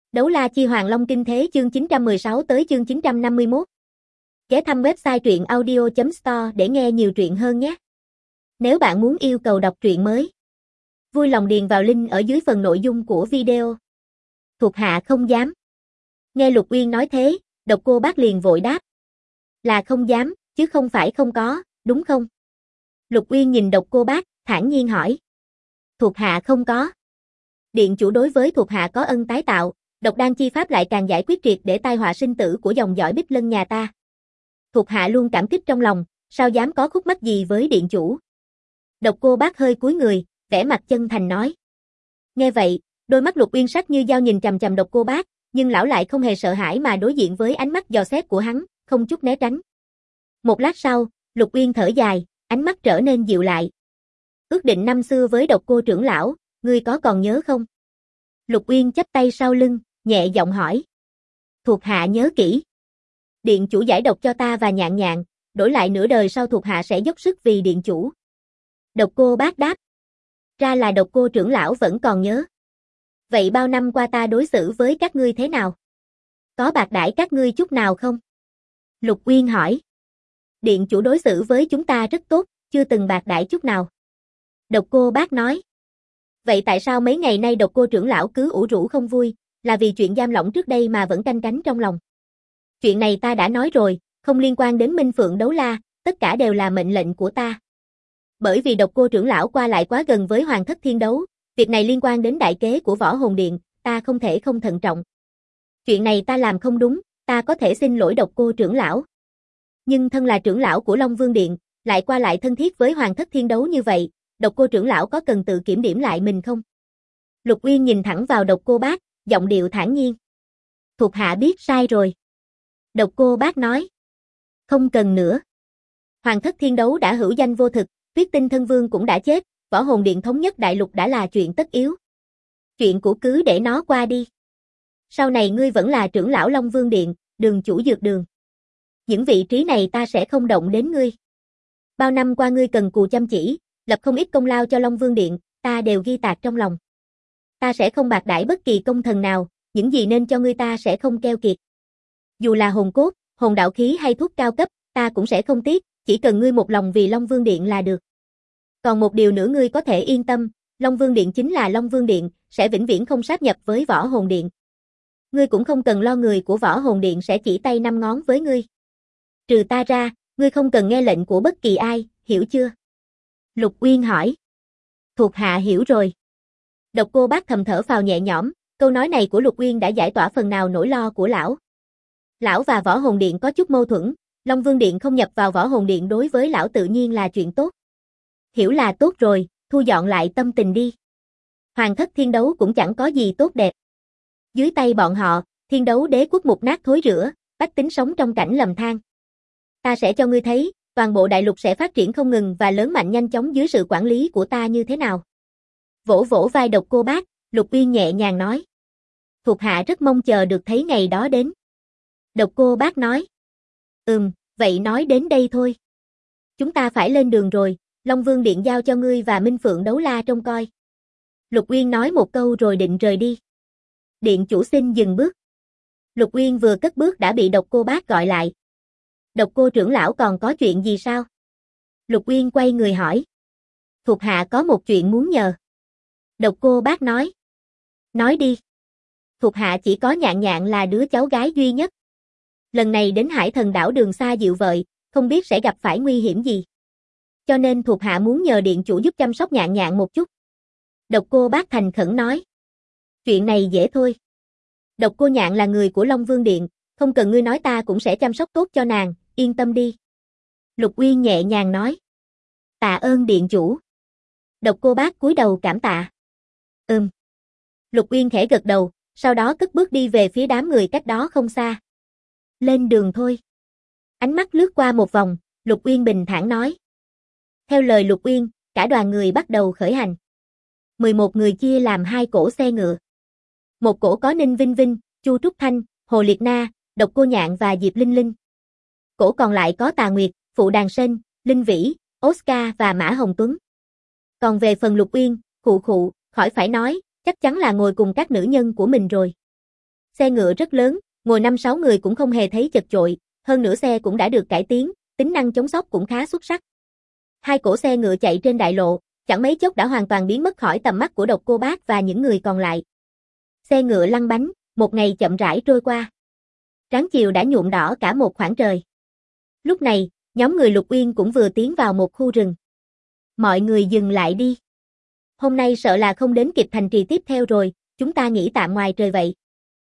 Đấu la chi Hoàng Long Kinh Thế chương 916 tới chương 951. Ghé thăm website truyện audio.store để nghe nhiều truyện hơn nhé. Nếu bạn muốn yêu cầu đọc truyện mới, vui lòng điền vào link ở dưới phần nội dung của video. Thuộc hạ không dám. Nghe Lục Uyên nói thế, Độc Cô Bác liền vội đáp. Là không dám, chứ không phải không có, đúng không? Lục Uyên nhìn Độc Cô Bác, thản nhiên hỏi. Thuộc hạ không có. Điện chủ đối với thuộc hạ có ân tái tạo, độc đan chi pháp lại càng giải quyết triệt để tai họa sinh tử của dòng dõi Bích Lân nhà ta. Thuộc hạ luôn cảm kích trong lòng, sao dám có khúc mắc gì với điện chủ. Độc Cô Bác hơi cúi người, vẻ mặt chân thành nói. Nghe vậy, đôi mắt Lục Uyên sắc như dao nhìn chằm chằm Độc Cô Bác, nhưng lão lại không hề sợ hãi mà đối diện với ánh mắt dò xét của hắn, không chút né tránh. Một lát sau, Lục Uyên thở dài, ánh mắt trở nên dịu lại. Ước định năm xưa với Độc Cô trưởng lão, ngươi có còn nhớ không? Lục Uyên chắp tay sau lưng, nhẹ giọng hỏi. Thuộc hạ nhớ kỹ. Điện chủ giải độc cho ta và Nhạn Nhạn, đổi lại nửa đời sau thuộc hạ sẽ dốc sức vì điện chủ. Độc Cô Bác đáp. Ra là Độc Cô trưởng lão vẫn còn nhớ. Vậy bao năm qua ta đối xử với các ngươi thế nào? Có bạc đãi các ngươi chút nào không? Lục Uyên hỏi. Điện chủ đối xử với chúng ta rất tốt, chưa từng bạc đãi chút nào. Độc Cô Bác nói. Vậy tại sao mấy ngày nay Độc Cô trưởng lão cứ ủ rũ không vui, là vì chuyện giam lỏng trước đây mà vẫn canh cánh trong lòng? Chuyện này ta đã nói rồi, không liên quan đến Minh Phượng Đấu La, tất cả đều là mệnh lệnh của ta. Bởi vì Độc Cô trưởng lão qua lại quá gần với Hoàng Thất Thiên Đấu, việc này liên quan đến đại kế của Võ Hồn Điện, ta không thể không thận trọng. Chuyện này ta làm không đúng, ta có thể xin lỗi Độc Cô trưởng lão. Nhưng thân là trưởng lão của Long Vương Điện, lại qua lại thân thiết với Hoàng Thất Thiên Đấu như vậy, Độc Cô trưởng lão có cần tự kiểm điểm lại mình không? Lục Uyên nhìn thẳng vào Độc Cô Bác, giọng điệu thản nhiên. Thuộc hạ biết sai rồi. Độc Cô Bác nói. Không cần nữa. Hoàng Thất Thiên Đấu đã hữu danh vô thực, Tuyết Tinh Thân Vương cũng đã chết, Võ Hồn Điện thống nhất đại lục đã là chuyện tất yếu. Chuyện cũ cứ để nó qua đi. Sau này ngươi vẫn là trưởng lão Long Vương Điện, đường chủ dược đường. Những vị trí này ta sẽ không động đến ngươi. Bao năm qua ngươi cần cù chăm chỉ, lập không ít công lao cho Long Vương Điện, ta đều ghi tạc trong lòng. Ta sẽ không bạc đãi bất kỳ công thần nào, những gì nên cho ngươi ta sẽ không keo kiệt. Dù là hồn cốt, hồn đạo khí hay thuốc cao cấp, ta cũng sẽ không tiếc, chỉ cần ngươi một lòng vì Long Vương Điện là được. Còn một điều nữa ngươi có thể yên tâm, Long Vương Điện chính là Long Vương Điện, sẽ vĩnh viễn không sáp nhập với Võ Hồn Điện. Ngươi cũng không cần lo người của Võ Hồn Điện sẽ chỉ tay năm ngón với ngươi. Trừ ta ra, ngươi không cần nghe lệnh của bất kỳ ai, hiểu chưa? Lục Uyên hỏi. Thuộc hạ hiểu rồi. Độc Cô Bác thầm thở phào nhẹ nhõm, câu nói này của Lục Uyên đã giải tỏa phần nào nỗi lo của lão. Lão và Võ Hồn Điện có chút mâu thuẫn, Long Vương Điện không nhập vào Võ Hồn Điện đối với lão tự nhiên là chuyện tốt. Hiểu là tốt rồi, thu dọn lại tâm tình đi. Hoàng Thất Thiên Đấu cũng chẳng có gì tốt đẹp. Dưới tay bọn họ, Thiên Đấu Đế quốc mục nát thối rữa, bách tính sống trong cảnh lầm than. Ta sẽ cho ngươi thấy, toàn bộ đại lục sẽ phát triển không ngừng và lớn mạnh nhanh chóng dưới sự quản lý của ta như thế nào. Vỗ vỗ vai Độc Cô Bác, Lục Uyên nhẹ nhàng nói. Thuộc hạ rất mong chờ được thấy ngày đó đến. Độc Cô Bác nói. Vậy nói đến đây thôi. Chúng ta phải lên đường rồi, Long Vương Điện giao cho ngươi và Minh Phượng Đấu La trông coi. Lục Uyên nói một câu rồi định rời đi. Điện chủ xin dừng bước. Lục Uyên vừa cất bước đã bị Độc Cô Bác gọi lại. Độc Cô trưởng lão còn có chuyện gì sao? Lục Uyên quay người hỏi. Thuộc hạ có một chuyện muốn nhờ. Độc Cô Bác nói. Nói đi. Thuộc hạ chỉ có Nhạn Nhạn là đứa cháu gái duy nhất. Lần này đến Hải Thần đảo đường xa dịu vợi, không biết sẽ gặp phải nguy hiểm gì. Cho nên thuộc hạ muốn nhờ điện chủ giúp chăm sóc Nhạn Nhạn một chút. Độc Cô Bác thành khẩn nói. Chuyện này dễ thôi. Độc Cô Nhạn là người của Long Vương Điện, không cần ngươi nói ta cũng sẽ chăm sóc tốt cho nàng, yên tâm đi. Lục Uyên nhẹ nhàng nói. Tạ ơn điện chủ. Độc Cô Bác cúi đầu cảm tạ. Lục Uyên khẽ gật đầu, sau đó cất bước đi về phía đám người cách đó không xa. Lên đường thôi. Ánh mắt lướt qua một vòng, Lục Uyên bình thản nói. Theo lời Lục Uyên, cả đoàn người bắt đầu khởi hành. 11 người chia làm 2 cỗ xe ngựa. Một cỗ có Ninh Vinh Vinh, Chu Trúc Thanh, Hồ Liệt Na, Độc Cô Nhạn và Diệp Linh Linh. Cỗ còn lại có Tà Nguyệt, Phụ Đàn Sên, Linh Vĩ, Oscar và Mã Hồng Tuấn. Còn về phần Lục Uyên, khụ, khỏi phải nói, chắc chắn là ngồi cùng các nữ nhân của mình rồi. Xe ngựa rất lớn, ngồi 5-6 người cũng không hề thấy chật chội, hơn nữa xe cũng đã được cải tiến, tính năng chống sốc cũng khá xuất sắc. Hai cỗ xe ngựa chạy trên đại lộ, chẳng mấy chốc đã hoàn toàn biến mất khỏi tầm mắt của Độc Cô Bác và những người còn lại. Xe ngựa lăn bánh, một ngày chậm rãi trôi qua. Ráng chiều đã nhuộm đỏ cả một khoảng trời. Lúc này, nhóm người Lục Uyên cũng vừa tiến vào một khu rừng. Mọi người dừng lại đi. Hôm nay sợ là không đến kịp thành trì tiếp theo rồi, chúng ta nghỉ tạm ngoài trời vậy.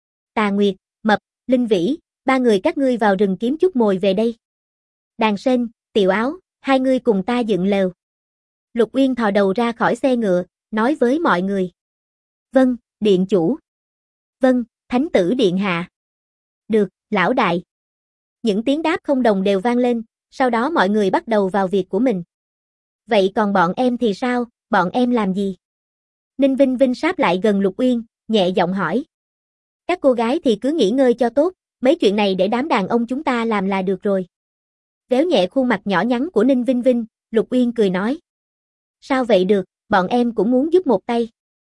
Tà Nguyệt, Mập, Linh Vĩ, ba người các ngươi vào rừng kiếm chút mồi về đây. Đàn Sên, Tiểu Áo, hai ngươi cùng ta dựng lều. Lục Uyên thò đầu ra khỏi xe ngựa, nói với mọi người. Vâng, điện chủ. Vâng, thánh tử điện hạ. Được, lão đại. Những tiếng đáp không đồng đều vang lên, sau đó mọi người bắt đầu vào việc của mình. Vậy còn bọn em thì sao, bọn em làm gì? Ninh Vinh Vinh sáp lại gần Lục Uyên, nhẹ giọng hỏi. Các cô gái thì cứ nghỉ ngơi cho tốt, mấy chuyện này để đám đàn ông chúng ta làm là được rồi. Véo nhẹ khuôn mặt nhỏ nhắn của Ninh Vinh Vinh, Lục Uyên cười nói. Sao vậy được, bọn em cũng muốn giúp một tay.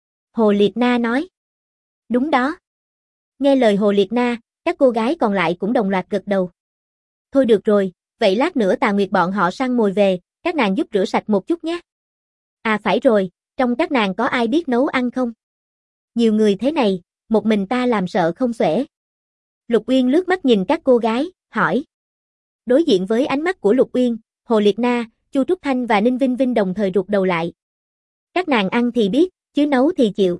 Hồ Liệt Na nói. Đúng đó. Nghe lời Hồ Liệt Na, các cô gái còn lại cũng đồng loạt gật đầu. Thôi được rồi, vậy lát nữa Tà Nguyệt bọn họ săn mồi về, các nàng giúp rửa sạch một chút nhé. À phải rồi, trong các nàng có ai biết nấu ăn không? Nhiều người thế này, một mình ta làm sợ không xuể. Lục Uyên lướt mắt nhìn các cô gái, hỏi. Đối diện với ánh mắt của Lục Uyên, Hồ Liệt Na, Chu Trúc Thanh và Ninh Vinh Vinh đồng thời rụt đầu lại. Các nàng ăn thì biết, chứ nấu thì chịu.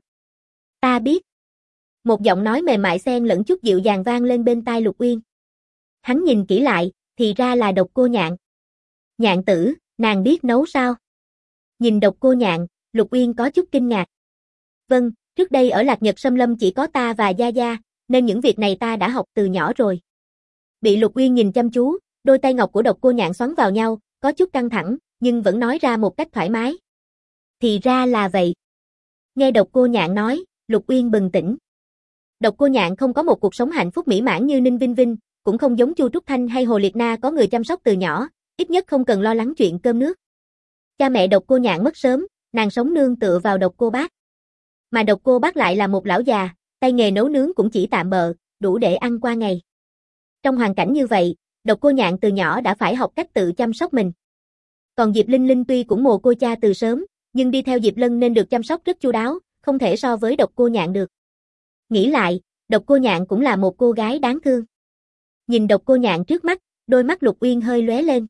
Ta biết. Một giọng nói mềm mại xen lẫn chút dịu dàng vang lên bên tai Lục Uyên. Hắn nhìn kỹ lại, thì ra là Độc Cô Nhạn. Nhạn tử, nàng biết nấu sao? Nhìn Độc Cô Nhạn, Lục Uyên có chút kinh ngạc. Vâng, trước đây ở Lạc Nhật Sâm Lâm chỉ có ta và Gia Gia, nên những việc này ta đã học từ nhỏ rồi. Bị Lục Uyên nhìn chăm chú, đôi tay ngọc của Độc Cô Nhạn xoắn vào nhau, có chút căng thẳng, nhưng vẫn nói ra một cách thoải mái. Thì ra là vậy. Nghe Độc Cô Nhạn nói, Lục Uyên bừng tỉnh. Độc Cô Nhạn không có một cuộc sống hạnh phúc mỹ mãn như Ninh Vinh Vinh, cũng không giống Chu Trúc Thanh hay Hồ Liệt Na có người chăm sóc từ nhỏ, ít nhất không cần lo lắng chuyện cơm nước. Cha mẹ Độc Cô Nhạn mất sớm, nàng sống nương tựa vào Độc Cô Bác. Mà Độc Cô Bác lại là một lão già, tay nghề nấu nướng cũng chỉ tạm bợ, đủ để ăn qua ngày. Trong hoàn cảnh như vậy, Độc Cô Nhạn từ nhỏ đã phải học cách tự chăm sóc mình. Còn Diệp Linh Linh tuy cũng mồ côi cha từ sớm, nhưng đi theo Diệp Lân nên được chăm sóc rất chu đáo, không thể so với Độc Cô Nhạn được. Nghĩ lại, Độc Cô Nhạn cũng là một cô gái đáng thương. Nhìn Độc Cô Nhạn trước mắt, đôi mắt Lục Uyên hơi lóe lên.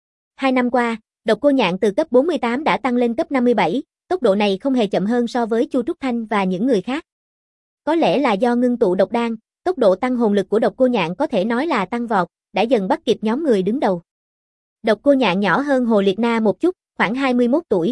2 năm qua, Độc Cô Nhạn từ cấp 48 đã tăng lên cấp 57, tốc độ này không hề chậm hơn so với Chu Trúc Thanh và những người khác. Có lẽ là do ngưng tụ độc đan, tốc độ tăng hồn lực của Độc Cô Nhạn có thể nói là tăng vọt, đã dần bắt kịp nhóm người đứng đầu. Độc Cô Nhạn nhỏ hơn Hồ Liệt Na một chút, khoảng 21 tuổi.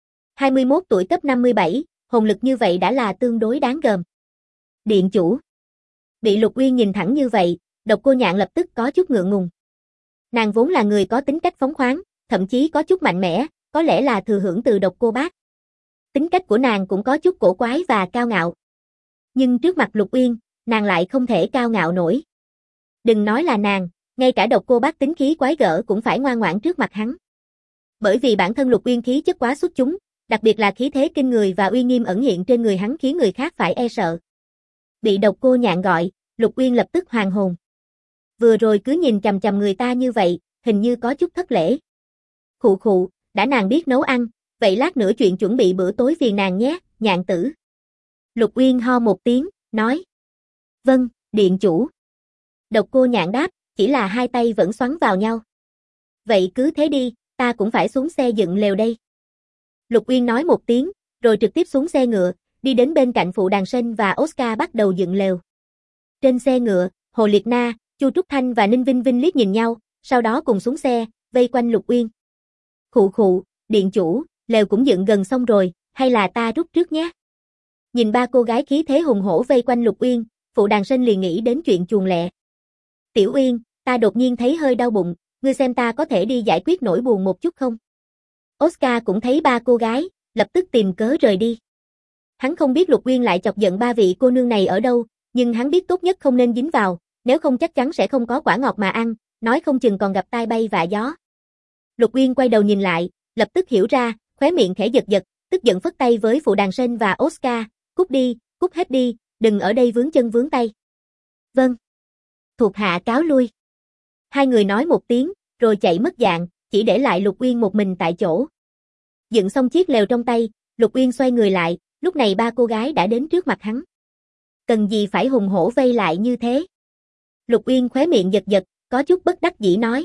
21 tuổi cấp 57, hồn lực như vậy đã là tương đối đáng gờm. Điện chủ. Bị Lục Uyên nhìn thẳng như vậy, Độc Cô Nhạn lập tức có chút ngượng ngùng. Nàng vốn là người có tính cách phóng khoáng, thậm chí có chút mạnh mẽ, có lẽ là thừa hưởng từ Độc Cô Bác. Tính cách của nàng cũng có chút cổ quái và cao ngạo. Nhưng trước mặt Lục Uyên, nàng lại không thể cao ngạo nổi. Đừng nói là nàng, ngay cả Độc Cô Bác tính khí quái gở cũng phải ngoan ngoãn trước mặt hắn. Bởi vì bản thân Lục Uyên khí chất quá xuất chúng, đặc biệt là khí thế kinh người và uy nghiêm ẩn hiện trên người hắn khiến người khác phải e sợ. Bị Độc Cô Nhạn gọi, Lục Uyên lập tức hoàn hồn. Vừa rồi cứ nhìn chằm chằm người ta như vậy, hình như có chút thất lễ. Khụ khụ, đã nàng biết nấu ăn, vậy lát nữa chuyện chuẩn bị bữa tối phiền nàng nhé, Nhạn tử. Lục Uyên ho một tiếng, nói. Vâng, điện chủ. Độc Cô Nhạn đáp, chỉ là hai tay vẫn xoắn vào nhau. Vậy cứ thế đi, ta cũng phải xuống xe dựng lều đây. Lục Uyên nói một tiếng, rồi trực tiếp xuống xe ngựa, đi đến bên cạnh phụ Đàn Sên và Oscar bắt đầu dựng lều. Trên xe ngựa, Hồ Liệt Na, Chu Trúc Thanh và Ninh Vinh Vinh liếc nhìn nhau, sau đó cùng xuống xe, vây quanh Lục Uyên. Khụ khụ, điện chủ, lều cũng dựng gần xong rồi, hay là ta rút trước nhé. Nhìn ba cô gái khí thế hùng hổ vây quanh Lục Uyên, phụ Đàn Sên liền nghĩ đến chuyện chuồng lẹ. Tiểu Uyên, ta đột nhiên thấy hơi đau bụng, ngươi xem ta có thể đi giải quyết nỗi buồn một chút không? Oscar cũng thấy ba cô gái, lập tức tìm cớ rời đi. Hắn không biết Lục Uyên lại chọc giận ba vị cô nương này ở đâu, nhưng hắn biết tốt nhất không nên dính vào, nếu không chắc chắn sẽ không có quả ngọt mà ăn, nói không chừng còn gặp tai bay vạ gió. Lục Uyên quay đầu nhìn lại, lập tức hiểu ra, khóe miệng khẽ giật giật, tức giận phất tay với phụ Đàn Sên và Oscar, cút đi, cút hết đi, đừng ở đây vướng chân vướng tay. Vâng. Thuộc hạ cáo lui. Hai người nói một tiếng, rồi chạy mất dạng, chỉ để lại Lục Uyên một mình tại chỗ. Dựng xong chiếc lều trong tay, Lục Uyên xoay người lại, lúc này ba cô gái đã đến trước mặt hắn. Cần gì phải hùng hổ vây lại như thế? Lục Uyên khóe miệng giật giật, có chút bất đắc dĩ nói.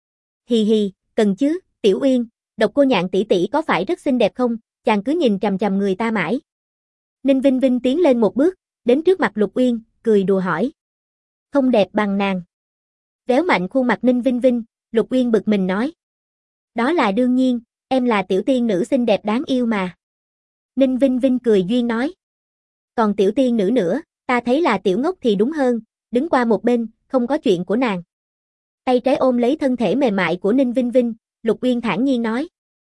Hì hì, cần chứ, Tiểu Uyên, Độc Cô Nhạn tỷ tỷ có phải rất xinh đẹp không? Chàng cứ nhìn chằm chằm người ta mãi. Ninh Vinh Vinh tiến lên một bước, đến trước mặt Lục Uyên, cười đùa hỏi. Không đẹp bằng nàng. Véo mạnh khuôn mặt Ninh Vinh Vinh, Lục Uyên bực mình nói. Đó là đương nhiên, em là tiểu tiên nữ xinh đẹp đáng yêu mà. Ninh Vinh Vinh cười duyên nói. Còn tiểu tiên nữ nữa, ta thấy là tiểu ngốc thì đúng hơn, đứng qua một bên, không có chuyện của nàng. Tay trái ôm lấy thân thể mềm mại của Ninh Vinh Vinh, Lục Uyên thản nhiên nói.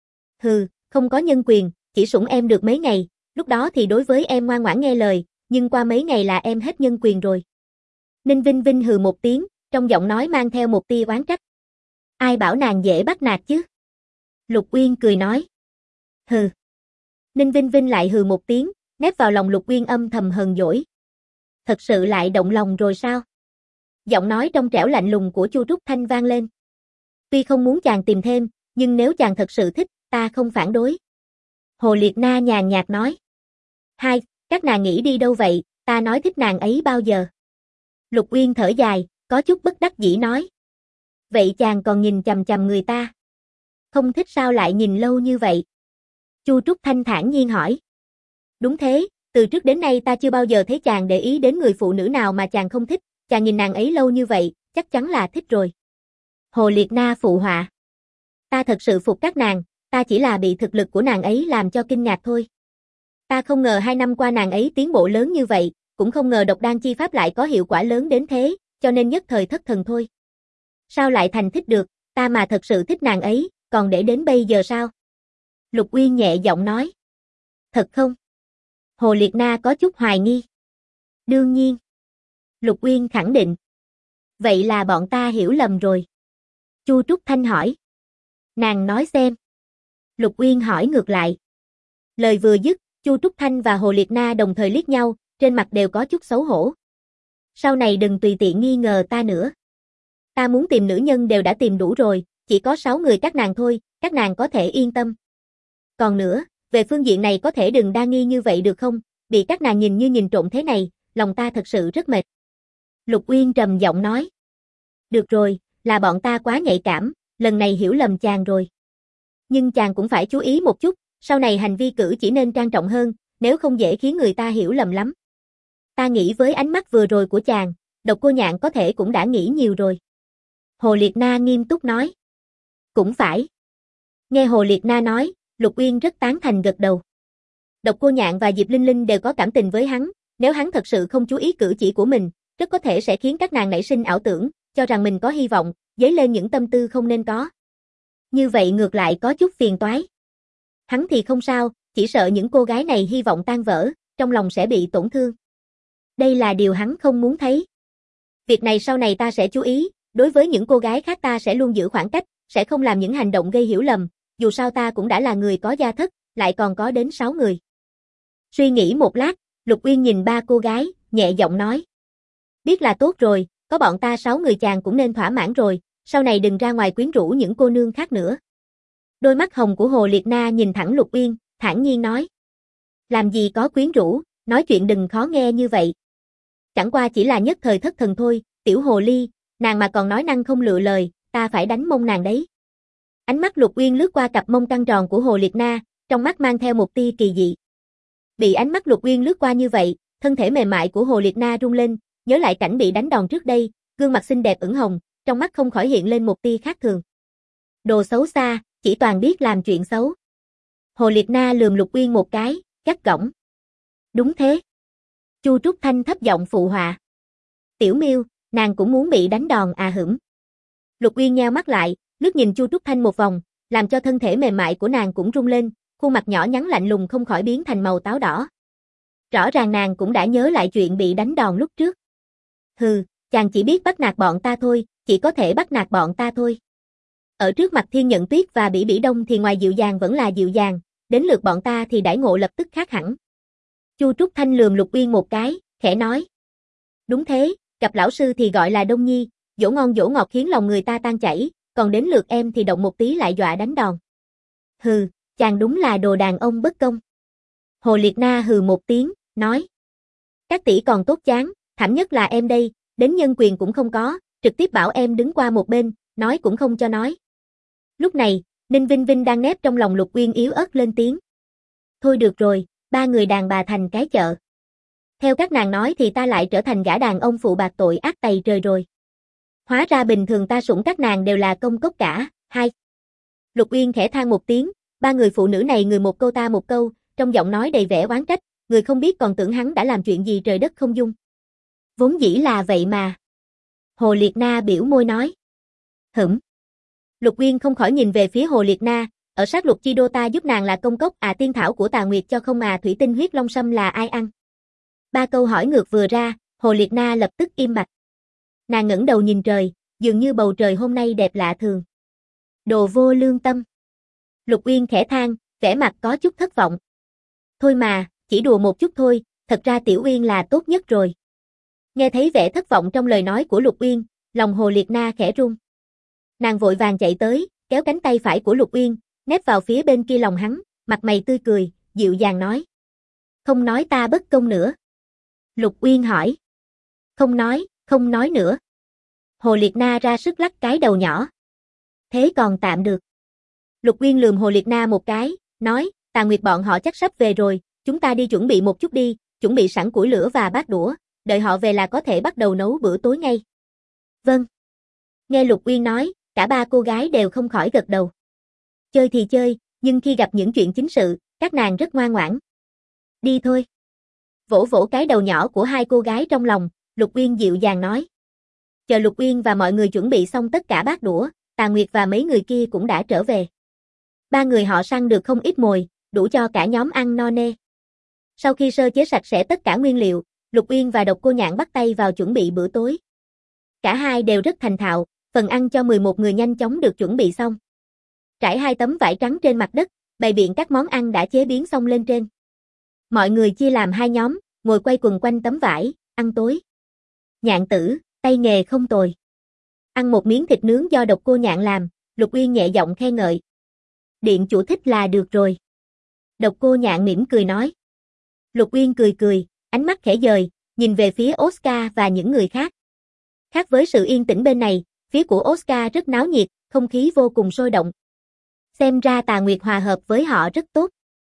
Hừ, không có nhân quyền, chỉ sủng em được mấy ngày, lúc đó thì đối với em ngoan ngoãn nghe lời, nhưng qua mấy ngày là em hết nhân quyền rồi. Ninh Vinh Vinh hừ một tiếng, trong giọng nói mang theo một tia oán trách. Ai bảo nàng dễ bắt nạt chứ? Lục Uyên cười nói. Hừ. Ninh Vinh Vinh lại hừ một tiếng, nép vào lòng Lục Uyên âm thầm hờn dỗi. Thật sự lại động lòng rồi sao? Giọng nói trong trẻo lạnh lùng của Chu Trúc Thanh vang lên. Tuy không muốn chàng tìm thêm, nhưng nếu chàng thật sự thích, ta không phản đối. Hồ Liệt Na nhàn nhạt nói. Hai, các nàng nghĩ đi đâu vậy, ta nói thích nàng ấy bao giờ? Lục Uyên thở dài, có chút bất đắc dĩ nói. Vậy chàng còn nhìn chằm chằm người ta? Không thích sao lại nhìn lâu như vậy? Chu Trúc Thanh thản nhiên hỏi. Đúng thế, từ trước đến nay ta chưa bao giờ thấy chàng để ý đến người phụ nữ nào mà chàng không thích, chàng nhìn nàng ấy lâu như vậy, chắc chắn là thích rồi. Hồ Liệt Na phụ họa. Ta thật sự phục các nàng, ta chỉ là bị thực lực của nàng ấy làm cho kinh ngạc thôi. Ta không ngờ 2 năm qua nàng ấy tiến bộ lớn như vậy, cũng không ngờ độc đan chi pháp lại có hiệu quả lớn đến thế, cho nên nhất thời thất thần thôi. Sao lại thành thích được, ta mà thật sự thích nàng ấy, còn để đến bây giờ sao? Lục Uyên nhẹ giọng nói. Thật không? Hồ Liệt Na có chút hoài nghi. Đương nhiên. Lục Uyên khẳng định. Vậy là bọn ta hiểu lầm rồi. Chu Trúc Thanh hỏi. Nàng nói xem. Lục Uyên hỏi ngược lại. Lời vừa dứt, Chu Trúc Thanh và Hồ Liệt Na đồng thời liếc nhau, trên mặt đều có chút xấu hổ. Sau này đừng tùy tiện nghi ngờ ta nữa. Ta muốn tìm nữ nhân đều đã tìm đủ rồi, chỉ có 6 người các nàng thôi, các nàng có thể yên tâm. Còn nữa, về phương diện này có thể đừng đa nghi như vậy được không, bị các nàng nhìn như nhìn trộm thế này, lòng ta thật sự rất mệt. Lục Uyên trầm giọng nói. Được rồi, là bọn ta quá nhạy cảm, lần này hiểu lầm chàng rồi. Nhưng chàng cũng phải chú ý một chút, sau này hành vi cử chỉ nên trang trọng hơn, nếu không dễ khiến người ta hiểu lầm lắm. Ta nghĩ với ánh mắt vừa rồi của chàng, Độc Cô Nhạn có thể cũng đã nghĩ nhiều rồi. Hồ Liệt Na nghiêm túc nói. Cũng phải. Nghe Hồ Liệt Na nói, Lục Uyên rất tán thành gật đầu. Độc Cô Nhạn và Diệp Linh Linh đều có cảm tình với hắn, nếu hắn thật sự không chú ý cử chỉ của mình, rất có thể sẽ khiến các nàng nảy sinh ảo tưởng, cho rằng mình có hy vọng, dấy lên những tâm tư không nên có. Như vậy ngược lại có chút phiền toái. Hắn thì không sao, chỉ sợ những cô gái này hy vọng tan vỡ, trong lòng sẽ bị tổn thương. Đây là điều hắn không muốn thấy. Việc này sau này ta sẽ chú ý, đối với những cô gái khác ta sẽ luôn giữ khoảng cách, sẽ không làm những hành động gây hiểu lầm, dù sao ta cũng đã là người có gia thất, lại còn có đến 6 người. Suy nghĩ một lát, Lục Uyên nhìn ba cô gái, nhẹ giọng nói. Biết là tốt rồi, có bọn ta 6 người chàng cũng nên thỏa mãn rồi, sau này đừng ra ngoài quyến rũ những cô nương khác nữa. Đôi mắt hồng của Hồ Liệt Na nhìn thẳng Lục Uyên, thản nhiên nói. Làm gì có quyến rũ, nói chuyện đừng khó nghe như vậy. Chẳng qua chỉ là nhất thời thất thần thôi, tiểu hồ ly, nàng mà còn nói năng không lựa lời, ta phải đánh mông nàng đấy. Ánh mắt Lục Uyên lướt qua cặp mông căng tròn của Hồ Liệt Na, trong mắt mang theo một tia kỳ dị. Bị ánh mắt Lục Uyên lướt qua như vậy, thân thể mềm mại của Hồ Liệt Na rung lên, nhớ lại cảnh bị đánh đòn trước đây, gương mặt xinh đẹp ửng hồng, trong mắt không khỏi hiện lên một tia khác thường. Đồ xấu xa, chỉ toàn biết làm chuyện xấu. Hồ Liệt Na lườm Lục Uyên một cái, gắt gỏng. Đúng thế. Chu Trúc Thanh thấp giọng phụ họa. Tiểu Miêu, nàng cũng muốn bị đánh đòn à hửng. Lục Uyên nheo mắt lại, lướt nhìn Chu Trúc Thanh một vòng, làm cho thân thể mềm mại của nàng cũng rung lên, khuôn mặt nhỏ nhắn lạnh lùng không khỏi biến thành màu táo đỏ. Rõ ràng nàng cũng đã nhớ lại chuyện bị đánh đòn lúc trước. Hừ, chàng chỉ biết bắt nạt bọn ta thôi, chỉ có thể bắt nạt bọn ta thôi. Ở trước mặt Thiên Nhận Tuyết và Bỉ Bỉ Đông thì ngoài dịu dàng vẫn là dịu dàng, đến lượt bọn ta thì đãi ngộ lập tức khác hẳn. Chu Trúc Thanh lườm Lục Uyên một cái, khẽ nói. Đúng thế, Gặp lão sư thì gọi là Đông Nhi, dỗ ngon dỗ ngọt khiến lòng người ta tan chảy, còn đến lượt em thì động một tí lại dọa đánh đòn. Hừ, chàng đúng là đồ đàn ông bất công. Hồ Liệt Na hừ một tiếng, nói. Các tỷ còn tốt chán, thảm nhất là em đây, đến nhân quyền cũng không có, trực tiếp bảo em đứng qua một bên, nói cũng không cho nói. Lúc này, Ninh Vinh Vinh đang nép trong lòng Lục Uyên yếu ớt lên tiếng. Thôi được rồi, ba người đàn bà thành cái chợ. Theo các nàng nói thì ta lại trở thành gã đàn ông phụ bạc tội ác tày trời rồi. Hóa ra bình thường ta sủng các nàng đều là công cốc cả, hai. Lục Uyên khẽ than một tiếng, ba người phụ nữ này người một câu ta một câu, trong giọng nói đầy vẻ oán trách, người không biết còn tưởng hắn đã làm chuyện gì trời đất không dung. Vốn dĩ là vậy mà. Hồ Liệt Na biểu môi nói. Hửm. Lục Uyên không khỏi nhìn về phía Hồ Liệt Na, ở sát lục chi đô ta giúp nàng là công cốc tiên thảo của Tà Nguyệt cho không thủy tinh huyết long sâm là ai ăn. Ba câu hỏi ngược vừa ra, Hồ Liệt Na lập tức im bặt. Nàng ngẩng đầu nhìn trời, dường như bầu trời hôm nay đẹp lạ thường. Đồ vô lương tâm. Lục Uyên khẽ than, vẻ mặt có chút thất vọng. Thôi mà, chỉ đùa một chút thôi, thật ra Tiểu Uyên là tốt nhất rồi. Nghe thấy vẻ thất vọng trong lời nói của Lục Uyên, lòng Hồ Liệt Na khẽ run. Nàng vội vàng chạy tới, kéo cánh tay phải của Lục Uyên, nép vào phía bên kia lòng hắn, mặt mày tươi cười, dịu dàng nói. Không nói ta bất công nữa. Lục Uyên hỏi. Không nói nữa. Hồ Liệt Na ra sức lắc cái đầu nhỏ. Thế còn tạm được. Lục Uyên lườm Hồ Liệt Na một cái, nói, Tà Nguyệt bọn họ chắc sắp về rồi, chúng ta đi chuẩn bị một chút đi, chuẩn bị sẵn củi lửa và bát đũa, đợi họ về là có thể bắt đầu nấu bữa tối ngay. Vâng. Nghe Lục Uyên nói, cả ba cô gái đều không khỏi gật đầu. Chơi thì chơi, nhưng khi gặp những chuyện chính sự, các nàng rất ngoan ngoãn. Đi thôi. Vỗ vỗ cái đầu nhỏ của hai cô gái trong lòng, Lục Uyên dịu dàng nói. Chờ Lục Uyên và mọi người chuẩn bị xong tất cả bát đũa, Tà Nguyệt và mấy người kia cũng đã trở về. Ba người họ săn được không ít mồi, đủ cho cả nhóm ăn no nê. Sau khi sơ chế sạch sẽ tất cả nguyên liệu, Lục Uyên và Độc Cô Nhạn bắt tay vào chuẩn bị bữa tối. Cả hai đều rất thành thạo, phần ăn cho 11 người nhanh chóng được chuẩn bị xong. Trải 2 tấm vải trắng trên mặt đất, bày biện các món ăn đã chế biến xong lên trên. Mọi người chia làm hai nhóm, ngồi quay quần quanh tấm vải, ăn tối. Nhạn tử, tay nghề không tồi. Ăn một miếng thịt nướng do Độc Cô Nhạn làm, Lục Uyên nhẹ giọng khen ngợi. Điện chủ thích là được rồi. Độc Cô Nhạn mỉm cười nói. Lục Uyên cười, ánh mắt khẽ dời, nhìn về phía Oscar và những người khác. Khác với sự yên tĩnh bên này, phía của Oscar rất náo nhiệt, không khí vô cùng sôi động. Xem ra Tà Nguyệt hòa hợp với họ rất tốt.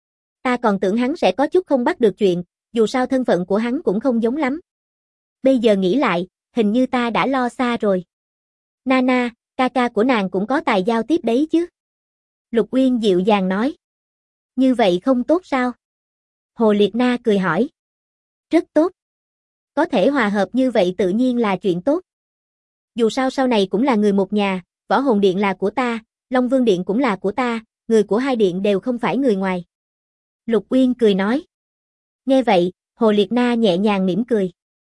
Ta còn tưởng hắn sẽ có chút không bắt được chuyện, dù sao thân phận của hắn cũng không giống lắm. Bây giờ nghĩ lại, hình như ta đã lo xa rồi. Nana, ca ca của nàng cũng có tài giao tiếp đấy chứ. Lục Uyên dịu dàng nói. Như vậy không tốt sao? Hồ Liệt Na cười hỏi. Rất tốt. Có thể hòa hợp như vậy tự nhiên là chuyện tốt. Dù sao sau này cũng là người một nhà, Võ Hồn Điện là của ta, Long Vương Điện cũng là của ta, người của hai điện đều không phải người ngoài. Lục Uyên cười nói. Nghe vậy, Hồ Liệt Na nhẹ nhàng mỉm cười.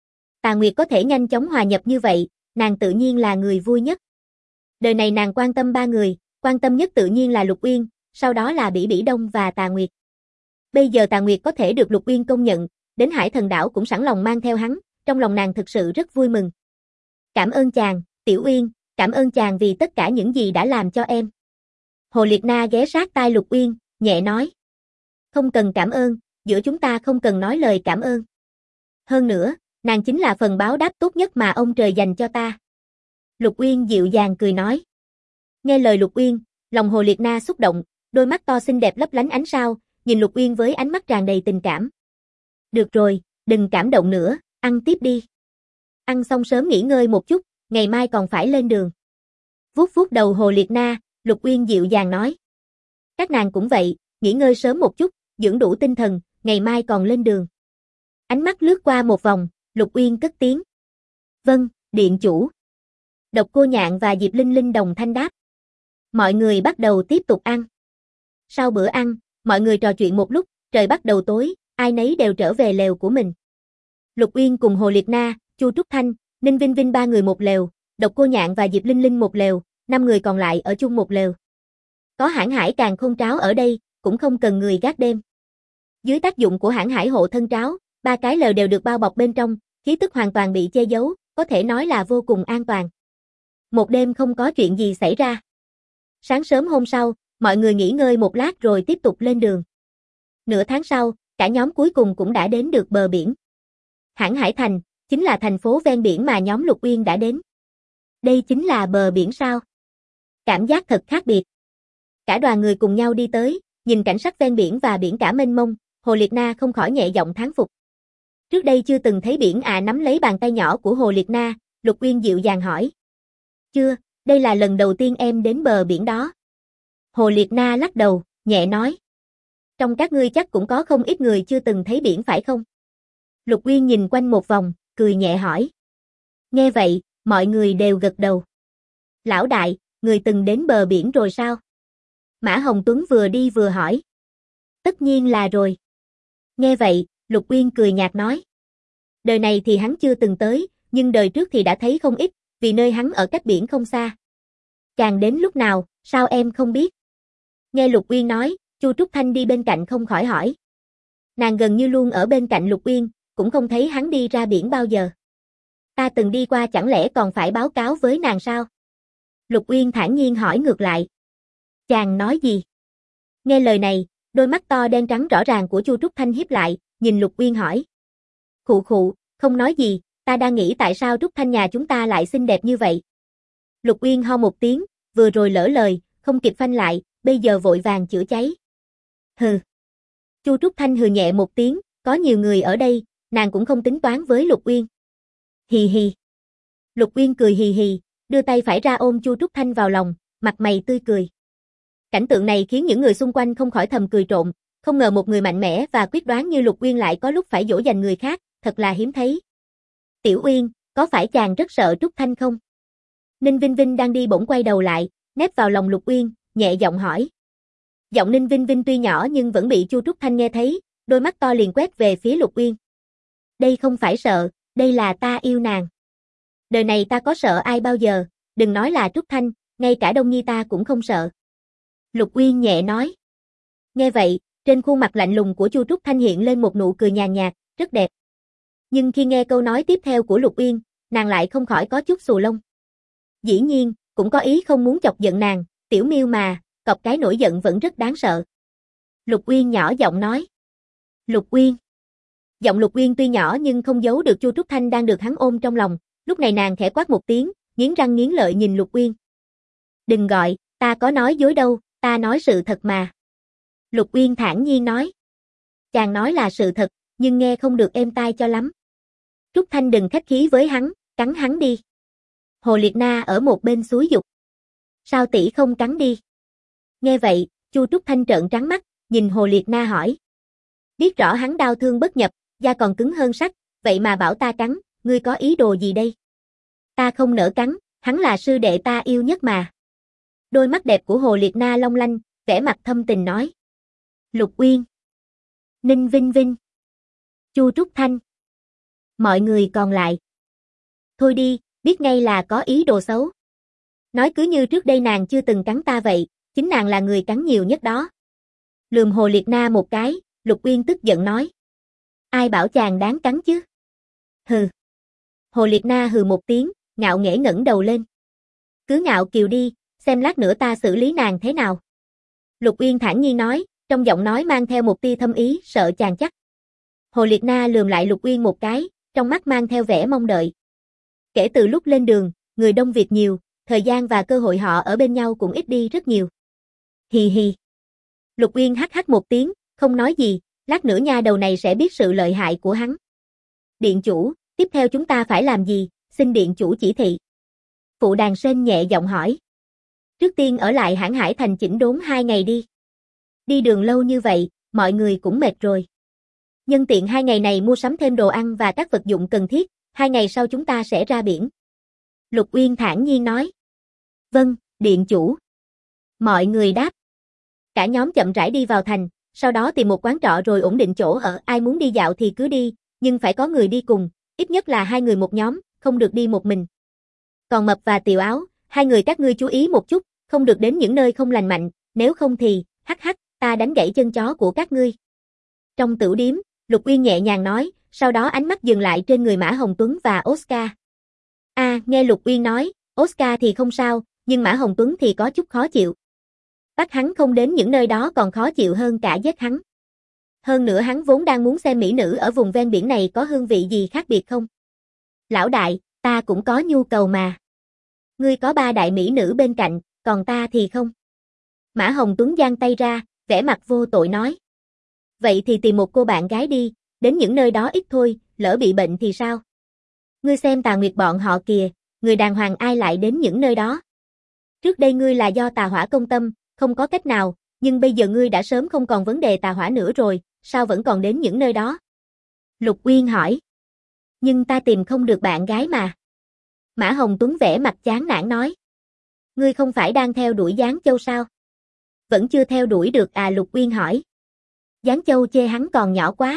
Tà Nguyệt có thể nhanh chóng hòa nhập như vậy, nàng tự nhiên là người vui nhất. Đời này nàng quan tâm ba người, quan tâm nhất tự nhiên là Lục Uyên, sau đó là Bỉ Bỉ Đông và Tà Nguyệt. Bây giờ Tà Nguyệt có thể được Lục Uyên công nhận, đến Hải Thần Đảo cũng sẵn lòng mang theo hắn, trong lòng nàng thực sự rất vui mừng. Cảm ơn chàng, Tiểu Uyên, cảm ơn chàng vì tất cả những gì đã làm cho em. Hồ Liệt Na ghé sát tai Lục Uyên, nhẹ nói. Không cần cảm ơn, giữa chúng ta không cần nói lời cảm ơn. Hơn nữa, nàng chính là phần báo đáp tốt nhất mà ông trời dành cho ta. Lục Uyên dịu dàng cười nói. Nghe lời Lục Uyên, lòng Hồ Liệt Na xúc động, đôi mắt to xinh đẹp lấp lánh ánh sao, nhìn Lục Uyên với ánh mắt tràn đầy tình cảm. Được rồi, đừng cảm động nữa, ăn tiếp đi. Ăn xong sớm nghỉ ngơi một chút, ngày mai còn phải lên đường. Vuốt vuốt đầu Hồ Liệt Na, Lục Uyên dịu dàng nói. Các nàng cũng vậy, nghỉ ngơi sớm một chút, dưỡng đủ tinh thần, ngày mai còn lên đường. Ánh mắt lướt qua một vòng, Lục Uyên cất tiếng. Vâng, điện chủ. Độc Cô Nhạn và Diệp Linh Linh đồng thanh đáp. Mọi người bắt đầu tiếp tục ăn. Sau bữa ăn, mọi người trò chuyện một lúc, trời bắt đầu tối, ai nấy đều trở về lều của mình. Lục Uyên cùng Hồ Liệt Na, Chu Trúc Thanh, Ninh Vinh Vinh ba người một lều, Độc Cô Nhạn và Diệp Linh Linh một lều, 5 người còn lại ở chung một lều. Có Hãn Hải Càn Khôn Tráo ở đây, cũng không cần người gác đêm. Dưới tác dụng của Hãn Hải hộ thân tráo, ba cái lều đều được bao bọc bên trong, khí tức hoàn toàn bị che giấu, có thể nói là vô cùng an toàn. Một đêm không có chuyện gì xảy ra. Sáng sớm hôm sau, mọi người nghỉ ngơi một lát rồi tiếp tục lên đường. Nửa tháng sau, cả nhóm cuối cùng cũng đã đến được bờ biển. Hãn Hải Thành, chính là thành phố ven biển mà nhóm Lục Uyên đã đến. Đây chính là bờ biển sao? Cảm giác thật khác biệt. Cả đoàn người cùng nhau đi tới, nhìn cảnh sắc ven biển và biển cả mênh mông, Hồ Liệt Na không khỏi nhẹ giọng thán phục. Trước đây chưa từng thấy biển à, nắm lấy bàn tay nhỏ của Hồ Liệt Na, Lục Uyên dịu dàng hỏi. Chưa, đây là lần đầu tiên em đến bờ biển đó. Hồ Liệt Na lắc đầu, nhẹ nói. Trong các ngươi chắc cũng có không ít người chưa từng thấy biển phải không? Lục Uyên nhìn quanh một vòng, cười nhẹ hỏi. Nghe vậy, mọi người đều gật đầu. Lão đại, người từng đến bờ biển rồi sao? Mã Hồng Tuấn vừa đi vừa hỏi. Tất nhiên là rồi. Nghe vậy, Lục Uyên cười nhạt nói. Đời này thì hắn chưa từng tới, nhưng đời trước thì đã thấy không ít, vì nơi hắn ở cách biển không xa. Chàng đến lúc nào, sao em không biết? Nghe Lục Uyên nói, Chu Trúc Thanh đi bên cạnh không khỏi hỏi. Nàng gần như luôn ở bên cạnh Lục Uyên, cũng không thấy hắn đi ra biển bao giờ. Ta từng đi qua chẳng lẽ còn phải báo cáo với nàng sao? Lục Uyên thản nhiên hỏi ngược lại. Chàng nói gì? Nghe lời này, đôi mắt to đen trắng rõ ràng của Chu Trúc Thanh híp lại, nhìn Lục Uyên hỏi. Khụ khụ, không nói gì, ta đang nghĩ tại sao Trúc Thanh nhà chúng ta lại xinh đẹp như vậy. Lục Uyên ho một tiếng, vừa rồi lỡ lời, không kịp phanh lại, bây giờ vội vàng chữa cháy. Hừ. Chu Trúc Thanh hừ nhẹ một tiếng, có nhiều người ở đây, nàng cũng không tính toán với Lục Uyên. Hì hì. Lục Uyên cười hì hì, đưa tay phải ra ôm Chu Trúc Thanh vào lòng, mặt mày tươi cười. Cảnh tượng này khiến những người xung quanh không khỏi thầm cười trộm, không ngờ một người mạnh mẽ và quyết đoán như Lục Uyên lại có lúc phải dỗ dành người khác, thật là hiếm thấy. Tiểu Uyên, có phải chàng rất sợ Trúc Thanh không? Ninh Vinh Vinh đang đi bỗng quay đầu lại, nép vào lòng Lục Uyên, nhẹ giọng hỏi. Giọng Ninh Vinh Vinh tuy nhỏ nhưng vẫn bị Chu Trúc Thanh nghe thấy, đôi mắt to liền quét về phía Lục Uyên. Đây không phải sợ, đây là ta yêu nàng. Đời này ta có sợ ai bao giờ, đừng nói là Trúc Thanh, ngay cả Đông Nhi ta cũng không sợ. Lục Uyên nhẹ nói. Nghe vậy, trên khuôn mặt lạnh lùng của Chu Trúc Thanh hiện lên một nụ cười nhàn nhạt, rất đẹp. Nhưng khi nghe câu nói tiếp theo của Lục Uyên, nàng lại không khỏi có chút xù lông. Dĩ nhiên, cũng có ý không muốn chọc giận nàng, tiểu miêu mà, cọp cái nổi giận vẫn rất đáng sợ. Lục Uyên nhỏ giọng nói. Lục Uyên. Giọng Lục Uyên tuy nhỏ nhưng không giấu được Chu Trúc Thanh đang được hắn ôm trong lòng, lúc này nàng khẽ quát một tiếng, nghiến răng nghiến lợi nhìn Lục Uyên. Đừng gọi, ta có nói dối đâu, ta nói sự thật mà. Lục Uyên thản nhiên nói. Chàng nói là sự thật, nhưng nghe không được êm tai cho lắm. Trúc Thanh đừng khách khí với hắn, cắn hắn đi. Hồ Liệt Na ở một bên xúi giục. Sao tỷ không cắn đi? Nghe vậy, Chu Trúc Thanh trợn trắng mắt, nhìn Hồ Liệt Na hỏi. Biết rõ hắn đau thương bất nhập, da còn cứng hơn sắt, vậy mà bảo ta cắn, ngươi có ý đồ gì đây? Ta không nỡ cắn, hắn là sư đệ ta yêu nhất mà. Đôi mắt đẹp của Hồ Liệt Na long lanh, vẻ mặt thâm tình nói. Lục Uyên, Ninh Vinh Vinh, Chu Trúc Thanh, mọi người còn lại. Thôi đi, biết ngay là có ý đồ xấu. Nói cứ như trước đây nàng chưa từng cắn ta vậy, chính nàng là người cắn nhiều nhất đó. Lườm Hồ Liệt Na một cái, Lục Uyên tức giận nói. Ai bảo chàng đáng cắn chứ? Hừ. Hồ Liệt Na hừ một tiếng, ngạo nghễ ngẩng đầu lên. Cứ ngạo kiều đi, xem lát nữa ta xử lý nàng thế nào. Lục Uyên thản nhiên nói, trong giọng nói mang theo một tia thâm ý, sợ chàng chắc. Hồ Liệt Na lườm lại Lục Uyên một cái, trong mắt mang theo vẻ mong đợi. Kể từ lúc lên đường, người đông việc nhiều, thời gian và cơ hội họ ở bên nhau cũng ít đi rất nhiều. Hì hì. Lục Uyên hắc hắc một tiếng, không nói gì, lát nữa nha đầu này sẽ biết sự lợi hại của hắn. Điện chủ, tiếp theo chúng ta phải làm gì, xin điện chủ chỉ thị. Phụ Đàn Sên nhẹ giọng hỏi. Trước tiên ở lại Hãn Hải Thành chỉnh đốn 2 ngày đi. Đi đường lâu như vậy, mọi người cũng mệt rồi. Nhân tiện 2 ngày này mua sắm thêm đồ ăn và các vật dụng cần thiết, 2 ngày sau chúng ta sẽ ra biển. Lục Uyên thản nhiên nói. Vâng, điện chủ. Mọi người đáp. Cả nhóm chậm rãi đi vào thành, sau đó tìm một quán trọ rồi ổn định chỗ ở, ai muốn đi dạo thì cứ đi, nhưng phải có người đi cùng, ít nhất là 2 người một nhóm, không được đi một mình. Còn Mập và Tiều Áo, 2 người các ngươi chú ý một chút, không được đến những nơi không lành mạnh, nếu không thì, hắc hắc, ta đánh gãy chân chó của các ngươi. Trong tửu điếm, Lục Uyên nhẹ nhàng nói, sau đó ánh mắt dừng lại trên người Mã Hồng Tuấn và Oscar. ha, nghe Lục Uyên nói, Oscar thì không sao, nhưng Mã Hồng Tuấn thì có chút khó chịu. Bắt hắn không đến những nơi đó còn khó chịu hơn cả giết hắn. Hơn nữa hắn vốn đang muốn xem mỹ nữ ở vùng ven biển này có hương vị gì khác biệt không. Lão đại, ta cũng có nhu cầu mà. Ngươi có 3 đại mỹ nữ bên cạnh, còn ta thì không. Mã Hồng Tuấn giang tay ra, vẻ mặt vô tội nói. Vậy thì tìm một cô bạn gái đi, đến những nơi đó ít thôi, lỡ bị bệnh thì sao? Ngươi xem Tà Nguyệt bọn họ kìa, người đàng hoàng ai lại đến những nơi đó. Trước đây ngươi là do tà hỏa công tâm, không có cách nào, nhưng bây giờ ngươi đã sớm không còn vấn đề tà hỏa nữa rồi, sao vẫn còn đến những nơi đó? Lục Uyên hỏi. Nhưng ta tìm không được bạn gái mà. Mã Hồng Tuấn vẻ mặt chán nản nói. Ngươi không phải đang theo đuổi Giáng Châu sao? Vẫn chưa theo đuổi được à, Lục Uyên hỏi. Giáng Châu chê hắn còn nhỏ quá.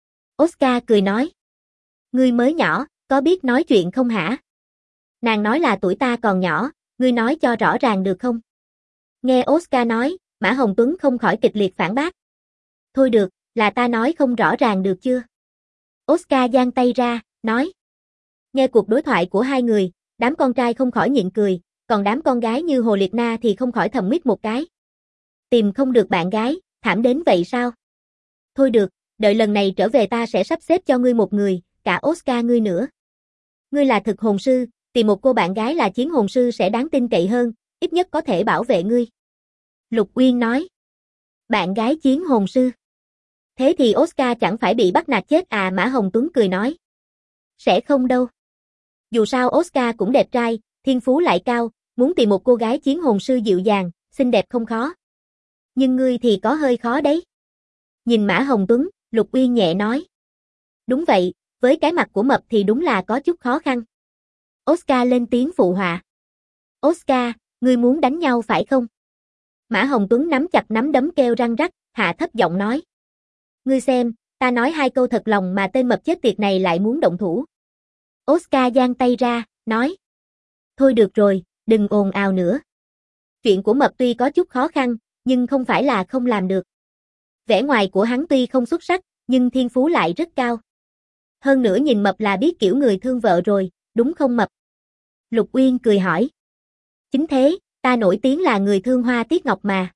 Oscar cười nói. Ngươi mới nhỏ, có biết nói chuyện không hả? Nàng nói là tuổi ta còn nhỏ, ngươi nói cho rõ ràng được không? Nghe Oscar nói, Mã Hồng Tuấn không khỏi kịch liệt phản bác. Thôi được, là ta nói không rõ ràng được chưa? Oscar giang tay ra, nói. Nghe cuộc đối thoại của hai người, đám con trai không khỏi nhịn cười, còn đám con gái như Hồ Liệt Na thì không khỏi thầm mít một cái. Tìm không được bạn gái, thảm đến vậy sao? Thôi được, đợi lần này trở về ta sẽ sắp xếp cho ngươi một người, cả Oscar ngươi nữa. Ngươi là thực hồn sư, tìm một cô bạn gái là chiến hồn sư sẽ đáng tin cậy hơn, ít nhất có thể bảo vệ ngươi. Lục Uyên nói. Bạn gái chiến hồn sư. Thế thì Oscar chẳng phải bị bắt nạt chết à, Mã Hồng Tuấn cười nói. Sẽ không đâu. Dù sao Oscar cũng đẹp trai, thiên phú lại cao, muốn tìm một cô gái chiến hồn sư dịu dàng, xinh đẹp không khó. Nhưng ngươi thì có hơi khó đấy. Nhìn Mã Hồng Tuấn, Lục Uyên nhẹ nói. Đúng vậy, với cái mặt của mập thì đúng là có chút khó khăn. Oscar lên tiếng phụ họa. Oscar, ngươi muốn đánh nhau phải không? Mã Hồng Tuấn nắm chặt nắm đấm kêu răng rắc, hạ thấp giọng nói. Ngươi xem, ta nói 2 câu thật lòng mà tên mập chết tiệt này lại muốn động thủ. Oscar giang tay ra, nói. Thôi được rồi, đừng ồn ào nữa. Chuyện của mập tuy có chút khó khăn, nhưng không phải là không làm được. Vẻ ngoài của hắn tuy không xuất sắc, nhưng thiên phú lại rất cao. Hơn nữa nhìn mập là biết kiểu người thương vợ rồi, đúng không mập? Lục Uyên cười hỏi. Chính thế, ta nổi tiếng là người thương hoa tiết ngọc mà.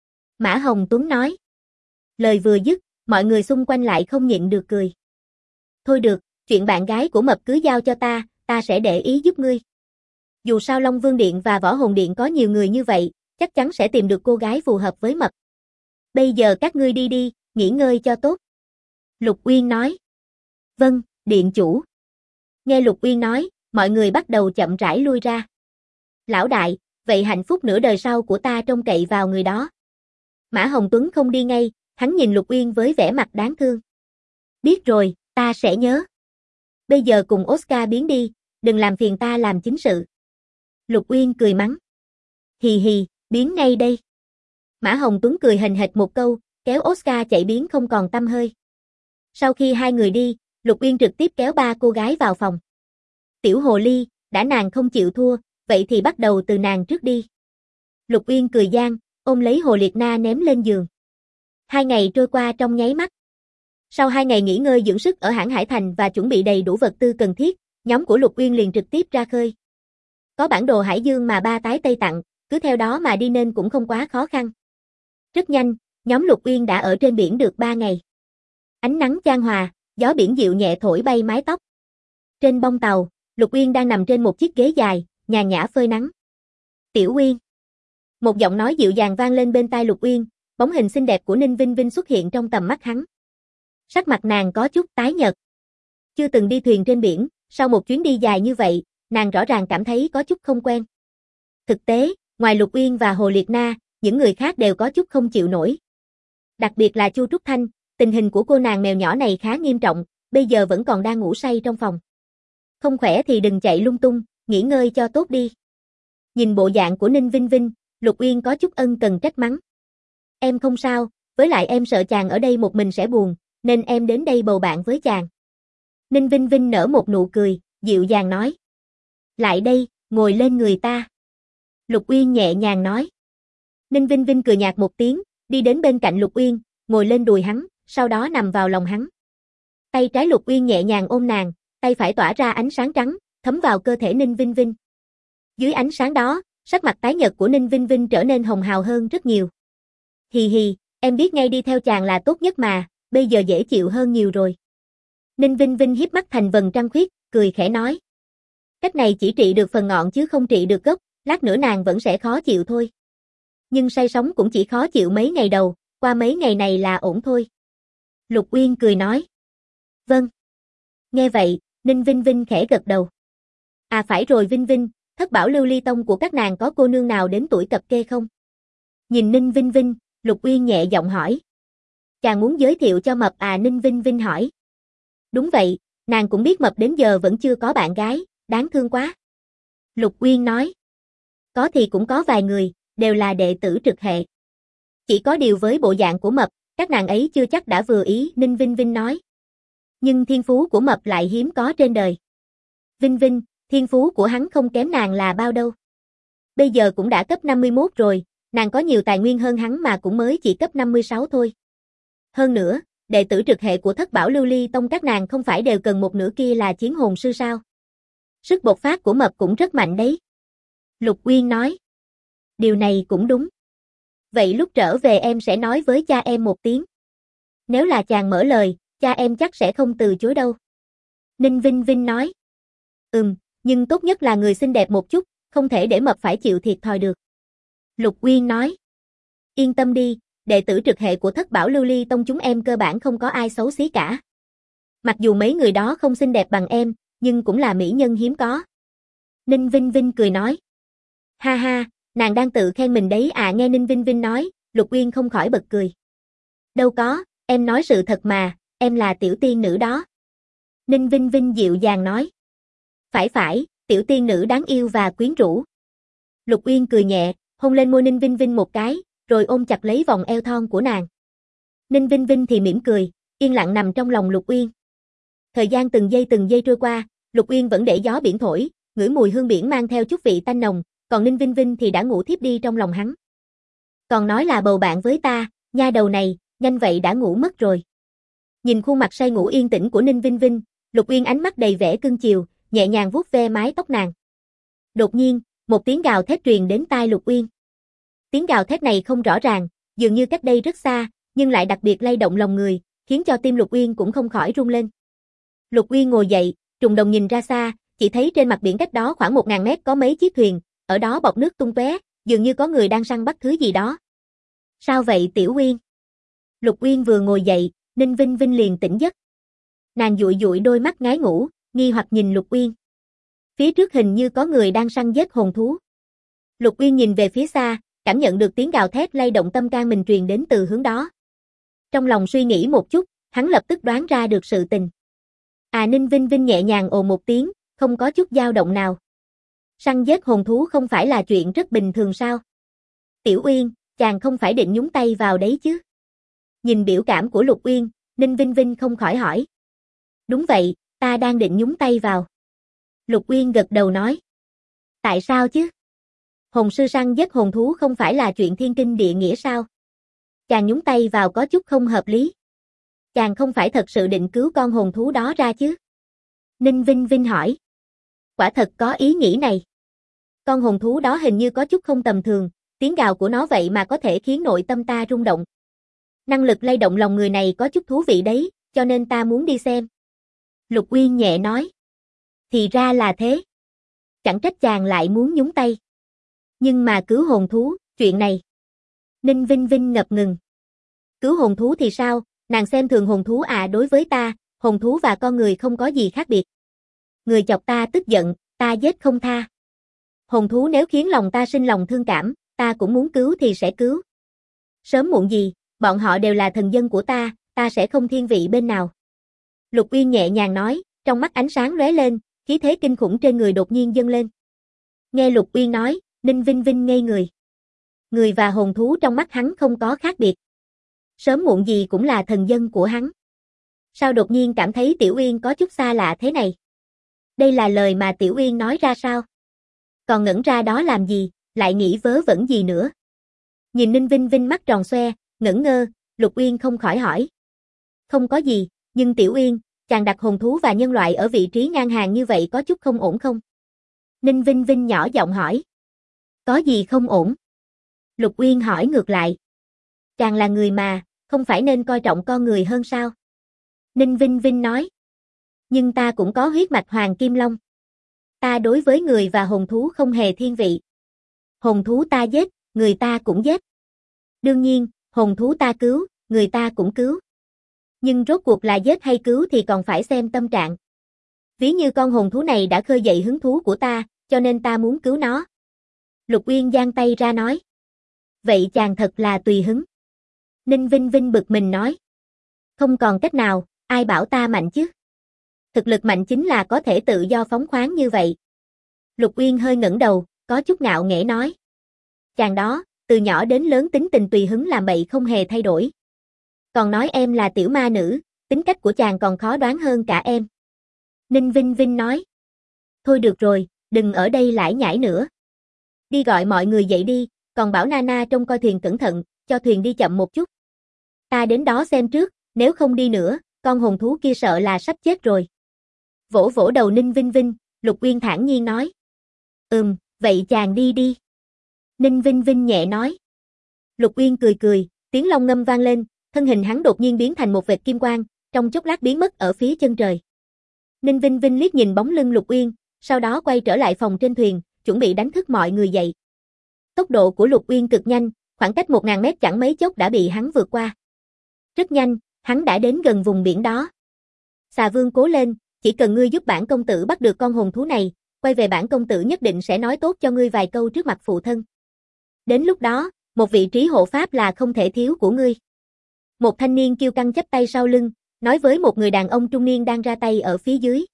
Mã Hồng Tuấn nói. Lời vừa dứt, mọi người xung quanh lại không nhịn được cười. Thôi được, chuyện bạn gái của mập cứ giao cho ta sẽ để ý giúp ngươi. Dù sao Long Vương Điện và Võ Hồn Điện có nhiều người như vậy, chắc chắn sẽ tìm được cô gái phù hợp với mập. Bây giờ các ngươi đi đi, nghỉ ngơi cho tốt. Lục Uyên nói. Vâng, điện chủ. Nghe Lục Uyên nói, mọi người bắt đầu chậm rãi lui ra. Lão đại, vậy hạnh phúc nửa đời sau của ta trông cậy vào người đó. Mã Hồng Tuấn không đi ngay, hắn nhìn Lục Uyên với vẻ mặt đáng thương. Biết rồi, ta sẽ nhớ. Bây giờ cùng Oscar biến đi, đừng làm phiền ta làm chính sự. Lục Uyên cười mắng. Hì hì, biến ngay đây. Mã Hồng Tuấn cười hềnh hệt một câu, kéo Oscar chạy biến không còn tăm hơi. Sau khi hai người đi, Lục Uyên trực tiếp kéo 3 cô gái vào phòng. Tiểu hồ ly, đã nàng không chịu thua, vậy thì bắt đầu từ nàng trước đi. Lục Uyên cười gian, ôm lấy Hồ Liệt Na ném lên giường. 2 ngày trôi qua trong nháy mắt. Sau 2 ngày nghỉ ngơi dưỡng sức ở hãng Hải Thành và chuẩn bị đầy đủ vật tư cần thiết, nhóm của Lục Uyên liền trực tiếp ra khơi. Có bản đồ Hải Dương mà ba tái Tây tặng, cứ theo đó mà đi nên cũng không quá khó khăn. Rất nhanh, nhóm Lục Uyên đã ở trên biển được 3 ngày. Ánh nắng chan hòa, gió biển dịu nhẹ thổi bay mái tóc. Trên bông tàu, Lục Uyên đang nằm trên một chiếc ghế dài, nhàn nhã phơi nắng. Tiểu Uyên. Một giọng nói dịu dàng vang lên bên tai Lục Uyên, bóng hình xinh đẹp của Ninh Vinh Vinh xuất hiện trong tầm mắt hắn. Sắc mặt nàng có chút tái nhợt. Chưa từng đi thuyền trên biển, sau một chuyến đi dài như vậy, nàng rõ ràng cảm thấy có chút không quen. Thực tế, ngoài Lục Uyên và Hồ Liệt Na, những người khác đều có chút không chịu nổi. Đặc biệt là Chu Trúc Thanh, tình hình của cô nàng mèo nhỏ này khá nghiêm trọng, bây giờ vẫn còn đang ngủ say trong phòng. Không khỏe thì đừng chạy lung tung, nghỉ ngơi cho tốt đi. Nhìn bộ dạng của Ninh Vinh Vinh, Lục Uyên có chút ân cần trách mắng. Em không sao, với lại em sợ chàng ở đây một mình sẽ buồn, nên em đến đây bầu bạn với chàng. Ninh Vinh Vinh nở một nụ cười, dịu dàng nói. Lại đây, ngồi lên người ta. Lục Uyên nhẹ nhàng nói. Ninh Vinh Vinh cười nhạt một tiếng, đi đến bên cạnh Lục Uyên, ngồi lên đùi hắn, sau đó nằm vào lòng hắn. Tay trái Lục Uyên nhẹ nhàng ôm nàng, tay phải tỏa ra ánh sáng trắng, thấm vào cơ thể Ninh Vinh Vinh. Dưới ánh sáng đó, sắc mặt tái nhợt của Ninh Vinh Vinh trở nên hồng hào hơn rất nhiều. Hì hì, em biết ngay đi theo chàng là tốt nhất mà, bây giờ dễ chịu hơn nhiều rồi. Ninh Vinh Vinh híp mắt thành vầng trăng khuyết, cười khẽ nói. Cách này chỉ trị được phần ngọn chứ không trị được gốc, lát nữa nàng vẫn sẽ khó chịu thôi. Nhưng say sóng cũng chỉ khó chịu mấy ngày đầu, qua mấy ngày này là ổn thôi. Lục Uyên cười nói. Vâng. Nghe vậy, Ninh Vinh Vinh khẽ gật đầu. À phải rồi Vinh Vinh, thất bảo lưu ly tông của các nàng có cô nương nào đến tuổi cập kê không? Nhìn Ninh Vinh Vinh, Lục Uyên nhẹ giọng hỏi. Chàng muốn giới thiệu cho Mập à? Ninh Vinh Vinh hỏi. Đúng vậy, nàng cũng biết Mập đến giờ vẫn chưa có bạn gái, đáng thương quá. Lục Uyên nói. Có thì cũng có vài người, đều là đệ tử trực hệ. Chỉ có điều với bộ dạng của Mập, các nàng ấy chưa chắc đã vừa ý, Ninh Vinh Vinh nói. Nhưng thiên phú của Mập lại hiếm có trên đời. Vinh Vinh, thiên phú của hắn không kém nàng là bao đâu. Bây giờ cũng đã cấp 51 rồi, nàng có nhiều tài nguyên hơn hắn mà cũng mới chỉ cấp 56 thôi. Hơn nữa, đệ tử trực hệ của thất bảo lưu ly tông các nàng không phải đều cần một nửa kia là chiến hồn sư sao? Sức bộc phát của Mập cũng rất mạnh đấy. Lục Uyên nói. Điều này cũng đúng. Vậy lúc trở về em sẽ nói với cha em một tiếng. Nếu là chàng mở lời, cha em chắc sẽ không từ chối đâu. Ninh Vinh Vinh nói. Nhưng tốt nhất là người xinh đẹp một chút, không thể để Mập phải chịu thiệt thòi được. Lục Uyên nói. Yên tâm đi, đệ tử trực hệ của thất bảo lưu ly tông chúng em cơ bản không có ai xấu xí cả. Mặc dù mấy người đó không xinh đẹp bằng em, nhưng cũng là mỹ nhân hiếm có. Ninh Vinh Vinh cười nói. Ha ha, nàng đang tự khen mình đấy à? Nghe Ninh Vinh Vinh nói, Lục Uyên không khỏi bật cười. Đâu có, em nói sự thật mà, em là tiểu tiên nữ đó. Ninh Vinh Vinh dịu dàng nói. Phải, tiểu tiên nữ đáng yêu và quyến rũ. Lục Uyên cười nhẹ, hôn lên môi Ninh Vinh Vinh một cái, rồi ôm chặt lấy vòng eo thon của nàng. Ninh Vinh Vinh thì mỉm cười, yên lặng nằm trong lòng Lục Uyên. Thời gian từng giây trôi qua, Lục Uyên vẫn để gió biển thổi, ngửi mùi hương biển mang theo chút vị tanh nồng, còn Ninh Vinh Vinh thì đã ngủ thiếp đi trong lòng hắn. Còn nói là bầu bạn với ta, nha đầu này, nhanh vậy đã ngủ mất rồi. Nhìn khuôn mặt say ngủ yên tĩnh của Ninh Vinh Vinh, Lục Uyên ánh mắt đầy vẻ cưng chiều, nhẹ nhàng vuốt ve mái tóc nàng. Đột nhiên, một tiếng gào thét truyền đến tai Lục Uyên. Tiếng gào thét này không rõ ràng, dường như cách đây rất xa, nhưng lại đặc biệt lay động lòng người, khiến cho tim Lục Uyên cũng không khỏi rung lên. Lục Uyên ngồi dậy, trùng đồng nhìn ra xa, chỉ thấy trên mặt biển cách đó khoảng 1000 mét có mấy chiếc thuyền, ở đó bọt nước tung tóe, dường như có người đang săn bắt thứ gì đó. Sao vậy Tiểu Uyên? Lục Uyên vừa ngồi dậy, Ninh Vinh Vinh liền tỉnh giấc. Nàng dụi dụi đôi mắt ngái ngủ, nghi hoặc nhìn Lục Uyên. Phía trước hình như có người đang săn giết hồn thú. Lục Uyên nhìn về phía xa, cảm nhận được tiếng gào thét lay động tâm can mình truyền đến từ hướng đó. Trong lòng suy nghĩ một chút, hắn lập tức đoán ra được sự tình. À, Ninh Vinh Vinh nhẹ nhàng ồ một tiếng, không có chút dao động nào. Săn giết hồn thú không phải là chuyện rất bình thường sao? Tiểu Uyên, chàng không phải định nhúng tay vào đấy chứ? Nhìn biểu cảm của Lục Uyên, Ninh Vinh Vinh không khỏi hỏi. Đúng vậy, ta đang định nhúng tay vào. Lục Uyên gật đầu nói. Tại sao chứ? Hồn sư săn giết hồn thú không phải là chuyện thiên kinh địa nghĩa sao? Chàng nhúng tay vào có chút không hợp lý. Chàng không phải thật sự định cứu con hồn thú đó ra chứ? Ninh Vinh Vinh hỏi. Quả thật có ý nghĩ này. Con hồn thú đó hình như có chút không tầm thường, tiếng gào của nó vậy mà có thể khiến nội tâm ta rung động. Năng lực lay động lòng người này có chút thú vị đấy, cho nên ta muốn đi xem. Lục Uyên nhẹ nói. Thì ra là thế. Chẳng trách chàng lại muốn nhúng tay. Nhưng mà cứu hồn thú, chuyện này. Ninh Vinh Vinh ngập ngừng. Cứu hồn thú thì sao, nàng xem thường hồn thú à? Đối với ta, hồn thú và con người không có gì khác biệt. Người chọc ta tức giận, ta giết không tha. Hồn thú nếu khiến lòng ta sinh lòng thương cảm, ta cũng muốn cứu thì sẽ cứu. Sớm muộn gì, bọn họ đều là thần dân của ta sẽ không thiên vị bên nào. Lục Uyên nhẹ nhàng nói, trong mắt ánh sáng lóe lên, khí thế kinh khủng trên người đột nhiên dâng lên. Nghe Lục Uyên nói, Ninh Vinh Vinh ngây người. Người và hồn thú trong mắt hắn không có khác biệt. Sớm muộn gì cũng là thần dân của hắn. Sao đột nhiên cảm thấy Tiểu Uyên có chút xa lạ thế này? Đây là lời mà Tiểu Uyên nói ra sao? Còn ngẩn ra đó làm gì, lại nghĩ vớ vẩn gì nữa? Nhìn Ninh Vinh Vinh mắt tròn xoe, ngẩn ngơ, Lục Uyên không khỏi hỏi. Không có gì, nhưng Tiểu Uyên, Chàng đặt hồn thú và nhân loại ở vị trí ngang hàng như vậy có chút không ổn không? Ninh Vinh Vinh nhỏ giọng hỏi. Có gì không ổn? Lục Uyên hỏi ngược lại. Chàng là người mà, không phải nên coi trọng con người hơn sao? Ninh Vinh Vinh nói. Nhưng ta cũng có huyết mạch Hoàng Kim Long. Ta đối với người và hồn thú không hề thiên vị. Hồn thú ta giết, người ta cũng giết. Đương nhiên, hồn thú ta cứu, người ta cũng cứu. Nhưng rốt cuộc là giết hay cứu thì còn phải xem tâm trạng. Ví như con hồn thú này đã khơi dậy hứng thú của ta, cho nên ta muốn cứu nó. Lục Uyên giang tay ra nói. Vậy chàng thật là tùy hứng. Ninh Vinh Vinh bực mình nói. Không còn cách nào, ai bảo ta mạnh chứ? Thực lực mạnh chính là có thể tự do phóng khoáng như vậy. Lục Uyên hơi ngẩng đầu, có chút ngạo nghễ nói. Chàng đó, từ nhỏ đến lớn tính tình tùy hứng làm bậy không hề thay đổi. Còn nói em là tiểu ma nữ, tính cách của chàng còn khó đoán hơn cả em. Ninh Vinh Vinh nói. Thôi được rồi, đừng ở đây lải nhải nữa. Đi gọi mọi người dậy đi, còn bảo Nana trông coi thuyền cẩn thận, cho thuyền đi chậm một chút. Ta đến đó xem trước, nếu không đi nữa, con hồn thú kia sợ là sắp chết rồi. Vỗ vỗ đầu Ninh Vinh Vinh, Lục Uyên thản nhiên nói. Vậy chàng đi đi. Ninh Vinh Vinh nhẹ nói. Lục Uyên cười cười, tiếng long ngâm vang lên, thân hình hắn đột nhiên biến thành một vệt kim quang, trong chốc lát biến mất ở phía chân trời. Ninh Vinh Vinh liếc nhìn bóng lưng Lục Uyên, sau đó quay trở lại phòng trên thuyền, chuẩn bị đánh thức mọi người dậy. Tốc độ của Lục Uyên cực nhanh, khoảng cách 1000 mét chẳng mấy chốc đã bị hắn vượt qua. Rất nhanh, hắn đã đến gần vùng biển đó. Xà Vương cố lên, chỉ cần ngươi giúp bản công tử bắt được con hồn thú này, quay về bản công tử nhất định sẽ nói tốt cho ngươi vài câu trước mặt phụ thân. Đến lúc đó, một vị trí hộ pháp là không thể thiếu của ngươi. Một thanh niên kiêu căng chắp tay sau lưng, nói với một người đàn ông trung niên đang ra tay ở phía dưới.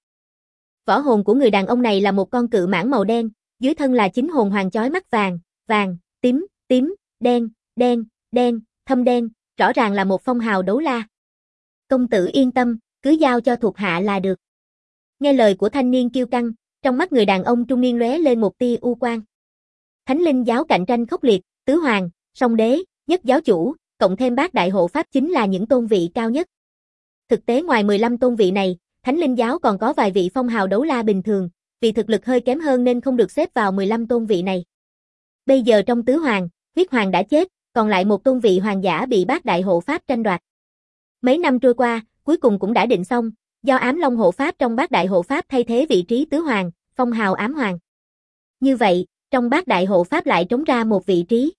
Võ hồn của người đàn ông này là một con cự mãng màu đen, dưới thân là 9 hồn hoàng chói mắt vàng, vàng, tím, tím, đen, đen, đen, thâm đen, rõ ràng là một phong hào đấu la. Công tử yên tâm, cứ giao cho thuộc hạ là được. Nghe lời của thanh niên kiêu căng, trong mắt người đàn ông trung niên lóe lên một tia u quang. Thánh linh giáo cạnh tranh khốc liệt, tứ hoàng, song đế, nhất giáo chủ, cộng thêm bát đại hộ pháp chính là những tôn vị cao nhất. Thực tế ngoài 15 tôn vị này, Thánh linh giáo còn có vài vị phong hào đấu la bình thường, vì thực lực hơi kém hơn nên không được xếp vào 15 tôn vị này. Bây giờ trong tứ hoàng, huyết hoàng đã chết, còn lại một tôn vị hoàng giả bị bát đại hộ pháp tranh đoạt. Mấy năm trôi qua, cuối cùng cũng đã định xong, do ám long hộ pháp trong bát đại hộ pháp thay thế vị trí tứ hoàng, phong hào ám hoàng. Như vậy, trong bát đại hộ pháp lại trống ra một vị trí.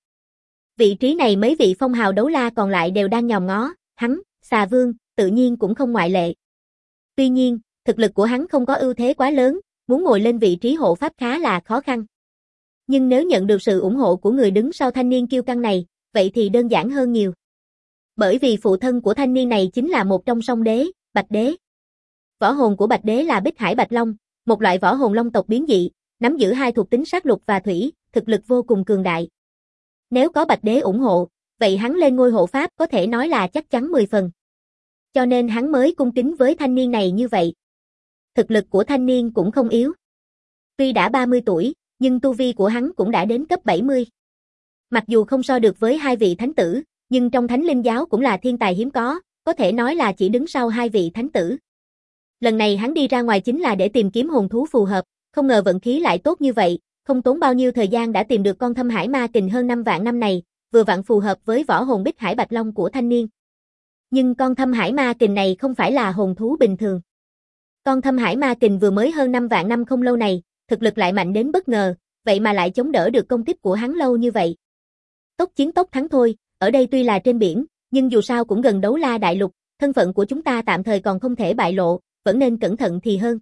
Vị trí này mấy vị phong hào đấu la còn lại đều đang nhòm ngó, hắn, Xà Vương, tự nhiên cũng không ngoại lệ. Tuy nhiên, thực lực của hắn không có ưu thế quá lớn, muốn ngồi lên vị trí hộ pháp khá là khó khăn. Nhưng nếu nhận được sự ủng hộ của người đứng sau thanh niên kiêu căng này, vậy thì đơn giản hơn nhiều. Bởi vì phụ thân của thanh niên này chính là một trong song đế, Bạch Đế. Võ hồn của Bạch Đế là Bích Hải Bạch Long, một loại võ hồn long tộc biến dị, nắm giữ hai thuộc tính sát lục và thủy, thực lực vô cùng cường đại. Nếu có Bạch Đế ủng hộ, vậy hắn lên ngôi hộ pháp có thể nói là chắc chắn 10 phần. Cho nên hắn mới cung kính với thanh niên này như vậy. Thực lực của thanh niên cũng không yếu. Tuy đã 30 tuổi, nhưng tu vi của hắn cũng đã đến cấp 70. Mặc dù không so được với hai vị thánh tử, nhưng trong thánh linh giáo cũng là thiên tài hiếm có thể nói là chỉ đứng sau hai vị thánh tử. Lần này hắn đi ra ngoài chính là để tìm kiếm hồn thú phù hợp, không ngờ vận khí lại tốt như vậy, không tốn bao nhiêu thời gian đã tìm được con Thâm Hải Ma Kình hơn 5 vạn năm này, vừa vặn phù hợp với võ hồn Bích Hải Bạch Long của thanh niên. Nhưng con Thâm Hải Ma Kình này không phải là hồn thú bình thường. Con Thâm Hải Ma Kình vừa mới hơn 5 vạn năm không lâu này, thực lực lại mạnh đến bất ngờ, vậy mà lại chống đỡ được công kích của hắn lâu như vậy. Tốc chiến tốc thắng thôi, ở đây tuy là trên biển, nhưng dù sao cũng gần Đấu La Đại Lục, thân phận của chúng ta tạm thời còn không thể bại lộ, vẫn nên cẩn thận thì hơn.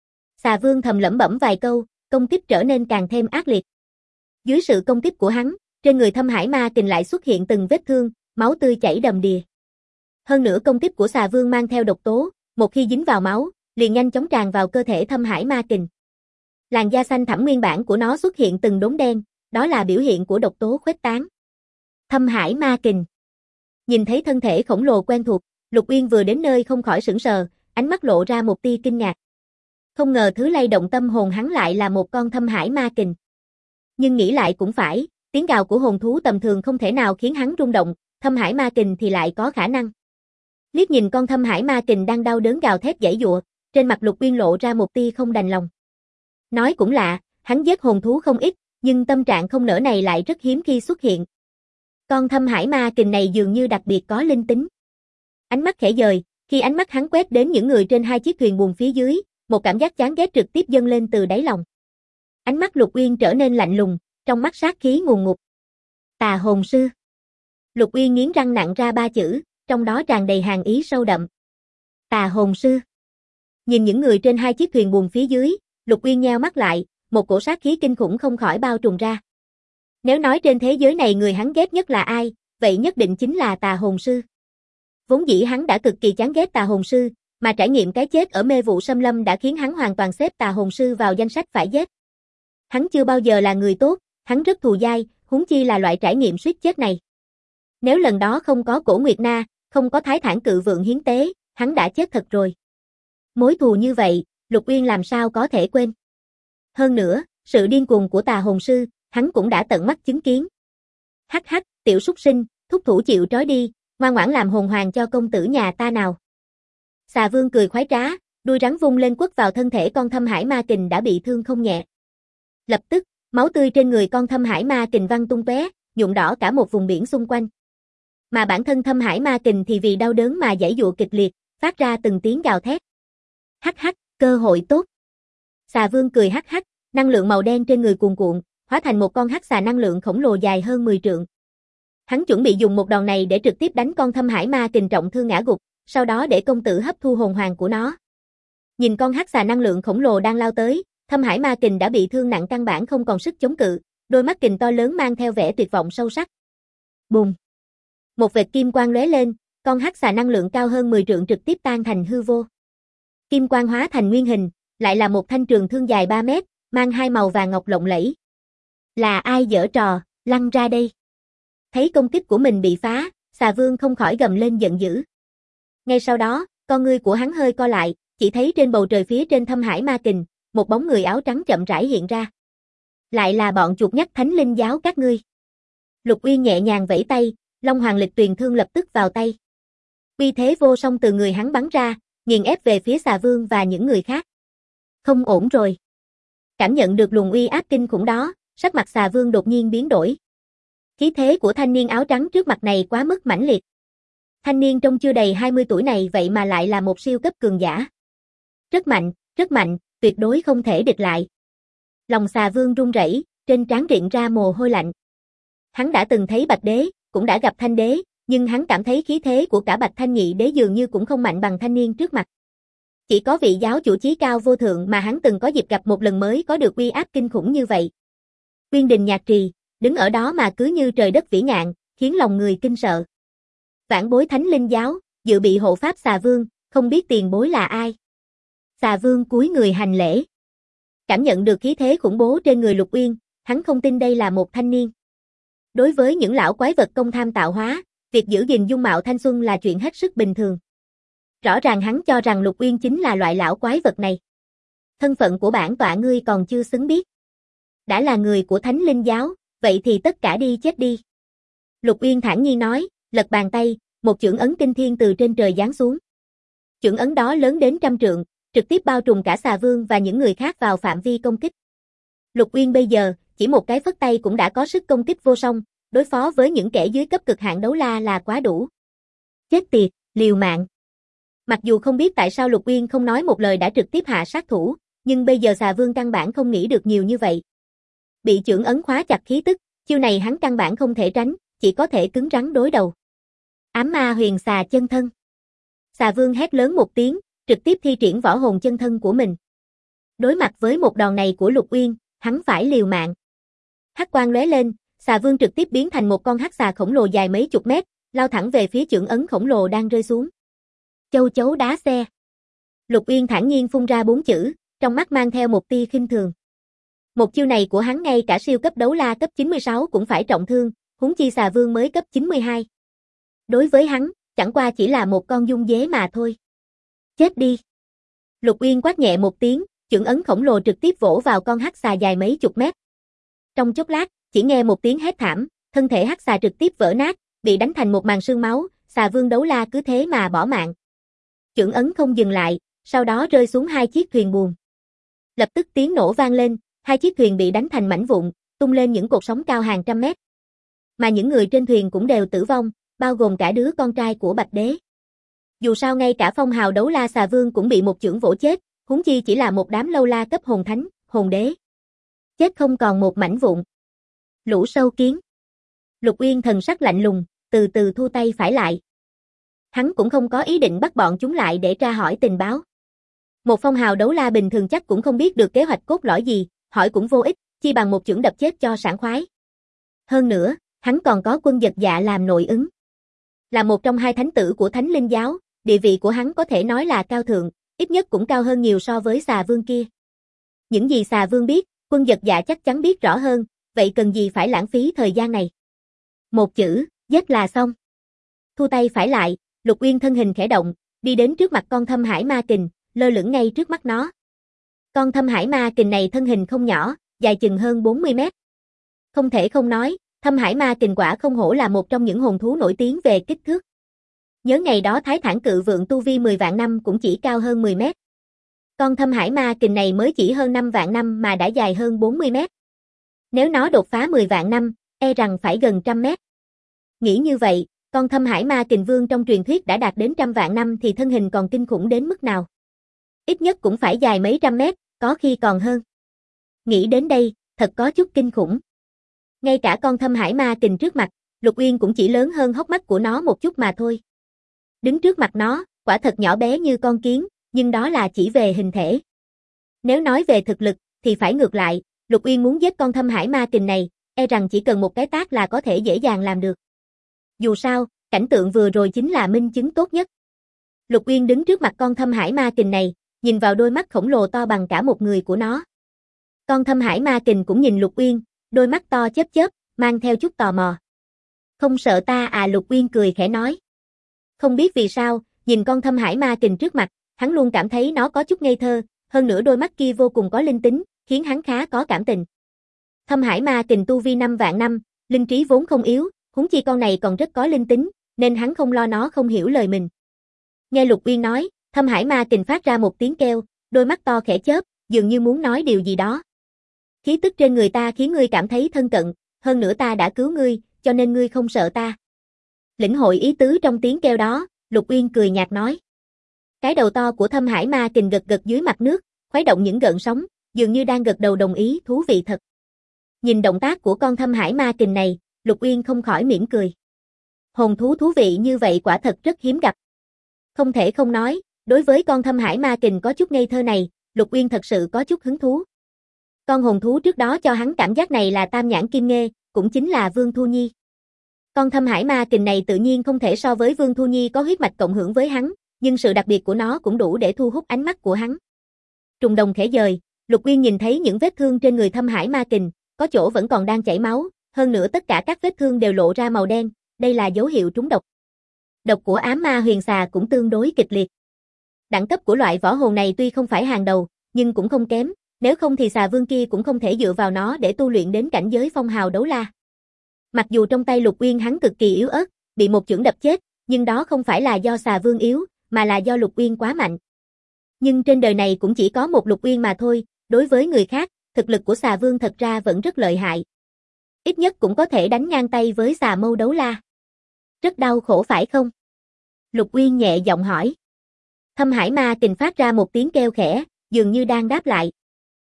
Xà Vương thầm lẩm bẩm vài câu, công kích trở nên càng thêm ác liệt. Dưới sự công kích của hắn, trên người Thâm Hải Ma Kình lại xuất hiện từng vết thương, máu tươi chảy đầm đìa. Hơn nữa công kích của Xà Vương mang theo độc tố, một khi dính vào máu, liền nhanh chóng tràn vào cơ thể Thâm Hải Ma Kình. Làn da xanh thẳm nguyên bản của nó xuất hiện từng đốm đen, đó là biểu hiện của độc tố khuếch tán. Thâm Hải Ma Kình. Nhìn thấy thân thể khổng lồ quen thuộc, Lục Uyên vừa đến nơi không khỏi sửng sờ, ánh mắt lộ ra một tia kinh ngạc. Không ngờ thứ lay động tâm hồn hắn lại là một con Thâm Hải Ma Kình. Nhưng nghĩ lại cũng phải, tiếng gào của hồn thú tầm thường không thể nào khiến hắn rung động, Thâm Hải Ma Kình thì lại có khả năng. Liếc nhìn con Thâm Hải Ma Kình đang đau đớn gào thét giãy giụa, trên mặt Lục Uyên lộ ra một tia không đành lòng. Nói cũng lạ, hắn giết hồn thú không ít, nhưng tâm trạng không nỡ này lại rất hiếm khi xuất hiện. Con Thâm Hải Ma Kình này dường như đặc biệt có linh tính. Ánh mắt khẽ dời, khi ánh mắt hắn quét đến những người trên hai chiếc thuyền buồm phía dưới, một cảm giác chán ghét trực tiếp dâng lên từ đáy lòng. Ánh mắt Lục Uyên trở nên lạnh lùng, trong mắt sát khí ngùn ngụt. Tà hồn sư. Lục Uyên nghiến răng nặng ra 3 chữ, trong đó tràn đầy hàn ý sâu đậm. Tà hồn sư. Nhìn những người trên hai chiếc thuyền buồm phía dưới, Lục Uyên nheo mắt lại, một cổ sát khí kinh khủng không khỏi bao trùm ra. Nếu nói trên thế giới này người hắn ghét nhất là ai, vậy nhất định chính là tà hồn sư. Vốn dĩ hắn đã cực kỳ chán ghét tà hồn sư, mà trải nghiệm cái chết ở mê vụ xâm lâm đã khiến hắn hoàn toàn xếp tà hồn sư vào danh sách phải giết. Hắn chưa bao giờ là người tốt, hắn rất thù dai, huống chi là loại trải nghiệm suýt chết này. Nếu lần đó không có Cổ Nguyệt Na, không có Thái Thản Cự Vượng hiến tế, hắn đã chết thật rồi. Mối thù như vậy, Lục Uyên làm sao có thể quên. Hơn nữa, sự điên cuồng của tà hồn sư, hắn cũng đã tận mắt chứng kiến. Hắc hắc, tiểu súc sinh, thúc thủ chịu trói đi, ngoan ngoãn làm hồn hoàng cho công tử nhà ta nào. Xà Vương cười khoái trá, đuôi rắn vung lên quất vào thân thể con Thâm Hải Ma Kình đã bị thương không nhẹ. Lập tức, máu tươi trên người con Thâm Hải Ma Kình văng tung tóe, nhuộm đỏ cả một vùng biển xung quanh. Mà bản thân Thâm Hải Ma Kình thì vì đau đớn mà giãy giụa kịch liệt, phát ra từng tiếng gào thét. Hắc hắc, cơ hội tốt. Xà Vương cười hắc hắc, năng lượng màu đen trên người cuồn cuộn, hóa thành một con hắc xà năng lượng khổng lồ dài hơn 10 trượng. Hắn chuẩn bị dùng một đòn này để trực tiếp đánh con Thâm Hải Ma Kình trọng thương ngã gục, sau đó để công tử hấp thu hồn hoàng của nó. Nhìn con hắc xà năng lượng khổng lồ đang lao tới, Thâm Hải Ma Kình đã bị thương nặng căn bản không còn sức chống cự, đôi mắt kình to lớn mang theo vẻ tuyệt vọng sâu sắc. Bùng! Một vệt kim quang lóe lên, con hắc xà năng lượng cao hơn 10 trượng trực tiếp tan thành hư vô. Kim quang hóa thành nguyên hình, lại là một thanh trường thương dài 3 mét, mang hai màu vàng ngọc lộng lẫy. Là ai giở trò, lăn ra đây. Thấy công kích của mình bị phá, Xà Vương không khỏi gầm lên giận dữ. Ngay sau đó, con ngươi của hắn hơi co lại, chỉ thấy trên bầu trời phía trên Thâm Hải Ma Kình, một bóng người áo trắng chậm rãi hiện ra. Lại là bọn chuột nhắt Thánh Linh giáo các ngươi. Lục Uyên nhẹ nhàng vẫy tay, Long Hoàng Lịch Tuyền Thương lập tức vào tay. Uy thế vô song từ người hắn bắn ra, nghiền ép về phía Xà Vương và những người khác. Không ổn rồi. Cảm nhận được luồng uy áp kinh khủng đó, sắc mặt Xà Vương đột nhiên biến đổi. Khí thế của thanh niên áo trắng trước mặt này quá mức mãnh liệt. Thanh niên trông chưa đầy 20 tuổi này vậy mà lại là một siêu cấp cường giả. Rất mạnh, tuyệt đối không thể địch lại. Lòng Xà Vương run rẩy, trên trán rịn ra mồ hôi lạnh. Hắn đã từng thấy Bạch Đế, cũng đã gặp Thanh Đế, nhưng hắn cảm thấy khí thế của cả Bạch Thanh Nhị Đế dường như cũng không mạnh bằng thanh niên trước mặt. Chỉ có vị giáo chủ chí cao vô thượng mà hắn từng có dịp gặp một lần mới có được uy áp kinh khủng như vậy. Uyên Đình Nhạc Trì, đứng ở đó mà cứ như trời đất vĩ ngạn, khiến lòng người kinh sợ. Vãn bối Thánh Linh giáo, dự bị hộ pháp Xà Vương, không biết tiền bối là ai. Xà Vương cúi người hành lễ. Cảm nhận được khí thế khủng bố trên người Lục Uyên, hắn không tin đây là một thanh niên. Đối với những lão quái vật công tham tạo hóa, việc giữ gìn dung mạo thanh xuân là chuyện hết sức bình thường. Rõ ràng hắn cho rằng Lục Uyên chính là loại lão quái vật này. Thân phận của bản tọa ngươi còn chưa xứng biết. Đã là người của Thánh Linh giáo, vậy thì tất cả đi chết đi. Lục Uyên thản nhiên nói, lật bàn tay, một chưởng ấn kinh thiên từ trên trời giáng xuống. Chưởng ấn đó lớn đến 100 trượng, trực tiếp bao trùm cả Xà Vương và những người khác vào phạm vi công kích. Lục Uyên bây giờ, chỉ một cái phất tay cũng đã có sức công kích vô song, đối phó với những kẻ dưới cấp cực hạn đấu la là quá đủ. Chết tiệt, liều mạng. Mặc dù không biết tại sao Lục Uyên không nói một lời đã trực tiếp hạ sát thủ, nhưng bây giờ Xà Vương căn bản không nghĩ được nhiều như vậy. Bị chưởng ấn khóa chặt khí tức, chiêu này hắn căn bản không thể tránh, chỉ có thể cứng rắn đối đầu. Ám ma huyền xà chân thân. Xà Vương hét lớn một tiếng, trực tiếp thi triển võ hồn chân thân của mình. Đối mặt với một đòn này của Lục Uyên, hắn phải liều mạng. Hắc quang lóe lên, Xà Vương trực tiếp biến thành một con hắc xà khổng lồ dài mấy chục mét, lao thẳng về phía chưởng ấn khổng lồ đang rơi xuống. Châu chấu đá xe. Lục Uyên thản nhiên phun ra 4 chữ, trong mắt mang theo một tia khinh thường. Một chiêu này của hắn ngay cả siêu cấp đấu la cấp 96 cũng phải trọng thương, huống chi Xà Vương mới cấp 92. Đối với hắn, chẳng qua chỉ là một con dung dế mà thôi. Chết đi. Lục Uyên quát nhẹ một tiếng, chưởng ấn khổng lồ trực tiếp vỗ vào con hắc xà dài mấy chục mét. Trong chốc lát, chỉ nghe một tiếng hét thảm, thân thể hắc xà trực tiếp vỡ nát, bị đánh thành một màn sương máu, xà vương đấu la cứ thế mà bỏ mạng. Chưởng ấn không dừng lại, sau đó rơi xuống hai chiếc thuyền buồm. Lập tức tiếng nổ vang lên, hai chiếc thuyền bị đánh thành mảnh vụn, tung lên những cột sóng cao hàng trăm mét. Mà những người trên thuyền cũng đều tử vong, bao gồm cả đứa con trai của Bạch Đế. Dù sao ngay cả phong hào đấu la xà vương cũng bị một chưởng vỗ chết, huống chi chỉ là một đám lâu la cấp hồn thánh, hồn đế. Chết không còn một mảnh vụn. Lũ sâu kiến. Lục Uyên thần sắc lạnh lùng, từ từ thu tay phải lại. Hắn cũng không có ý định bắt bọn chúng lại để tra hỏi tình báo. Một phong hào đấu la bình thường chắc cũng không biết được kế hoạch cốt lõi gì, hỏi cũng vô ích, chi bằng một chưởng đập chết cho sảng khoái. Hơn nữa, hắn còn có Quân Dật Dạ làm nội ứng. Là một trong hai thánh tử của Thánh Linh giáo, địa vị của hắn có thể nói là cao thượng, ít nhất cũng cao hơn nhiều so với xà vương kia. Những gì xà vương biết, Quân Dật Dạ chắc chắn biết rõ hơn, vậy cần gì phải lãng phí thời gian này. Một chữ, giết là xong. Thu tay phải lại, Lục Uyên thân hình khẽ động, đi đến trước mặt con Thâm Hải Ma Kình, lơ lửng ngay trước mắt nó. Con Thâm Hải Ma Kình này thân hình không nhỏ, dài chừng hơn 40 mét. Không thể không nói, Thâm Hải Ma Kình quả không hổ là một trong những hồn thú nổi tiếng về kích thước. Nhớ ngày đó Thái Thản Cự Vượng tu vi 10 vạn năm cũng chỉ cao hơn 10 mét. Con Thâm Hải Ma Kình này mới chỉ hơn 5 vạn năm mà đã dài hơn 40 mét. Nếu nó đột phá 10 vạn năm, e rằng phải gần 100 mét. Nghĩ như vậy, con Thâm Hải Ma Kình Vương trong truyền thuyết đã đạt đến 100 vạn năm thì thân hình còn kinh khủng đến mức nào. Ít nhất cũng phải dài mấy trăm mét, có khi còn hơn. Nghĩ đến đây, thật có chút kinh khủng. Ngay cả con Thâm Hải Ma Kình trước mặt, Lục Uyên cũng chỉ lớn hơn hốc mắt của nó một chút mà thôi. Đứng trước mặt nó, quả thật nhỏ bé như con kiến, nhưng đó là chỉ về hình thể. Nếu nói về thực lực, thì phải ngược lại, Lục Uyên muốn giết con Thâm Hải Ma Kình này, e rằng chỉ cần một cái tát là có thể dễ dàng làm được. Dù sao, cảnh tượng vừa rồi chính là minh chứng tốt nhất. Lục Uyên đứng trước mặt con Thâm Hải Ma Kình này, nhìn vào đôi mắt khổng lồ to bằng cả một người của nó. Con Thâm Hải Ma Kình cũng nhìn Lục Uyên, đôi mắt to chớp chớp, mang theo chút tò mò. Không sợ ta à? Lục Uyên cười khẽ nói. Không biết vì sao, nhìn con Thâm Hải Ma Kình trước mặt, hắn luôn cảm thấy nó có chút ngây thơ, hơn nữa đôi mắt kia vô cùng có linh tính, khiến hắn khá có cảm tình. Thâm Hải Ma Kình tu vi 5 vạn năm, linh trí vốn không yếu, huống chi con này còn rất có linh tính, nên hắn không lo nó không hiểu lời mình. Nghe Lục Uyên nói, Thâm Hải Ma Kình phát ra một tiếng kêu, đôi mắt to khẽ chớp, dường như muốn nói điều gì đó. Khí tức trên người ta khiến ngươi cảm thấy thân cận, hơn nữa ta đã cứu ngươi, cho nên ngươi không sợ ta. Lĩnh hội ý tứ trong tiếng kêu đó, Lục Uyên cười nhạt nói. Cái đầu to của Thâm Hải Ma Kình gật gật dưới mặt nước, khuấy động những gợn sóng, dường như đang gật đầu đồng ý, thú vị thật. Nhìn động tác của con Thâm Hải Ma Kình này, Lục Uyên không khỏi mỉm cười. Hồn thú thú vị như vậy quả thật rất hiếm gặp. Không thể không nói, đối với con Thâm Hải Ma Kình có chút ngây thơ này, Lục Uyên thật sự có chút hứng thú. Con hồn thú trước đó cho hắn cảm giác này là Tam Nhãn Kim Nghê, cũng chính là Vương Thu Nhi. Con Thâm Hải Ma Kình này tự nhiên không thể so với Vương Thu Nhi có huyết mạch cộng hưởng với hắn, nhưng sự đặc biệt của nó cũng đủ để thu hút ánh mắt của hắn. Trùng đồng khẽ dời, Lục Uyên nhìn thấy những vết thương trên người Thâm Hải Ma Kình, có chỗ vẫn còn đang chảy máu, hơn nữa tất cả các vết thương đều lộ ra màu đen, đây là dấu hiệu trúng độc. Độc của ám ma huyền xà cũng tương đối kịch liệt. Đẳng cấp của loại võ hồn này tuy không phải hàng đầu, nhưng cũng không kém, nếu không thì xà vương kia cũng không thể dựa vào nó để tu luyện đến cảnh giới phong hào đấu la. Mặc dù trong tay Lục Uyên hắn cực kỳ yếu ớt, bị một chưởng đập chết, nhưng đó không phải là do xà vương yếu, mà là do Lục Uyên quá mạnh. Nhưng trên đời này cũng chỉ có một Lục Uyên mà thôi, đối với người khác, thực lực của xà vương thật ra vẫn rất lợi hại. Ít nhất cũng có thể đánh ngang tay với xà mâu đấu la. Rất đau khổ phải không? Lục Uyên nhẹ giọng hỏi. Thâm Hải Ma Kình phát ra một tiếng kêu khẽ, dường như đang đáp lại.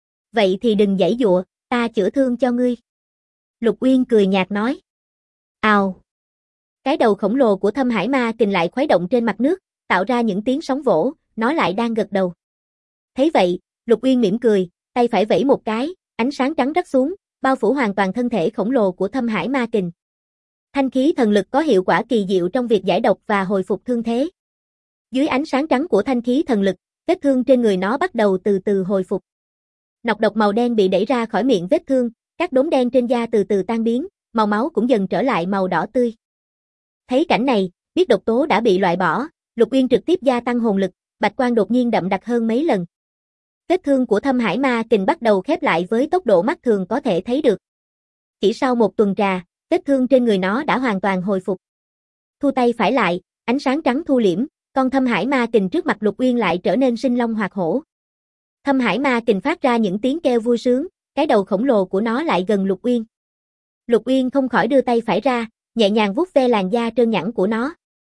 Vậy thì đừng giãy giụa, ta chữa thương cho ngươi. Lục Uyên cười nhạt nói. Ào. Cái đầu khổng lồ của Thâm Hải Ma Kình lại khuấy động trên mặt nước, tạo ra những tiếng sóng vỗ, nó lại đang gật đầu. Thấy vậy, Lục Uyên mỉm cười, tay phải vẫy một cái, ánh sáng trắng rắc xuống, bao phủ hoàn toàn thân thể khổng lồ của Thâm Hải Ma Kình. Thanh khí thần lực có hiệu quả kỳ diệu trong việc giải độc và hồi phục thương thế. Dưới ánh sáng trắng của thanh khí thần lực, vết thương trên người nó bắt đầu từ từ hồi phục. Nọc độc màu đen bị đẩy ra khỏi miệng vết thương, các đốm đen trên da từ từ tan biến, màu máu cũng dần trở lại màu đỏ tươi. Thấy cảnh này, biết độc tố đã bị loại bỏ, Lục Uyên trực tiếp gia tăng hồn lực, bạch quang đột nhiên đậm đặc hơn mấy lần. Vết thương của Thâm Hải Ma Kình bắt đầu khép lại với tốc độ mắt thường có thể thấy được. Chỉ sau một tuần trà, vết thương trên người nó đã hoàn toàn hồi phục. Thu tay phải lại, Ánh sáng trắng thu liễm, con thâm hải ma kình trước mặt Lục Uyên lại trở nên sinh long hoạt hổ. Thâm hải ma kình phát ra những tiếng kêu vui sướng, cái đầu khổng lồ của nó lại gần Lục Uyên. Lục Uyên không khỏi đưa tay phải ra, nhẹ nhàng vuốt ve làn da trơn nhẵn của nó.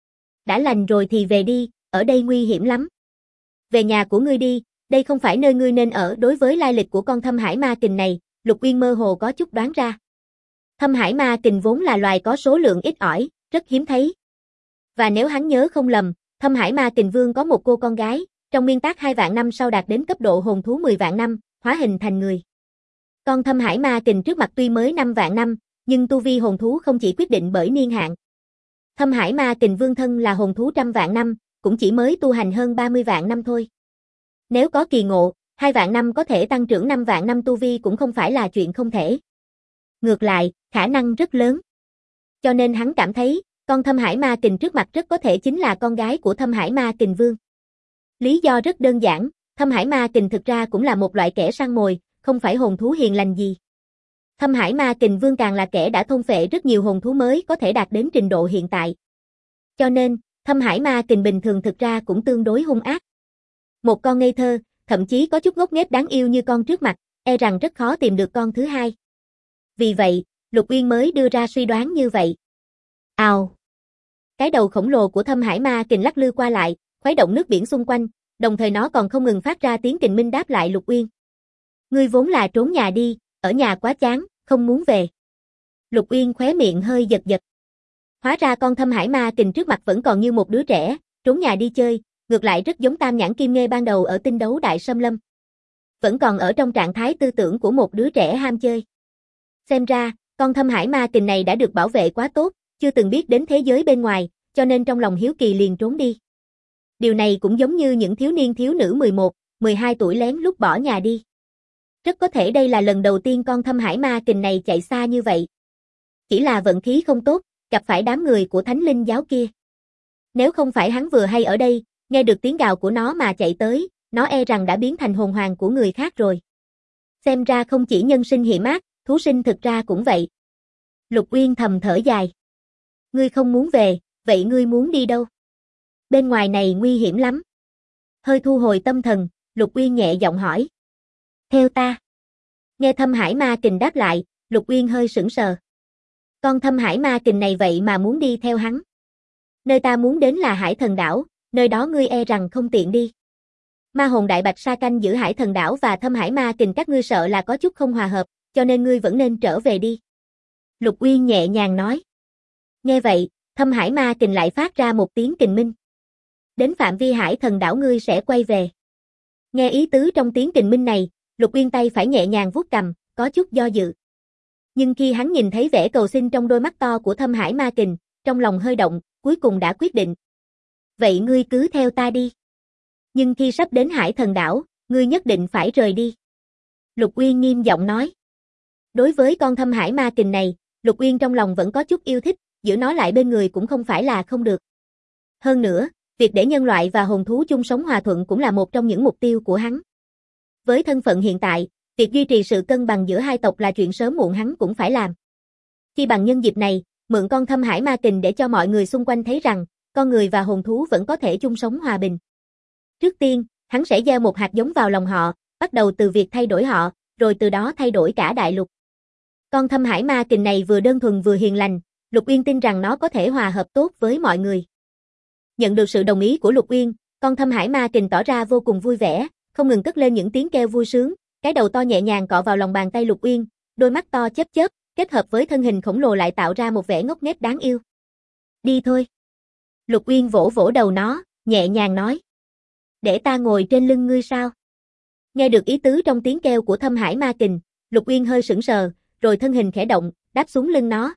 Đã lành rồi thì về đi, ở đây nguy hiểm lắm. Về nhà của ngươi đi, đây không phải nơi ngươi nên ở. Đối với lai lịch của con thâm hải ma kình này, Lục Uyên mơ hồ có chút đoán ra. Thâm hải ma kình vốn là loài có số lượng ít ỏi, rất hiếm thấy. Và nếu hắn nhớ không lầm, thâm hải ma kình vương có một cô con gái, trong nguyên tác 2 vạn năm sau đạt đến cấp độ hồn thú 10 vạn năm, hóa hình thành người. Con thâm hải ma kình trước mặt tuy mới 5 vạn năm, nhưng tu vi hồn thú không chỉ quyết định bởi niên hạn. Thâm hải ma kình vương thân là hồn thú trăm vạn năm, cũng chỉ mới tu hành hơn 30 vạn năm thôi. Nếu có kỳ ngộ, 2 vạn năm có thể tăng trưởng 5 vạn năm tu vi cũng không phải là chuyện không thể. Ngược lại, khả năng rất lớn. Cho nên hắn cảm thấy, con thâm hải ma kình trước mặt rất có thể chính là con gái của thâm hải ma kình vương. Lý do rất đơn giản, thâm hải ma kình thực ra cũng là một loại kẻ săn mồi, không phải hồn thú hiền lành gì. Thâm hải ma kình vương càng là kẻ đã thôn phệ rất nhiều hồn thú mới có thể đạt đến trình độ hiện tại. Cho nên, thâm hải ma kình bình thường thực ra cũng tương đối hung ác. Một con ngây thơ, thậm chí có chút ngốc nghếch đáng yêu như con trước mặt, e rằng rất khó tìm được con thứ hai. Vì vậy, Lục Uyên mới đưa ra suy đoán như vậy. Ào! Cái đầu khổng lồ của thâm hải ma kình lắc lư qua lại, khuấy động nước biển xung quanh, đồng thời nó còn không ngừng phát ra tiếng kình minh đáp lại Lục Uyên. Ngươi vốn là trốn nhà đi, ở nhà quá chán, không muốn về. Lục Uyên khóe miệng hơi giật giật. Hóa ra con thâm hải ma kình trước mặt vẫn còn như một đứa trẻ, trốn nhà đi chơi, ngược lại rất giống Tam Nhãn Kim Nghê ban đầu ở Tinh Đấu Đại Xâm Lâm. Vẫn còn ở trong trạng thái tư tưởng của một đứa trẻ ham chơi. Xem ra, con thâm hải ma kình này đã được bảo vệ quá tốt, chưa từng biết đến thế giới bên ngoài, cho nên trong lòng hiếu kỳ liền trốn đi. Điều này cũng giống như những thiếu niên thiếu nữ 11, 12 tuổi lén lút bỏ nhà đi. Rất có thể đây là lần đầu tiên con thâm hải ma kình này chạy xa như vậy. Chỉ là vận khí không tốt, gặp phải đám người của Thánh Linh giáo kia. Nếu không phải hắn vừa hay ở đây, nghe được tiếng gào của nó mà chạy tới, nó e rằng đã biến thành hồn hoàng của người khác rồi. Xem ra không chỉ nhân sinh hiểm ác, thú sinh thực ra cũng vậy. Lục Uyên thầm thở dài. Ngươi không muốn về, vậy ngươi muốn đi đâu? Bên ngoài này nguy hiểm lắm. Hơi thu hồi tâm thần, Lục Uyên nhẹ giọng hỏi. Theo ta. Nghe thâm hải ma kình đáp lại, Lục Uyên hơi sững sờ. Con thâm hải ma kình này vậy mà muốn đi theo hắn. Nơi ta muốn đến là Hải Thần Đảo, nơi đó ngươi e rằng không tiện đi. Ma hồn đại bạch sa canh giữ Hải Thần Đảo và thâm hải ma kình các ngươi sợ là có chút không hòa hợp, cho nên ngươi vẫn nên trở về đi. Lục Uyên nhẹ nhàng nói. Nghe vậy, thâm hải ma kình lại phát ra một tiếng kình minh. Đến phạm vi Hải Thần Đảo ngươi sẽ quay về. Nghe ý tứ trong tiếng kình minh này, Lục Uyên tay phải nhẹ nhàng vuốt cằm, có chút do dự. Nhưng khi hắn nhìn thấy vẻ cầu xin trong đôi mắt to của thâm hải ma kình, trong lòng hơi động, cuối cùng đã quyết định. Vậy ngươi cứ theo ta đi. Nhưng khi sắp đến Hải Thần Đảo, ngươi nhất định phải rời đi. Lục Uyên nghiêm giọng nói. Đối với con thâm hải ma kình này, Lục Uyên trong lòng vẫn có chút yêu thích, giữ nó lại bên người cũng không phải là không được. Hơn nữa, việc để nhân loại và hồn thú chung sống hòa thuận cũng là một trong những mục tiêu của hắn. Với thân phận hiện tại, việc duy trì sự cân bằng giữa hai tộc là chuyện sớm muộn hắn cũng phải làm. Khi bằng nhân dịp này, mượn con thâm hải ma kình để cho mọi người xung quanh thấy rằng, con người và hồn thú vẫn có thể chung sống hòa bình. Trước tiên, hắn sẽ gieo một hạt giống vào lòng họ, bắt đầu từ việc thay đổi họ, rồi từ đó thay đổi cả đại lục. Con thâm hải ma kình này vừa đơn thuần vừa hiền lành, Lục Uyên tin rằng nó có thể hòa hợp tốt với mọi người. Nhận được sự đồng ý của Lục Uyên, con thâm hải ma kình tỏ ra vô cùng vui vẻ, không ngừng cất lên những tiếng kêu vui sướng, cái đầu to nhẹ nhàng cọ vào lòng bàn tay Lục Uyên, đôi mắt to chớp chớp, kết hợp với thân hình khổng lồ lại tạo ra một vẻ ngốc nghếch đáng yêu. Đi thôi. Lục Uyên vỗ vỗ đầu nó, nhẹ nhàng nói. Để ta ngồi trên lưng ngươi sao? Nghe được ý tứ trong tiếng kêu của thâm hải ma kình, Lục Uyên hơi sững sờ, rồi thân hình khẽ động, đáp xuống lưng nó.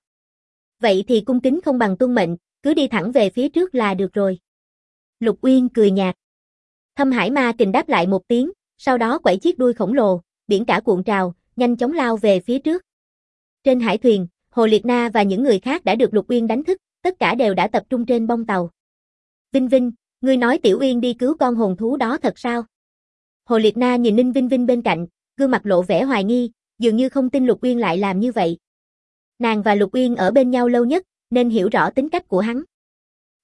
Vậy thì cung kính không bằng tuân mệnh, cứ đi thẳng về phía trước là được rồi. Lục Uyên cười nhạt. Thâm hải ma kình đáp lại một tiếng, sau đó quẩy chiếc đuôi khổng lồ, biển cả cuộn trào, nhanh chóng lao về phía trước. Trên hải thuyền, Hồ Liệt Na và những người khác đã được Lục Uyên đánh thức, tất cả đều đã tập trung trên bông tàu. Vinh Vinh, ngươi nói Tiểu Uyên đi cứu con hồn thú đó thật sao? Hồ Liệt Na nhìn Ninh Vinh Vinh bên cạnh, gương mặt lộ vẻ hoài nghi, dường như không tin Lục Uyên lại làm như vậy. Nàng và Lục Uyên ở bên nhau lâu nhất, nên hiểu rõ tính cách của hắn.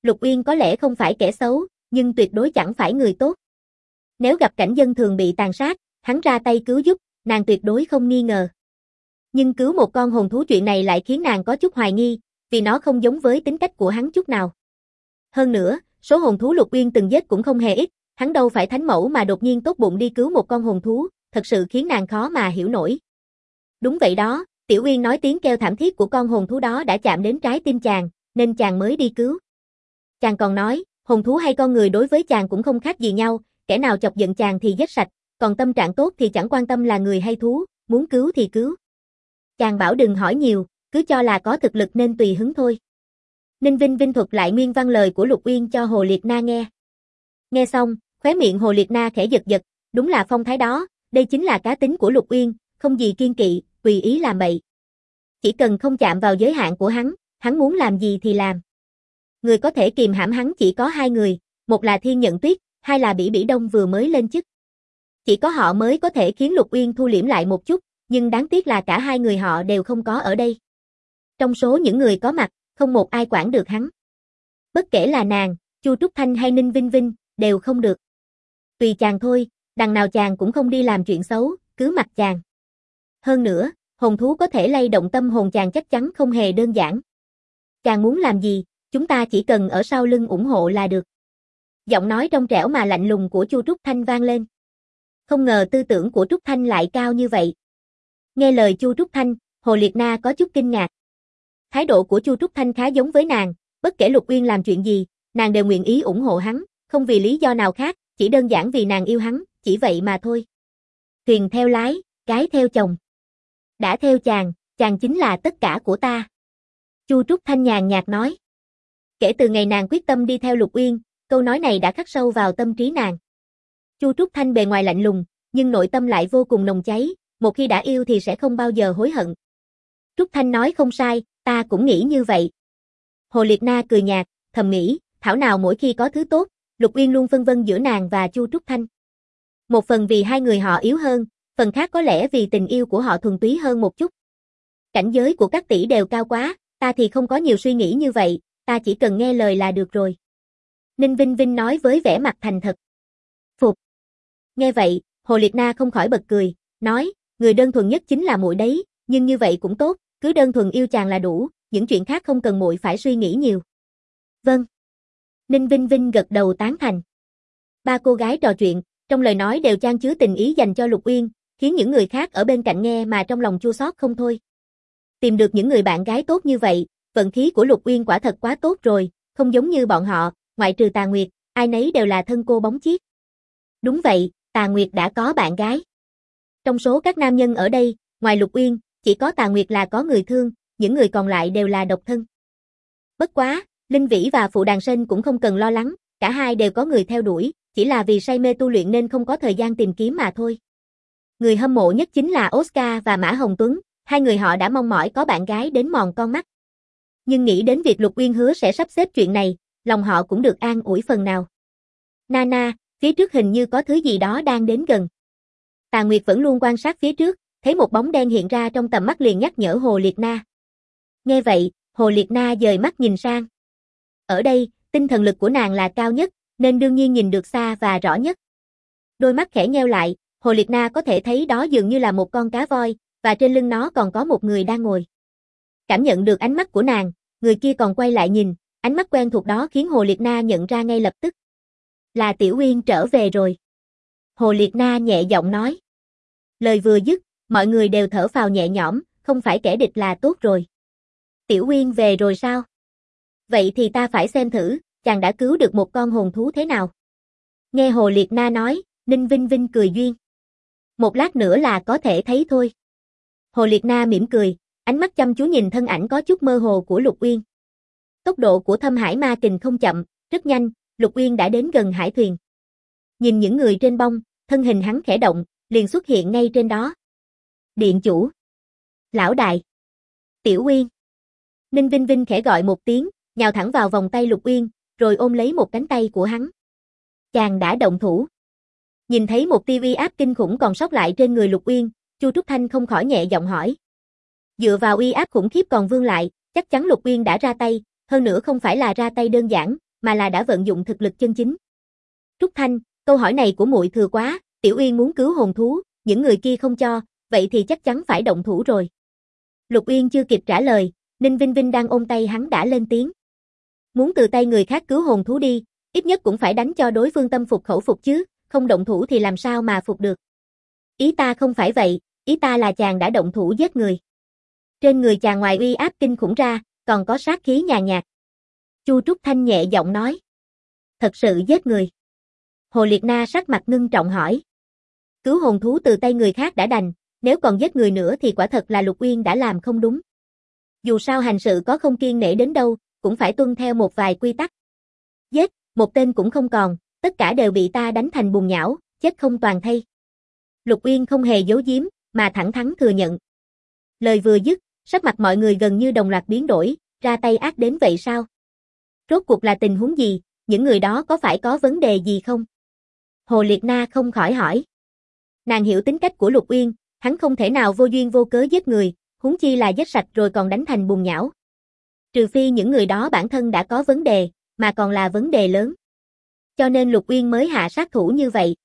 Lục Uyên có lẽ không phải kẻ xấu, nhưng tuyệt đối chẳng phải người tốt. Nếu gặp cảnh dân thường bị tàn sát, hắn ra tay cứu giúp, nàng tuyệt đối không nghi ngờ. Nhưng cứu một con hồn thú chuyện này lại khiến nàng có chút hoài nghi, vì nó không giống với tính cách của hắn chút nào. Hơn nữa, số hồn thú Lục Uyên từng giết cũng không hề ít, hắn đâu phải thánh mẫu mà đột nhiên tốt bụng đi cứu một con hồn thú, thật sự khiến nàng khó mà hiểu nổi. Đúng vậy đó, Tiểu Uyên nói tiếng kêu thảm thiết của con hồn thú đó đã chạm đến trái tim chàng, nên chàng mới đi cứu. Chàng còn nói, hồn thú hay con người đối với chàng cũng không khác gì nhau, kẻ nào chọc giận chàng thì giết sạch, còn tâm trạng tốt thì chẳng quan tâm là người hay thú, muốn cứu thì cứu. Chàng bảo đừng hỏi nhiều, cứ cho là có thực lực nên tùy hứng thôi. Ninh Vinh Vinh thuật lại nguyên văn lời của Lục Uyên cho Hồ Liệt Na nghe. Nghe xong, khóe miệng Hồ Liệt Na khẽ giật giật, đúng là phong thái đó, đây chính là cá tính của Lục Uyên, không gì kiêng kỵ, tùy ý làm bậy. Chỉ cần không chạm vào giới hạn của hắn muốn làm gì thì làm. Người có thể kìm hãm hắn chỉ có hai người, một là Thiên Nhận Tuyết, hai là Bỉ Bỉ Đông vừa mới lên chức. Chỉ có họ mới có thể khiến Lục Uyên thu liễm lại một chút, nhưng đáng tiếc là cả hai người họ đều không có ở đây. Trong số những người có mặt, không một ai quản được hắn. Bất kể là nàng, Chu Trúc Thanh hay Ninh Vinh Vinh, đều không được. Tùy chàng thôi, đằng nào chàng cũng không đi làm chuyện xấu, cứ mặc chàng. Hơn nữa, hồn thú có thể lay động tâm hồn chàng chắc chắn không hề đơn giản. Chàng muốn làm gì, chúng ta chỉ cần ở sau lưng ủng hộ là được. Giọng nói trong trẻo mà lạnh lùng của Chu Trúc Thanh vang lên. Không ngờ tư tưởng của Trúc Thanh lại cao như vậy. Nghe lời Chu Trúc Thanh, Hồ Liệt Na có chút kinh ngạc. Thái độ của Chu Trúc Thanh khá giống với nàng, bất kể Lục Uyên làm chuyện gì, nàng đều nguyện ý ủng hộ hắn, không vì lý do nào khác, chỉ đơn giản vì nàng yêu hắn, chỉ vậy mà thôi. Thuyền theo lái, gái theo chồng. Đã theo chàng chính là tất cả của ta. Chu Trúc Thanh nhàn nhạt nói. Kể từ ngày nàng quyết tâm đi theo Lục Uyên, câu nói này đã khắc sâu vào tâm trí nàng. Chu Trúc Thanh bề ngoài lạnh lùng, nhưng nội tâm lại vô cùng nồng cháy, một khi đã yêu thì sẽ không bao giờ hối hận. Trúc Thanh nói không sai, ta cũng nghĩ như vậy. Hồ Liệt Na cười nhạt, thầm nghĩ, thảo nào mỗi khi có thứ tốt, Lục Uyên luôn phân vân giữa nàng và Chu Trúc Thanh. Một phần vì hai người họ yếu hơn, phần khác có lẽ vì tình yêu của họ thuần túy hơn một chút. Cảnh giới của các tỷ đều cao quá, ta thì không có nhiều suy nghĩ như vậy, ta chỉ cần nghe lời là được rồi. Ninh Vinh Vinh nói với vẻ mặt thành thật. Phục. Nghe vậy, Hồ Liệt Na không khỏi bật cười, nói, người đơn thuần nhất chính là muội đấy, nhưng như vậy cũng tốt, cứ đơn thuần yêu chàng là đủ, những chuyện khác không cần muội phải suy nghĩ nhiều. Vâng. Ninh Vinh Vinh gật đầu tán thành. Ba cô gái trò chuyện, trong lời nói đều chan chứa tình ý dành cho Lục Uyên, khiến những người khác ở bên cạnh nghe mà trong lòng chua xót không thôi. Tìm được những người bạn gái tốt như vậy, vận khí của Lục Uyên quả thật quá tốt rồi, không giống như bọn họ, ngoại trừ Tà Nguyệt, ai nấy đều là thân cô bóng chiếc. Đúng vậy, Tà Nguyệt đã có bạn gái. Trong số các nam nhân ở đây, ngoài Lục Uyên, chỉ có Tà Nguyệt là có người thương, những người còn lại đều là độc thân. Bất quá, Linh Vĩ và Phụ Đàn Sên cũng không cần lo lắng, cả hai đều có người theo đuổi, chỉ là vì say mê tu luyện nên không có thời gian tìm kiếm mà thôi. Người hâm mộ nhất chính là Oscar và Mã Hồng Tuấn, hai người họ đã mong mỏi có bạn gái đến mòn con mắt. Nhưng nghĩ đến việc Lục Uyên hứa sẽ sắp xếp chuyện này, lòng họ cũng được an ủi phần nào. Nana, phía trước hình như có thứ gì đó đang đến gần. Tà Nguyệt vẫn luôn quan sát phía trước, thấy một bóng đen hiện ra trong tầm mắt liền nhắc nhở Hồ Liệt Na. Nghe vậy, Hồ Liệt Na dời mắt nhìn sang. Ở đây, tinh thần lực của nàng là cao nhất, nên đương nhiên nhìn được xa và rõ nhất. Đôi mắt khẽ nheo lại, Hồ Liệt Na có thể thấy đó dường như là một con cá voi, và trên lưng nó còn có một người đang ngồi. Cảm nhận được ánh mắt của nàng, người kia còn quay lại nhìn, ánh mắt quen thuộc đó khiến Hồ Liệt Na nhận ra ngay lập tức. Là Tiểu Uyên trở về rồi. Hồ Liệt Na nhẹ giọng nói. Lời vừa dứt, mọi người đều thở phào nhẹ nhõm, không phải kẻ địch là tốt rồi. Tiểu Uyên về rồi sao? Vậy thì ta phải xem thử, chàng đã cứu được một con hồn thú thế nào? Nghe Hồ Liệt Na nói, Ninh Vinh Vinh cười duyên. Một lát nữa là có thể thấy thôi. Hồ Liệt Na mỉm cười, ánh mắt chăm chú nhìn thân ảnh có chút mơ hồ của Lục Uyên. Tốc độ của Thâm Hải Ma Kình không chậm, rất nhanh, Lục Uyên đã đến gần hải thuyền. Nhìn những người trên bông, thân hình hắn khẽ động, liền xuất hiện ngay trên đó. Điện chủ. Lão đại. Tiểu Uyên. Ninh Vinh Vinh khẽ gọi một tiếng, nhào thẳng vào vòng tay Lục Uyên, rồi ôm lấy một cánh tay của hắn. Chàng đã động thủ. Nhìn thấy một tia uy áp kinh khủng còn sót lại trên người Lục Uyên, Chu Trúc Thanh không khỏi nhẹ giọng hỏi. Dựa vào uy áp khủng khiếp còn vương lại, chắc chắn Lục Uyên đã ra tay, hơn nữa không phải là ra tay đơn giản, mà là đã vận dụng thực lực chân chính. Trúc Thanh, câu hỏi này của muội thừa quá, Tiểu Uyên muốn cứu hồn thú, những người kia không cho, vậy thì chắc chắn phải động thủ rồi. Lục Uyên chưa kịp trả lời, Ninh Vinh Vinh đang ôm tay hắn đã lên tiếng. Muốn từ tay người khác cứu hồn thú đi, ít nhất cũng phải đánh cho đối phương tâm phục khẩu phục chứ, không động thủ thì làm sao mà phục được. Ý ta không phải vậy, ý ta là chàng đã động thủ giết người. Trên người chàng ngoài uy áp kinh khủng ra, còn có sát khí nhàn nhạt. Chu Trúc Thanh nhẹ giọng nói. Thật sự giết người. Hồ Liệt Na sắc mặt ngưng trọng hỏi. Cứu hồn thú từ tay người khác đã đành, nếu còn giết người nữa thì quả thật là Lục Uyên đã làm không đúng. Dù sao hành sự có không kiêng nể đến đâu, cũng phải tuân theo một vài quy tắc. Giết, một tên cũng không còn, tất cả đều bị ta đánh thành bùn nhão, chết không toàn thây. Lục Uyên không hề giấu giếm, mà thẳng thắn thừa nhận. Lời vừa dứt, sắc mặt mọi người gần như đồng loạt biến đổi, ra tay ác đến vậy sao? Rốt cuộc là tình huống gì, những người đó có phải có vấn đề gì không? Hồ Liệt Na không khỏi hỏi. Nàng hiểu tính cách của Lục Uyên, hắn không thể nào vô duyên vô cớ giết người, huống chi là giết sạch rồi còn đánh thành bùn nhão. Trừ phi những người đó bản thân đã có vấn đề, mà còn là vấn đề lớn. Cho nên Lục Uyên mới hạ sát thủ như vậy.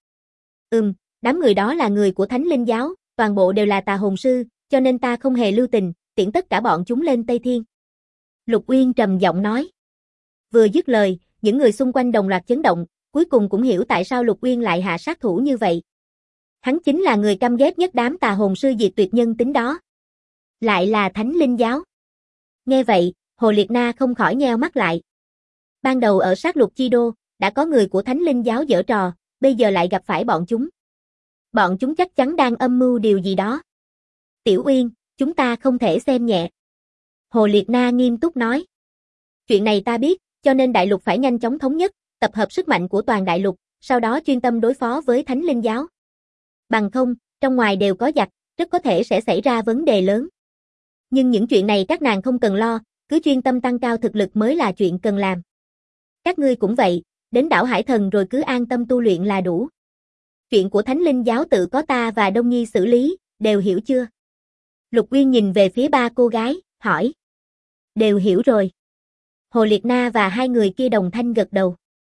Đám người đó là người của Thánh Linh Giáo, toàn bộ đều là tà hồn sư, cho nên ta không hề lưu tình, tiễn tất cả bọn chúng lên Tây Thiên. Lục Uyên trầm giọng nói. Vừa dứt lời, những người xung quanh đồng loạt chấn động, cuối cùng cũng hiểu tại sao Lục Uyên lại hạ sát thủ như vậy. Hắn chính là người căm ghét nhất đám tà hồn sư diệt tuyệt nhân tính đó. Lại là Thánh Linh Giáo. Nghe vậy, Hồ Liệt Na không khỏi nheo mắt lại. Ban đầu ở sát lục chi đô, đã có người của Thánh Linh Giáo giở trò, bây giờ lại gặp phải bọn chúng. Bọn chúng chắc chắn đang âm mưu điều gì đó. Tiểu Uyên, chúng ta không thể xem nhẹ. Hồ Liệt Na nghiêm túc nói. Chuyện này ta biết, cho nên đại lục phải nhanh chóng thống nhất, tập hợp sức mạnh của toàn đại lục, sau đó chuyên tâm đối phó với Thánh Linh Giáo. Bằng không, trong ngoài đều có giặc, rất có thể sẽ xảy ra vấn đề lớn. Nhưng những chuyện này các nàng không cần lo, cứ chuyên tâm tăng cao thực lực mới là chuyện cần làm. Các ngươi cũng vậy, đến đảo Hải Thần rồi cứ an tâm tu luyện là đủ. Chuyện của Thánh Linh Giáo tự có ta và Đông Nhi xử lý, đều hiểu chưa? Lục Uyên nhìn về phía ba cô gái, hỏi. Đều hiểu rồi. Hồ Liệt Na và hai người kia đồng thanh gật đầu.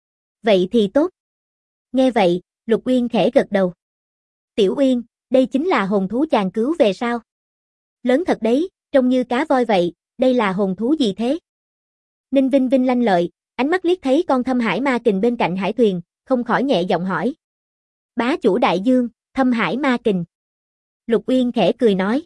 Vậy thì tốt. Nghe vậy, Lục Uyên khẽ gật đầu. Tiểu Uyên, đây chính là hồn thú chàng cứu về sao? Lớn thật đấy, trông như cá voi vậy, đây là hồn thú gì thế? Ninh Vinh Vinh lanh lợi, ánh mắt liếc thấy con Thâm Hải Ma Kình bên cạnh hải thuyền, không khỏi nhẹ giọng hỏi. Bá chủ đại dương, Thâm Hải Ma Kình. Lục Uyên khẽ cười nói.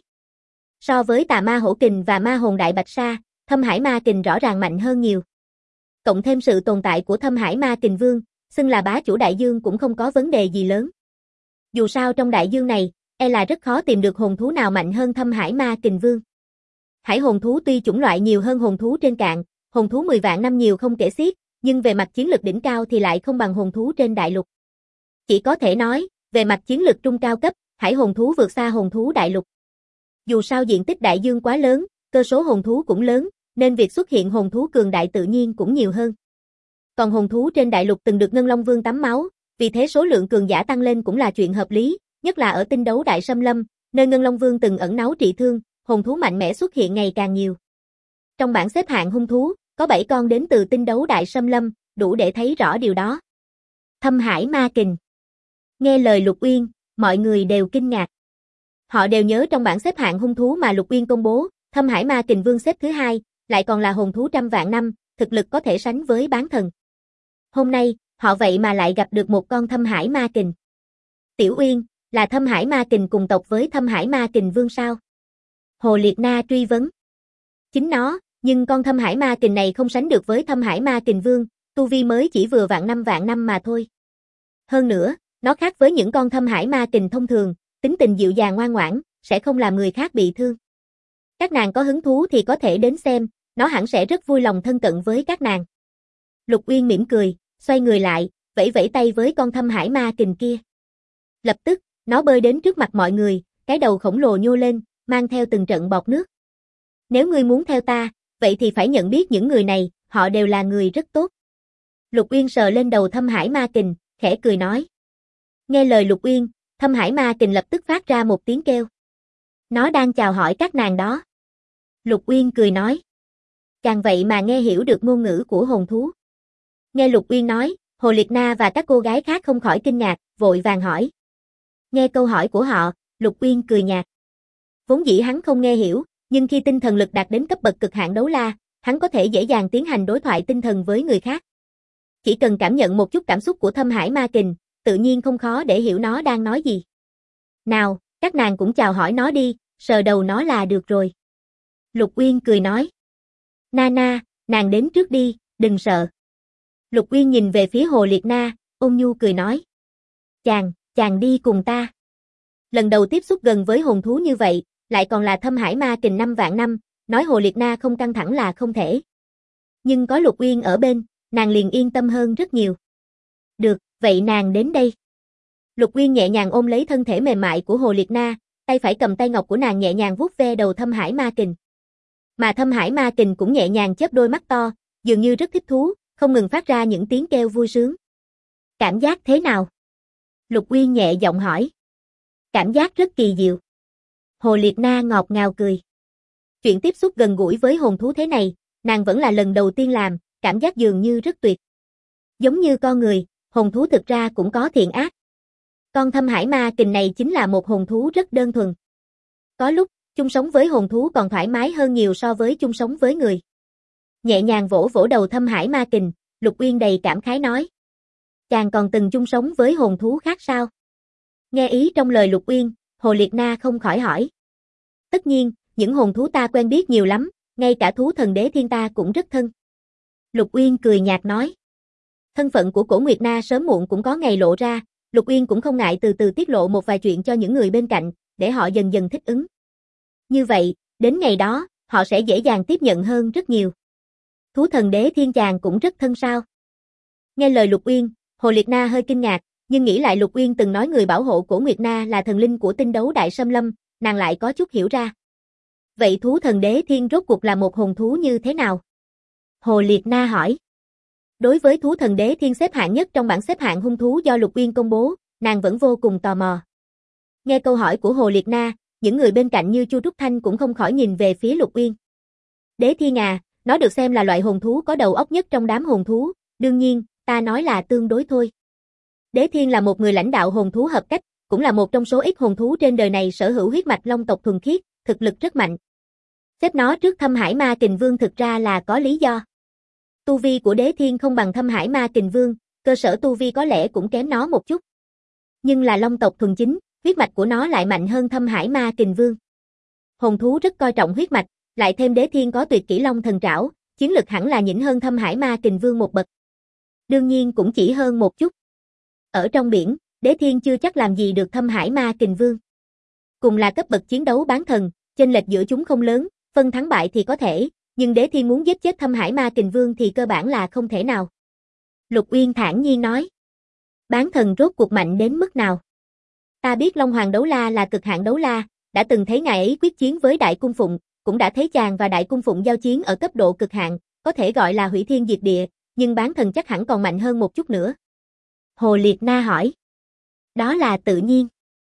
So với Tà Ma Hổ Kình và Ma Hồn Đại Bạch Sa, Thâm Hải Ma Kình rõ ràng mạnh hơn nhiều. Cộng thêm sự tồn tại của Thâm Hải Ma Kình Vương, xưng là bá chủ đại dương cũng không có vấn đề gì lớn. Dù sao trong đại dương này, là rất khó tìm được hồn thú nào mạnh hơn Thâm Hải Ma Kình Vương. Hải hồn thú tuy chủng loại nhiều hơn hồn thú trên cạn, hồn thú 10 vạn năm nhiều không kể xiết, nhưng về mặt chiến lực đỉnh cao thì lại không bằng hồn thú trên đại lục. Chỉ có thể nói, về mặt chiến lực trung cao cấp, hải hồn thú vượt xa hồn thú đại lục. Dù sao diện tích đại dương quá lớn, cơ số hồn thú cũng lớn, nên việc xuất hiện hồn thú cường đại tự nhiên cũng nhiều hơn. Còn hồn thú trên đại lục từng được Ngân Long Vương tắm máu, vì thế số lượng cường giả tăng lên cũng là chuyện hợp lý, nhất là ở tinh đấu Đại Xâm Lâm, nơi Ngân Long Vương từng ẩn náu trị thương, hồn thú mạnh mẽ xuất hiện ngày càng nhiều. Trong bảng xếp hạng hung thú, có 7 con đến từ tinh đấu Đại Xâm Lâm, đủ để thấy rõ điều đó. Thâm Hải Ma Kình. Nghe lời Lục Uyên, mọi người đều kinh ngạc. Họ đều nhớ trong bảng xếp hạng hung thú mà Lục Uyên công bố, Thâm Hải Ma Kình Vương xếp thứ 2, lại còn là hồn thú trăm vạn năm, thực lực có thể sánh với bán thần. Hôm nay, họ vậy mà lại gặp được một con Thâm Hải Ma Kình. Tiểu Uyên, là Thâm Hải Ma Kình cùng tộc với Thâm Hải Ma Kình Vương sao? Hồ Liệt Na truy vấn. Chính nó, nhưng con Thâm Hải Ma Kình này không sánh được với Thâm Hải Ma Kình Vương, tu vi mới chỉ vừa vạn năm mà thôi. Hơn nữa, nó khác với những con Thâm Hải Ma Kình thông thường, tính tình dịu dàng ngoan ngoãn, sẽ không làm người khác bị thương. Các nàng có hứng thú thì có thể đến xem, nó hẳn sẽ rất vui lòng thân cận với các nàng. Lục Uyên mỉm cười, xoay người lại, vẫy vẫy tay với con Thâm Hải Ma Kình kia. Lập tức, nó bơi đến trước mặt mọi người, cái đầu khổng lồ nhô lên, mang theo từng trận bọt nước. Nếu ngươi muốn theo ta, vậy thì phải nhận biết những người này, họ đều là người rất tốt. Lục Uyên sờ lên đầu Thâm Hải Ma Kình, khẽ cười nói. Nghe lời Lục Uyên, Thâm Hải Ma Kình lập tức phát ra một tiếng kêu. Nó đang chào hỏi các nàng đó. Lục Uyên cười nói. Càng vậy mà nghe hiểu được ngôn ngữ của hồn thú. Nghe Lục Uyên nói, Hồ Liệt Na và các cô gái khác không khỏi kinh ngạc, vội vàng hỏi. Nghe câu hỏi của họ, Lục Uyên cười nhạt. Vốn dĩ hắn không nghe hiểu, nhưng khi tinh thần lực đạt đến cấp bậc cực hạn đấu la, hắn có thể dễ dàng tiến hành đối thoại tinh thần với người khác. Chỉ cần cảm nhận một chút cảm xúc của Thâm Hải Ma Kình, tự nhiên không khó để hiểu nó đang nói gì. Nào, các nàng cũng chào hỏi nó đi, sờ đầu nó là được rồi. Lục Uyên cười nói. Nana, nàng đến trước đi, đừng sợ. Lục Uyên nhìn về phía Hồ Liệt Na, ôn nhu cười nói. Chàng đi cùng ta. Lần đầu tiếp xúc gần với hồn thú như vậy, lại còn là Thâm Hải Ma Kình 5 vạn năm, nói Hồ Liệt Na không căng thẳng là không thể. Nhưng có Lục Uyên ở bên, nàng liền yên tâm hơn rất nhiều. Được, vậy nàng đến đây. Lục Uyên nhẹ nhàng ôm lấy thân thể mềm mại của Hồ Liệt Na, tay phải cầm tay ngọc của nàng nhẹ nhàng vuốt ve đầu Thâm Hải Ma Kình. Mà Thâm Hải Ma Kình cũng nhẹ nhàng chớp đôi mắt to, dường như rất thích thú, không ngừng phát ra những tiếng kêu vui sướng. Cảm giác thế nào? Lục Uyên nhẹ giọng hỏi. Cảm giác rất kỳ diệu. Hồ Liệt Na ngọt ngào cười. Chuyện tiếp xúc gần gũi với hồn thú thế này, nàng vẫn là lần đầu tiên làm, cảm giác dường như rất tuyệt. Giống như con người, hồn thú thực ra cũng có thiện ác. Con Thâm Hải Ma Kình này chính là một hồn thú rất đơn thuần. Có lúc, chung sống với hồn thú còn thoải mái hơn nhiều so với chung sống với người. Nhẹ nhàng vỗ vỗ đầu Thâm Hải Ma Kình, Lục Uyên đầy cảm khái nói. Chàng còn từng chung sống với hồn thú khác sao? Nghe ý trong lời Lục Uyên, Hồ Liệt Na không khỏi hỏi. Tất nhiên, những hồn thú ta quen biết nhiều lắm, ngay cả thú thần đế thiên ta cũng rất thân. Lục Uyên cười nhạt nói. Thân phận của Cổ Nguyệt Na sớm muộn cũng có ngày lộ ra, Lục Uyên cũng không ngại từ từ tiết lộ một vài chuyện cho những người bên cạnh, để họ dần dần thích ứng. Như vậy, đến ngày đó, họ sẽ dễ dàng tiếp nhận hơn rất nhiều. Thú thần đế thiên chàng cũng rất thân sao? Nghe lời Lục Uyên, Hồ Liệt Na hơi kinh ngạc, nhưng nghĩ lại Lục Uyên từng nói người bảo hộ Cổ Nguyệt Na là thần linh của tinh đấu đại xâm lâm, nàng lại có chút hiểu ra. Vậy thú thần đế thiên rốt cuộc là một hồn thú như thế nào? Hồ Liệt Na hỏi. Đối với thú thần đế thiên xếp hạng nhất trong bảng xếp hạng hung thú do Lục Uyên công bố, nàng vẫn vô cùng tò mò. Nghe câu hỏi của Hồ Liệt Na, những người bên cạnh như Chu Trúc Thanh cũng không khỏi nhìn về phía Lục Uyên. Đế thiên à, nó được xem là loại hồn thú có đầu óc nhất trong đám hồn thú, đương nhiên, ta nói là tương đối thôi. Đế thiên là một người lãnh đạo hồn thú hợp cách, cũng là một trong số ít hồn thú trên đời này sở hữu huyết mạch long tộc thuần khiết, thực lực rất mạnh. Xếp nó trước Thâm Hải Ma Kình Vương thực ra là có lý do. Tu vi của Đế thiên không bằng Thâm Hải Ma Kình Vương, cơ sở tu vi có lẽ cũng kém nó một chút. Nhưng là long tộc thuần chính, huyết mạch của nó lại mạnh hơn Thâm Hải Ma Kình Vương. Hồn thú rất coi trọng huyết mạch, lại thêm Đế thiên có tuyệt kỹ long thần trảo, chiến lực hẳn là nhỉnh hơn Thâm Hải Ma Kình Vương một bậc. Đương nhiên cũng chỉ hơn một chút. Ở trong biển, Đế thiên chưa chắc làm gì được Thâm Hải Ma Kình Vương. Cùng là cấp bậc chiến đấu bán thần, chênh lệch giữa chúng không lớn, phân thắng bại thì có thể, nhưng Đế thiên muốn giết chết Thâm Hải Ma Kình Vương thì cơ bản là không thể nào. Lục Uyên thản nhiên nói. Bán thần rốt cuộc mạnh đến mức nào? Ta biết Long Hoàng Đấu La là cực hạn đấu la, đã từng thấy ngài ấy quyết chiến với Đại Cung Phụng, cũng đã thấy chàng và Đại Cung Phụng giao chiến ở cấp độ cực hạn, có thể gọi là hủy thiên diệt địa, nhưng bán thần chắc hẳn còn mạnh hơn một chút nữa. Hồ Liệt Na hỏi. Đó là tự nhiên.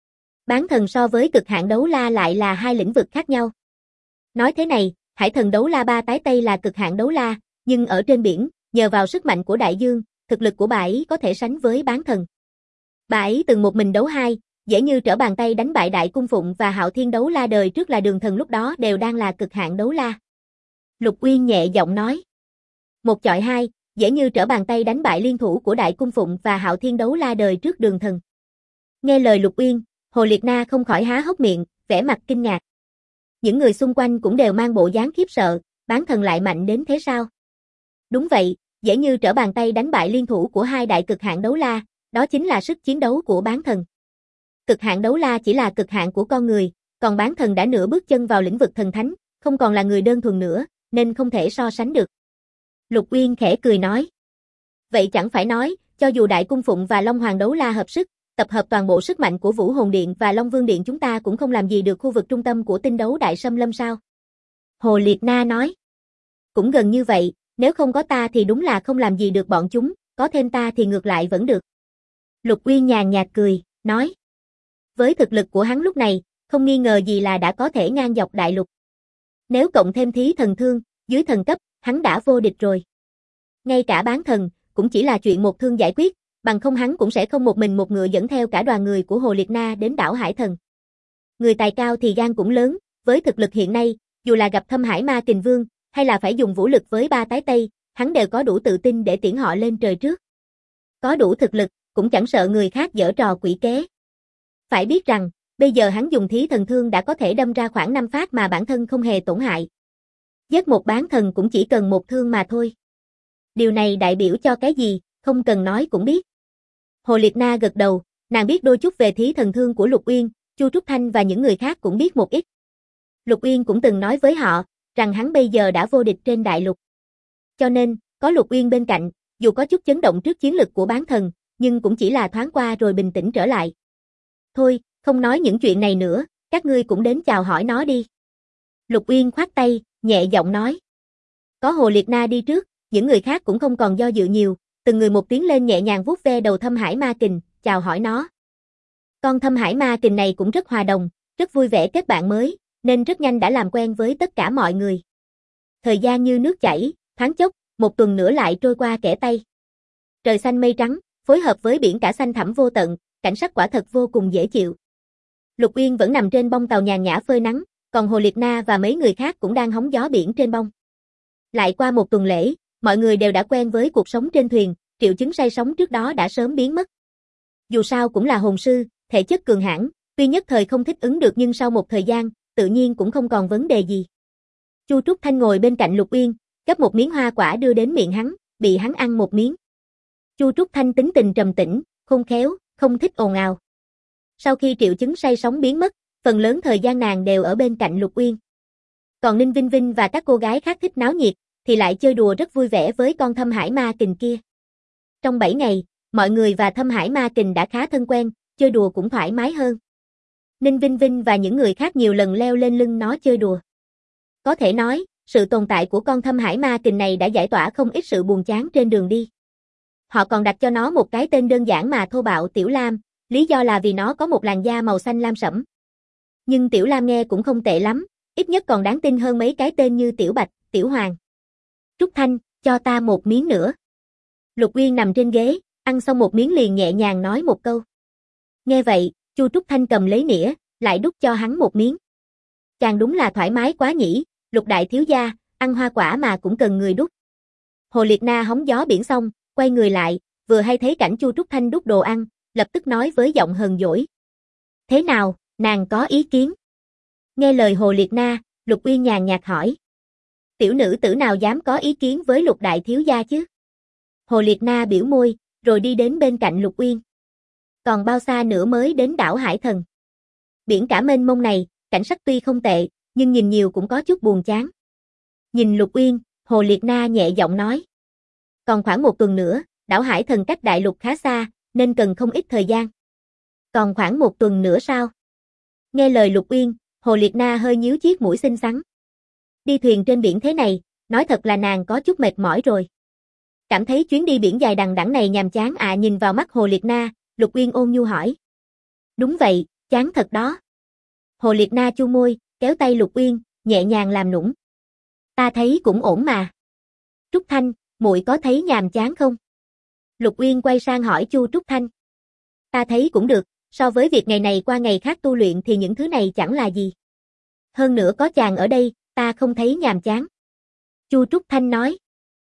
Bán thần so với cực hạn đấu la lại là hai lĩnh vực khác nhau. Nói thế này, Hải thần đấu la ba tái Tây là cực hạn đấu la, nhưng ở trên biển, nhờ vào sức mạnh của đại dương, thực lực của bà ấy có thể sánh với bán thần. Bà ấy từng một mình đấu hai, dễ như trở bàn tay đánh bại Đại Cung Phụng và Hạo Thiên đấu la đời trước là Đường Thần lúc đó đều đang là cực hạn đấu la. Lục Uyên nhẹ giọng nói. Một chọi hai, dễ như trở bàn tay đánh bại liên thủ của Đại Cung Phụng và Hạo Thiên đấu la đời trước Đường Thần. Nghe lời Lục Uyên, Hồ Liệt Na không khỏi há hốc miệng, vẻ mặt kinh ngạc. Những người xung quanh cũng đều mang bộ dáng khiếp sợ, bán thần lại mạnh đến thế sao? Đúng vậy, dễ như trở bàn tay đánh bại liên thủ của hai đại cực hạn đấu la, đó chính là sức chiến đấu của bán thần. Cực hạn đấu la chỉ là cực hạn của con người, còn bán thần đã nửa bước chân vào lĩnh vực thần thánh, không còn là người đơn thuần nữa, nên không thể so sánh được. Lục Uyên khẽ cười nói. Vậy chẳng phải nói, cho dù Đại Cung Phụng và Long Hoàng đấu la hợp sức, tập hợp toàn bộ sức mạnh của Vũ Hồn Điện và Long Vương Điện chúng ta cũng không làm gì được khu vực trung tâm của tinh đấu đại xâm lâm sao? Hồ Liệt Na nói. Cũng gần như vậy, nếu không có ta thì đúng là không làm gì được bọn chúng, có thêm ta thì ngược lại vẫn được. Lục Uyên nhàn nhạt cười, nói. Với thực lực của hắn lúc này, không nghi ngờ gì là đã có thể ngang dọc đại lục. Nếu cộng thêm thí thần thương, dưới thần cấp, hắn đã vô địch rồi. Ngay cả bán thần, cũng chỉ là chuyện một thương giải quyết, bằng không hắn cũng sẽ không một mình một ngựa dẫn theo cả đoàn người của Hồ Liệt Na đến đảo Hải Thần. Người tài cao thì gan cũng lớn, với thực lực hiện nay, dù là gặp Thâm Hải Ma Kình Vương, hay là phải dùng vũ lực với ba tái Tây, hắn đều có đủ tự tin để tiễn họ lên trời trước. Có đủ thực lực, cũng chẳng sợ người khác giở trò quỷ kế. Phải biết rằng, bây giờ hắn dùng thí thần thương đã có thể đâm ra khoảng 5 phát mà bản thân không hề tổn hại. Giết một bán thần cũng chỉ cần một thương mà thôi. Điều này đại biểu cho cái gì, không cần nói cũng biết. Hồ Liệt Na gật đầu, nàng biết đôi chút về thí thần thương của Lục Uyên, Chu Trúc Thanh và những người khác cũng biết một ít. Lục Uyên cũng từng nói với họ, rằng hắn bây giờ đã vô địch trên đại lục. Cho nên, có Lục Uyên bên cạnh, dù có chút chấn động trước chiến lực của bán thần, nhưng cũng chỉ là thoáng qua rồi bình tĩnh trở lại. Thôi, không nói những chuyện này nữa, các ngươi cũng đến chào hỏi nó đi. Lục Uyên khoát tay, nhẹ giọng nói. Có Hồ Liệt Na đi trước, những người khác cũng không còn do dự nhiều, từng người một tiếng lên nhẹ nhàng vuốt ve đầu Thâm Hải Ma Kình, chào hỏi nó. Con Thâm Hải Ma Kình này cũng rất hòa đồng, rất vui vẻ kết bạn mới, nên rất nhanh đã làm quen với tất cả mọi người. Thời gian như nước chảy, thoáng chốc, một tuần nữa lại trôi qua kẻ tay. Trời xanh mây trắng, phối hợp với biển cả xanh thẳm vô tận, cảnh sắc quả thật vô cùng dễ chịu. Lục Uyên vẫn nằm trên bông tàu nhàn nhã phơi nắng, còn Hồ Liệt Na và mấy người khác cũng đang hóng gió biển trên bông. Lại qua một tuần lễ, mọi người đều đã quen với cuộc sống trên thuyền, triệu chứng say sóng trước đó đã sớm biến mất. Dù sao cũng là hồn sư, thể chất cường hãn, tuy nhất thời không thích ứng được nhưng sau một thời gian, tự nhiên cũng không còn vấn đề gì. Chu Trúc Thanh ngồi bên cạnh Lục Uyên, gấp một miếng hoa quả đưa đến miệng hắn, bị hắn ăn một miếng. Chu Trúc Thanh tính tình trầm tĩnh, khôn khéo, không thích ồn ào. Sau khi triệu chứng say sóng biến mất, phần lớn thời gian nàng đều ở bên cạnh Lục Uyên. Còn Ninh Vinh Vinh và các cô gái khác thích náo nhiệt, thì lại chơi đùa rất vui vẻ với con Thâm Hải Ma Kình kia. Trong 7 ngày, mọi người và Thâm Hải Ma Kình đã khá thân quen, chơi đùa cũng thoải mái hơn. Ninh Vinh Vinh và những người khác nhiều lần leo lên lưng nó chơi đùa. Có thể nói, sự tồn tại của con Thâm Hải Ma Kình này đã giải tỏa không ít sự buồn chán trên đường đi. Họ còn đặt cho nó một cái tên đơn giản mà thô bạo Tiểu Lam, lý do là vì nó có một làn da màu xanh lam sẫm. Nhưng Tiểu Lam nghe cũng không tệ lắm, ít nhất còn đáng tin hơn mấy cái tên như Tiểu Bạch, Tiểu Hoàng. Trúc Thanh, cho ta một miếng nữa. Lục Uyên nằm trên ghế, ăn xong một miếng liền nhẹ nhàng nói một câu. Nghe vậy, Chu Trúc Thanh cầm lấy nĩa, lại đút cho hắn một miếng. Chàng đúng là thoải mái quá nhỉ, Lục đại thiếu gia, ăn hoa quả mà cũng cần người đút. Hồ Liệt Na hóng gió biển xong, quay người lại, vừa hay thấy cảnh Chu Trúc Thanh đút đồ ăn, lập tức nói với giọng hờn dỗi. Thế nào, nàng có ý kiến? Nghe lời Hồ Liệt Na, Lục Uyên nhàn nhạt hỏi. Tiểu nữ tử nào dám có ý kiến với Lục đại thiếu gia chứ? Hồ Liệt Na biểu môi, rồi đi đến bên cạnh Lục Uyên. Còn bao xa nữa mới đến đảo Hải Thần? Biển cả mênh mông này, cảnh sắc tuy không tệ, nhưng nhìn nhiều cũng có chút buồn chán. Nhìn Lục Uyên, Hồ Liệt Na nhẹ giọng nói. Còn khoảng một tuần nữa, đảo Hải Thần cách đại lục khá xa, nên cần không ít thời gian. Còn khoảng một tuần nữa sao? Nghe lời Lục Uyên, Hồ Liệt Na hơi nhíu chiếc mũi xinh xắn. Đi thuyền trên biển thế này, nói thật là nàng có chút mệt mỏi rồi. Cảm thấy chuyến đi biển dài đằng đẵng này nhàm chán à? Nhìn vào mắt Hồ Liệt Na, Lục Uyên ôn nhu hỏi. Đúng vậy, chán thật đó. Hồ Liệt Na chu môi, kéo tay Lục Uyên, nhẹ nhàng làm nũng. Ta thấy cũng ổn mà. Trúc Thanh, muội có thấy nhàm chán không? Lục Uyên quay sang hỏi Chu Trúc Thanh. Ta thấy cũng được, so với việc ngày này qua ngày khác tu luyện thì những thứ này chẳng là gì. Hơn nữa có chàng ở đây, ta không thấy nhàm chán. Chu Trúc Thanh nói.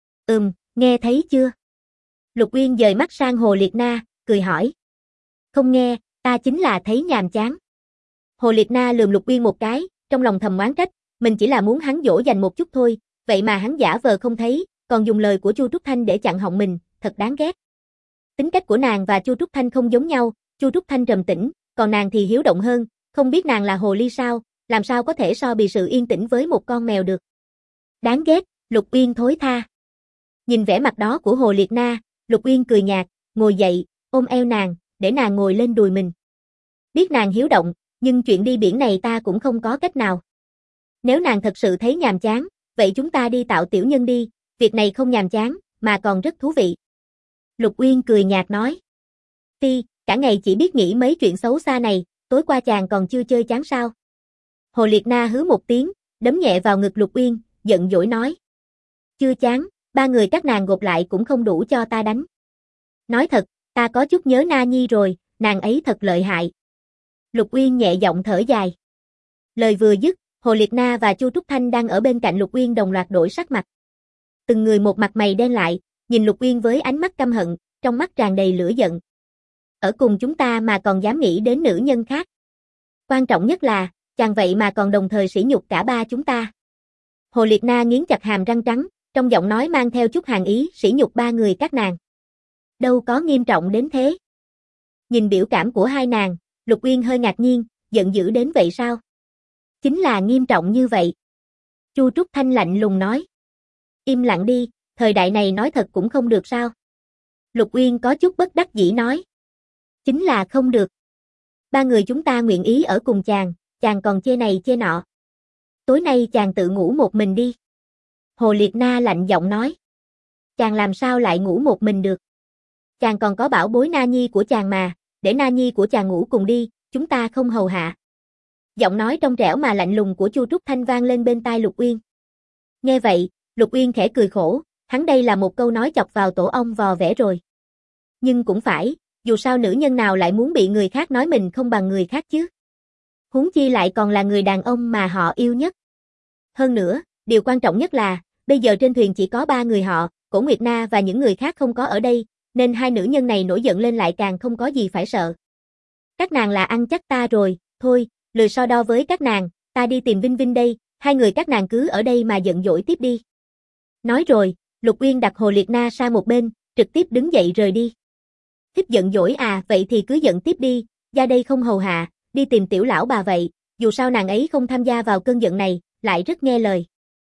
Nghe thấy chưa? Lục Uyên dời mắt sang Hồ Liệt Na, cười hỏi. Không nghe, ta chính là thấy nhàm chán. Hồ Liệt Na lườm Lục Uyên một cái, trong lòng thầm oán trách, mình chỉ là muốn hắn dỗ dành một chút thôi, vậy mà hắn giả vờ không thấy, còn dùng lời của Chu Trúc Thanh để chặn họng mình, thật đáng ghét. Tính cách của nàng và Chu Trúc Thanh không giống nhau, Chu Trúc Thanh trầm tĩnh, còn nàng thì hiếu động hơn, không biết nàng là hồ ly sao, làm sao có thể so bì sự yên tĩnh với một con mèo được. Đáng ghét, Lục Uyên thối tha. Nhìn vẻ mặt đó của Hồ Liệt Na, Lục Uyên cười nhạt, ngồi dậy, ôm eo nàng, để nàng ngồi lên đùi mình. Biết nàng hiếu động, nhưng chuyện đi biển này ta cũng không có cách nào. Nếu nàng thật sự thấy nhàm chán, vậy chúng ta đi tạo tiểu nhân đi, việc này không nhàm chán, mà còn rất thú vị. Lục Uyên cười nhạt nói. Phi, cả ngày chỉ biết nghĩ mấy chuyện xấu xa này, tối qua chàng còn chưa chơi chán sao? Hồ Liệt Na hứ một tiếng, đấm nhẹ vào ngực Lục Uyên, giận dỗi nói. Chưa chán, Ba người các nàng gộp lại cũng không đủ cho ta đánh. Nói thật, ta có chút nhớ Na Nhi rồi, nàng ấy thật lợi hại. Lục Uyên nhẹ giọng thở dài. Lời vừa dứt, Hồ Liệt Na và Chu Trúc Thanh đang ở bên cạnh Lục Uyên đồng loạt đổi sắc mặt. Từng người một mặt mày đen lại, nhìn Lục Uyên với ánh mắt căm hận, trong mắt tràn đầy lửa giận. Ở cùng chúng ta mà còn dám nghĩ đến nữ nhân khác. Quan trọng nhất là, chàng vậy mà còn đồng thời sỉ nhục cả ba chúng ta. Hồ Liệt Na nghiến chặt hàm răng trắng, trong giọng nói mang theo chút hàn ý, sỉ nhục ba người các nàng. Đâu có nghiêm trọng đến thế. Nhìn biểu cảm của hai nàng, Lục Uyên hơi ngạc nhiên, giận dữ đến vậy sao? Chính là nghiêm trọng như vậy. Chu Trúc Thanh lạnh lùng nói. Im lặng đi, thời đại này nói thật cũng không được sao? Lục Uyên có chút bất đắc dĩ nói. Chính là không được. Ba người chúng ta nguyện ý ở cùng chàng còn chê này chê nọ. Tối nay chàng tự ngủ một mình đi. Hồ Liệt Na lạnh giọng nói. Chàng làm sao lại ngủ một mình được? Chàng còn có bảo bối Na Nhi của chàng mà, để Na Nhi của chàng ngủ cùng đi, chúng ta không hầu hạ. Giọng nói trong trẻo mà lạnh lùng của Chu Trúc Thanh vang lên bên tai Lục Uyên. Nghe vậy, Lục Uyên khẽ cười khổ, hắn đây là một câu nói chọc vào tổ ong vò vẽ rồi. Nhưng cũng phải, dù sao nữ nhân nào lại muốn bị người khác nói mình không bằng người khác chứ. Huống chi lại còn là người đàn ông mà họ yêu nhất. Hơn nữa, điều quan trọng nhất là, bây giờ trên thuyền chỉ có ba người họ, Cổ Nguyệt Na và những người khác không có ở đây, nên hai nữ nhân này nổi giận lên lại càng không có gì phải sợ. Các nàng là ăn chắc ta rồi, thôi, lười so đo với các nàng, ta đi tìm Vinh Vinh đây, hai người các nàng cứ ở đây mà giận dỗi tiếp đi. Nói rồi, Lục Uyên đặt Hồ Liệt Na sang một bên, trực tiếp đứng dậy rời đi. Thích giận dỗi à, vậy thì cứ giận tiếp đi, ra đây không hầu hạ, đi tìm tiểu lão bà vậy, dù sao nàng ấy không tham gia vào cơn giận này, lại rất nghe lời.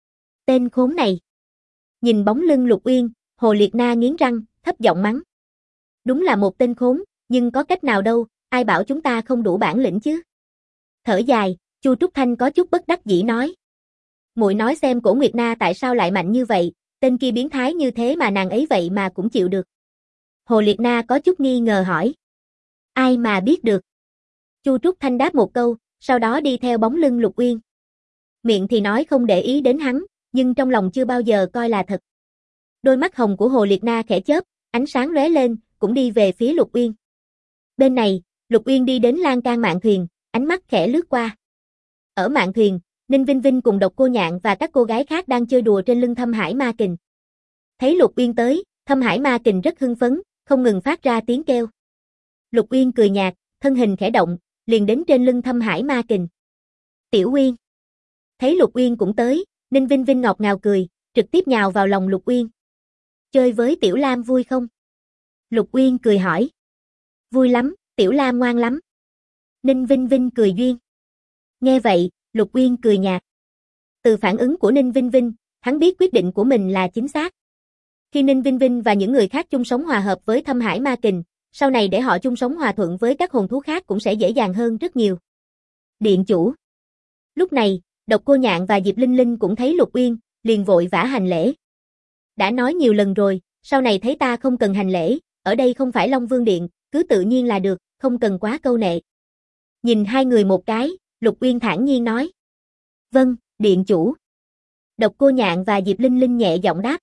Tên khốn này. Nhìn bóng lưng Lục Uyên, Hồ Liệt Na nghiến răng, thấp giọng mắng. Đúng là một tên khốn, nhưng có cách nào đâu, ai bảo chúng ta không đủ bản lĩnh chứ. Thở dài, Chu Trúc Thanh có chút bất đắc dĩ nói. Muội nói xem Cổ Nguyệt Na tại sao lại mạnh như vậy, tên kia biến thái như thế mà nàng ấy vậy mà cũng chịu được. Hồ Liệt Na có chút nghi ngờ hỏi. Ai mà biết được. Chu Trúc Thanh đáp một câu, sau đó đi theo bóng lưng Lục Uyên. Miệng thì nói không để ý đến hắn, nhưng trong lòng chưa bao giờ coi là thật. Đôi mắt hồng của Hồ Liệt Na khẽ chớp, ánh sáng lóe lên, cũng đi về phía Lục Uyên. Bên này, Lục Uyên đi đến lan can mạn thuyền, ánh mắt khẽ lướt qua. Ở mạn thuyền, Ninh Vinh Vinh cùng Độc Cô Nhạn và các cô gái khác đang chơi đùa trên lưng Thâm Hải Ma Kình. Thấy Lục Uyên tới, Thâm Hải Ma Kình rất hưng phấn, không ngừng phát ra tiếng kêu. Lục Uyên cười nhạt, thân hình khẽ động, liền đến trên lưng Thâm Hải Ma Kình. Tiểu Uyên. Thấy Lục Uyên cũng tới, Ninh Vinh Vinh ngọt ngào cười, trực tiếp nhào vào lòng Lục Uyên. Chơi với Tiểu Lam vui không? Lục Uyên cười hỏi. Vui lắm, Tiểu Lam ngoan lắm. Ninh Vinh Vinh cười duyên. Nghe vậy, Lục Uyên cười nhạt. Từ phản ứng của Ninh Vinh Vinh, hắn biết quyết định của mình là chính xác. Khi Ninh Vinh Vinh và những người khác chung sống hòa hợp với Thâm Hải Ma Kình, sau này để họ chung sống hòa thuận với các hồn thú khác cũng sẽ dễ dàng hơn rất nhiều. Điện chủ. Lúc này, Độc Cô Nhạn và Diệp Linh Linh cũng thấy Lục Uyên, liền vội vã hành lễ. Đã nói nhiều lần rồi, sau này thấy ta không cần hành lễ, ở đây không phải Long Vương Điện, cứ tự nhiên là được, không cần quá câu nệ. Nhìn hai người một cái, Lục Uyên thản nhiên nói. Vâng, điện chủ. Độc Cô Nhạn và Diệp Linh Linh nhẹ giọng đáp.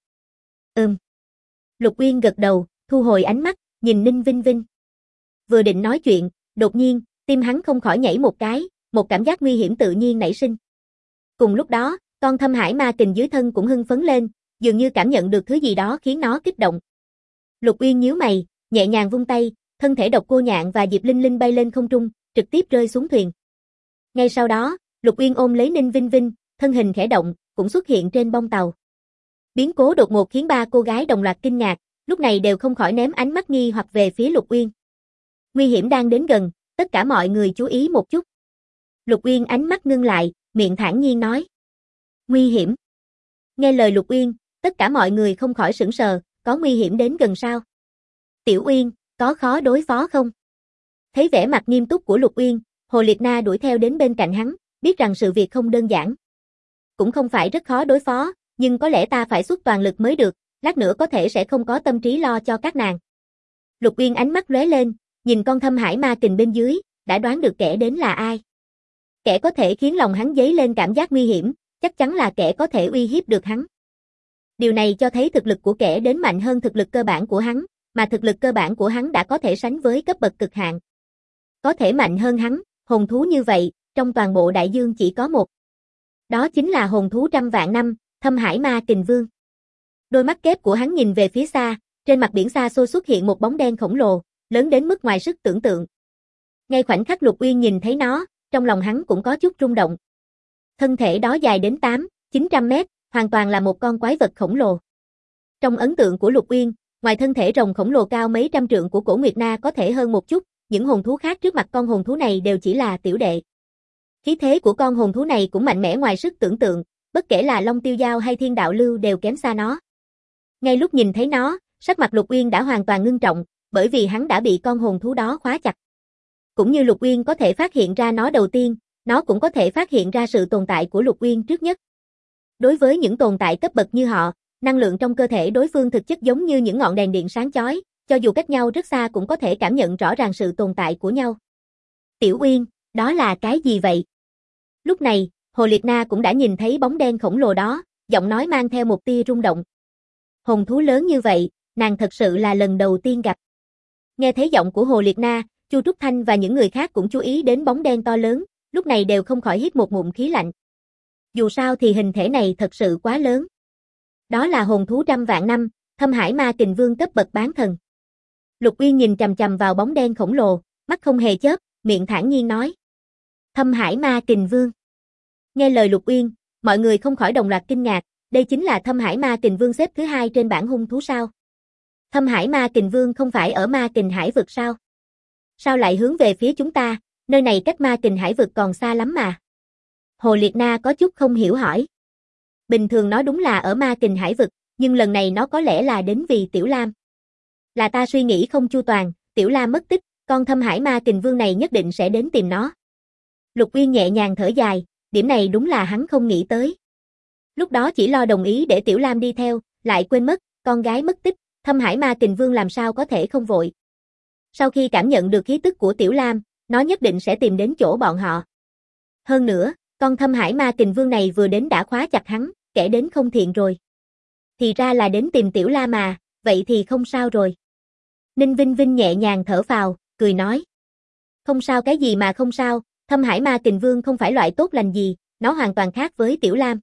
Lục Uyên gật đầu, thu hồi ánh mắt, nhìn Ninh Vinh Vinh. Vừa định nói chuyện, đột nhiên, tim hắn không khỏi nhảy một cái, một cảm giác nguy hiểm tự nhiên nảy sinh. Cùng lúc đó, con Thâm Hải Ma Kình dưới thân cũng hưng phấn lên, dường như cảm nhận được thứ gì đó khiến nó kích động. Lục Uyên nhíu mày, nhẹ nhàng vung tay, thân thể Độc Cô Nhạn và Diệp Linh Linh bay lên không trung, trực tiếp rơi xuống thuyền. Ngay sau đó, Lục Uyên ôm lấy Ninh Vinh Vinh, thân hình khẽ động, cũng xuất hiện trên bông tàu. Biến cố đột ngột khiến ba cô gái đồng loạt kinh ngạc, lúc này đều không khỏi ném ánh mắt nghi hoặc về phía Lục Uyên. Nguy hiểm đang đến gần, tất cả mọi người chú ý một chút. Lục Uyên ánh mắt ngưng lại, miệng thản nhiên nói. Nguy hiểm. Nghe lời Lục Uyên, tất cả mọi người không khỏi sửng sờ, có nguy hiểm đến gần sao? Tiểu Uyên, có khó đối phó không? Thấy vẻ mặt nghiêm túc của Lục Uyên, Hồ Liệt Na đuổi theo đến bên cạnh hắn, biết rằng sự việc không đơn giản. Cũng không phải rất khó đối phó, nhưng có lẽ ta phải xuất toàn lực mới được, lát nữa có thể sẽ không có tâm trí lo cho các nàng. Lục Uyên ánh mắt lóe lên, nhìn con Thâm Hải Ma Kình bên dưới, đã đoán được kẻ đến là ai. Kẻ có thể khiến lòng hắn dấy lên cảm giác nguy hiểm, chắc chắn là kẻ có thể uy hiếp được hắn. Điều này cho thấy thực lực của kẻ đến mạnh hơn thực lực cơ bản của hắn, mà thực lực cơ bản của hắn đã có thể sánh với cấp bậc cực hạn. Có thể mạnh hơn hắn, hồn thú như vậy, trong toàn bộ đại dương chỉ có một. Đó chính là hồn thú trăm vạn năm, Thâm Hải Ma Kình Vương. Đôi mắt kép của hắn nhìn về phía xa, trên mặt biển xa xôi xuất hiện một bóng đen khổng lồ, lớn đến mức ngoài sức tưởng tượng. Ngay khoảnh khắc Lục Uyên nhìn thấy nó, trong lòng hắn cũng có chút rung động. Thân thể đó dài đến 800-900 mét, hoàn toàn là một con quái vật khổng lồ. Trong ấn tượng của Lục Uyên, ngoài thân thể rồng khổng lồ cao mấy trăm trượng của Cổ Nguyệt Na có thể hơn một chút, những hồn thú khác trước mặt con hồn thú này đều chỉ là tiểu đệ. Khí thế của con hồn thú này cũng mạnh mẽ ngoài sức tưởng tượng, bất kể là Long Tiêu Dao hay Thiên Đạo Lưu đều kém xa nó. Ngay lúc nhìn thấy nó, sắc mặt Lục Uyên đã hoàn toàn ngưng trọng, bởi vì hắn đã bị con hồn thú đó khóa chặt. Cũng như Lục Uyên có thể phát hiện ra nó đầu tiên, nó cũng có thể phát hiện ra sự tồn tại của Lục Uyên trước nhất. Đối với những tồn tại cấp bậc như họ, năng lượng trong cơ thể đối phương thực chất giống như những ngọn đèn điện sáng chói, cho dù cách nhau rất xa cũng có thể cảm nhận rõ ràng sự tồn tại của nhau. Tiểu Uyên, đó là cái gì vậy? Lúc này, Hồ Liệt Na cũng đã nhìn thấy bóng đen khổng lồ đó, giọng nói mang theo một tia rung động. Hồn thú lớn như vậy, nàng thật sự là lần đầu tiên gặp. Nghe thấy giọng của Hồ Liệt Na, Chu Trúc Thanh và những người khác cũng chú ý đến bóng đen to lớn, lúc này đều không khỏi hít một ngụm khí lạnh. Dù sao thì hình thể này thật sự quá lớn. Đó là hồn thú trăm vạn năm, Thâm Hải Ma Kình Vương cấp bậc bán thần. Lục Uyên nhìn chằm chằm vào bóng đen khổng lồ, mắt không hề chớp, miệng thản nhiên nói. Thâm Hải Ma Kình Vương. Nghe lời Lục Uyên, mọi người không khỏi đồng loạt kinh ngạc, đây chính là Thâm Hải Ma Kình Vương xếp thứ 2 trên bảng hung thú sao? Thâm Hải Ma Kình Vương không phải ở Ma Kình Hải vực sao? Sao lại hướng về phía chúng ta, nơi này cách Ma Kình Hải vực còn xa lắm mà. Hồ Liệt Na có chút không hiểu hỏi. Bình thường nó đúng là ở Ma Kình Hải vực, nhưng lần này nó có lẽ là đến vì Tiểu Lam. Là ta suy nghĩ không chu toàn, Tiểu Lam mất tích, con Thâm Hải Ma Kình Vương này nhất định sẽ đến tìm nó. Lục Uyên nhẹ nhàng thở dài, điểm này đúng là hắn không nghĩ tới. Lúc đó chỉ lo đồng ý để Tiểu Lam đi theo, lại quên mất, con gái mất tích, Thâm Hải Ma Kình Vương làm sao có thể không vội. Sau khi cảm nhận được khí tức của Tiểu Lam, nó nhất định sẽ tìm đến chỗ bọn họ. Hơn nữa, con Thâm Hải Ma Kình Vương này vừa đến đã khóa chặt hắn, kẻ đến không thiện rồi. Thì ra là đến tìm Tiểu Lam mà, vậy thì không sao rồi. Ninh Vinh Vinh nhẹ nhàng thở phào, cười nói. Không sao cái gì mà không sao, Thâm Hải Ma Kình Vương không phải loại tốt lành gì, nó hoàn toàn khác với Tiểu Lam.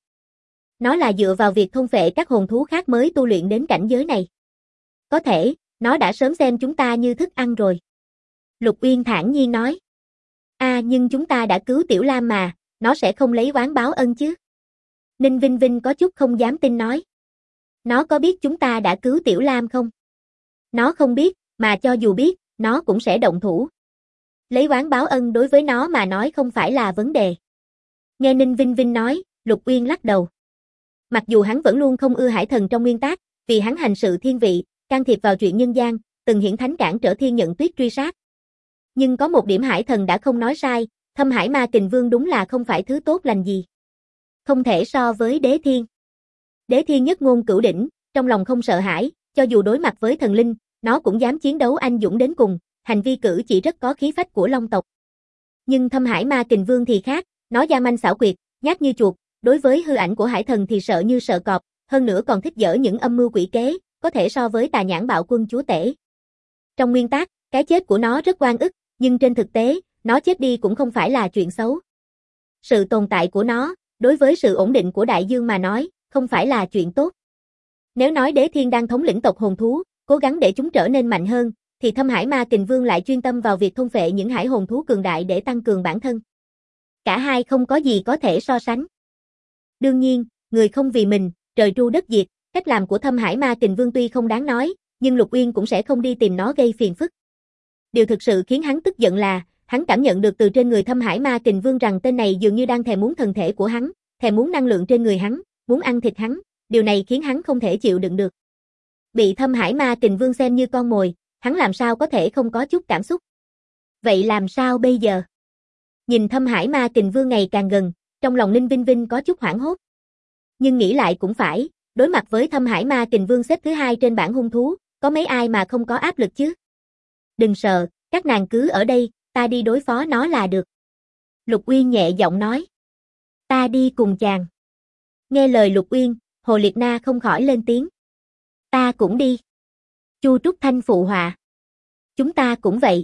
Nó là dựa vào việc thôn phệ các hồn thú khác mới tu luyện đến cảnh giới này. Có thể, nó đã sớm xem chúng ta như thức ăn rồi. Lục Uyên thản nhiên nói. Nhưng chúng ta đã cứu Tiểu Lam mà, nó sẽ không lấy oán báo ân chứ. Ninh Vinh Vinh có chút không dám tin nói. Nó có biết chúng ta đã cứu Tiểu Lam không? Nó không biết, mà cho dù biết, nó cũng sẽ động thủ. Lấy oán báo ân đối với nó mà nói không phải là vấn đề. Nghe Ninh Vinh Vinh nói, Lục Uyên lắc đầu. Mặc dù hắn vẫn luôn không ưa Hải Thần trong nguyên tác, vì hắn hành sự thiên vị, can thiệp vào chuyện nhân gian, từng hiển thánh cản trở Thiên Nhận Tuyết truy sát. Nhưng có một điểm Hải Thần đã không nói sai, Thâm Hải Ma Kình Vương đúng là không phải thứ tốt lành gì. Không thể so với Đế Thiên. Đế Thiên nhất ngôn cửu đỉnh, trong lòng không sợ hãi, cho dù đối mặt với thần linh, nó cũng dám chiến đấu anh dũng đến cùng, hành vi cử chỉ rất có khí phách của Long tộc. Nhưng Thâm Hải Ma Kình Vương thì khác, nó gian manh xảo quyệt, nhát như chuột, đối với hư ảnh của Hải Thần thì sợ như sợ cọp, hơn nữa còn thích dở những âm mưu quỷ kế, có thể so với Tà Nhãn Bạo Quân chúa tể. Trong nguyên tác, cái chết của nó rất oan ức, nhưng trên thực tế, nó chết đi cũng không phải là chuyện xấu. Sự tồn tại của nó, đối với sự ổn định của đại dương mà nói, không phải là chuyện tốt. Nếu nói Đế Thiên đang thống lĩnh tộc hồn thú, cố gắng để chúng trở nên mạnh hơn, thì Thâm Hải Ma Kình Vương lại chuyên tâm vào việc thôn phệ những hải hồn thú cường đại để tăng cường bản thân. Cả hai không có gì có thể so sánh. Đương nhiên, người không vì mình, trời tru đất diệt, cách làm của Thâm Hải Ma Kình Vương tuy không đáng nói, nhưng Lục Uyên cũng sẽ không đi tìm nó gây phiền phức. Điều thực sự khiến hắn tức giận là, hắn cảm nhận được từ trên người Thâm Hải Ma Kình Vương rằng tên này dường như đang thèm muốn thân thể của hắn, thèm muốn năng lượng trên người hắn, muốn ăn thịt hắn, điều này khiến hắn không thể chịu đựng được. Bị Thâm Hải Ma Kình Vương xem như con mồi, hắn làm sao có thể không có chút cảm xúc. Vậy làm sao bây giờ? Nhìn Thâm Hải Ma Kình Vương ngày càng gần, trong lòng Ninh Vinh Vinh có chút hoảng hốt. Nhưng nghĩ lại cũng phải, đối mặt với Thâm Hải Ma Kình Vương xếp thứ 2 trên bảng hung thú, có mấy ai mà không có áp lực chứ? Đừng sợ, các nàng cứ ở đây, ta đi đối phó nó là được. Lục Uyên nhẹ giọng nói. Ta đi cùng chàng. Nghe lời Lục Uyên, Hồ Liệt Na không khỏi lên tiếng. Ta cũng đi. Chu Trúc Thanh phụ họa. Chúng ta cũng vậy.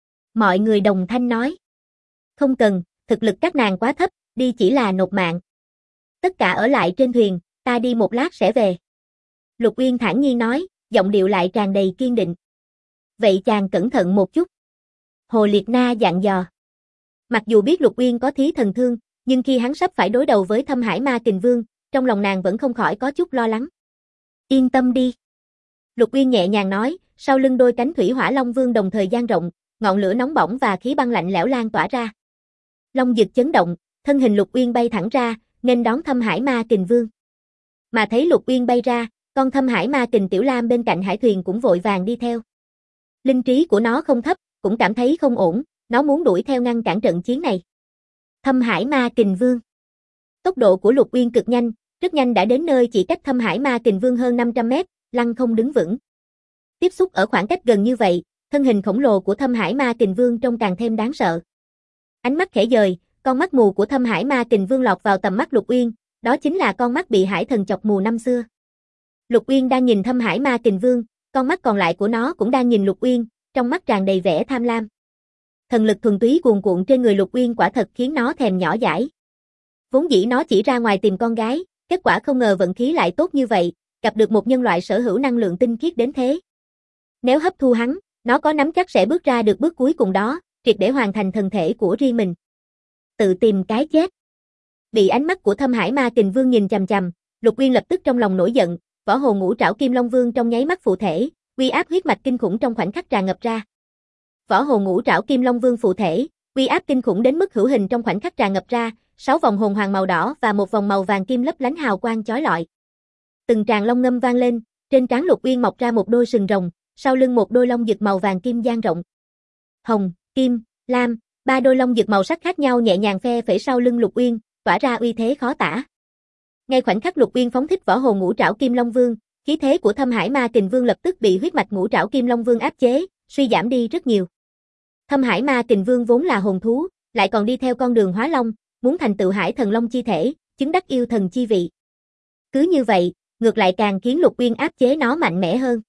Mọi người đồng thanh nói. Không cần, thực lực các nàng quá thấp, đi chỉ là nộp mạng. Tất cả ở lại trên thuyền, ta đi một lát sẽ về. Lục Uyên thản nhiên nói, giọng điệu lại tràn đầy kiên định. Vậy chàng cẩn thận một chút. Hồ Liệt Na dặn dò. Mặc dù biết Lục Uyên có thí thần thương, nhưng khi hắn sắp phải đối đầu với Thâm Hải Ma Kình Vương, trong lòng nàng vẫn không khỏi có chút lo lắng. Yên tâm đi. Lục Uyên nhẹ nhàng nói, sau lưng đôi cánh thủy hỏa long vương đồng thời dang rộng, ngọn lửa nóng bỏng và khí băng lạnh lẽo lan tỏa ra. Long dực chấn động, thân hình Lục Uyên bay thẳng ra, nên đón Thâm Hải Ma Kình Vương. Mà thấy Lục Uyên bay ra, con Thâm Hải Ma Kình Tiểu Lam bên cạnh hải thuyền cũng vội vàng đi theo. Linh trí của nó không thấp, cũng cảm thấy không ổn, nó muốn đuổi theo ngăn cản trận chiến này. Thâm Hải Ma Kình Vương. Tốc độ của Lục Uyên cực nhanh, rất nhanh đã đến nơi chỉ cách Thâm Hải Ma Kình Vương hơn 500 mét, lăng không đứng vững. Tiếp xúc ở khoảng cách gần như vậy, thân hình khổng lồ của Thâm Hải Ma Kình Vương trông càng thêm đáng sợ. Ánh mắt khẽ dời, con mắt mù của Thâm Hải Ma Kình Vương lọt vào tầm mắt Lục Uyên, đó chính là con mắt bị hải thần chọc mù năm xưa. Lục Uyên đang nhìn Thâm Hải Ma Kình Vương, con mắt còn lại của nó cũng đang nhìn Lục Uyên, trong mắt tràn đầy vẻ tham lam. Thần lực thuần túy cuồn cuộn trên người Lục Uyên quả thật khiến nó thèm nhỏ dãi. Vốn dĩ nó chỉ ra ngoài tìm con gái, kết quả không ngờ vận khí lại tốt như vậy, gặp được một nhân loại sở hữu năng lượng tinh khiết đến thế. Nếu hấp thu hắn, nó có nắm chắc sẽ bước ra được bước cuối cùng đó, triệt để hoàn thành thần thể của riêng mình. Tự tìm cái chết. Bị ánh mắt của Thâm Hải Ma Kình Vương nhìn chằm chằm, Lục Uyên lập tức trong lòng nổi giận, võ hồ ngũ trảo Kim Long Vương trong nháy mắt phụ thể, uy áp huyết mạch kinh khủng trong khoảnh khắc tràn ngập ra. Võ hồ ngũ trảo Kim Long Vương phụ thể, uy áp kinh khủng đến mức hữu hình trong khoảnh khắc tràn ngập ra, 6 vòng hồn hoàng màu đỏ và một vòng màu vàng kim lấp lánh hào quang chói lọi. Từng tràng long ngâm vang lên, trên trán Lục Uyên mọc ra một đôi sừng rồng, sau lưng một đôi long dực màu vàng kim dang rộng. Hồng, kim, lam, 3 đôi long dực màu sắc khác nhau nhẹ nhàng phe phẩy sau lưng Lục Uyên, tỏa ra uy thế khó tả. Ngay khoảnh khắc Lục Uyên phóng thích võ hồ ngũ trảo Kim Long Vương, khí thế của Thâm Hải Ma Kình Vương lập tức bị huyết mạch ngũ trảo Kim Long Vương áp chế, suy giảm đi rất nhiều. Thâm Hải Ma Kình Vương vốn là hồn thú, lại còn đi theo con đường hóa long, muốn thành tựu hải thần long chi thể, chứng đắc yêu thần chi vị. Cứ như vậy, ngược lại càng khiến Lục Uyên áp chế nó mạnh mẽ hơn.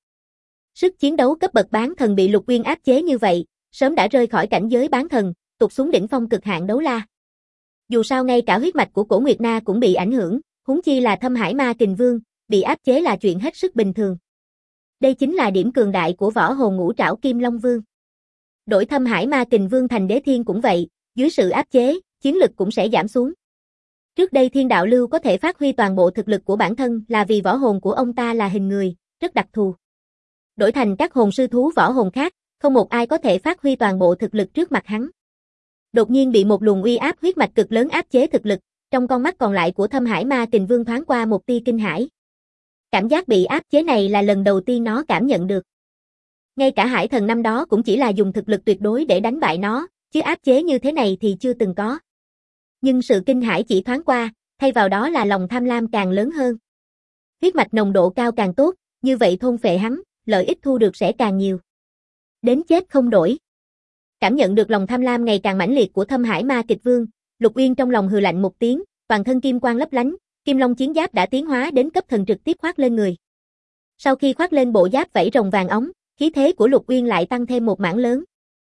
Sức chiến đấu cấp bậc bán thần bị Lục Uyên áp chế như vậy, sớm đã rơi khỏi cảnh giới bán thần, tụt xuống đỉnh phong cực hạn đấu la. Dù sao ngay cả huyết mạch của Cổ Nguyệt Na cũng bị ảnh hưởng, huống chi là Thâm Hải Ma Kình Vương, bị áp chế là chuyện hết sức bình thường. Đây chính là điểm cường đại của võ hồn ngũ trảo Kim Long Vương. Đổi Thâm Hải Ma Kình Vương thành đế thiên cũng vậy, dưới sự áp chế, chiến lực cũng sẽ giảm xuống. Trước đây Thiên Đạo Lưu có thể phát huy toàn bộ thực lực của bản thân là vì võ hồn của ông ta là hình người, rất đặc thù. Đổi thành các hồn sư thú võ hồn khác, không một ai có thể phát huy toàn bộ thực lực trước mặt hắn. Đột nhiên bị một luồng uy áp huyết mạch cực lớn áp chế thực lực, trong con mắt còn lại của Thâm Hải Ma Kình Vương thoáng qua một tia kinh hãi. Cảm giác bị áp chế này là lần đầu tiên nó cảm nhận được. Ngay cả hải thần năm đó cũng chỉ là dùng thực lực tuyệt đối để đánh bại nó, chứ áp chế như thế này thì chưa từng có. Nhưng sự kinh hãi chỉ thoáng qua, thay vào đó là lòng tham lam càng lớn hơn. Huyết mạch nồng độ cao càng tốt, như vậy thôn phệ hắn, lợi ích thu được sẽ càng nhiều. Đến chết không đổi. Cảm nhận được lòng tham lam ngày càng mãnh liệt của Thâm Hải Ma Kịch Vương, Lục Uyên trong lòng hừ lạnh một tiếng, toàn thân kim quang lấp lánh, Kim Long chiến giáp đã tiến hóa đến cấp thần trực tiếp khoác lên người. Sau khi khoác lên bộ giáp vảy rồng vàng óng, khí thế của Lục Uyên lại tăng thêm một mảng lớn.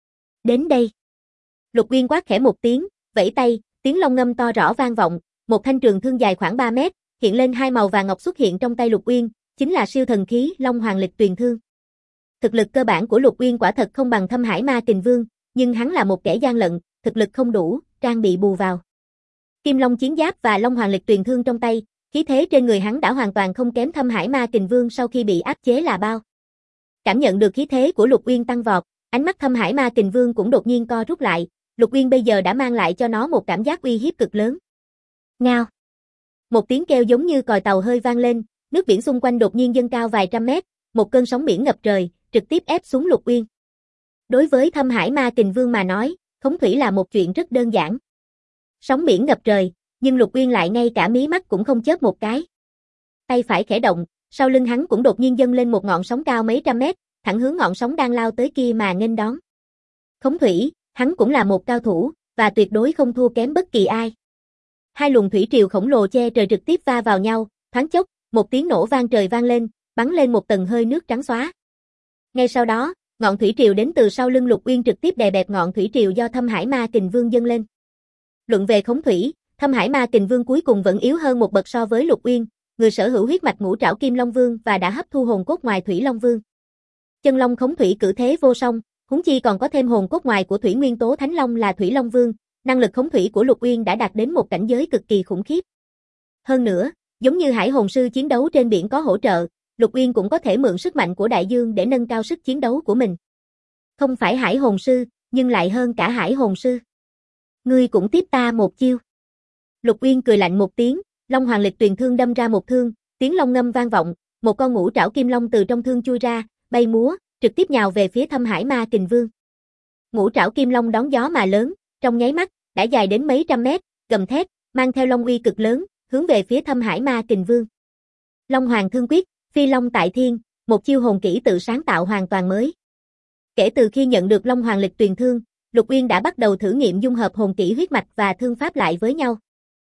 Đến đây. Lục Uyên quát khẽ một tiếng, vẫy tay, tiếng long ngâm to rõ vang vọng, một thanh trường thương dài khoảng 3 mét, hiện lên hai màu vàng ngọc xuất hiện trong tay Lục Uyên, chính là siêu thần khí Long Hoàng Lịch Tuyền Thương. Thực lực cơ bản của Lục Uyên quả thật không bằng Thâm Hải Ma Kình Vương, nhưng hắn là một kẻ gian lận, thực lực không đủ, trang bị bù vào. Kim Long chiến giáp và Long Hoàng Lịch Tuyền Thương trong tay, khí thế trên người hắn đã hoàn toàn không kém Thâm Hải Ma Kình Vương sau khi bị áp chế là bao. Cảm nhận được khí thế của Lục Uyên tăng vọt, ánh mắt Thâm Hải Ma Kình Vương cũng đột nhiên co rút lại, Lục Uyên bây giờ đã mang lại cho nó một cảm giác uy hiếp cực lớn. Ngao. Một tiếng kêu giống như còi tàu hơi vang lên, nước biển xung quanh đột nhiên dâng cao vài trăm mét, một cơn sóng biển ngập trời, trực tiếp ép xuống Lục Uyên. Đối với Thâm Hải Ma Kình Vương mà nói, khống thủy là một chuyện rất đơn giản. Sóng biển ngập trời, nhưng Lục Uyên lại ngay cả mí mắt cũng không chớp một cái. Tay phải khẽ động, sau lưng hắn cũng đột nhiên dâng lên một ngọn sóng cao mấy trăm mét, thẳng hướng ngọn sóng đang lao tới kia mà nghênh đón. Khống thủy, hắn cũng là một cao thủ, và tuyệt đối không thua kém bất kỳ ai. Hai luồng thủy triều khổng lồ che trời trực tiếp va vào nhau, thoáng chốc, một tiếng nổ vang trời vang lên, bắn lên một tầng hơi nước trắng xóa. Ngay sau đó, ngọn thủy triều đến từ sau lưng Lục Uyên trực tiếp đè bẹp ngọn thủy triều do Thâm Hải Ma Kình Vương dâng lên. Luận về khống thủy, Thâm Hải Ma Kình Vương cuối cùng vẫn yếu hơn một bậc so với Lục Uyên, người sở hữu huyết mạch ngũ trảo Kim Long Vương và đã hấp thu hồn cốt ngoài Thủy Long Vương. Chân Long khống thủy cử thế vô song, huống chi còn có thêm hồn cốt ngoài của thủy nguyên tố Thánh Long là Thủy Long Vương, năng lực khống thủy của Lục Uyên đã đạt đến một cảnh giới cực kỳ khủng khiếp. Hơn nữa, giống như Hải Hồn Sư chiến đấu trên biển có hỗ trợ, Lục Uyên cũng có thể mượn sức mạnh của đại dương để nâng cao sức chiến đấu của mình. Không phải Hải Hồn Sư, nhưng lại hơn cả Hải Hồn Sư. Ngươi cũng tiếp ta một chiêu. Lục Uyên cười lạnh một tiếng, Long Hoàng Lịch Tuyền Thương đâm ra một thương, tiếng long ngâm vang vọng, một con ngũ trảo kim long từ trong thương chui ra, bay múa, trực tiếp nhào về phía Thâm Hải Ma Kình Vương. Ngũ trảo kim long đón gió mà lớn, trong nháy mắt, đã dài đến mấy trăm mét, gầm thét, mang theo long uy cực lớn, hướng về phía Thâm Hải Ma Kình Vương. Long Hoàng Thương Quyết, Phi Long tại thiên, một chiêu hồn kỹ tự sáng tạo hoàn toàn mới. Kể từ khi nhận được Long Hoàng Lịch Tuyền Thương, Lục Uyên đã bắt đầu thử nghiệm dung hợp hồn kỹ huyết mạch và thương pháp lại với nhau.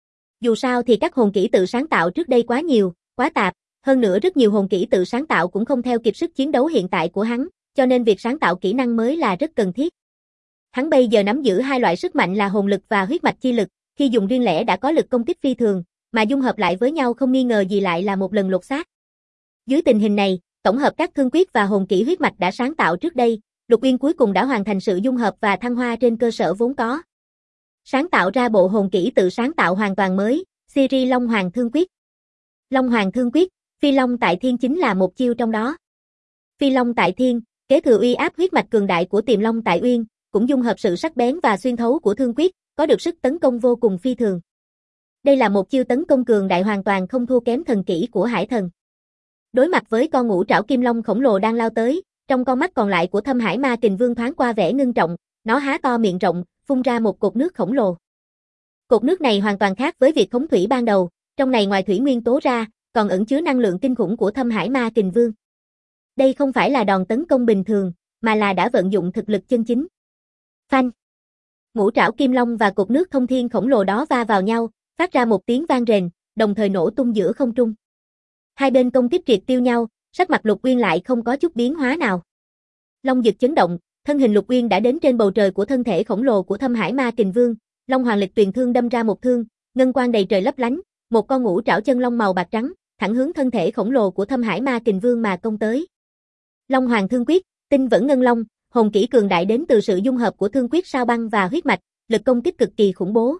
Dù sao thì các hồn kỹ tự sáng tạo trước đây quá nhiều, quá tạp, hơn nữa rất nhiều hồn kỹ tự sáng tạo cũng không theo kịp sức chiến đấu hiện tại của hắn, cho nên việc sáng tạo kỹ năng mới là rất cần thiết. Hắn bây giờ nắm giữ hai loại sức mạnh là hồn lực và huyết mạch chi lực, khi dùng riêng lẻ đã có lực công kích phi thường, mà dung hợp lại với nhau không nghi ngờ gì lại là một lần lột xác. Dưới tình hình này, tổng hợp các thương quyết và hồn kỹ huyết mạch đã sáng tạo trước đây, Lục Uyên cuối cùng đã hoàn thành sự dung hợp và thăng hoa trên cơ sở vốn có. Sáng tạo ra bộ hồn kỹ tự sáng tạo hoàn toàn mới, series Long Hoàng Thương Quyết. Long Hoàng Thương Quyết, Phi Long tại thiên chính là một chiêu trong đó. Phi Long tại thiên, kế thừa uy áp huyết mạch cường đại của Tiềm Long tại uyên, cũng dung hợp sự sắc bén và xuyên thấu của thương quyết, có được sức tấn công vô cùng phi thường. Đây là một chiêu tấn công cường đại hoàn toàn không thua kém thần kỹ của Hải Thần. Đối mặt với con ngũ trảo kim long khổng lồ đang lao tới, trong con mắt còn lại của Thâm Hải Ma Kình Vương thoáng qua vẻ ngưng trọng, nó há to miệng rộng, phun ra một cột nước khổng lồ. Cột nước này hoàn toàn khác với việc khống thủy ban đầu, trong này ngoài thủy nguyên tố ra, còn ẩn chứa năng lượng kinh khủng của Thâm Hải Ma Kình Vương. Đây không phải là đòn tấn công bình thường, mà là đã vận dụng thực lực chân chính. Phanh! Ngũ trảo kim long và cột nước thông thiên khổng lồ đó va vào nhau, phát ra một tiếng vang rền, đồng thời nổ tung giữa không trung. Hai bên công kích triệt tiêu nhau, sắc mặt Lục Uyên lại không có chút biến hóa nào. Long Dực chấn động, thân hình Lục Uyên đã đến trên bầu trời của thân thể khổng lồ của Thâm Hải Ma Kình Vương, Long Hoàng Lịch Tuyền Thương đâm ra một thương, ngân quang đầy trời lấp lánh, một con ngũ trảo chân long màu bạc trắng, thẳng hướng thân thể khổng lồ của Thâm Hải Ma Kình Vương mà công tới. Long Hoàng Thương Quyết, Tinh Vẫn Ngân Long, hồn kỹ cường đại đến từ sự dung hợp của thương quyết sao băng và huyết mạch, lực công kích cực kỳ khủng bố.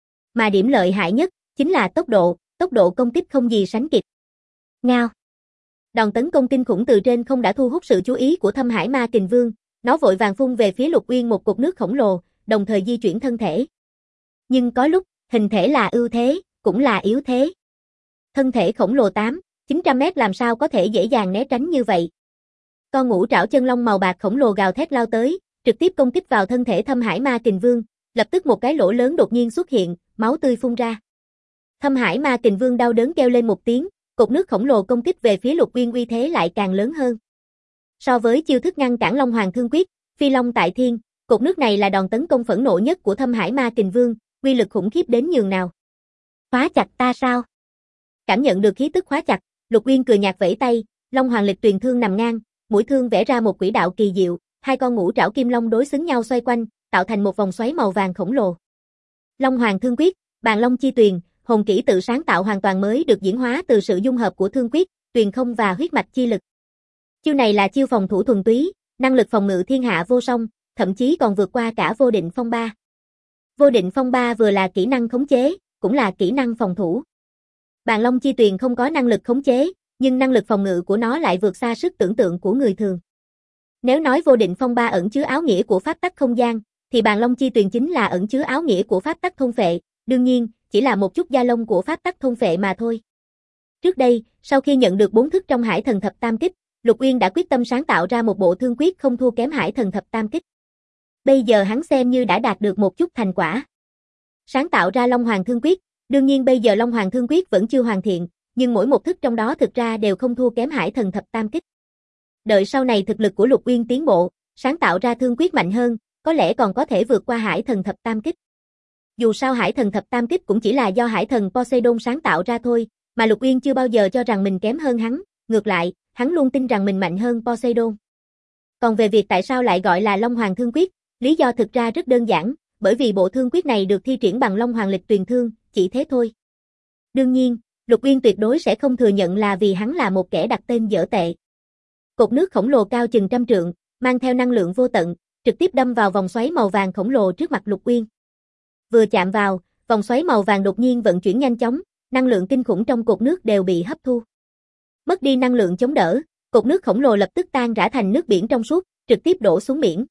Mà điểm lợi hại nhất chính là tốc độ công kích không gì sánh kịp. Ngao. Đòn tấn công kinh khủng từ trên không đã thu hút sự chú ý của Thâm Hải Ma Kình Vương, nó vội vàng phun về phía Lục Uyên một cột nước khổng lồ, đồng thời di chuyển thân thể. Nhưng có lúc, hình thể là ưu thế, cũng là yếu thế. Thân thể khổng lồ 800-900 mét làm sao có thể dễ dàng né tránh như vậy. Con ngũ trảo chân long màu bạc khổng lồ gào thét lao tới, trực tiếp công kích vào thân thể Thâm Hải Ma Kình Vương, lập tức một cái lỗ lớn đột nhiên xuất hiện, máu tươi phun ra. Thâm Hải Ma Kình Vương đau đớn kêu lên một tiếng, cột nước khổng lồ công kích về phía Lục Uyên uy thế lại càng lớn hơn. So với chiêu thức ngăn cản Long Hoàng Thương Quyết, Phi Long tại thiên, cột nước này là đòn tấn công phẫn nộ nhất của Thâm Hải Ma Kình Vương, uy lực khủng khiếp đến nhường nào. Khóa chặt ta sao? Cảm nhận được khí tức khóa chặt, Lục Uyên cười nhạt vẫy tay, Long Hoàng Lịch Tuyền Thương nằm ngang, mũi thương vẽ ra một quỹ đạo kỳ diệu, hai con ngũ trảo kim long đối xứng nhau xoay quanh, tạo thành một vòng xoáy màu vàng khổng lồ. Long Hoàng Thương Quyết, Bàn Long Chi Tuyền, hồn kỹ tự sáng tạo hoàn toàn mới được diễn hóa từ sự dung hợp của thương quyết, tuyền không và huyết mạch chi lực. Chiêu này là chiêu phòng thủ thuần túy, năng lực phòng ngự thiên hạ vô song, thậm chí còn vượt qua cả Vô Định Phong Ba. Vô Định Phong Ba vừa là kỹ năng khống chế, cũng là kỹ năng phòng thủ. Bàn Long Chi Tuyền không có năng lực khống chế, nhưng năng lực phòng ngự của nó lại vượt xa sức tưởng tượng của người thường. Nếu nói Vô Định Phong Ba ẩn chứa áo nghĩa của pháp tắc không gian, thì Bàn Long Chi Tuyền chính là ẩn chứa áo nghĩa của pháp tắc thôn phệ, đương nhiên, chỉ là một chút da lông của pháp tắc thôn phệ mà thôi. Trước đây, sau khi nhận được 4 thức trong Hải Thần Thập Tam Kích, Lục Uyên đã quyết tâm sáng tạo ra một bộ thương quyết không thua kém Hải Thần Thập Tam Kích. Bây giờ hắn xem như đã đạt được một chút thành quả. Sáng tạo ra Long Hoàng Thương Quyết, đương nhiên bây giờ Long Hoàng Thương Quyết vẫn chưa hoàn thiện, nhưng mỗi một thức trong đó thực ra đều không thua kém Hải Thần Thập Tam Kích. Đợi sau này thực lực của Lục Uyên tiến bộ, sáng tạo ra thương quyết mạnh hơn, có lẽ còn có thể vượt qua Hải Thần Thập Tam Kích. Dù sao Hải Thần Thập Tam Kích cũng chỉ là do Hải Thần Poseidon sáng tạo ra thôi, Mà Lục Uyên chưa bao giờ cho rằng mình kém hơn hắn, ngược lại, hắn luôn tin rằng mình mạnh hơn Poseidon. Còn về việc tại sao lại gọi là Long Hoàng Thương Quyết, lý do thực ra rất đơn giản, bởi vì bộ thương quyết này được thi triển bằng Long Hoàng Lịch Tuyền Thương, chỉ thế thôi. Đương nhiên, Lục Uyên tuyệt đối sẽ không thừa nhận là vì hắn là một kẻ đặt tên dở tệ. Cột nước khổng lồ cao chừng 100 trượng, mang theo năng lượng vô tận, trực tiếp đâm vào vòng xoáy màu vàng khổng lồ trước mặt Lục Uyên. Vừa chạm vào, vòng xoáy màu vàng đột nhiên vận chuyển nhanh chóng, năng lượng kinh khủng trong cột nước đều bị hấp thu. Mất đi năng lượng chống đỡ, cột nước khổng lồ lập tức tan rã thành nước biển trong suốt, trực tiếp đổ xuống biển.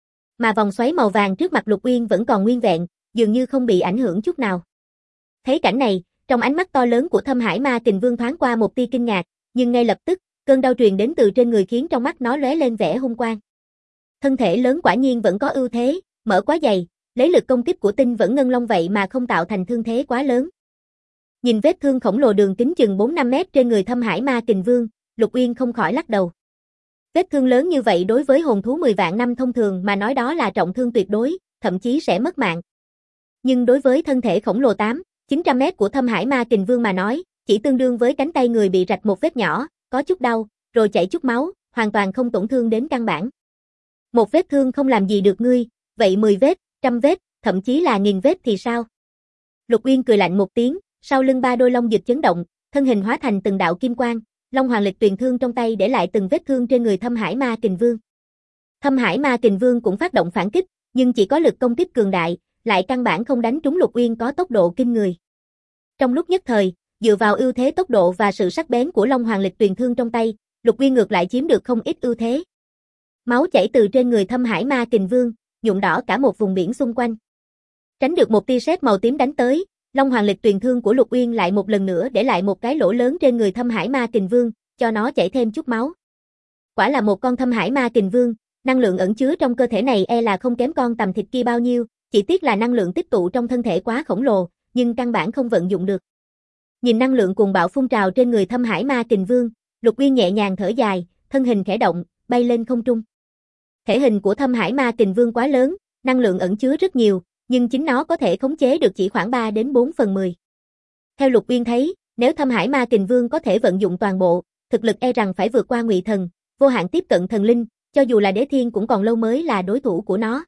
Mà vòng xoáy màu vàng trước mặt Lục Uyên vẫn còn nguyên vẹn, dường như không bị ảnh hưởng chút nào. Thấy cảnh này, trong ánh mắt to lớn của Thâm Hải Ma Kình Vương thoáng qua một tia kinh ngạc, nhưng ngay lập tức, cơn đau truyền đến từ trên người khiến trong mắt nó lóe lên vẻ hung quang. Thân thể lớn quả nhiên vẫn có ưu thế, mỡ quá dày, lấy lực công kích của tinh vẫn ngân long vậy mà không tạo thành thương thế quá lớn. Nhìn vết thương khổng lồ đường kính chừng 4-5 mét trên người Thâm Hải Ma Kình Vương, Lục Uyên không khỏi lắc đầu. Vết thương lớn như vậy đối với hồn thú 10 vạn năm thông thường mà nói đó là trọng thương tuyệt đối, thậm chí sẽ mất mạng. Nhưng đối với thân thể khổng lồ 8-900 mét của Thâm Hải Ma Kình Vương mà nói, chỉ tương đương với cánh tay người bị rạch một vết nhỏ, có chút đau, rồi chảy chút máu, hoàn toàn không tổn thương đến căn bản. Một vết thương không làm gì được ngươi, vậy 10 vết, 100 vết, thậm chí là 1000 vết thì sao? Lục Uyên cười lạnh một tiếng, sau lưng ba đôi long dịch chấn động, thân hình hóa thành từng đạo kim quang, Long Hoàng Lịch Tuyền Thương trong tay để lại từng vết thương trên người Thâm Hải Ma Kình Vương. Thâm Hải Ma Kình Vương cũng phát động phản kích, nhưng chỉ có lực công kích cường đại, lại căn bản không đánh trúng Lục Uyên có tốc độ kinh người. Trong lúc nhất thời, dựa vào ưu thế tốc độ và sự sắc bén của Long Hoàng Lịch Tuyền Thương trong tay, Lục Uyên ngược lại chiếm được không ít ưu thế. Máu chảy từ trên người Thâm Hải Ma Kình Vương, nhuộm đỏ cả một vùng biển xung quanh. Tránh được một tia sét màu tím đánh tới, Long Hoàng Lịch Tuyền Thương của Lục Uyên lại một lần nữa để lại một cái lỗ lớn trên người Thâm Hải Ma Kình Vương, cho nó chảy thêm chút máu. Quả là một con Thâm Hải Ma Kình Vương, năng lượng ẩn chứa trong cơ thể này e là không kém con tằm thịt kia bao nhiêu, chỉ tiếc là năng lượng tích tụ trong thân thể quá khổng lồ, nhưng căn bản không vận dụng được. Nhìn năng lượng cuồng bạo phun trào trên người Thâm Hải Ma Kình Vương, Lục Uyên nhẹ nhàng thở dài, thân hình khẽ động, bay lên không trung. Thể hình của Thâm Hải Ma Kình Vương quá lớn, năng lượng ẩn chứa rất nhiều, nhưng chính nó có thể khống chế được chỉ khoảng 3 đến 4 phần 10. Theo Lục Uyên thấy, nếu Thâm Hải Ma Kình Vương có thể vận dụng toàn bộ, thực lực e rằng phải vượt qua Ngụy Thần, vô hạn tiếp cận thần linh, cho dù là Đế Thiên cũng còn lâu mới là đối thủ của nó.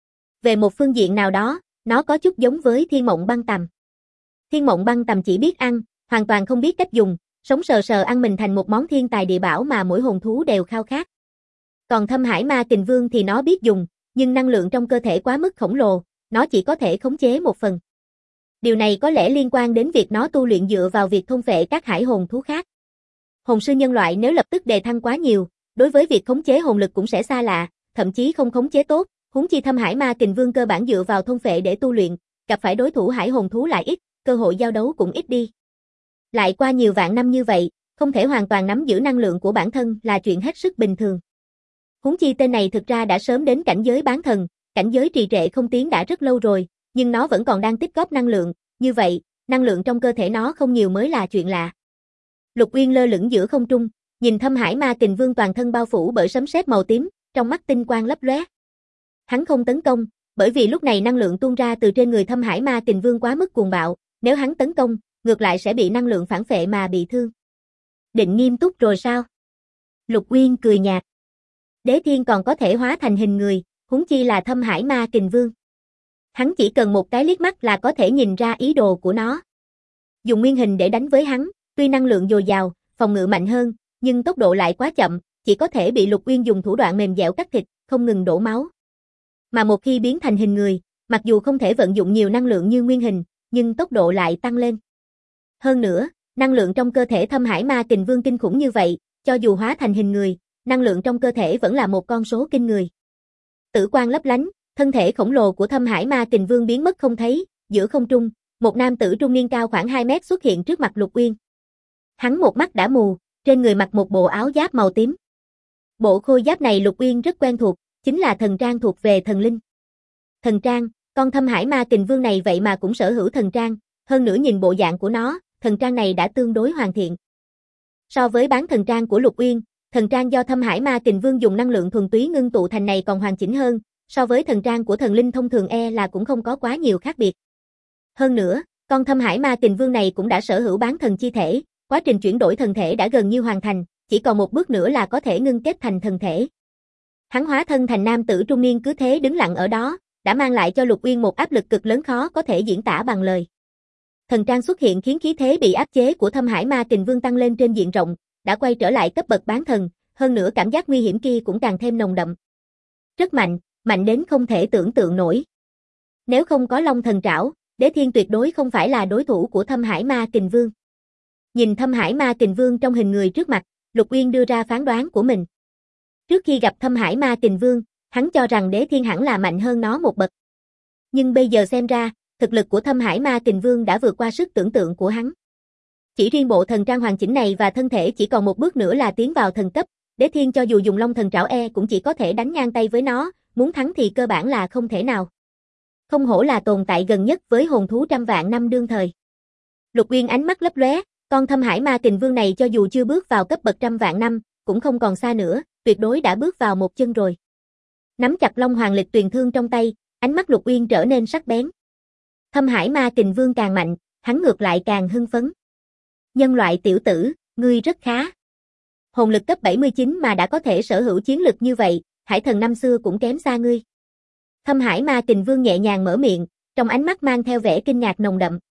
Về một phương diện nào đó, nó có chút giống với Thiên Mộng Băng Tằm. Thiên Mộng Băng Tằm chỉ biết ăn, hoàn toàn không biết cách dùng, sống sờ sờ ăn mình thành một món thiên tài địa bảo mà mỗi hồn thú đều khao khát. Còn Thâm Hải Ma Kình Vương thì nó biết dùng, nhưng năng lượng trong cơ thể quá mức khổng lồ, nó chỉ có thể khống chế một phần. Điều này có lẽ liên quan đến việc nó tu luyện dựa vào việc thôn phệ các hải hồn thú khác. Hồn sư nhân loại nếu lập tức đề thăng quá nhiều, đối với việc khống chế hồn lực cũng sẽ xa lạ, thậm chí không khống chế tốt, huống chi Thâm Hải Ma Kình Vương cơ bản dựa vào thôn phệ để tu luyện, gặp phải đối thủ hải hồn thú lại ít, cơ hội giao đấu cũng ít đi. Lại qua nhiều vạn năm như vậy, không thể hoàn toàn nắm giữ năng lượng của bản thân là chuyện hết sức bình thường. Huống chi tên này thực ra đã sớm đến cảnh giới bán thần, cảnh giới trì trệ không tiến đã rất lâu rồi, nhưng nó vẫn còn đang tích góp năng lượng, như vậy, năng lượng trong cơ thể nó không nhiều mới là chuyện lạ. Lục Uyên lơ lửng giữa không trung, nhìn Thâm Hải Ma Kình Vương toàn thân bao phủ bởi sấm sét màu tím, trong mắt tinh quang lấp lóe. Hắn không tấn công, bởi vì lúc này năng lượng tuôn ra từ trên người Thâm Hải Ma Kình Vương quá mức cuồng bạo, nếu hắn tấn công, ngược lại sẽ bị năng lượng phản phệ mà bị thương. Định nghiêm túc rồi sao? Lục Uyên cười nhạt. Đế Thiên còn có thể hóa thành hình người, huống chi là Thâm Hải Ma Kình Vương. Hắn chỉ cần một cái liếc mắt là có thể nhìn ra ý đồ của nó. Dùng nguyên hình để đánh với hắn, tuy năng lượng dồi dào, phòng ngự mạnh hơn, nhưng tốc độ lại quá chậm, chỉ có thể bị Lục Uyên dùng thủ đoạn mềm dẻo cắt thịt, không ngừng đổ máu. Mà một khi biến thành hình người, mặc dù không thể vận dụng nhiều năng lượng như nguyên hình, nhưng tốc độ lại tăng lên. Hơn nữa, năng lượng trong cơ thể Thâm Hải Ma Kình Vương kinh khủng như vậy, cho dù hóa thành hình người, năng lượng trong cơ thể vẫn là một con số kinh người. Tử quang lấp lánh, thân thể khổng lồ của Thâm Hải Ma Kình Vương biến mất không thấy, giữa không trung, một nam tử trung niên cao khoảng 2 mét xuất hiện trước mặt Lục Uyên. Hắn một mắt đã mù, trên người mặc một bộ áo giáp màu tím. Bộ khôi giáp này Lục Uyên rất quen thuộc, chính là thần trang thuộc về thần linh. Thần trang, con Thâm Hải Ma Kình Vương này vậy mà cũng sở hữu thần trang, hơn nữa nhìn bộ dạng của nó, thần trang này đã tương đối hoàn thiện. So với bán thần trang của Lục Uyên, thần trang do Thâm Hải Ma Kình Vương dùng năng lượng thuần túy ngưng tụ thành này còn hoàn chỉnh hơn, so với thần trang của thần linh thông thường e là cũng không có quá nhiều khác biệt. Hơn nữa, con Thâm Hải Ma Kình Vương này cũng đã sở hữu bán thần chi thể, Quá trình chuyển đổi thần thể đã gần như hoàn thành, chỉ còn một bước nữa là có thể ngưng kết thành thần thể. Hắn hóa thân thành nam tử trung niên cứ thế đứng lặng ở đó, đã mang lại cho Lục Uyên một áp lực cực lớn khó có thể diễn tả bằng lời. Thần trang xuất hiện khiến khí thế bị áp chế của Thâm Hải Ma Kình Vương tăng lên trên diện rộng, đã quay trở lại cấp bậc bán thần, hơn nữa cảm giác nguy hiểm kia cũng càng thêm nồng đậm. Rất mạnh, mạnh đến không thể tưởng tượng nổi. Nếu không có Long Thần Trảo, Đế Thiên tuyệt đối không phải là đối thủ của Thâm Hải Ma Kình Vương. Nhìn Thâm Hải Ma Kình Vương trong hình người trước mặt, Lục Uyên đưa ra phán đoán của mình. Trước khi gặp Thâm Hải Ma Kình Vương, hắn cho rằng Đế Thiên hẳn là mạnh hơn nó một bậc. Nhưng bây giờ xem ra, thực lực của Thâm Hải Ma Kình Vương đã vượt qua sức tưởng tượng của hắn. Chỉ riêng bộ thần trang hoàn chỉnh này và thân thể chỉ còn một bước nữa là tiến vào thần cấp, Đế Thiên cho dù dùng Long Thần Trảo cũng chỉ có thể đánh ngang tay với nó, muốn thắng thì cơ bản là không thể nào. Không hổ là tồn tại gần nhất với hồn thú trăm vạn năm đương thời. Lục Uyên ánh mắt lấp lóe, con Thâm Hải Ma Kình Vương này cho dù chưa bước vào cấp bậc trăm vạn năm, cũng không còn xa nữa, tuyệt đối đã bước vào một chân rồi. Nắm chặt Long Hoàng Lịch Tuyền Thương trong tay, ánh mắt Lục Uyên trở nên sắc bén. Thâm Hải Ma Kình Vương càng mạnh, hắn ngược lại càng hưng phấn. Nhân loại tiểu tử, ngươi rất khá. Hồn lực cấp 79 mà đã có thể sở hữu chiến lực như vậy, Hải Thần năm xưa cũng kém xa ngươi. Thâm Hải Ma Kình Vương nhẹ nhàng mở miệng, trong ánh mắt mang theo vẻ kinh ngạc nồng đậm.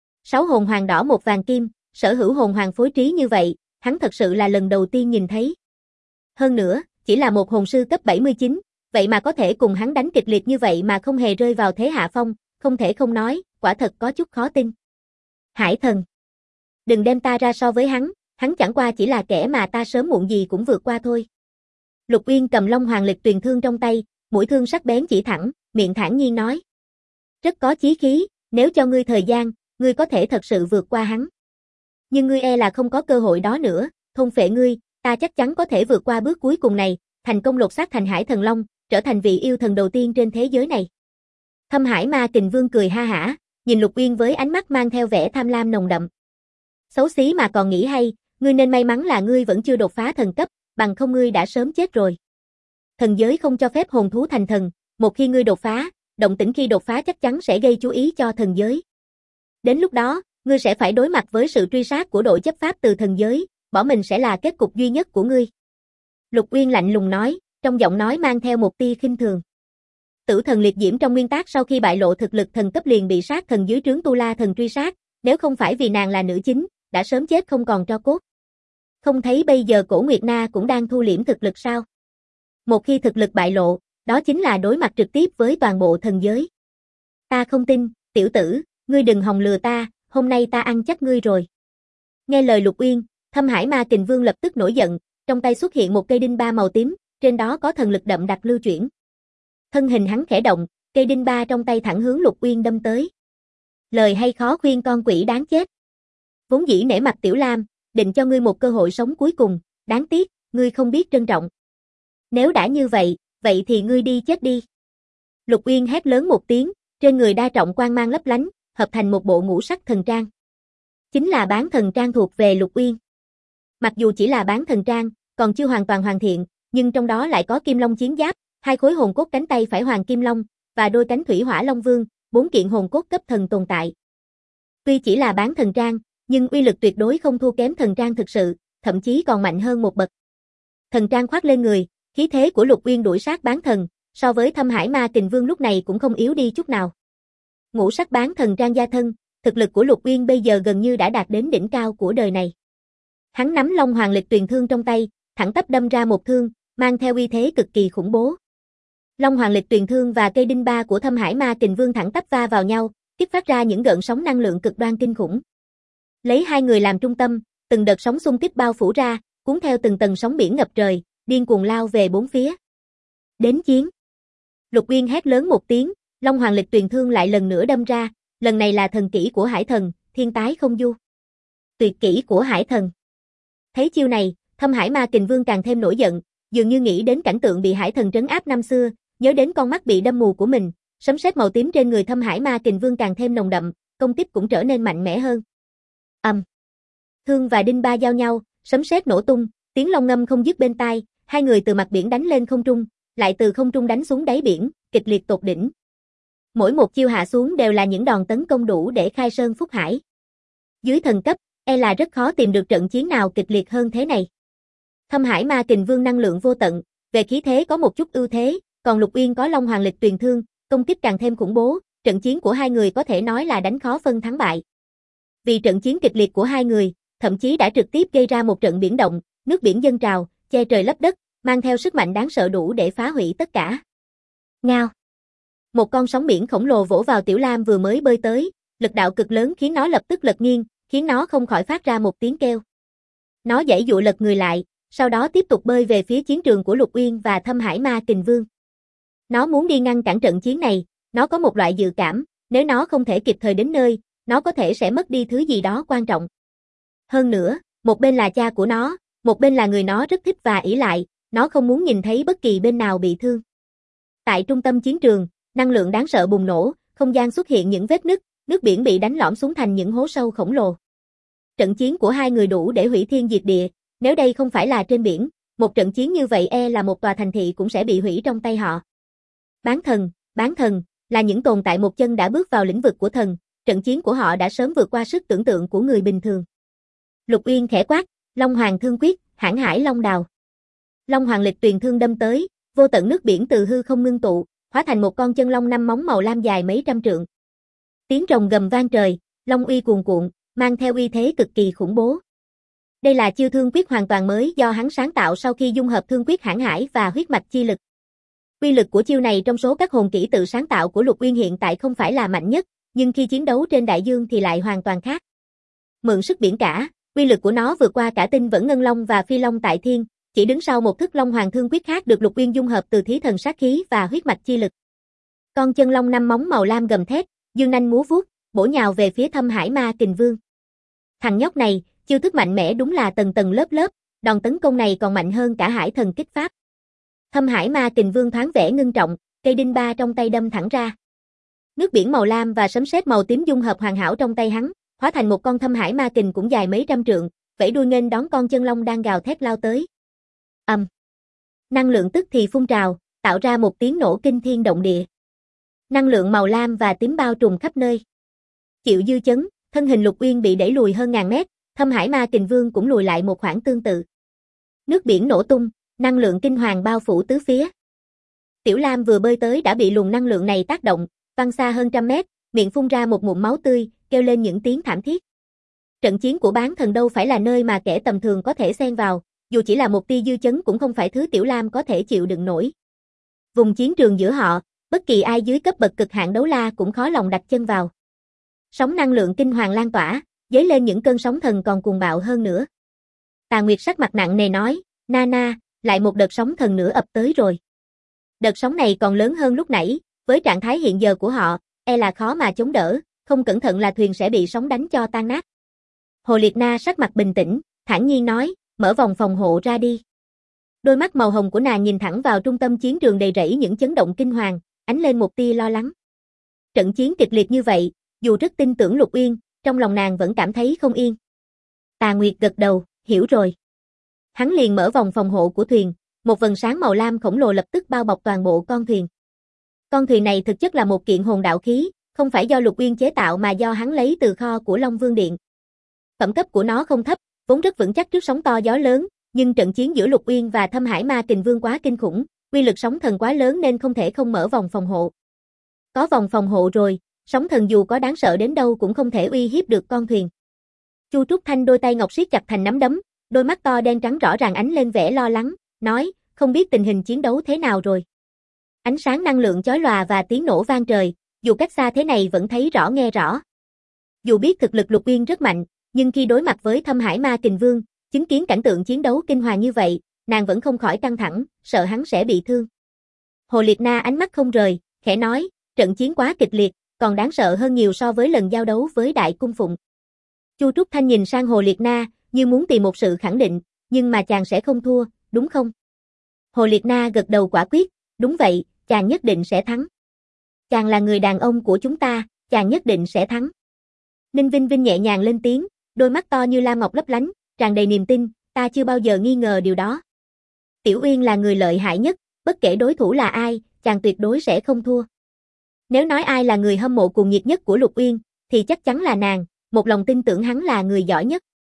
6 hồn hoàng đỏ một vàng kim, sở hữu hồn hoàng phối trí như vậy, hắn thật sự là lần đầu tiên nhìn thấy. Hơn nữa, chỉ là một hồn sư cấp 79, vậy mà có thể cùng hắn đánh kịch liệt như vậy mà không hề rơi vào thế hạ phong, không thể không nói, quả thật có chút khó tin. Hải Thần, đừng đem ta ra so với hắn chẳng qua chỉ là kẻ mà ta sớm muộn gì cũng vượt qua thôi. Lục Uyên cầm Long Hoàng Lịch Tuyền Thương trong tay, mũi thương sắc bén chỉ thẳng, miệng thản nhiên nói. Rất có chí khí, nếu cho ngươi thời gian, ngươi có thể thật sự vượt qua hắn. Nhưng ngươi là không có cơ hội đó nữa, thôn phệ ngươi, ta chắc chắn có thể vượt qua bước cuối cùng này, thành công lột xác thành Hải Thần Long, trở thành vị yêu thần đầu tiên trên thế giới này. Thâm Hải Ma Kình Vương cười ha hả, nhìn Lục Uyên với ánh mắt mang theo vẻ tham lam nồng đậm. Xấu xí mà còn nghĩ hay, ngươi nên may mắn là ngươi vẫn chưa đột phá thần cấp, bằng không ngươi đã sớm chết rồi. Thần giới không cho phép hồn thú thành thần, một khi ngươi đột phá, động tĩnh khi đột phá chắc chắn sẽ gây chú ý cho thần giới. Đến lúc đó, ngươi sẽ phải đối mặt với sự truy sát của đội chấp pháp từ thần giới, bỏ mình sẽ là kết cục duy nhất của ngươi. Lục Uyên lạnh lùng nói, trong giọng nói mang theo một tia khinh thường. Tử thần liệt diễm trong nguyên tắc sau khi bại lộ thực lực thần cấp liền bị sát thần dưới trướng Tu La thần truy sát, nếu không phải vì nàng là nữ chính, đã sớm chết không còn tro cốt. Không thấy bây giờ Cổ Nguyệt Na cũng đang thu liễm thực lực sao? Một khi thực lực bại lộ, đó chính là đối mặt trực tiếp với toàn bộ thần giới. Ta không tin, tiểu tử, ngươi đừng hòng lừa ta, hôm nay ta ăn chắc ngươi rồi. Nghe lời Lục Uyên, Thâm Hải Ma Kình Vương lập tức nổi giận, trong tay xuất hiện một cây đinh ba màu tím, trên đó có thần lực đậm đặc lưu chuyển. Thân hình hắn khẽ động, cây đinh ba trong tay thẳng hướng Lục Uyên đâm tới. Lời hay khó khuyên con quỷ đáng chết. Vốn dĩ nể mặt Tiểu Lam, định cho ngươi một cơ hội sống cuối cùng, đáng tiếc, ngươi không biết trân trọng. Nếu đã như vậy, vậy thì ngươi đi chết đi. Lục Uyên hét lớn một tiếng, trên người đa trọng quang mang lấp lánh, hợp thành một bộ ngũ sắc thần trang. Chính là bán thần trang thuộc về Lục Uyên. Mặc dù chỉ là bán thần trang, còn chưa hoàn toàn hoàn thiện, nhưng trong đó lại có Kim Long chiến giáp, 2 khối hồn cốt cánh tay phải Hoàng Kim Long, và đôi cánh Thủy Hỏa Long Vương, 4 kiện hồn cốt cấp thần tồn tại. Tuy chỉ là bán thần trang, nhưng uy lực tuyệt đối không thua kém thần trang thực sự, thậm chí còn mạnh hơn một bậc. Thần trang khoác lên người, khí thế của Lục Uyên đuổi sát bán thần, so với Thâm Hải Ma Kình Vương lúc này cũng không yếu đi chút nào. Ngũ sắc bán thần trang gia thân, thực lực của Lục Uyên bây giờ gần như đã đạt đến đỉnh cao của đời này. Hắn nắm Long Hoàng Lịch Tuyền Thương trong tay, thẳng tắp đâm ra một thương, mang theo uy thế cực kỳ khủng bố. Long Hoàng Lịch Tuyền Thương và cây đinh ba của Thâm Hải Ma Kình Vương thẳng tắp va vào nhau, kích phát ra những gợn sóng năng lượng cực đoan kinh khủng. Lấy hai người làm trung tâm, từng đợt sóng xung kích bao phủ ra, cuốn theo từng tầng sóng biển ngập trời, điên cuồng lao về bốn phía. Đến chiến. Lục Uyên hét lớn một tiếng, Long Hoàng Lịch Tuyền Thương lại lần nữa đâm ra, lần này là thần kỹ của Hải Thần, Thiên Tái Không Du. Tuyệt kỹ của Hải Thần. Thấy chiêu này, Thâm Hải Ma Kình Vương càng thêm nổi giận, dường như nghĩ đến cảnh tượng bị Hải Thần trấn áp năm xưa, nhớ đến con mắt bị đâm mù của mình, sấm sét màu tím trên người Thâm Hải Ma Kình Vương càng thêm nồng đậm, công kích cũng trở nên mạnh mẽ hơn. Thương và đinh ba giao nhau, sấm sét nổ tung, tiếng long ngâm không dứt bên tai, hai người từ mặt biển đánh lên không trung, lại từ không trung đánh xuống đáy biển, kịch liệt tột đỉnh. Mỗi một chiêu hạ xuống đều là những đòn tấn công đủ để khai sơn phúc hải. Dưới thần cấp, e là rất khó tìm được trận chiến nào kịch liệt hơn thế này. Thâm Hải Ma Kình Vương năng lượng vô tận, về khí thế có một chút ưu thế, còn Lục Uyên có Long Hoàng Lịch Tuyền Thương, công kích càng thêm khủng bố, trận chiến của hai người có thể nói là đánh khó phân thắng bại. Vì trận chiến kịch liệt của hai người, thậm chí đã trực tiếp gây ra một trận biển động, nước biển dâng trào, che trời lấp đất, mang theo sức mạnh đáng sợ đủ để phá hủy tất cả. Ngao. Một con sóng biển khổng lồ vỗ vào Tiểu Lam vừa mới bơi tới, lực đạo cực lớn khiến nó lập tức lật nghiêng, khiến nó không khỏi phát ra một tiếng kêu. Nó giãy giụa lật người lại, sau đó tiếp tục bơi về phía chiến trường của Lục Uyên và Thâm Hải Ma Kình Vương. Nó muốn đi ngăn cản trận chiến này, nó có một loại dự cảm, nếu nó không thể kịp thời đến nơi, nó có thể sẽ mất đi thứ gì đó quan trọng. Hơn nữa, một bên là cha của nó, một bên là người nó rất thích và ỷ lại, nó không muốn nhìn thấy bất kỳ bên nào bị thương. Tại trung tâm chiến trường, năng lượng đáng sợ bùng nổ, không gian xuất hiện những vết nứt, nước biển bị đánh lõm xuống thành những hố sâu khổng lồ. Trận chiến của hai người đủ để hủy thiên diệt địa, nếu đây không phải là trên biển, một trận chiến như vậy e là một tòa thành thị cũng sẽ bị hủy trong tay họ. Bán thần, là những tồn tại một chân đã bước vào lĩnh vực của thần, trận chiến của họ đã sớm vượt qua sức tưởng tượng của người bình thường. Lục Uyên khẽ quát, Long Hoàng Thương Quyết, Hãn Hải Long Đào. Long Hoàng Lịch Tuyền Thương đâm tới, vô tận nước biển từ hư không ngưng tụ, hóa thành một con chân long 5 móng màu lam dài mấy trăm trượng. Tiếng rồng gầm vang trời, long uy cuồn cuộn, mang theo uy thế cực kỳ khủng bố. Đây là chiêu thương quyết hoàn toàn mới do hắn sáng tạo sau khi dung hợp thương quyết Hãn Hải và huyết mạch chi lực. Uy lực của chiêu này trong số các hồn kỹ tự sáng tạo của Lục Uyên hiện tại không phải là mạnh nhất, nhưng khi chiến đấu trên đại dương thì lại hoàn toàn khác. Mượn sức biển cả, uy lực của nó vượt qua cả tinh vẫn ngân long và phi long tại thiên, chỉ đứng sau một thức Long Hoàng Thương Quyết khác được Lục Uyên dung hợp từ thí thần sát khí và huyết mạch chi lực. Con chân long 5 móng màu lam gầm thét, dương nanh múa vuốt, bổ nhào về phía Thâm Hải Ma Kình Vương. Thằng nhóc này, chiêu thức mạnh mẽ đúng là tầng tầng lớp lớp, đòn tấn công này còn mạnh hơn cả Hải Thần Kích Pháp. Thâm Hải Ma Kình Vương thoáng vẻ ngưng trọng, cây đinh ba trong tay đâm thẳng ra. Nước biển màu lam và sấm sét màu tím dung hợp hoàn hảo trong tay hắn, hóa thành một con Thâm Hải Ma Kình cũng dài mấy trăm trượng, vẫy đuôi nghênh đón con chân long đang gào thét lao tới. Năng lượng tức thì phun trào, tạo ra một tiếng nổ kinh thiên động địa. Năng lượng màu lam và tím bao trùm khắp nơi. Chịu dư chấn, thân hình Lục Uyên bị đẩy lùi hơn ngàn mét, Thâm Hải Ma Kình Vương cũng lùi lại một khoảng tương tự. Nước biển nổ tung, năng lượng kinh hoàng bao phủ tứ phía. Tiểu Lam vừa bơi tới đã bị luồng năng lượng này tác động, văng xa hơn trăm mét, miệng phun ra một ngụm máu tươi, kêu lên những tiếng thảm thiết. Trận chiến của bán thần đâu phải là nơi mà kẻ tầm thường có thể xen vào, dù chỉ là một tia dư chấn cũng không phải thứ Tiểu Lam có thể chịu đựng nổi. Vùng chiến trường giữa họ, bất kỳ ai dưới cấp bậc cực hạn đấu la cũng khó lòng đặt chân vào. Sóng năng lượng kinh hoàng lan tỏa, dấy lên những cơn sóng thần còn cuồng bạo hơn nữa. Tà Nguyệt sắc mặt nặng nề nói, Nana, lại một đợt sóng thần nữa ập tới rồi. Đợt sóng này còn lớn hơn lúc nãy, với trạng thái hiện giờ của họ, e là khó mà chống đỡ, không cẩn thận là thuyền sẽ bị sóng đánh cho tan nát. Hồ Liệt Na sắc mặt bình tĩnh, thản nhiên nói, mở vòng phòng hộ ra đi. Đôi mắt màu hồng của nàng nhìn thẳng vào trung tâm chiến trường đầy rẫy những chấn động kinh hoàng, ánh lên một tia lo lắng. Trận chiến kịch liệt như vậy, dù rất tin tưởng Lục Uyên, trong lòng nàng vẫn cảm thấy không yên. Tà Nguyệt gật đầu, hiểu rồi. Hắn liền mở vòng phòng hộ của thuyền, một vầng sáng màu lam khổng lồ lập tức bao bọc toàn bộ con thuyền. Con thuyền này thực chất là một kiện hồn đạo khí, không phải do Lục Uyên chế tạo mà do hắn lấy từ kho của Long Vương Điện. Phẩm cấp của nó không thấp, vốn rất vững chắc trước sóng to gió lớn, nhưng trận chiến giữa Lục Uyên và Thâm Hải Ma Kình Vương quá kinh khủng, uy lực sóng thần quá lớn nên không thể không mở vòng phòng hộ. Có vòng phòng hộ rồi, sóng thần dù có đáng sợ đến đâu cũng không thể uy hiếp được con thuyền. Chu Trúc Thanh đôi tay ngọc siết chặt thành nắm đấm, đôi mắt to đen trắng rõ ràng ánh lên vẻ lo lắng, nói, không biết tình hình chiến đấu thế nào rồi. Ánh sáng năng lượng chói lòa và tiếng nổ vang trời, dù cách xa thế này vẫn thấy rõ nghe rõ. Dù biết thực lực Lục Uyên rất mạnh, nhưng khi đối mặt với Thâm Hải Ma Kình Vương, chứng kiến cảnh tượng chiến đấu kinh hoàng như vậy, nàng vẫn không khỏi căng thẳng, sợ hắn sẽ bị thương. Hồ Liệt Na ánh mắt không rời, khẽ nói, trận chiến quá kịch liệt, còn đáng sợ hơn nhiều so với lần giao đấu với Đại Cung Phụng. Chu Trúc Thanh nhìn sang Hồ Liệt Na, như muốn tìm một sự khẳng định, nhưng mà chàng sẽ không thua, đúng không? Hồ Liệt Na gật đầu quả quyết, đúng vậy, chàng nhất định sẽ thắng. Chàng là người đàn ông của chúng ta, chàng nhất định sẽ thắng. Ninh Vinh Vinh nhẹ nhàng lên tiếng, đôi mắt to như lam ngọc lấp lánh, tràn đầy niềm tin, ta chưa bao giờ nghi ngờ điều đó. Tiểu Uyên là người lợi hại nhất, bất kể đối thủ là ai, chàng tuyệt đối sẽ không thua. Nếu nói ai là người hâm mộ cuồng nhiệt nhất của Lục Uyên, thì chắc chắn là nàng, một lòng tin tưởng hắn là người giỏi nhất.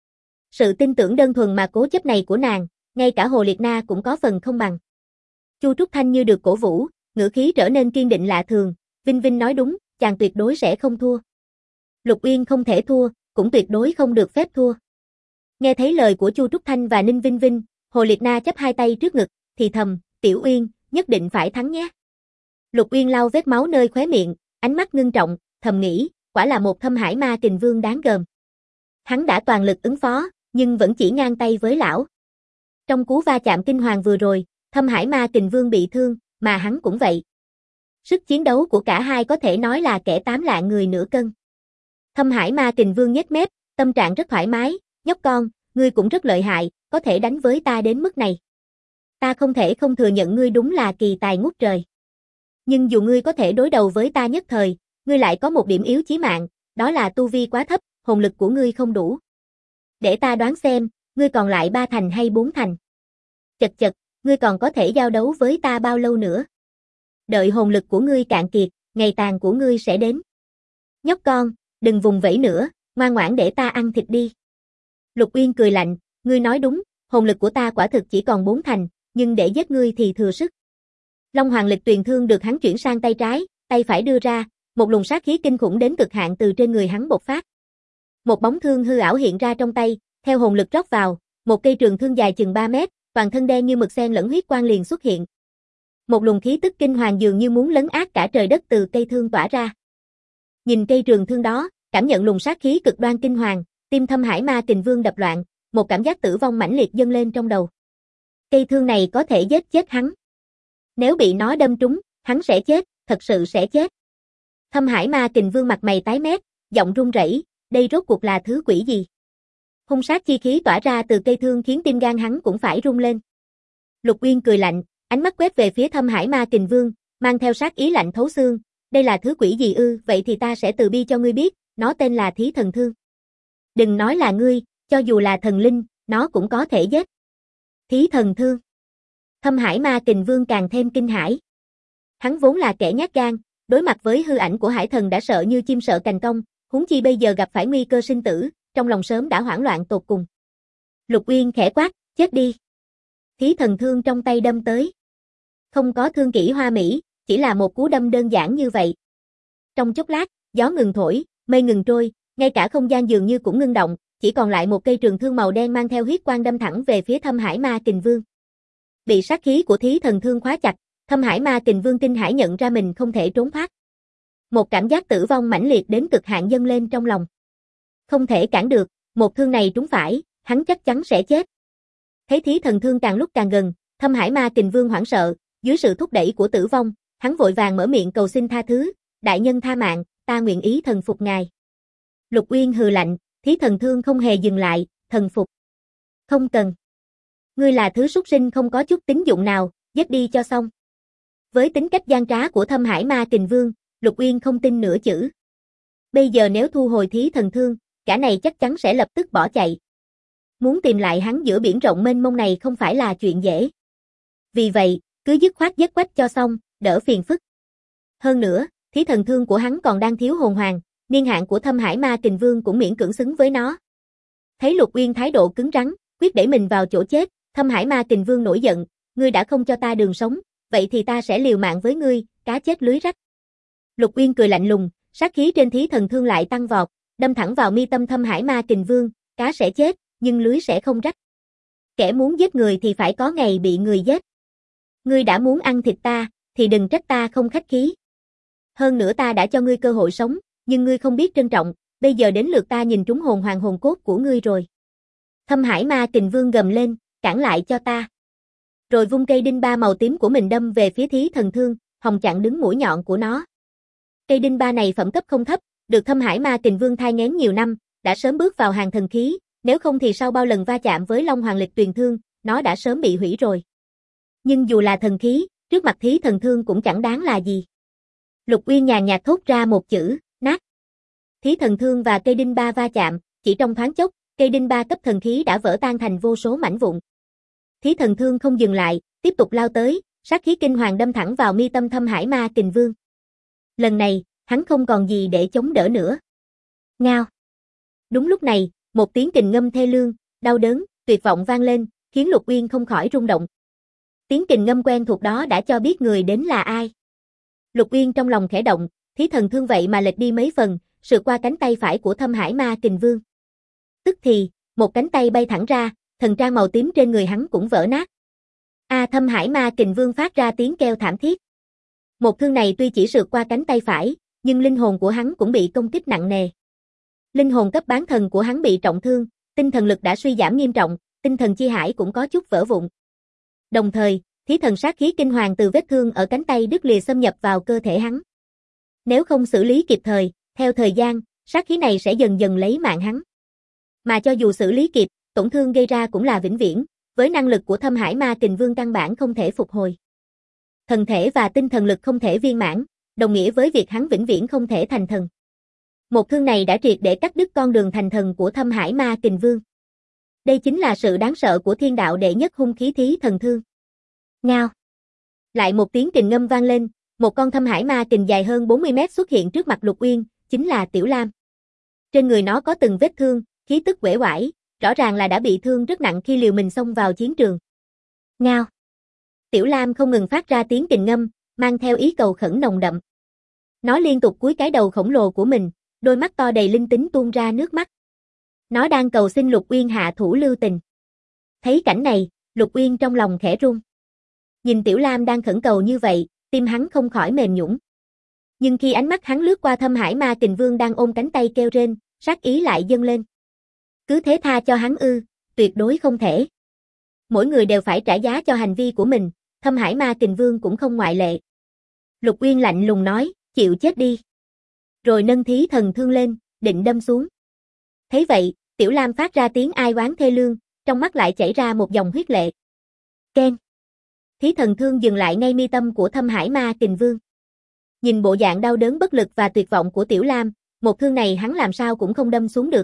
Sự tin tưởng đơn thuần mà cố chấp này của nàng, ngay cả Hồ Liệt Na cũng có phần không bằng. Chu Trúc Thanh như được cổ vũ, ngữ khí trở nên kiên định lạ thường, Vinh Vinh nói đúng, chàng tuyệt đối sẽ không thua. Lục Uyên không thể thua, cũng tuyệt đối không được phép thua. Nghe thấy lời của Chu Trúc Thanh và Ninh Vinh Vinh, Hồ Liệt Na chắp hai tay trước ngực, thì thầm, Tiểu Uyên, nhất định phải thắng nhé. Lục Uyên lau vết máu nơi khóe miệng, ánh mắt ngưng trọng, thầm nghĩ, quả là một Thâm Hải Ma Kình Vương đáng gờm. Hắn đã toàn lực ứng phó, nhưng vẫn chỉ ngang tay với lão. Trong cú va chạm kinh hoàng vừa rồi, Thâm Hải Ma Kình Vương bị thương, mà hắn cũng vậy. Sức chiến đấu của cả hai có thể nói là kẻ 8 lạng người nửa cân. Thâm Hải Ma Kình Vương nhếch mép, tâm trạng rất thoải mái, nhóc con, ngươi cũng rất lợi hại, có thể đánh với ta đến mức này. Ta không thể không thừa nhận ngươi đúng là kỳ tài ngút trời. Nhưng dù ngươi có thể đối đầu với ta nhất thời, ngươi lại có một điểm yếu chí mạng, đó là tu vi quá thấp, hồn lực của ngươi không đủ. Để ta đoán xem, ngươi còn lại 3 thành hay 4 thành. Chật chật, ngươi còn có thể giao đấu với ta bao lâu nữa? Đợi hồn lực của ngươi cạn kiệt, ngày tàn của ngươi sẽ đến. Nhóc con, đừng vùng vẫy nữa, ngoan ngoãn để ta ăn thịt đi. Lục Uyên cười lạnh, ngươi nói đúng, hồn lực của ta quả thực chỉ còn 4 thành, nhưng để giết ngươi thì thừa sức. Long Hoàng Lịch Tuyền thương được hắn chuyển sang tay trái, tay phải đưa ra, một luồng sát khí kinh khủng đến cực hạn từ trên người hắn bộc phát. Một bóng thương hư ảo hiện ra trong tay, theo hồn lực rót vào, một cây trường thương dài chừng 3 mét, toàn thân đen như mực xen lẫn huyết quang liền xuất hiện. Một luồng khí tức kinh hoàng dường như muốn lấn át cả trời đất từ cây thương tỏa ra. Nhìn cây trường thương đó, cảm nhận luồng sát khí cực đoan kinh hoàng, tim Thâm Hải Ma Kình Vương đập loạn, một cảm giác tử vong mãnh liệt dâng lên trong đầu. Cây thương này có thể giết chết hắn. Nếu bị nó đâm trúng, hắn sẽ chết, thật sự sẽ chết. Thâm Hải Ma Kình Vương mặt mày tái mét, giọng run rẩy, đây rốt cuộc là thứ quỷ gì? Hung sát chi khí tỏa ra từ cây thương khiến tim gan hắn cũng phải rung lên. Lục Uyên cười lạnh, ánh mắt quét về phía Thâm Hải Ma Kình Vương, mang theo sát ý lạnh thấu xương, đây là thứ quỷ gì ư? Vậy thì ta sẽ từ bi cho ngươi biết, nó tên là Thí Thần Thương. Đừng nói là ngươi, cho dù là thần linh, nó cũng có thể giết. Thí Thần Thương. Thâm Hải Ma Kình Vương càng thêm kinh hãi. Hắn vốn là kẻ nhát gan, đối mặt với hư ảnh của hải thần đã sợ như chim sợ cành cong, huống chi bây giờ gặp phải nguy cơ sinh tử, trong lòng sớm đã hoảng loạn tột cùng. Lục Uyên khẽ quát, chết đi. Thí Thần Thương trong tay đâm tới. Không có thương kỹ hoa mỹ, chỉ là một cú đâm đơn giản như vậy. Trong chốc lát, gió ngừng thổi, mây ngừng trôi, ngay cả không gian dường như cũng ngưng động, chỉ còn lại một cây trường thương màu đen mang theo huyết quang đâm thẳng về phía Thâm Hải Ma Kình Vương. Bị sát khí của Thí Thần Thương khóa chặt, Thâm Hải Ma Kình Vương kinh hãi nhận ra mình không thể trốn thoát. Một cảm giác tử vong mãnh liệt đến cực hạn dâng lên trong lòng. Không thể cản được, một thương này trúng phải, hắn chắc chắn sẽ chết. Thấy Thí Thần Thương càng lúc càng gần, Thâm Hải Ma Kình Vương hoảng sợ, dưới sự thúc đẩy của tử vong, hắn vội vàng mở miệng cầu xin tha thứ, đại nhân tha mạng, ta nguyện ý thần phục ngài. Lục Uyên hừ lạnh, Thí Thần Thương không hề dừng lại, thần phục. Không cần. Ngươi là thứ súc sinh không có chút tín dụng nào, giết đi cho xong. Với tính cách gian trá của Thâm Hải Ma Kình Vương, Lục Uyên không tin nửa chữ. Bây giờ nếu thu hồi Thí Thần Thương, cả này chắc chắn sẽ lập tức bỏ chạy. Muốn tìm lại hắn giữa biển rộng mênh mông này không phải là chuyện dễ. Vì vậy, cứ dứt khoát giết quách cho xong, đỡ phiền phức. Hơn nữa, Thí Thần Thương của hắn còn đang thiếu hồn hoàng, niên hạn của Thâm Hải Ma Kình Vương cũng miễn cưỡng xứng với nó. Thấy Lục Uyên thái độ cứng rắn, quyết đẩy mình vào chỗ chết, Thâm Hải Ma Kình Vương nổi giận, ngươi đã không cho ta đường sống, vậy thì ta sẽ liều mạng với ngươi, cá chết lưới rách. Lục Uyên cười lạnh lùng, sát khí trên Thí Thần Thương lại tăng vọt, đâm thẳng vào mi tâm Thâm Hải Ma Kình Vương, cá sẽ chết, nhưng lưới sẽ không rách. Kẻ muốn giết người thì phải có ngày bị người giết. Ngươi đã muốn ăn thịt ta, thì đừng trách ta không khách khí. Hơn nữa ta đã cho ngươi cơ hội sống, nhưng ngươi không biết trân trọng, bây giờ đến lượt ta nhìn trúng hồn hoàng hồn cốt của ngươi rồi. Thâm Hải Ma Kình Vương gầm lên, cản lại cho ta. Rồi vung cây đinh ba màu tím của mình đâm về phía Thí Thần Thương, hòng chặn đứng mũi nhọn của nó. Cây đinh ba này phẩm cấp không thấp, được Thâm Hải Ma Kình Vương thai nghén nhiều năm, đã sớm bước vào hàng thần khí, nếu không thì sau bao lần va chạm với Long Hoàng Lịch Tuyền Thương, nó đã sớm bị hủy rồi. Nhưng dù là thần khí, trước mặt Thí Thần Thương cũng chẳng đáng là gì. Lục Uyên nhàn nhạt thốt ra một chữ, nát. Thí Thần Thương và cây đinh ba va chạm, chỉ trong thoáng chốc, cây đinh ba cấp thần khí đã vỡ tan thành vô số mảnh vụn. Thí Thần Thương không dừng lại, tiếp tục lao tới, sát khí kinh hoàng đâm thẳng vào mi tâm Thâm Hải Ma Kình Vương. Lần này, hắn không còn gì để chống đỡ nữa. Ngao. Đúng lúc này, một tiếng kình ngâm thê lương, đau đớn, tuyệt vọng vang lên, khiến Lục Uyên không khỏi rung động. Tiếng kình ngâm quen thuộc đó đã cho biết người đến là ai. Lục Uyên trong lòng khẽ động, thí thần thương vậy mà lệch đi mấy phần, sượt qua cánh tay phải của Thâm Hải Ma Kình Vương. Tức thì, một cánh tay bay thẳng ra, thần trang màu tím trên người hắn cũng vỡ nát. Thâm Hải Ma Kình Vương phát ra tiếng kêu thảm thiết. Một thương này tuy chỉ sượt qua cánh tay phải, nhưng linh hồn của hắn cũng bị công kích nặng nề. Linh hồn cấp bán thần của hắn bị trọng thương, tinh thần lực đã suy giảm nghiêm trọng, tinh thần chi hải cũng có chút vỡ vụn. Đồng thời, thí thần sát khí kinh hoàng từ vết thương ở cánh tay đứt lìa xâm nhập vào cơ thể hắn. Nếu không xử lý kịp thời, theo thời gian, sát khí này sẽ dần dần lấy mạng hắn. Mà cho dù xử lý kịp, tổn thương gây ra cũng là vĩnh viễn, với năng lực của Thâm Hải Ma Kình Vương căn bản không thể phục hồi. Thần thể và tinh thần lực không thể viên mãn, đồng nghĩa với việc hắn vĩnh viễn không thể thành thần. Một thương này đã triệt để cắt đứt con đường thành thần của Thâm Hải Ma Kình Vương. Đây chính là sự đáng sợ của thiên đạo đệ nhất hung khí thí thần thương. Ngao. Lại một tiếng kình ngâm vang lên, một con Thâm Hải Ma Kình dài hơn 40 mét xuất hiện trước mặt Lục Uyên, chính là Tiểu Lam. Trên người nó có từng vết thương, khí tức uể oải, rõ ràng là đã bị thương rất nặng khi liều mình xông vào chiến trường. Ngao. Tiểu Lam không ngừng phát ra tiếng kình ngâm, mang theo ý cầu khẩn nồng đậm. Nó liên tục cúi cái đầu khổng lồ của mình, đôi mắt to đầy linh tính tuôn ra nước mắt. Nó đang cầu xin Lục Uyên hạ thủ lưu tình. Thấy cảnh này, Lục Uyên trong lòng khẽ run. Nhìn Tiểu Lam đang khẩn cầu như vậy, tim hắn không khỏi mềm nhũn. Nhưng khi ánh mắt hắn lướt qua Thâm Hải Ma Kình Vương đang ôm cánh tay kêu rên, sát ý lại dâng lên. Cứ thế tha cho hắn ư, tuyệt đối không thể. Mỗi người đều phải trả giá cho hành vi của mình, Thâm Hải Ma Kình Vương cũng không ngoại lệ. Lục Uyên lạnh lùng nói, chịu chết đi. Rồi nâng thí thần thương lên, định đâm xuống. Thấy vậy, Tiểu Lam phát ra tiếng ai oán thê lương, trong mắt lại chảy ra một dòng huyết lệ. Keng. Thí thần thương dừng lại ngay mi tâm của Thâm Hải Ma Kình Vương. Nhìn bộ dạng đau đớn bất lực và tuyệt vọng của Tiểu Lam, một thương này hắn làm sao cũng không đâm xuống được.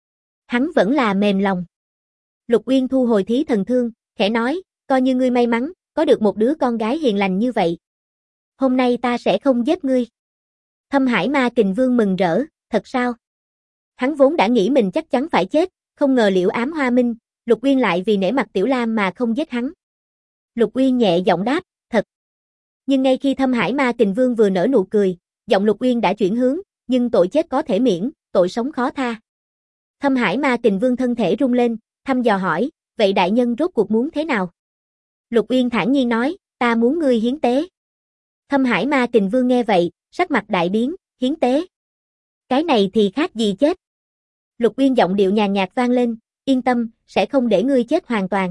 Hắn vẫn là mềm lòng. Lục Uyên thu hồi thí thần thương, khẽ nói, coi như ngươi may mắn, có được một đứa con gái hiền lành như vậy. Hôm nay ta sẽ không giết ngươi. Thâm Hải Ma Kình Vương mừng rỡ, thật sao? Hắn vốn đã nghĩ mình chắc chắn phải chết, không ngờ Liễu Ám Hoa Minh, Lục Uyên lại vì nể mặt Tiểu Lam mà không giết hắn. Lục Uyên nhẹ giọng đáp, thật. Nhưng ngay khi Thâm Hải Ma Kình Vương vừa nở nụ cười, giọng Lục Uyên đã chuyển hướng, nhưng tội chết có thể miễn, tội sống khó tha. Thâm Hải Ma Kình Vương thân thể rung lên, thăm dò hỏi, vậy đại nhân rốt cuộc muốn thế nào? Lục Uyên thản nhiên nói, ta muốn ngươi hiến tế. Thâm Hải Ma Kình Vương nghe vậy, sắc mặt đại biến, hiến tế. Cái này thì khác gì chết. Lục Uyên giọng điệu nhàn nhạt vang lên, yên tâm, sẽ không để ngươi chết hoàn toàn.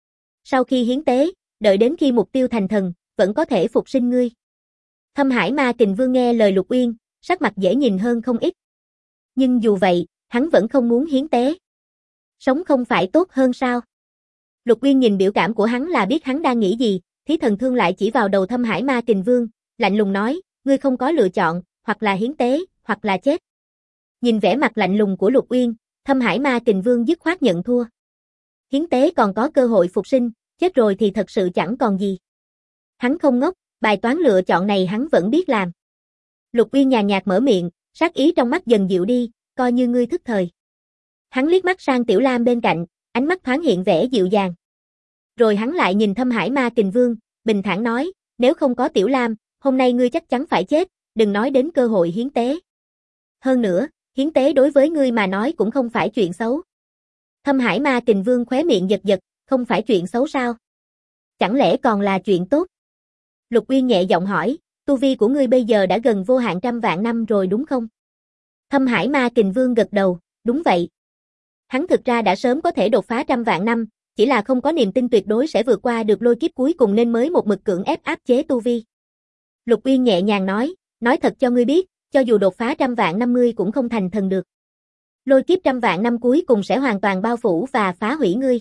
Sau khi hiến tế, đợi đến khi mục tiêu thành thần, vẫn có thể phục sinh ngươi. Thâm Hải Ma Kình Vương nghe lời Lục Uyên, sắc mặt dễ nhìn hơn không ít. Nhưng dù vậy, hắn vẫn không muốn hiến tế. Sống không phải tốt hơn sao? Lục Uyên nhìn biểu cảm của hắn là biết hắn đang nghĩ gì, thí thần thương lại chỉ vào đầu Thâm Hải Ma Kình Vương, lạnh lùng nói, ngươi không có lựa chọn, hoặc là hiến tế, hoặc là chết. Nhìn vẻ mặt lạnh lùng của Lục Uyên, Thâm Hải Ma Kình Vương dứt khoát nhận thua. Hiến tế còn có cơ hội phục sinh, chết rồi thì thật sự chẳng còn gì. Hắn không ngốc, bài toán lựa chọn này hắn vẫn biết làm. Lục Uyên nhàn nhạt mở miệng, sát ý trong mắt dần dịu đi, coi như ngươi thức thời. Hắn liếc mắt sang Tiểu Lam bên cạnh, ánh mắt thoáng hiện vẻ dịu dàng. Rồi hắn lại nhìn Thâm Hải Ma Kình Vương, bình thản nói, nếu không có Tiểu Lam, hôm nay ngươi chắc chắn phải chết, đừng nói đến cơ hội hiến tế. Hơn nữa, hiến tế đối với ngươi mà nói cũng không phải chuyện xấu. Thâm Hải Ma Kình Vương khóe miệng giật giật, không phải chuyện xấu sao? Chẳng lẽ còn là chuyện tốt? Lục Uyên nhẹ giọng hỏi, tu vi của ngươi bây giờ đã gần vô hạn trăm vạn năm rồi đúng không? Thâm Hải Ma Kình Vương gật đầu, đúng vậy. Hắn thực ra đã sớm có thể đột phá trăm vạn năm, chỉ là không có niềm tin tuyệt đối sẽ vượt qua được lôi kiếp cuối cùng nên mới một mực cưỡng ép áp chế tu vi. Lục Uyên nhẹ nhàng nói thật cho ngươi biết, cho dù đột phá trăm vạn năm ngươi cũng không thành thần được. Lôi kiếp trăm vạn năm cuối cùng sẽ hoàn toàn bao phủ và phá hủy ngươi.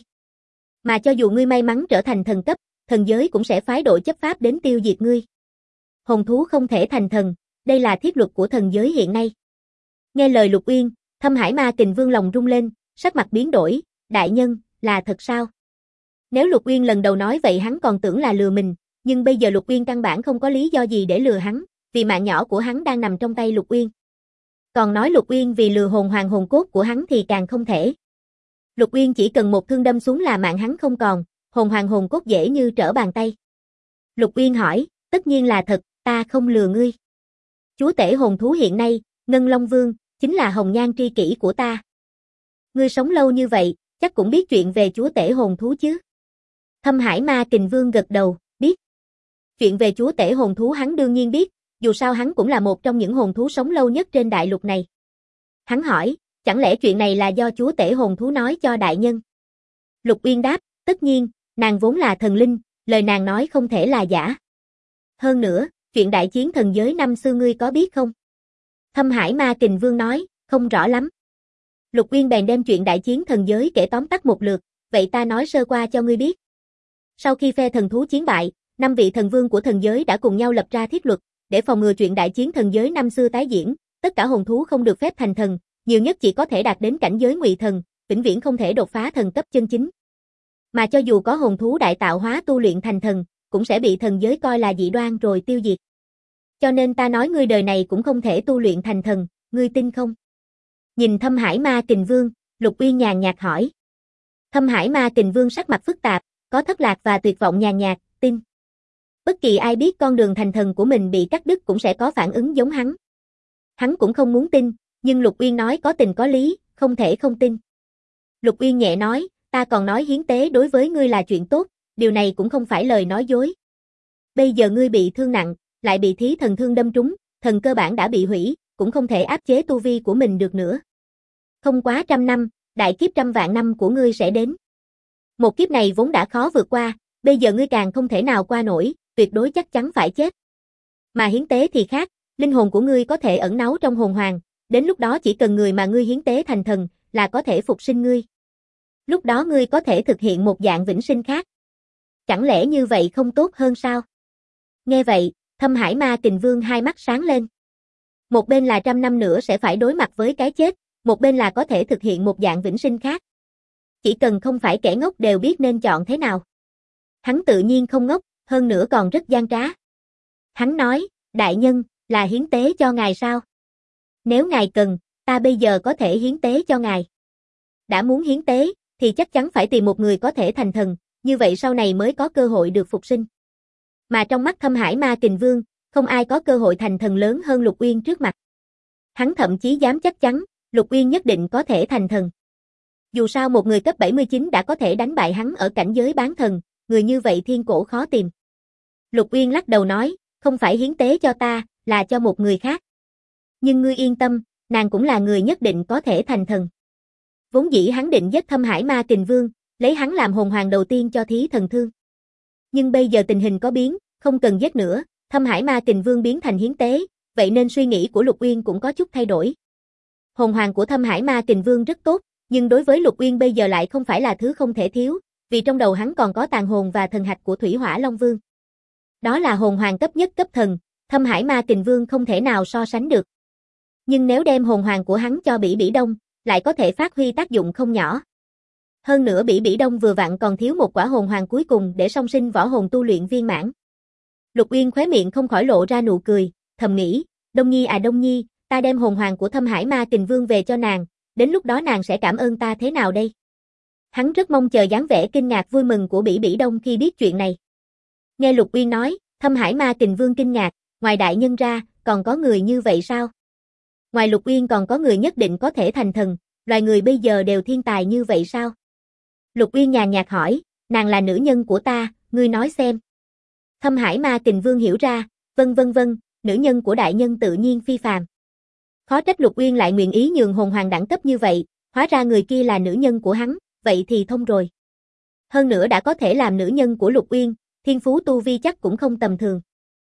Mà cho dù ngươi may mắn trở thành thần cấp, thần giới cũng sẽ phái đội chấp pháp đến tiêu diệt ngươi. Hồn thú không thể thành thần, đây là thiết luật của thần giới hiện nay. Nghe lời Lục Uyên, Thâm Hải Ma Kình Vương lòng rung lên, sắc mặt biến đổi, đại nhân, là thật sao? Nếu Lục Uyên lần đầu nói vậy hắn còn tưởng là lừa mình, nhưng bây giờ Lục Uyên căn bản không có lý do gì để lừa hắn, vì mạng nhỏ của hắn đang nằm trong tay Lục Uyên. Còn nói Lục Uyên vì lừa hồn hoàng hồn cốt của hắn thì càng không thể. Lục Uyên chỉ cần một thương đâm xuống là mạng hắn không còn, hồn hoàng hồn cốt dễ như trở bàn tay. Lục Uyên hỏi, tất nhiên là thật, ta không lừa ngươi. Chúa tể hồn thú hiện nay, Ngân Long Vương, chính là hồng nhan tri kỷ của ta. Ngươi sống lâu như vậy, chắc cũng biết chuyện về chúa tể hồn thú chứ? Thâm Hải Ma Kình Vương gật đầu, biết. Chuyện về chúa tể hồn thú hắn đương nhiên biết, dù sao hắn cũng là một trong những hồn thú sống lâu nhất trên đại lục này. Hắn hỏi, chẳng lẽ chuyện này là do chúa tể hồn thú nói cho đại nhân? Lục Uyên đáp, tất nhiên, nàng vốn là thần linh, lời nàng nói không thể là giả. Hơn nữa, chuyện đại chiến thần giới năm xưa ngươi có biết không? Thâm Hải Ma Kình Vương nói, không rõ lắm. Lục Uyên bèn đem chuyện đại chiến thần giới kể tóm tắt một lượt, vậy ta nói sơ qua cho ngươi biết. Sau khi phe thần thú chiến bại, 5 vị thần vương của thần giới đã cùng nhau lập ra thiết luật, để phòng ngừa chuyện đại chiến thần giới năm xưa tái diễn, tất cả hồn thú không được phép thành thần, nhiều nhất chỉ có thể đạt đến cảnh giới ngụy thần, vĩnh viễn không thể đột phá thần cấp chân chính. Mà cho dù có hồn thú đại tạo hóa tu luyện thành thần, cũng sẽ bị thần giới coi là dị đoan rồi tiêu diệt. Cho nên ta nói ngươi đời này cũng không thể tu luyện thành thần, ngươi tin không? Nhìn Thâm Hải Ma Kình Vương, Lục Uyên nhàn nhạt hỏi. Thâm Hải Ma Kình Vương sắc mặt phức tạp, có thất lạc và tuyệt vọng nhàn nhạt, tin. Bất kỳ ai biết con đường thành thần của mình bị cắt đứt cũng sẽ có phản ứng giống hắn. Hắn cũng không muốn tin, nhưng Lục Uyên nói có tình có lý, không thể không tin. Lục Uyên nhẹ nói, ta còn nói hiến tế đối với ngươi là chuyện tốt, điều này cũng không phải lời nói dối. Bây giờ ngươi bị thương nặng, lại bị thí thần thương đâm trúng, thần cơ bản đã bị hủy, cũng không thể áp chế tu vi của mình được nữa. Không quá 100 năm, đại kiếp 100 vạn năm của ngươi sẽ đến. Một kiếp này vốn đã khó vượt qua, bây giờ ngươi càng không thể nào qua nổi, tuyệt đối chắc chắn phải chết. Mà hiến tế thì khác, linh hồn của ngươi có thể ẩn náu trong hồn hoàng, đến lúc đó chỉ cần người mà ngươi hiến tế thành thần, là có thể phục sinh ngươi. Lúc đó ngươi có thể thực hiện một dạng vĩnh sinh khác. Chẳng lẽ như vậy không tốt hơn sao? Nghe vậy, Thâm Hải Ma Kình Vương hai mắt sáng lên. Một bên là 100 năm nữa sẽ phải đối mặt với cái chết, một bên là có thể thực hiện một dạng vĩnh sinh khác. Chỉ cần không phải kẻ ngốc đều biết nên chọn thế nào. Hắn tự nhiên không ngốc, hơn nữa còn rất gian trá. Hắn nói, đại nhân, là hiến tế cho ngài sao? Nếu ngài cần, ta bây giờ có thể hiến tế cho ngài. Đã muốn hiến tế, thì chắc chắn phải tìm một người có thể thành thần, như vậy sau này mới có cơ hội được phục sinh. Mà trong mắt Thâm Hải Ma Kình Vương, không ai có cơ hội thành thần lớn hơn Lục Uyên trước mặt. Hắn thậm chí dám chắc chắn, Lục Uyên nhất định có thể thành thần. Dù sao một người cấp 79 đã có thể đánh bại hắn ở cảnh giới bán thần, người như vậy thiên cổ khó tìm. Lục Uyên lắc đầu nói, không phải hiến tế cho ta, là cho một người khác. Nhưng ngươi yên tâm, nàng cũng là người nhất định có thể thành thần. Vốn dĩ hắn định giết Thâm Hải Ma Kình Vương, lấy hắn làm hồn hoàng đầu tiên cho thí thần thương. Nhưng bây giờ tình hình có biến, không cần giết nữa, Thâm Hải Ma Kình Vương biến thành hiến tế, vậy nên suy nghĩ của Lục Uyên cũng có chút thay đổi. Hồn hoàng của Thâm Hải Ma Kình Vương rất tốt, nhưng đối với Lục Uyên bây giờ lại không phải là thứ không thể thiếu, vì trong đầu hắn còn có tàn hồn và thần hạch của Thủy Hỏa Long Vương. Đó là hồn hoàng cấp nhất cấp thần, Thâm Hải Ma Kình Vương không thể nào so sánh được. Nhưng nếu đem hồn hoàng của hắn cho Bỉ Bỉ Đông, lại có thể phát huy tác dụng không nhỏ. Hơn nữa Bỉ Bỉ Đông vừa vặn còn thiếu một quả hồn hoàng cuối cùng để song sinh võ hồn tu luyện viên mãn. Lục Uyên khóe miệng không khỏi lộ ra nụ cười, thầm nghĩ, Đông Nhi à Đông Nhi, ta đem hồn hoàng của Thâm Hải Ma Kình Vương về cho nàng, đến lúc đó nàng sẽ cảm ơn ta thế nào đây? Hắn rất mong chờ dáng vẻ kinh ngạc vui mừng của Bỉ Bỉ Đông khi biết chuyện này. Nghe Lục Uyên nói, Thâm Hải Ma Kình Vương kinh ngạc, ngoài đại nhân ra, còn có người như vậy sao? Ngoài Lục Uyên còn có người nhất định có thể thành thần, loài người bây giờ đều thiên tài như vậy sao? Lục Uyên nhàn nhạt hỏi, nàng là nữ nhân của ta, ngươi nói xem. Thâm Hải Ma Kình Vương hiểu ra, vân, nữ nhân của đại nhân tự nhiên phi phàm. Khó trách Lục Uyên lại nguyện ý nhường hồn hoàng đẳng cấp như vậy, hóa ra người kia là nữ nhân của hắn, vậy thì thông rồi. Hơn nữa đã có thể làm nữ nhân của Lục Uyên, thiên phú tu vi chắc cũng không tầm thường.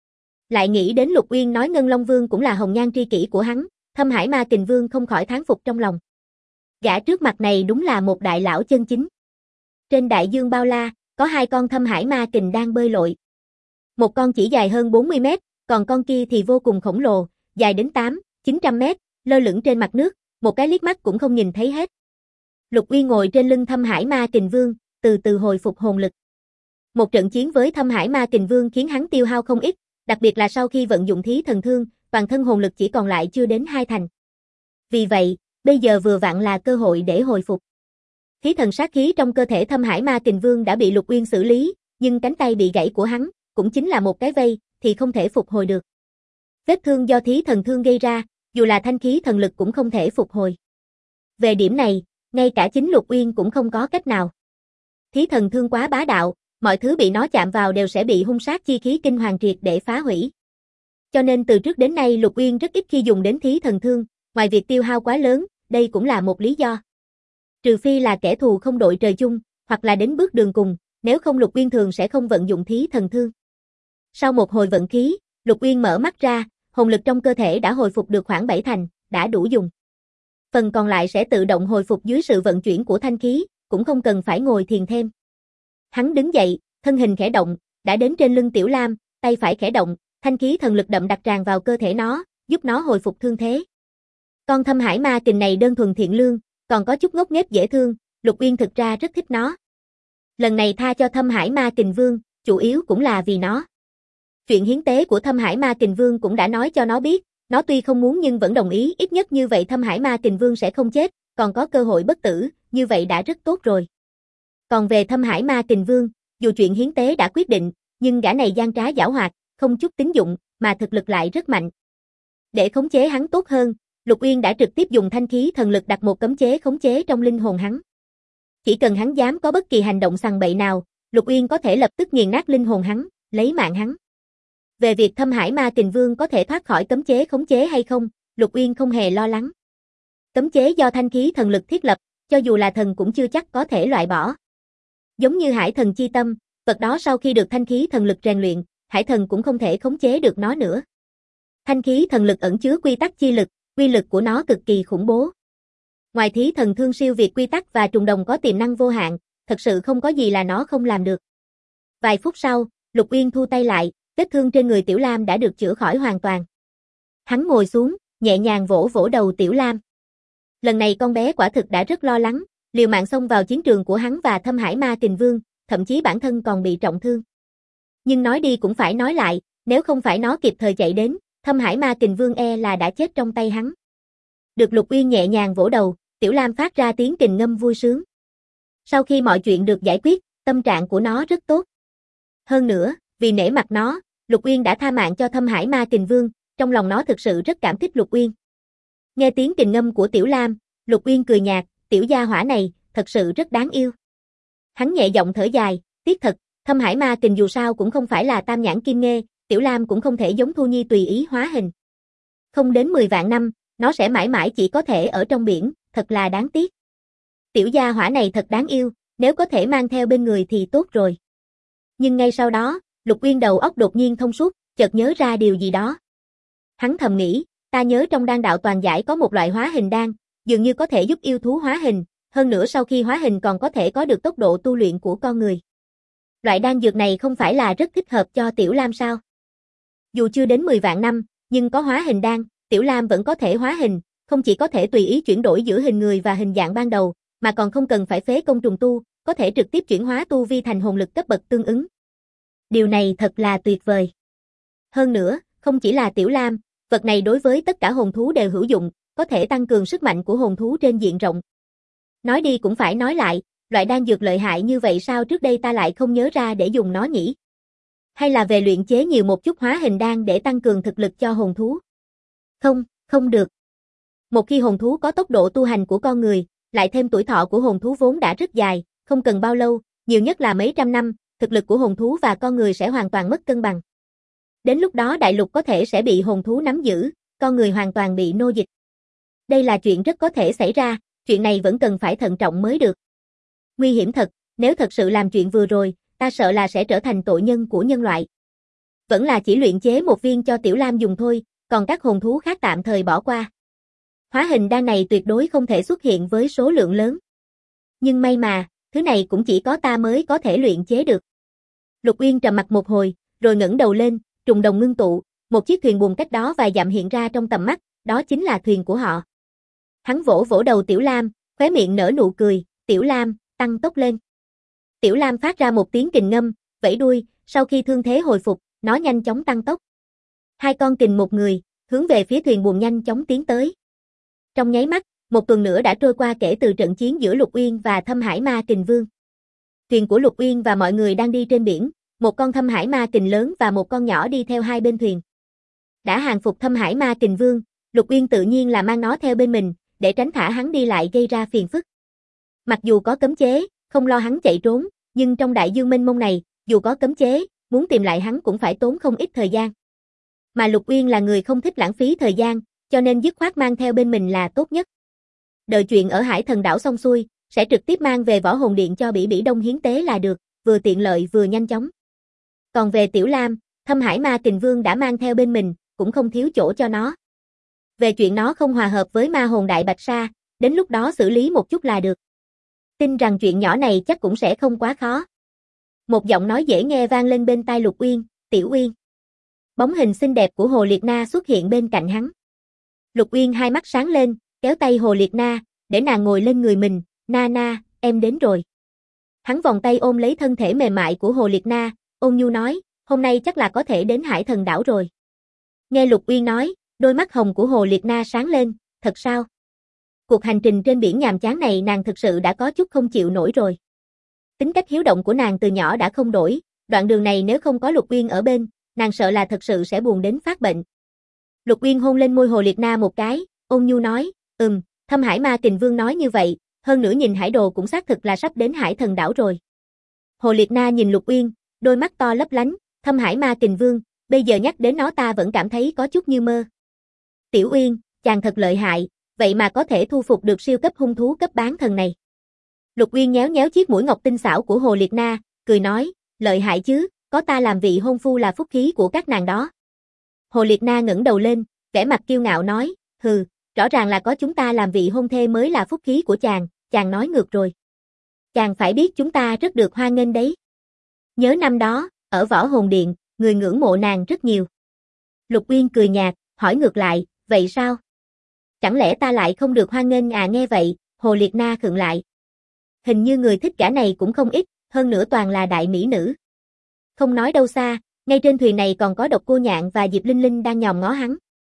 Lại nghĩ đến Lục Uyên nói Ngân Long Vương cũng là hồng nhan tri kỷ của hắn, Thâm Hải Ma Kình Vương không khỏi thán phục trong lòng. Gã trước mặt này đúng là một đại lão chân chính. Trên đại dương bao la, có hai con Thâm Hải Ma Kình đang bơi lội. Một con chỉ dài hơn 40 mét, còn con kia thì vô cùng khổng lồ, dài đến 800-900 mét, lơ lửng trên mặt nước, một cái liếc mắt cũng không nhìn thấy hết. Lục Uyên ngồi trên lưng Thâm Hải Ma Kình Vương, từ từ hồi phục hồn lực. Một trận chiến với Thâm Hải Ma Kình Vương khiến hắn tiêu hao không ít, đặc biệt là sau khi vận dụng thí thần thương, toàn thân hồn lực chỉ còn lại chưa đến 2 thành. Vì vậy, bây giờ vừa vặn là cơ hội để hồi phục. Khí thần sát khí trong cơ thể Thâm Hải Ma Kình Vương đã bị Lục Uyên xử lý, nhưng cánh tay bị gãy của hắn, cũng chính là một cái vây, thì không thể phục hồi được. Vết thương do thí thần thương gây ra, dù là thanh khí thần lực cũng không thể phục hồi. Về điểm này, ngay cả chính Lục Uyên cũng không có cách nào. Thí thần thương quá bá đạo, mọi thứ bị nó chạm vào đều sẽ bị hung sát chi khí kinh hoàng triệt để phá hủy. Cho nên từ trước đến nay Lục Uyên rất ít khi dùng đến thí thần thương, ngoài việc tiêu hao quá lớn, đây cũng là một lý do. Trừ phi là kẻ thù không đội trời chung, hoặc là đến bước đường cùng, nếu không Lục Uyên thường sẽ không vận dụng thí thần thương. Sau một hồi vận khí, Lục Uyên mở mắt ra, hồn lực trong cơ thể đã hồi phục được khoảng 7 thành, đã đủ dùng. Phần còn lại sẽ tự động hồi phục dưới sự vận chuyển của thanh khí, cũng không cần phải ngồi thiền thêm. Hắn đứng dậy, thân hình khẽ động, đã đến trên lưng Tiểu Lam, tay phải khẽ động, thanh khí thần lực đậm đặc tràn vào cơ thể nó, giúp nó hồi phục thương thế. Con Thâm Hải Ma Kình này đơn thuần thiện lương, còn có chút ngốc nghếch dễ thương, Lục Uyên thực ra rất thích nó. Lần này tha cho Thâm Hải Ma Kình Vương, chủ yếu cũng là vì nó. Chuyện hiến tế của Thâm Hải Ma Kình Vương cũng đã nói cho nó biết, nó tuy không muốn nhưng vẫn đồng ý, ít nhất như vậy Thâm Hải Ma Kình Vương sẽ không chết, còn có cơ hội bất tử, như vậy đã rất tốt rồi. Còn về Thâm Hải Ma Kình Vương, dù chuyện hiến tế đã quyết định, nhưng gã này gian trá giảo hoạt, không chút tín dụng, mà thực lực lại rất mạnh. Để khống chế hắn tốt hơn, Lục Uyên đã trực tiếp dùng thanh khí thần lực đặt một cấm chế khống chế trong linh hồn hắn. Chỉ cần hắn dám có bất kỳ hành động sằng bậy nào, Lục Uyên có thể lập tức nghiền nát linh hồn hắn, lấy mạng hắn. Về việc Thâm Hải Ma Kình Vương có thể thoát khỏi cấm chế khống chế hay không, Lục Uyên không hề lo lắng. Cấm chế do thanh khí thần lực thiết lập, cho dù là thần cũng chưa chắc có thể loại bỏ. Giống như Hải Thần Chi Tâm, vật đó sau khi được thanh khí thần lực rèn luyện, Hải Thần cũng không thể khống chế được nó nữa. Thanh khí thần lực ẩn chứa quy tắc chi lực, quy lực của nó cực kỳ khủng bố. Ngoài thí thần thương siêu việt quy tắc và trùng đồng có tiềm năng vô hạn, thật sự không có gì là nó không làm được. Vài phút sau, Lục Uyên thu tay lại, vết thương trên người Tiểu Lam đã được chữa khỏi hoàn toàn. Hắn ngồi xuống, nhẹ nhàng vỗ vỗ đầu Tiểu Lam. Lần này con bé quả thực đã rất lo lắng, liều mạng xông vào chiến trường của hắn và Thâm Hải Ma Kình Vương, thậm chí bản thân còn bị trọng thương. Nhưng nói đi cũng phải nói lại, nếu không phải nó kịp thời chạy đến, Thâm Hải Ma Kình Vương là đã chết trong tay hắn. Được Lục Uyên nhẹ nhàng vỗ đầu, Tiểu Lam phát ra tiếng kình ngâm vui sướng. Sau khi mọi chuyện được giải quyết, tâm trạng của nó rất tốt. Hơn nữa, vì nể mặt nó, Lục Uyên đã tha mạng cho Thâm Hải Ma Kình Vương, trong lòng nó thực sự rất cảm kích Lục Uyên. Nghe tiếng kình ngâm của Tiểu Lam, Lục Uyên cười nhạt, tiểu gia hỏa này, thật sự rất đáng yêu. Hắn nhẹ giọng thở dài, tiếc thật, Thâm Hải Ma Kình dù sao cũng không phải là tam nhãn kim nghê, Tiểu Lam cũng không thể giống Thu Nhi tùy ý hóa hình. Không đến 10 vạn năm, nó sẽ mãi mãi chỉ có thể ở trong biển, thật là đáng tiếc. Tiểu gia hỏa này thật đáng yêu, nếu có thể mang theo bên người thì tốt rồi. Nhưng ngay sau đó, Lục Uyên đầu óc đột nhiên thông suốt, chợt nhớ ra điều gì đó. Hắn thầm nghĩ, ta nhớ trong đan đạo toàn giải có một loại hóa hình đan, dường như có thể giúp yêu thú hóa hình, hơn nữa sau khi hóa hình còn có thể có được tốc độ tu luyện của con người. Loại đan dược này không phải là rất thích hợp cho Tiểu Lam sao? Dù chưa đến 10 vạn năm, nhưng có hóa hình đan, Tiểu Lam vẫn có thể hóa hình, không chỉ có thể tùy ý chuyển đổi giữa hình người và hình dạng ban đầu, mà còn không cần phải phế công trùng tu, có thể trực tiếp chuyển hóa tu vi thành hồn lực cấp bậc tương ứng. Điều này thật là tuyệt vời. Hơn nữa, không chỉ là Tiểu Lam, vật này đối với tất cả hồn thú đều hữu dụng, có thể tăng cường sức mạnh của hồn thú trên diện rộng. Nói đi cũng phải nói lại, loại đan dược lợi hại như vậy sao trước đây ta lại không nhớ ra để dùng nó nhỉ? Hay là về luyện chế nhiều một chút hóa hình đan để tăng cường thực lực cho hồn thú? Không, không được. Một khi hồn thú có tốc độ tu hành của con người, lại thêm tuổi thọ của hồn thú vốn đã rất dài, không cần bao lâu, nhiều nhất là mấy trăm năm, thực lực của hồn thú và con người sẽ hoàn toàn mất cân bằng. Đến lúc đó đại lục có thể sẽ bị hồn thú nắm giữ, con người hoàn toàn bị nô dịch. Đây là chuyện rất có thể xảy ra, chuyện này vẫn cần phải thận trọng mới được. Nguy hiểm thật, nếu thật sự làm chuyện vừa rồi, ta sợ là sẽ trở thành tội nhân của nhân loại. Vẫn là chỉ luyện chế một viên cho Tiểu Lam dùng thôi, còn các hồn thú khác tạm thời bỏ qua. Hóa hình đan này tuyệt đối không thể xuất hiện với số lượng lớn. Nhưng may mà, thứ này cũng chỉ có ta mới có thể luyện chế được. Lục Uyên trầm mặt một hồi, rồi ngẩng đầu lên, trùng đồng ngưng tụ, một chiếc thuyền buồm cách đó vài dặm hiện ra trong tầm mắt, đó chính là thuyền của họ. Hắn vỗ vỗ đầu Tiểu Lam, khóe miệng nở nụ cười, Tiểu Lam, tăng tốc lên. Tiểu Lam phát ra một tiếng kình ngâm, vẫy đuôi, sau khi thương thế hồi phục, nó nhanh chóng tăng tốc. Hai con kình một người, hướng về phía thuyền buồm nhanh chóng tiến tới. Trong nháy mắt, Một tuần nữa đã trôi qua kể từ trận chiến giữa Lục Uyên và Thâm Hải Ma Kình Vương. Thuyền của Lục Uyên và mọi người đang đi trên biển, một con Thâm Hải Ma Kình lớn và một con nhỏ đi theo hai bên thuyền. Đã hàng phục Thâm Hải Ma Kình Vương, Lục Uyên tự nhiên là mang nó theo bên mình, để tránh thả hắn đi lại gây ra phiền phức. Mặc dù có cấm chế, không lo hắn chạy trốn, nhưng trong đại dương mênh mông này, dù có cấm chế, muốn tìm lại hắn cũng phải tốn không ít thời gian. Mà Lục Uyên là người không thích lãng phí thời gian, cho nên dứt khoát mang theo bên mình là tốt nhất. Đợi chuyện ở Hải Thần đảo xong xuôi, sẽ trực tiếp mang về Võ Hồn Điện cho Bỉ Bỉ Đông hiến tế là được, vừa tiện lợi vừa nhanh chóng. Còn về Tiểu Lam, Thâm Hải Ma Kình Vương đã mang theo bên mình, cũng không thiếu chỗ cho nó. Về chuyện nó không hòa hợp với ma hồn Đại Bạch Sa, đến lúc đó xử lý một chút là được. Tin rằng chuyện nhỏ này chắc cũng sẽ không quá khó. Một giọng nói dễ nghe vang lên bên tai Lục Uyên, Tiểu Uyên. Bóng hình xinh đẹp của Hồ Liệt Na xuất hiện bên cạnh hắn. Lục Uyên hai mắt sáng lên, kéo tay Hồ Liệt Na, để nàng ngồi lên người mình, Na Na, em đến rồi. Hắn vòng tay ôm lấy thân thể mềm mại của Hồ Liệt Na, ôn nhu nói, hôm nay chắc là có thể đến Hải Thần đảo rồi. Nghe Lục Uyên nói, đôi mắt hồng của Hồ Liệt Na sáng lên, thật sao? Cuộc hành trình trên biển nhàm chán này nàng thực sự đã có chút không chịu nổi rồi. Tính cách hiếu động của nàng từ nhỏ đã không đổi, đoạn đường này nếu không có Lục Uyên ở bên, nàng sợ là thật sự sẽ buồn đến phát bệnh. Lục Uyên hôn lên môi Hồ Liệt Na một cái, ôn nhu nói, Thâm Hải Ma Kình Vương nói như vậy, hơn nữa nhìn hải đồ cũng xác thực là sắp đến Hải Thần đảo rồi. Hồ Liệt Na nhìn Lục Uyên, đôi mắt to lấp lánh, Thâm Hải Ma Kình Vương, bây giờ nhắc đến nó ta vẫn cảm thấy có chút như mơ. Tiểu Uyên, chàng thật lợi hại, vậy mà có thể thu phục được siêu cấp hung thú cấp bán thần này. Lục Uyên nhéo nhéo chiếc mũi ngọc tinh xảo của Hồ Liệt Na, cười nói, lợi hại chứ, có ta làm vị hôn phu là phúc khí của các nàng đó. Hồ Liệt Na ngẩng đầu lên, vẻ mặt kiêu ngạo nói, hừ, rõ ràng là có chúng ta làm vị hôn thê mới là phúc khí của chàng nói ngược rồi. Chàng phải biết chúng ta rất được hoan nghênh đấy. Nhớ năm đó, ở Võ Hồn Điện, người ngưỡng mộ nàng rất nhiều. Lục Uyên cười nhạt, hỏi ngược lại, vậy sao? Chẳng lẽ ta lại không được hoan nghênh à? Nghe vậy, Hồ Liệt Na khựng lại. Hình như người thích gã này cũng không ít, hơn nữa toàn là đại mỹ nữ. Không nói đâu xa, ngay trên thuyền này còn có Độc Cô Nhạn và Diệp Linh Linh đang nhòm ngó hắn.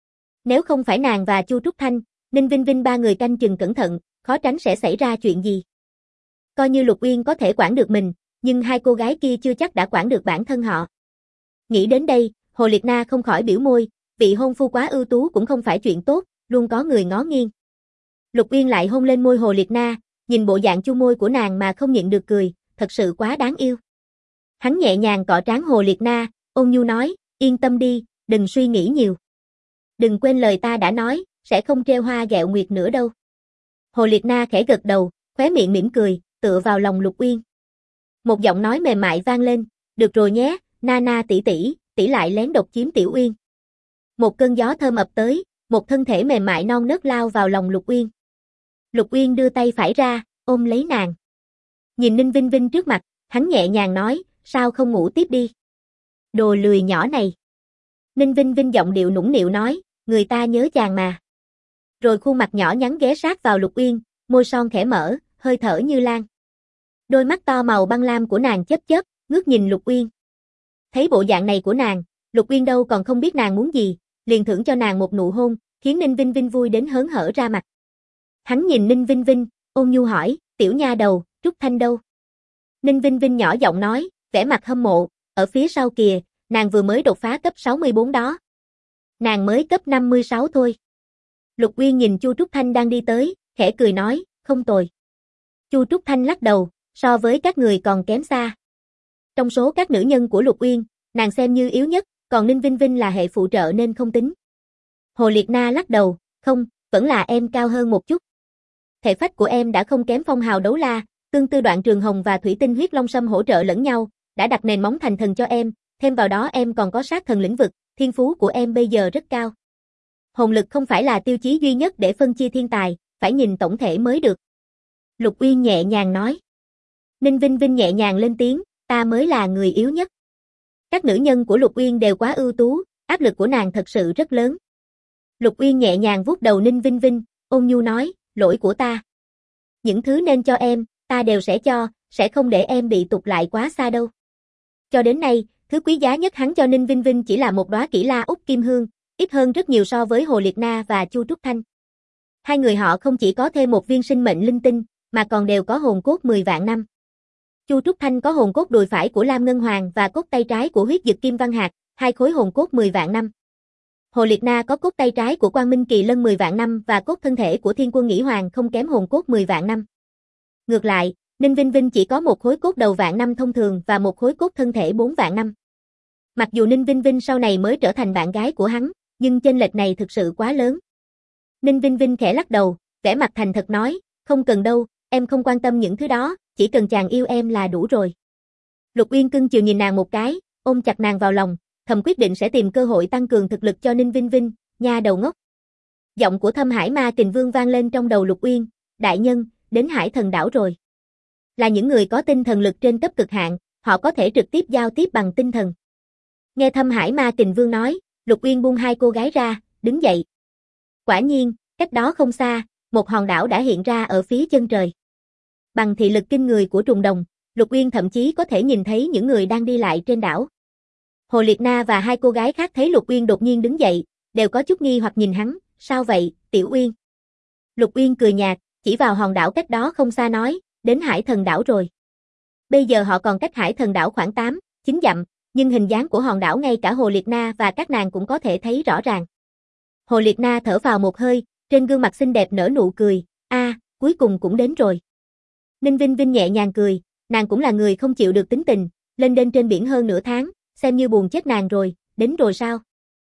Nếu không phải nàng và Chu Trúc Thanh, Ninh Vinh Vinh ba người canh chừng cẩn thận, khó tránh sẽ xảy ra chuyện gì. Coi như Lục Uyên có thể quản được mình, nhưng hai cô gái kia chưa chắc đã quản được bản thân họ. Nghĩ đến đây, Hồ Liệt Na không khỏi biểu môi, vị hôn phu quá ưu tú cũng không phải chuyện tốt, luôn có người ngó nghiêng. Lục Uyên lại hôn lên môi Hồ Liệt Na, nhìn bộ dạng chu môi của nàng mà không nhịn được cười, thật sự quá đáng yêu. Hắn nhẹ nhàng cọ trán Hồ Liệt Na, ôn nhu nói, yên tâm đi, đừng suy nghĩ nhiều. Đừng quên lời ta đã nói, sẽ không trêu hoa ghẹo nguyệt nữa đâu. Hồ Liệt Na khẽ gật đầu, khóe miệng mỉm cười, tựa vào lòng Lục Uyên. Một giọng nói mềm mại vang lên, được rồi nhé, Na Na tỷ tỷ lại lén độc chiếm Tiểu Uyên. Một cơn gió thơm ập tới, một thân thể mềm mại non nớt lao vào lòng Lục Uyên. Lục Uyên đưa tay phải ra, ôm lấy nàng. Nhìn Ninh Vinh Vinh trước mặt, hắn nhẹ nhàng nói, sao không ngủ tiếp đi? Đồ lười nhỏ này. Ninh Vinh Vinh giọng điệu nũng nịu nói, người ta nhớ chàng mà. Rồi khuôn mặt nhỏ nhắn ghé sát vào Lục Uyên, môi son khẽ mở, hơi thở như lan. Đôi mắt to màu băng lam của nàng chớp chớp, ngước nhìn Lục Uyên. Thấy bộ dạng này của nàng, Lục Uyên đâu còn không biết nàng muốn gì, liền thưởng cho nàng một nụ hôn, khiến Ninh Vinh Vinh vui đến hớn hở ra mặt. Hắn nhìn Ninh Vinh Vinh, ôn nhu hỏi, tiểu nha đầu, Trúc Thanh đâu? Ninh Vinh Vinh nhỏ giọng nói, vẻ mặt hâm mộ, ở phía sau kìa, nàng vừa mới đột phá cấp 64 đó. Nàng mới cấp 56 thôi. Lục Uyên nhìn Chu Trúc Thanh đang đi tới, khẽ cười nói, không tồi. Chu Trúc Thanh lắc đầu, so với các người còn kém xa. Trong số các nữ nhân của Lục Uyên, nàng xem như yếu nhất, còn Ninh Vinh Vinh là hệ phụ trợ nên không tính. Hồ Liệt Na lắc đầu, không, vẫn là em cao hơn một chút. Thể phách của em đã không kém Phong Hào Đấu La, tương tư Đoạn Trường Hồng và Thủy Tinh Huyết Long Sâm hỗ trợ lẫn nhau, đã đặt nền móng thành thần cho em, thêm vào đó em còn có sát thần lĩnh vực, thiên phú của em bây giờ rất cao. Hồn lực không phải là tiêu chí duy nhất để phân chia thiên tài, phải nhìn tổng thể mới được. Lục Uyên nhẹ nhàng nói. Ninh Vinh Vinh nhẹ nhàng lên tiếng, ta mới là người yếu nhất. Các nữ nhân của Lục Uyên đều quá ưu tú, áp lực của nàng thật sự rất lớn. Lục Uyên nhẹ nhàng vuốt đầu Ninh Vinh Vinh, ôn nhu nói, lỗi của ta. Những thứ nên cho em, ta đều sẽ cho, sẽ không để em bị tụt lại quá xa đâu. Cho đến nay, thứ quý giá nhất hắn cho Ninh Vinh Vinh chỉ là một đóa kỹ la úc kim hương, ít hơn rất nhiều so với Hồ Liệt Na và Chu Trúc Thanh. Hai người họ không chỉ có thêm một viên sinh mệnh linh tinh, mà còn đều có hồn cốt 10 vạn năm. Chu Trúc Thanh có hồn cốt đùi phải của Lam Ngân Hoàng và cốt tay trái của huyết dực Kim Văn Hạc, hai khối hồn cốt 10 vạn năm. Hồ Liệt Na có cốt tay trái của Quang Minh Kỳ Lân 10 vạn năm và cốt thân thể của Thiên Quân Nghĩ Hoàng không kém hồn cốt 10 vạn năm. Ngược lại, Ninh Vinh Vinh chỉ có một khối cốt đầu vạn năm thông thường và một khối cốt thân thể 4 vạn năm. Mặc dù Ninh Vinh Vinh sau này mới trở thành bạn gái của hắn, nhưng chênh lệch này thực sự quá lớn. Ninh Vinh Vinh khẽ lắc đầu, vẻ mặt thành thật nói, không cần đâu, em không quan tâm những thứ đó, chỉ cần chàng yêu em là đủ rồi. Lục Uyên cưng chiều nhìn nàng một cái, ôm chặt nàng vào lòng, thầm quyết định sẽ tìm cơ hội tăng cường thực lực cho Ninh Vinh Vinh, nha đầu ngốc. Giọng của Thâm Hải Ma Kình Vương vang lên trong đầu Lục Uyên, đại nhân, đến Hải Thần đảo rồi. Là những người có tinh thần lực trên cấp cực hạn, họ có thể trực tiếp giao tiếp bằng tinh thần. Nghe Thâm Hải Ma Kình Vương nói, Lục Uyên buông hai cô gái ra, đứng dậy. Quả nhiên, cách đó không xa, một hòn đảo đã hiện ra ở phía chân trời. Bằng thị lực kinh người của trùng đồng, Lục Uyên thậm chí có thể nhìn thấy những người đang đi lại trên đảo. Hồ Liệt Na và hai cô gái khác thấy Lục Uyên đột nhiên đứng dậy, đều có chút nghi hoặc nhìn hắn, sao vậy, Tiểu Uyên? Lục Uyên cười nhạt, chỉ vào hòn đảo cách đó không xa nói, đến Hải Thần đảo rồi. Bây giờ họ còn cách Hải Thần đảo khoảng 8, 9 dặm, nhưng hình dáng của hòn đảo ngay cả Hồ Liệt Na và các nàng cũng có thể thấy rõ ràng. Hồ Liệt Na thở phào một hơi, trên gương mặt xinh đẹp nở nụ cười, cuối cùng cũng đến rồi. Ninh Vinh Vinh nhẹ nhàng cười, nàng cũng là người không chịu được tính tình, lên đên trên biển hơn nửa tháng, xem như buồn chết nàng rồi, đến rồi sao?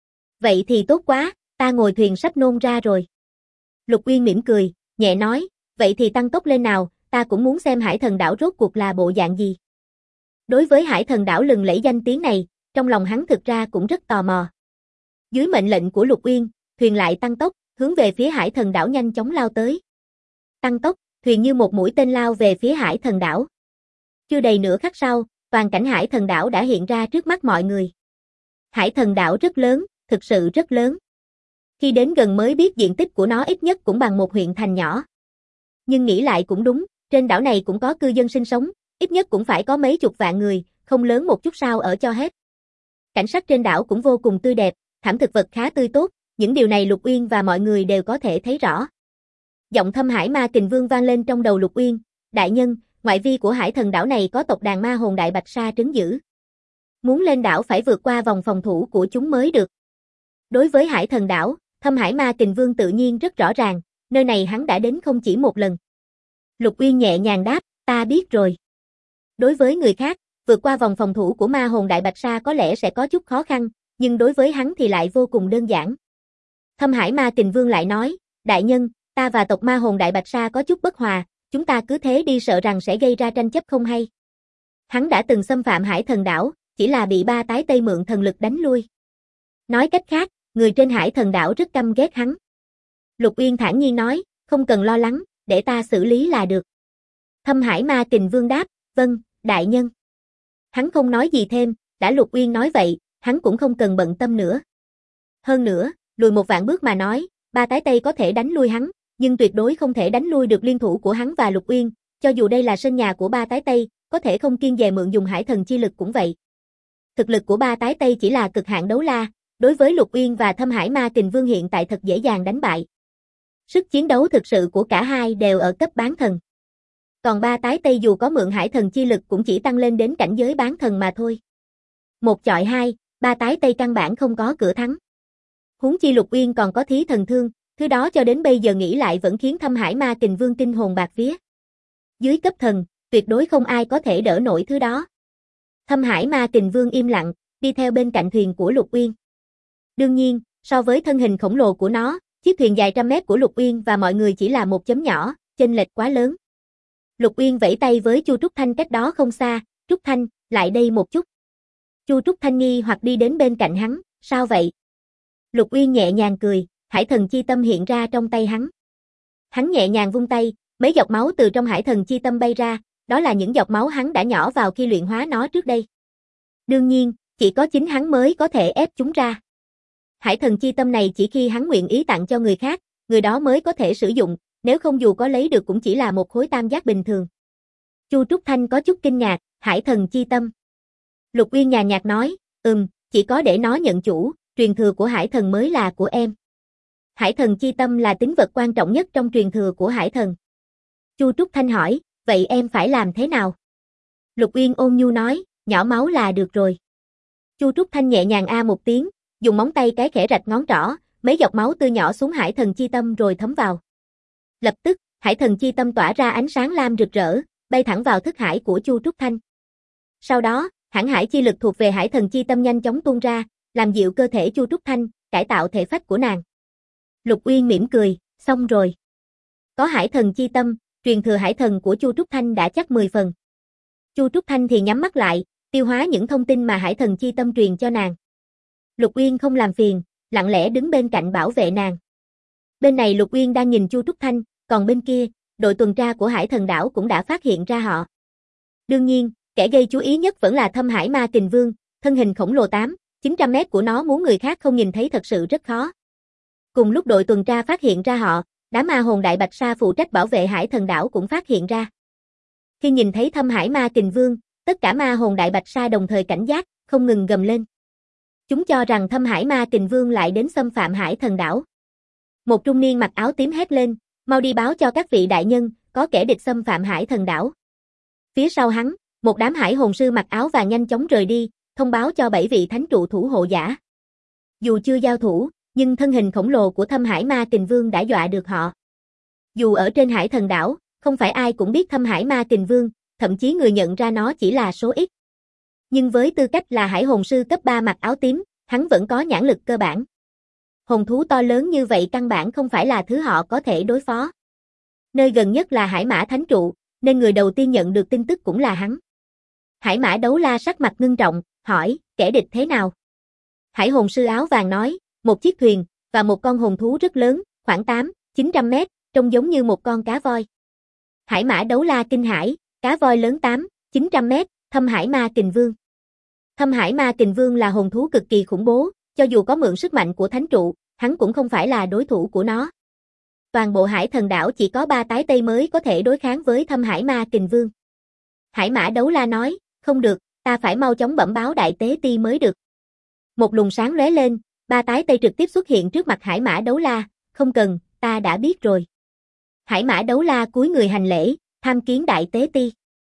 Vậy thì tốt quá, ta ngồi thuyền sắp nôn ra rồi. Lục Uyên mỉm cười, nhẹ nói, vậy thì tăng tốc lên nào, ta cũng muốn xem Hải Thần đảo rốt cuộc là bộ dạng gì. Đối với Hải Thần đảo lừng lẫy danh tiếng này, trong lòng hắn thực ra cũng rất tò mò. Dưới mệnh lệnh của Lục Uyên, thuyền lại tăng tốc, hướng về phía Hải Thần đảo nhanh chóng lao tới. Tăng tốc, thuyền như một mũi tên lao về phía Hải Thần đảo. Chưa đầy nửa khắc sau, toàn cảnh Hải Thần đảo đã hiện ra trước mắt mọi người. Hải Thần đảo rất lớn, thực sự rất lớn. Khi đến gần mới biết diện tích của nó ít nhất cũng bằng một huyện thành nhỏ. Nhưng nghĩ lại cũng đúng, trên đảo này cũng có cư dân sinh sống, ít nhất cũng phải có mấy chục vạn người, không lớn một chút sao ở cho hết. Cảnh sắc trên đảo cũng vô cùng tươi đẹp, thảm thực vật khá tươi tốt, những điều này Lục Uyên và mọi người đều có thể thấy rõ. Giọng Thâm Hải Ma Kình Vương vang lên trong đầu Lục Uyên, đại nhân, ngoại vi của Hải Thần đảo này có tộc đàn ma hồn đại bạch sa trấn giữ. Muốn lên đảo phải vượt qua vòng phòng thủ của chúng mới được. Đối với Hải Thần đảo, Thâm Hải Ma Kình Vương tự nhiên rất rõ ràng, nơi này hắn đã đến không chỉ một lần. Lục Uyên nhẹ nhàng đáp, ta biết rồi. Đối với người khác, vượt qua vòng phòng thủ của ma hồn đại bạch sa có lẽ sẽ có chút khó khăn, nhưng đối với hắn thì lại vô cùng đơn giản. Thâm Hải Ma Kình Vương lại nói, đại nhân, ta và tộc ma hồn đại bạch sa có chút bất hòa, chúng ta cứ thế đi sợ rằng sẽ gây ra tranh chấp không hay. Hắn đã từng xâm phạm Hải Thần đảo, chỉ là bị ba tái Tây mượn thần lực đánh lui. Nói cách khác, người trên Hải Thần đảo rất căm ghét hắn. Lục Uyên thản nhiên nói, không cần lo lắng, để ta xử lý là được. Thâm Hải Ma Kình Vương đáp, vâng, đại nhân. Hắn không nói gì thêm, đã Lục Uyên nói vậy, hắn cũng không cần bận tâm nữa. Hơn nữa, lùi một vạn bước mà nói, ba tái Tây có thể đánh lui hắn, nhưng tuyệt đối không thể đánh lui được liên thủ của hắn và Lục Uyên, cho dù đây là sân nhà của ba tái Tây, có thể không kiêng dè mượn dùng Hải Thần chi lực cũng vậy. Thực lực của ba tái Tây chỉ là cực hạn đấu la, đối với Lục Uyên và Thâm Hải Ma Kình Vương hiện tại thật dễ dàng đánh bại. Sức chiến đấu thực sự của cả hai đều ở cấp bán thần. Còn ba tái Tây dù có mượn Hải Thần chi lực cũng chỉ tăng lên đến cảnh giới bán thần mà thôi. Một chọi hai, ba tái Tây căn bản không có cửa thắng. Huống chi Lục Uyên còn có thí thần thương, thứ đó cho đến bây giờ nghĩ lại vẫn khiến Thâm Hải Ma Kình Vương kinh hồn bạt vía. Dưới cấp thần, tuyệt đối không ai có thể đỡ nổi thứ đó. Thâm Hải Ma Kình Vương im lặng, đi theo bên cạnh thuyền của Lục Uyên. Đương nhiên, so với thân hình khổng lồ của nó, chiếc thuyền dài trăm mét của Lục Uyên và mọi người chỉ là một chấm nhỏ, chênh lệch quá lớn. Lục Uyên vẫy tay với Chu Trúc Thanh cách đó không xa, Trúc Thanh, lại đây một chút. Chu Trúc Thanh nghi hoặc đi đến bên cạnh hắn, sao vậy? Lục Uyên nhẹ nhàng cười, Hải Thần chi tâm hiện ra trong tay hắn. Hắn nhẹ nhàng vung tay, mấy giọt máu từ trong Hải Thần chi tâm bay ra, đó là những giọt máu hắn đã nhỏ vào khi luyện hóa nó trước đây. Đương nhiên, chỉ có chính hắn mới có thể ép chúng ra. Hải Thần chi tâm này chỉ khi hắn nguyện ý tặng cho người khác, người đó mới có thể sử dụng, nếu không dù có lấy được cũng chỉ là một khối tam giác bình thường. Chu Trúc Thanh có chút kinh ngạc, Hải Thần chi tâm. Lục Uyên nhàn nhạt nói, chỉ có để nó nhận chủ, truyền thừa của Hải Thần mới là của em. Hải thần chi tâm là tín vật quan trọng nhất trong truyền thừa của hải thần. Chu Trúc Thanh hỏi, vậy em phải làm thế nào? Lục Uyên ôn nhu nói, nhỏ máu là được rồi. Chu Trúc Thanh nhẹ nhàng a một tiếng, dùng móng tay cái khẽ rạch ngón trỏ, mấy giọt máu tươi nhỏ xuống hải thần chi tâm rồi thấm vào. Lập tức, hải thần chi tâm tỏa ra ánh sáng lam rực rỡ, bay thẳng vào thức hải của Chu Trúc Thanh. Sau đó, hãn hải chi lực thuộc về hải thần chi tâm nhanh chóng tuôn ra, làm dịu cơ thể Chu Trúc Thanh, cải tạo thể phách của nàng. Lục Uyên mỉm cười, xong rồi. Có hải thần chi tâm, truyền thừa hải thần của Chu Trúc Thanh đã chắc 10 phần. Chu Trúc Thanh thì nhắm mắt lại, tiêu hóa những thông tin mà hải thần chi tâm truyền cho nàng. Lục Uyên không làm phiền, lặng lẽ đứng bên cạnh bảo vệ nàng. Bên này Lục Uyên đang nhìn Chu Trúc Thanh, còn bên kia, đội tuần tra của hải thần đảo cũng đã phát hiện ra họ. Đương nhiên, kẻ gây chú ý nhất vẫn là Thâm Hải Ma Kình Vương, thân hình khổng lồ 900 mét của nó muốn người khác không nhìn thấy thật sự rất khó. Cùng lúc đội tuần tra phát hiện ra họ, đám ma hồn Đại Bạch Sa phụ trách bảo vệ hải thần đảo cũng phát hiện ra. Khi nhìn thấy Thâm Hải Ma Kình Vương, tất cả ma hồn Đại Bạch Sa đồng thời cảnh giác, không ngừng gầm lên. Chúng cho rằng Thâm Hải Ma Kình Vương lại đến xâm phạm hải thần đảo. Một trung niên mặc áo tím hét lên, mau đi báo cho các vị đại nhân, có kẻ địch xâm phạm hải thần đảo. Phía sau hắn, một đám hải hồn sư mặc áo vàng nhanh chóng rời đi, thông báo cho 7 vị thánh trụ thủ hộ giả. Dù chưa giao thủ, nhưng thân hình khổng lồ của Thâm Hải Ma Kình Vương đã dọa được họ. Dù ở trên hải thần đảo, không phải ai cũng biết Thâm Hải Ma Kình Vương, thậm chí người nhận ra nó chỉ là số ít. Nhưng với tư cách là hải hồn sư cấp 3 mặc áo tím, hắn vẫn có nhãn lực cơ bản. Hồn thú to lớn như vậy căn bản không phải là thứ họ có thể đối phó. Nơi gần nhất là Hải Mã Thánh Trụ, nên người đầu tiên nhận được tin tức cũng là hắn. Hải Mã Đấu La sắc mặt ngưng trọng, hỏi, kẻ địch thế nào? Hải hồn sư áo vàng nói, một chiếc thuyền, và một con hồn thú rất lớn, khoảng 900 mét, trông giống như một con cá voi. Hải Mã Đấu La kinh hãi, cá voi lớn 900 mét, Thâm Hải Ma Kình Vương. Thâm Hải Ma Kình Vương là hồn thú cực kỳ khủng bố, cho dù có mượn sức mạnh của thánh trụ, hắn cũng không phải là đối thủ của nó. Toàn bộ hải thần đảo chỉ có 3 tái tây mới có thể đối kháng với Thâm Hải Ma Kình Vương. Hải Mã Đấu La nói, không được, ta phải mau chóng bẩm báo Đại Tế Ti mới được. Một luồng sáng lóe lên, 3 tái tây trực tiếp xuất hiện trước mặt Hải Mã Đấu La, không cần, ta đã biết rồi. Hải Mã Đấu La cúi người hành lễ, tham kiến Đại Tế Ti.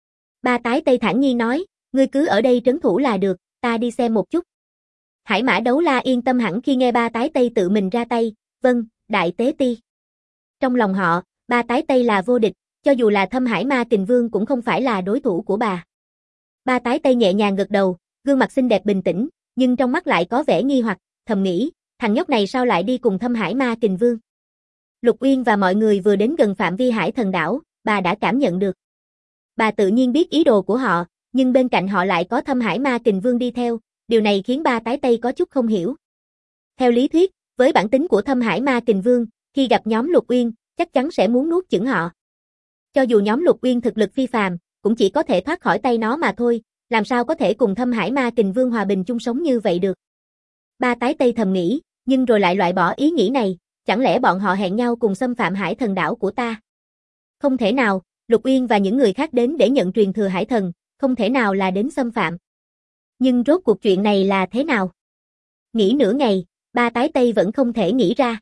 3 tái tây thản nhiên nói, ngươi cứ ở đây trấn thủ là được, ta đi xem một chút. Hải Mã Đấu La yên tâm hẳn khi nghe 3 tái tây tự mình ra tay, vâng, Đại Tế Ti. Trong lòng họ, 3 tái tây là vô địch, cho dù là Thâm Hải Ma Kình Vương cũng không phải là đối thủ của bà. 3 tái tây nhẹ nhàng gật đầu, gương mặt xinh đẹp bình tĩnh, nhưng trong mắt lại có vẻ nghi hoặc, thầm nghĩ, thằng nhóc này sao lại đi cùng Thâm Hải Ma Kình Vương. Lục Uyên và mọi người vừa đến gần phạm vi hải thần đảo, bà đã cảm nhận được. Bà tự nhiên biết ý đồ của họ, nhưng bên cạnh họ lại có Thâm Hải Ma Kình Vương đi theo, điều này khiến 3 tái tây có chút không hiểu. Theo lý thuyết, với bản tính của Thâm Hải Ma Kình Vương, khi gặp nhóm Lục Uyên, chắc chắn sẽ muốn nuốt chửng họ. Cho dù nhóm Lục Uyên thực lực phi phàm, cũng chỉ có thể thoát khỏi tay nó mà thôi, làm sao có thể cùng Thâm Hải Ma Kình Vương hòa bình chung sống như vậy được. 3 tái tây thầm nghĩ, nhưng rồi lại loại bỏ ý nghĩ này, chẳng lẽ bọn họ hẹn nhau cùng xâm phạm hải thần đảo của ta? Không thể nào, Lục Uyên và những người khác đến để nhận truyền thừa hải thần, không thể nào là đến xâm phạm. Nhưng rốt cuộc chuyện này là thế nào? Nghĩ nửa ngày, 3 tái tây vẫn không thể nghĩ ra.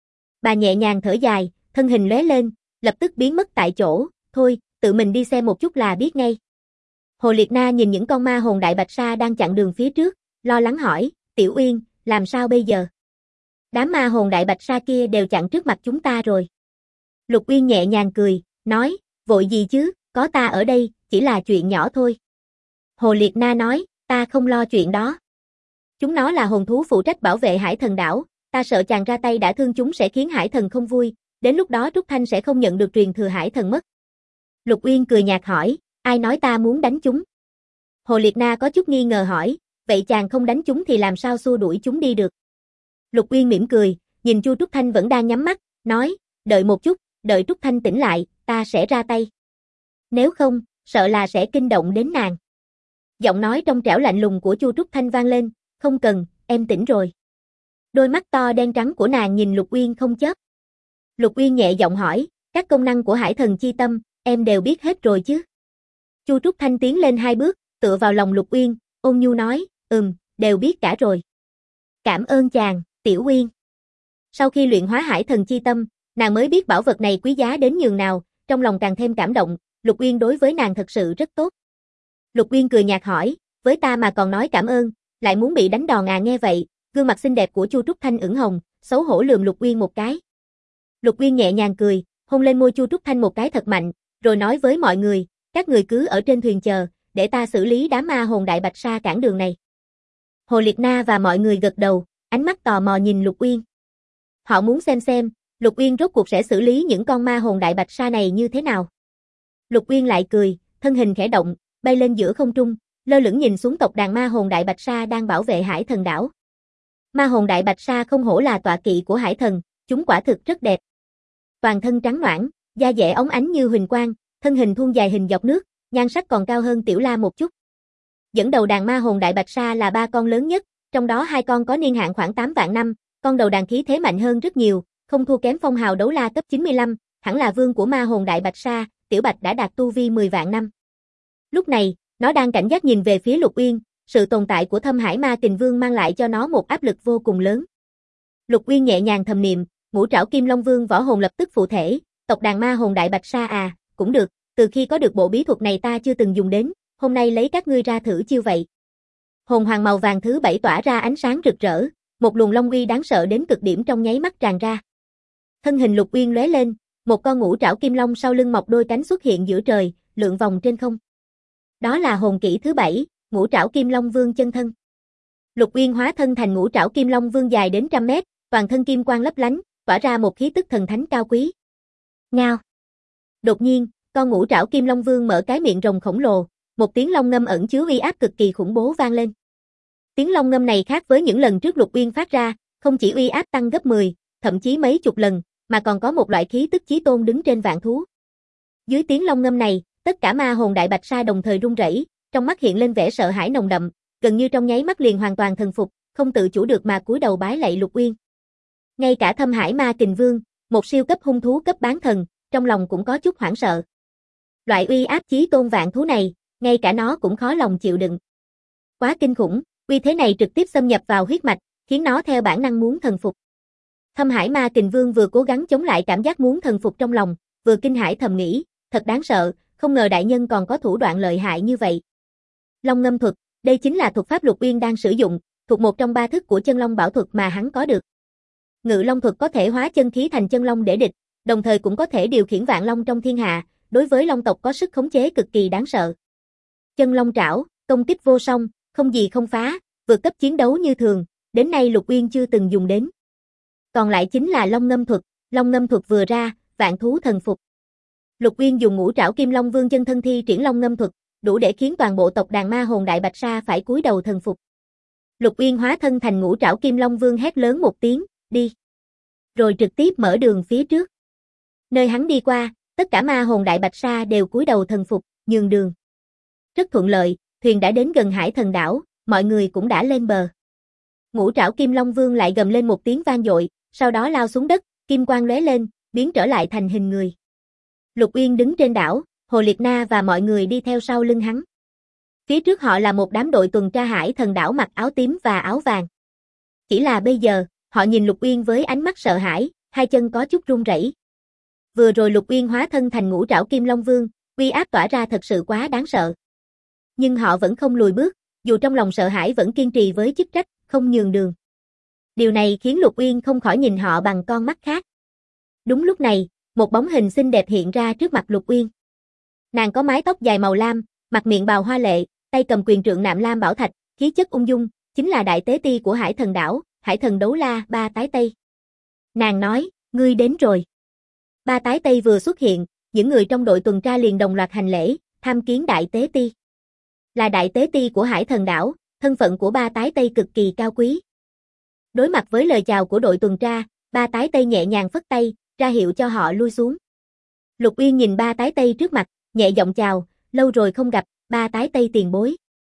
Bà nhẹ nhàng thở dài, thân hình lóe lên, lập tức biến mất tại chỗ, thôi, tự mình đi xem một chút là biết ngay. Hồ Liệt Na nhìn những con ma hồn Đại Bạch Sa đang chặn đường phía trước, lo lắng hỏi, Tiểu Uyên, làm sao bây giờ? Đám ma hồn Đại Bạch Sa kia đều chặn trước mặt chúng ta rồi. Lục Uyên nhẹ nhàng cười, nói, vội gì chứ, có ta ở đây, chỉ là chuyện nhỏ thôi. Hồ Liệt Na nói, ta không lo chuyện đó. Chúng nó là hồn thú phụ trách bảo vệ hải thần đảo, ta sợ chàng ra tay đã thương chúng sẽ khiến hải thần không vui, đến lúc đó Trúc Thanh sẽ không nhận được truyền thừa hải thần mất. Lục Uyên cười nhạt hỏi, ai nói ta muốn đánh chúng? Hồ Liệt Na có chút nghi ngờ hỏi, vậy chàng không đánh chúng thì làm sao xua đuổi chúng đi được? Lục Uyên mỉm cười, nhìn Chu Trúc Thanh vẫn đang nhắm mắt, nói, đợi một chút, đợi Trúc Thanh tỉnh lại, ta sẽ ra tay. Nếu không, sợ là sẽ kinh động đến nàng. Giọng nói trong trẻo lạnh lùng của Chu Trúc Thanh vang lên, không cần, em tỉnh rồi. Đôi mắt to đen trắng của nàng nhìn Lục Uyên không chớp. Lục Uyên nhẹ giọng hỏi, các công năng của hải thần chi tâm, em đều biết hết rồi chứ? Chu Trúc Thanh tiến lên 2 bước, tựa vào lòng Lục Uyên, ôn nhu nói, đều biết cả rồi. Cảm ơn chàng, Tiểu Uyên. Sau khi luyện hóa hải thần chi tâm, nàng mới biết bảo vật này quý giá đến nhường nào, trong lòng càng thêm cảm động, Lục Uyên đối với nàng thật sự rất tốt. Lục Uyên cười nhạt hỏi, với ta mà còn nói cảm ơn, lại muốn bị đánh đòn à? Nghe vậy, gương mặt xinh đẹp của Chu Trúc Thanh ửng hồng, xấu hổ lườm Lục Uyên một cái. Lục Uyên nhẹ nhàng cười, hôn lên môi Chu Trúc Thanh một cái thật mạnh, rồi nói với mọi người, các người cứ ở trên thuyền chờ, để ta xử lý đám ma hồn đại bạch sa cản đường này. Hồ Liệt Na và mọi người gật đầu, ánh mắt tò mò nhìn Lục Uyên. Họ muốn xem, Lục Uyên rốt cuộc sẽ xử lý những con ma hồn đại bạch sa này như thế nào. Lục Uyên lại cười, thân hình khẽ động, bay lên giữa không trung, lơ lửng nhìn xuống tộc đàn ma hồn đại bạch sa đang bảo vệ hải thần đảo. Ma hồn đại bạch sa không hổ là tọa kỵ của hải thần, chúng quả thực rất đẹp. Toàn thân trắng nõn, da dẻ óng ánh như huỳnh quang, thân hình thuôn dài hình dọc nước, nhan sắc còn cao hơn Tiểu La một chút. Dẫn đầu đàn ma hồn đại bạch sa là 3 con lớn nhất, trong đó 2 con có niên hạn khoảng 8 vạn năm, con đầu đàn khí thế mạnh hơn rất nhiều, không thua kém phong hào đấu la cấp 95, hẳn là vương của ma hồn đại bạch sa, Tiểu Bạch đã đạt tu vi 10 vạn năm. Lúc này, nó đang cảnh giác nhìn về phía Lục Uyên, sự tồn tại của Thâm Hải Ma Kình Vương mang lại cho nó một áp lực vô cùng lớn. Lục Uyên nhẹ nhàng thầm niệm, Ngũ Trảo Kim Long Vương võ hồn lập tức phụ thể, tộc đàn ma hồn đại bạch sa à, cũng được, từ khi có được bộ bí thuật này ta chưa từng dùng đến, hôm nay lấy các ngươi ra thử chiêu vậy. Hồn hoàng màu vàng thứ 7 tỏa ra ánh sáng rực rỡ, một luồng long uy đáng sợ đến cực điểm trong nháy mắt tràn ra. Thân hình Lục Uyên lóe lên, một con ngũ trảo kim long sau lưng mọc đôi cánh xuất hiện giữa trời, lượn vòng trên không. Đó là hồn kỹ thứ 7, Ngũ Trảo Kim Long Vương chân thân. Lục Uyên hóa thân thành Ngũ Trảo Kim Long Vương dài đến trăm mét, toàn thân kim quang lấp lánh, tỏa ra một khí tức thần thánh cao quý. Ngao. Đột nhiên, con Ngũ Trảo Kim Long Vương mở cái miệng rồng khổng lồ, một tiếng long ngâm ẩn chứa uy áp cực kỳ khủng bố vang lên. Tiếng long ngâm này khác với những lần trước Lục Uyên phát ra, không chỉ uy áp tăng gấp 10, thậm chí mấy chục lần, mà còn có một loại khí tức chí tôn đứng trên vạn thú. Dưới tiếng long ngâm này, tất cả ma hồn đại bạch sa đồng thời run rẩy, trong mắt hiện lên vẻ sợ hãi nồng đậm, gần như trong nháy mắt liền hoàn toàn thần phục, không tự chủ được mà cúi đầu bái lạy Lục Uyên. Ngay cả Thâm Hải Ma Kình Vương, một siêu cấp hung thú cấp bán thần, trong lòng cũng có chút hoảng sợ. Loại uy áp chí tôn vạn thú này, ngay cả nó cũng khó lòng chịu đựng. Quá kinh khủng, uy thế này trực tiếp xâm nhập vào huyết mạch, khiến nó theo bản năng muốn thần phục. Thâm Hải Ma Kình Vương vừa cố gắng chống lại cảm giác muốn thần phục trong lòng, vừa kinh hãi thầm nghĩ, thật đáng sợ, không ngờ đại nhân còn có thủ đoạn lợi hại như vậy. Long ngâm thuật, đây chính là thuật pháp Lục Uyên đang sử dụng, thuộc một trong 3 thức của chân long bảo thuật mà hắn có được. Ngự long thuật có thể hóa chân khí thành chân long để địch, đồng thời cũng có thể điều khiển vạn long trong thiên hạ, đối với long tộc có sức khống chế cực kỳ đáng sợ. Chân long trảo, công kích vô song, không gì không phá, vượt cấp chiến đấu như thường, đến nay Lục Uyên chưa từng dùng đến. Còn lại chính là long ngâm thuật vừa ra, vạn thú thần phục. Lục Uyên dùng Ngũ Trảo Kim Long Vương chân thân thi triển long ngâm thuật, đủ để khiến toàn bộ tộc đàn ma hồn đại bạch sa phải cúi đầu thần phục. Lục Uyên hóa thân thành Ngũ Trảo Kim Long Vương hét lớn một tiếng, đi. Rồi trực tiếp mở đường phía trước. Nơi hắn đi qua, tất cả ma hồn đại bạch sa đều cúi đầu thần phục, nhường đường. Rất thuận lợi, thuyền đã đến gần hải thần đảo, mọi người cũng đã lên bờ. Ngũ Trảo Kim Long Vương lại gầm lên một tiếng vang dội, sau đó lao xuống đất, kim quang lóe lên, biến trở lại thành hình người. Lục Uyên đứng trên đảo, Hồ Liệt Na và mọi người đi theo sau lưng hắn. Phía trước họ là một đám đội tuần tra hải thần đảo mặc áo tím và áo vàng. Chỉ là bây giờ, họ nhìn Lục Uyên với ánh mắt sợ hãi, hai chân có chút run rẩy. Vừa rồi Lục Uyên hóa thân thành Ngũ Trảo Kim Long Vương, uy áp tỏa ra thật sự quá đáng sợ. Nhưng họ vẫn không lùi bước, dù trong lòng sợ hãi vẫn kiên trì với chức trách, không nhường đường. Điều này khiến Lục Uyên không khỏi nhìn họ bằng con mắt khác. Đúng lúc này, một bóng hình xinh đẹp hiện ra trước mặt Lục Uyên. Nàng có mái tóc dài màu lam, mặt miệng bào hoa lệ, tay cầm quyền trượng nạm lam bảo thạch, khí chất ung dung, chính là đại tế ti của hải thần đảo, hải thần đấu la Ba Tái Tây. Nàng nói, ngươi đến rồi. Ba Tái Tây vừa xuất hiện, những người trong đội tuần tra liền đồng loạt hành lễ, tham kiến đại tế ti. Là đại tế ti của hải thần đảo, thân phận của Ba Tái Tây cực kỳ cao quý. Đối mặt với lời chào của đội tuần tra, Ba Tái Tây nhẹ nhàng phất tay, ra hiệu cho họ lui xuống. Lục Uyên nhìn Ba Tái Tây trước mặt, nhẹ giọng chào, lâu rồi không gặp, Ba Tái Tây tiền bối.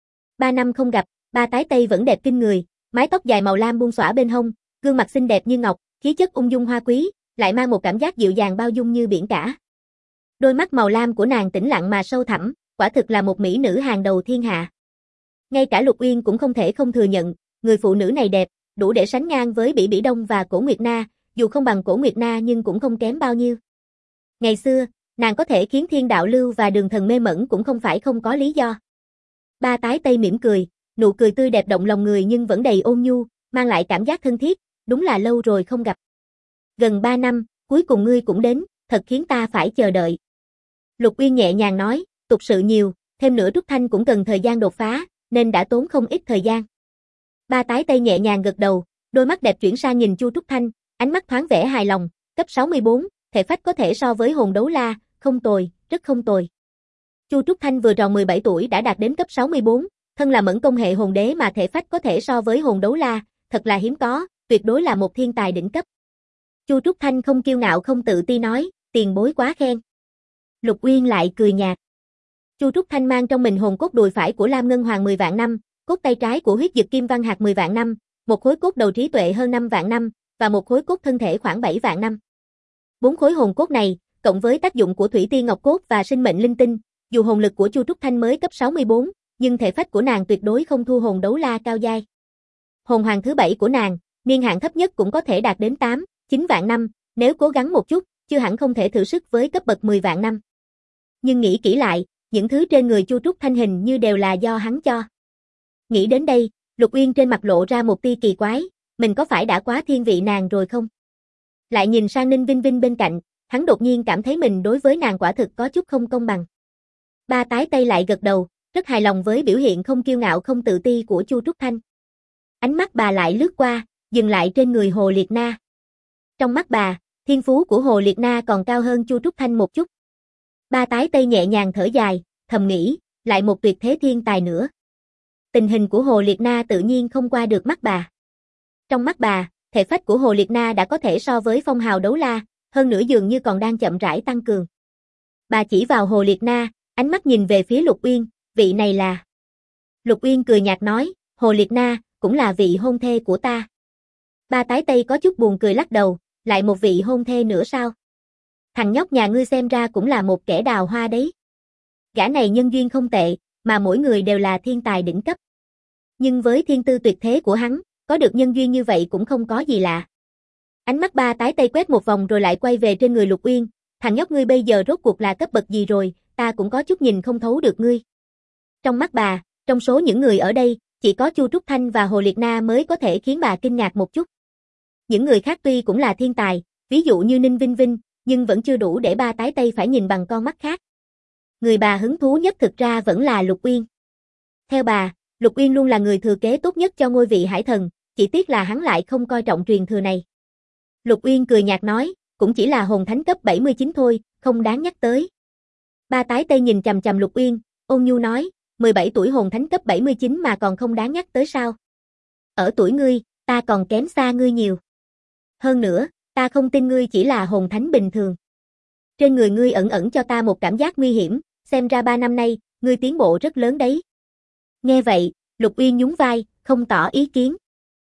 3 năm không gặp, Ba Tái Tây vẫn đẹp kinh người, mái tóc dài màu lam buông xõa bên hông, gương mặt xinh đẹp như ngọc, khí chất ung dung hoa quý, lại mang một cảm giác dịu dàng bao dung như biển cả. Đôi mắt màu lam của nàng tĩnh lặng mà sâu thẳm, quả thực là một mỹ nữ hàng đầu thiên hạ. Ngay cả Lục Uyên cũng không thể không thừa nhận, người phụ nữ này đẹp, đủ để sánh ngang với Bỉ Bỉ Đông và Cổ Nguyệt Na, dù không bằng Cổ Nguyệt Na nhưng cũng không kém bao nhiêu. Ngày xưa, nàng có thể khiến Thiên Đạo Lưu và Đường Thần mê mẩn cũng không phải không có lý do. Ba Tái Tây mỉm cười, nụ cười tươi đẹp động lòng người nhưng vẫn đầy ôn nhu, mang lại cảm giác thân thiết, đúng là lâu rồi không gặp. Gần 3 năm, cuối cùng ngươi cũng đến, thật khiến ta phải chờ đợi. Lục Uyên nhẹ nhàng nói, tục sự nhiều, thêm nữa Trúc Thanh cũng cần thời gian đột phá, nên đã tốn không ít thời gian. Ba Tái Tây nhẹ nhàng gật đầu, đôi mắt đẹp chuyển sang nhìn Chu Trúc Thanh, ánh mắt thoáng vẻ hài lòng, cấp 64, thể phách có thể so với hồn đấu la, không tồi, rất không tồi. Chu Trúc Thanh vừa tròn 17 tuổi đã đạt đến cấp 64, thân là mẫn công hệ hồn đế mà thể phách có thể so với hồn đấu la, thật là hiếm có, tuyệt đối là một thiên tài đỉnh cấp. Chu Trúc Thanh không kiêu ngạo không tự ti nói, tiền bối quá khen. Lục Uyên lại cười nhạt. Chu Trúc Thanh mang trong mình hồn cốt đùi phải của Lam Ngân Hoàng 10 vạn năm, cốt tay trái của huyết dực kim văn hạt 10 vạn năm, một khối cốt đầu trí tuệ hơn 5 vạn năm, và một khối cốt thân thể khoảng 7 vạn năm. 4 khối hồn cốt này, cộng với tác dụng của thủy tiên ngọc cốt và sinh mệnh linh tinh, dù hồn lực của Chu Trúc Thanh mới cấp 64, nhưng thể phách của nàng tuyệt đối không thua hồn đấu la cao giai. Hồn hoàng thứ 7 của nàng, niên hạn thấp nhất cũng có thể đạt đến 8, 9 vạn năm, nếu cố gắng một chút, chưa hẳn không thể thử sức với cấp bậc 10 vạn năm. Nhưng nghĩ kỹ lại, những thứ trên người Chu Trúc Thanh hình như đều là do hắn cho. Nghĩ đến đây, Lục Uyên trên mặt lộ ra một tia kỳ quái, mình có phải đã quá thiên vị nàng rồi không? Lại nhìn sang Ninh Vinh Vinh bên cạnh, hắn đột nhiên cảm thấy mình đối với nàng quả thực có chút không công bằng. Ba Tái Tây lại gật đầu, rất hài lòng với biểu hiện không kiêu ngạo không tự ti của Chu Trúc Thanh. Ánh mắt bà lại lướt qua, dừng lại trên người Hồ Liệt Na. Trong mắt bà, thiên phú của Hồ Liệt Na còn cao hơn Chu Trúc Thanh một chút. Ba Tái Tây nhẹ nhàng thở dài, thầm nghĩ, lại một tuyệt thế thiên tài nữa. Tình hình của Hồ Liệt Na tự nhiên không qua được mắt bà. Trong mắt bà, thể phách của Hồ Liệt Na đã có thể so với phong hào đấu la, hơn nữa dường như còn đang chậm rãi tăng cường. Bà chỉ vào Hồ Liệt Na, ánh mắt nhìn về phía Lục Uyên, vị này là. Lục Uyên cười nhạt nói, Hồ Liệt Na, cũng là vị hôn thê của ta. Ba Tái Tây có chút buồn cười lắc đầu, lại một vị hôn thê nữa sao? Thằng nhóc nhà ngươi xem ra cũng là một kẻ đào hoa đấy. Gã này nhân duyên không tệ, mà mỗi người đều là thiên tài đỉnh cấp. Nhưng với thiên tư tuyệt thế của hắn, có được nhân duyên như vậy cũng không có gì lạ. Ánh mắt Ba Tái Tây quét một vòng rồi lại quay về trên người Lục Uyên, thằng nhóc ngươi bây giờ rốt cuộc là cấp bậc gì rồi, ta cũng có chút nhìn không thấu được ngươi. Trong mắt bà, trong số những người ở đây, chỉ có Chu Trúc Thanh và Hồ Liệt Na mới có thể khiến bà kinh ngạc một chút. Những người khác tuy cũng là thiên tài, ví dụ như Ninh Vinh Vinh, nhưng vẫn chưa đủ để Ba Tái Tây phải nhìn bằng con mắt khác. Người bà hứng thú nhất thực ra vẫn là Lục Uyên. Theo bà, Lục Uyên luôn là người thừa kế tốt nhất cho ngôi vị hải thần, chỉ tiếc là hắn lại không coi trọng truyền thừa này. Lục Uyên cười nhạt nói, cũng chỉ là hồn thánh cấp 79 thôi, không đáng nhắc tới. Ba Tái Tây nhìn chằm chằm Lục Uyên, ôn nhu nói, 17 tuổi hồn thánh cấp 79 mà còn không đáng nhắc tới sao? Ở tuổi ngươi, ta còn kém xa ngươi nhiều. Hơn nữa, ta không tin ngươi chỉ là hồn thánh bình thường. Trên người ngươi ẩn ẩn cho ta một cảm giác nguy hiểm, xem ra 3 năm nay, ngươi tiến bộ rất lớn đấy. Nghe vậy, Lục Uyên nhún vai, không tỏ ý kiến.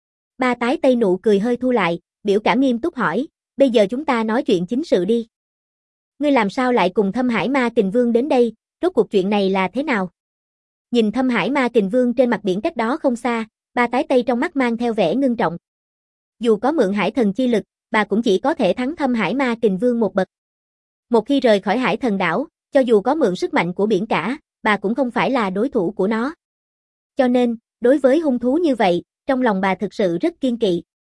Ba Tái Tây nụ cười hơi thu lại, biểu cảm nghiêm túc hỏi, bây giờ chúng ta nói chuyện chính sự đi. Ngươi làm sao lại cùng Thâm Hải Ma Kình Vương đến đây, rốt cuộc chuyện này là thế nào? Nhìn Thâm Hải Ma Kình Vương trên mặt biển cách đó không xa, Ba Tái Tây trong mắt mang theo vẻ ngưng trọng. Dù có mượn hải thần chi lực, bà cũng chỉ có thể thắng Thâm Hải Ma Kình Vương một bậc. Một khi rời khỏi hải thần đảo, cho dù có mượn sức mạnh của biển cả, bà cũng không phải là đối thủ của nó. Cho nên, đối với hung thú như vậy, trong lòng bà thực sự rất kiêng kỵ.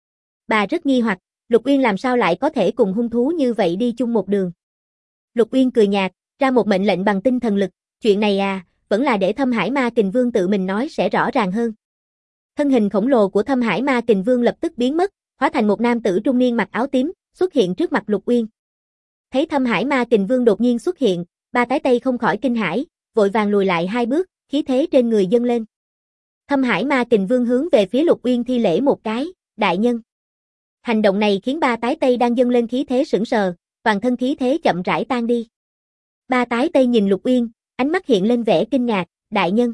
Bà rất nghi hoặc, Lục Uyên làm sao lại có thể cùng hung thú như vậy đi chung một đường. Lục Uyên cười nhạt, ra một mệnh lệnh bằng tinh thần lực, chuyện này vẫn là để Thâm Hải Ma Kình Vương tự mình nói sẽ rõ ràng hơn. Thân hình khổng lồ của Thâm Hải Ma Kình Vương lập tức biến mất, hóa thành một nam tử trung niên mặc áo tím, xuất hiện trước mặt Lục Uyên. Thấy Thâm Hải Ma Kình Vương đột nhiên xuất hiện, Ba Tái Tây không khỏi kinh hãi, vội vàng lùi lại 2 bước, khí thế trên người dâng lên. Thâm Hải Ma Kình Vương hướng về phía Lục Uyên thi lễ một cái, đại nhân. Hành động này khiến Ba Tái Tây đang dâng lên khí thế sững sờ, toàn thân khí thế chậm rãi tan đi. Ba Tái Tây nhìn Lục Uyên, ánh mắt hiện lên vẻ kinh ngạc, đại nhân.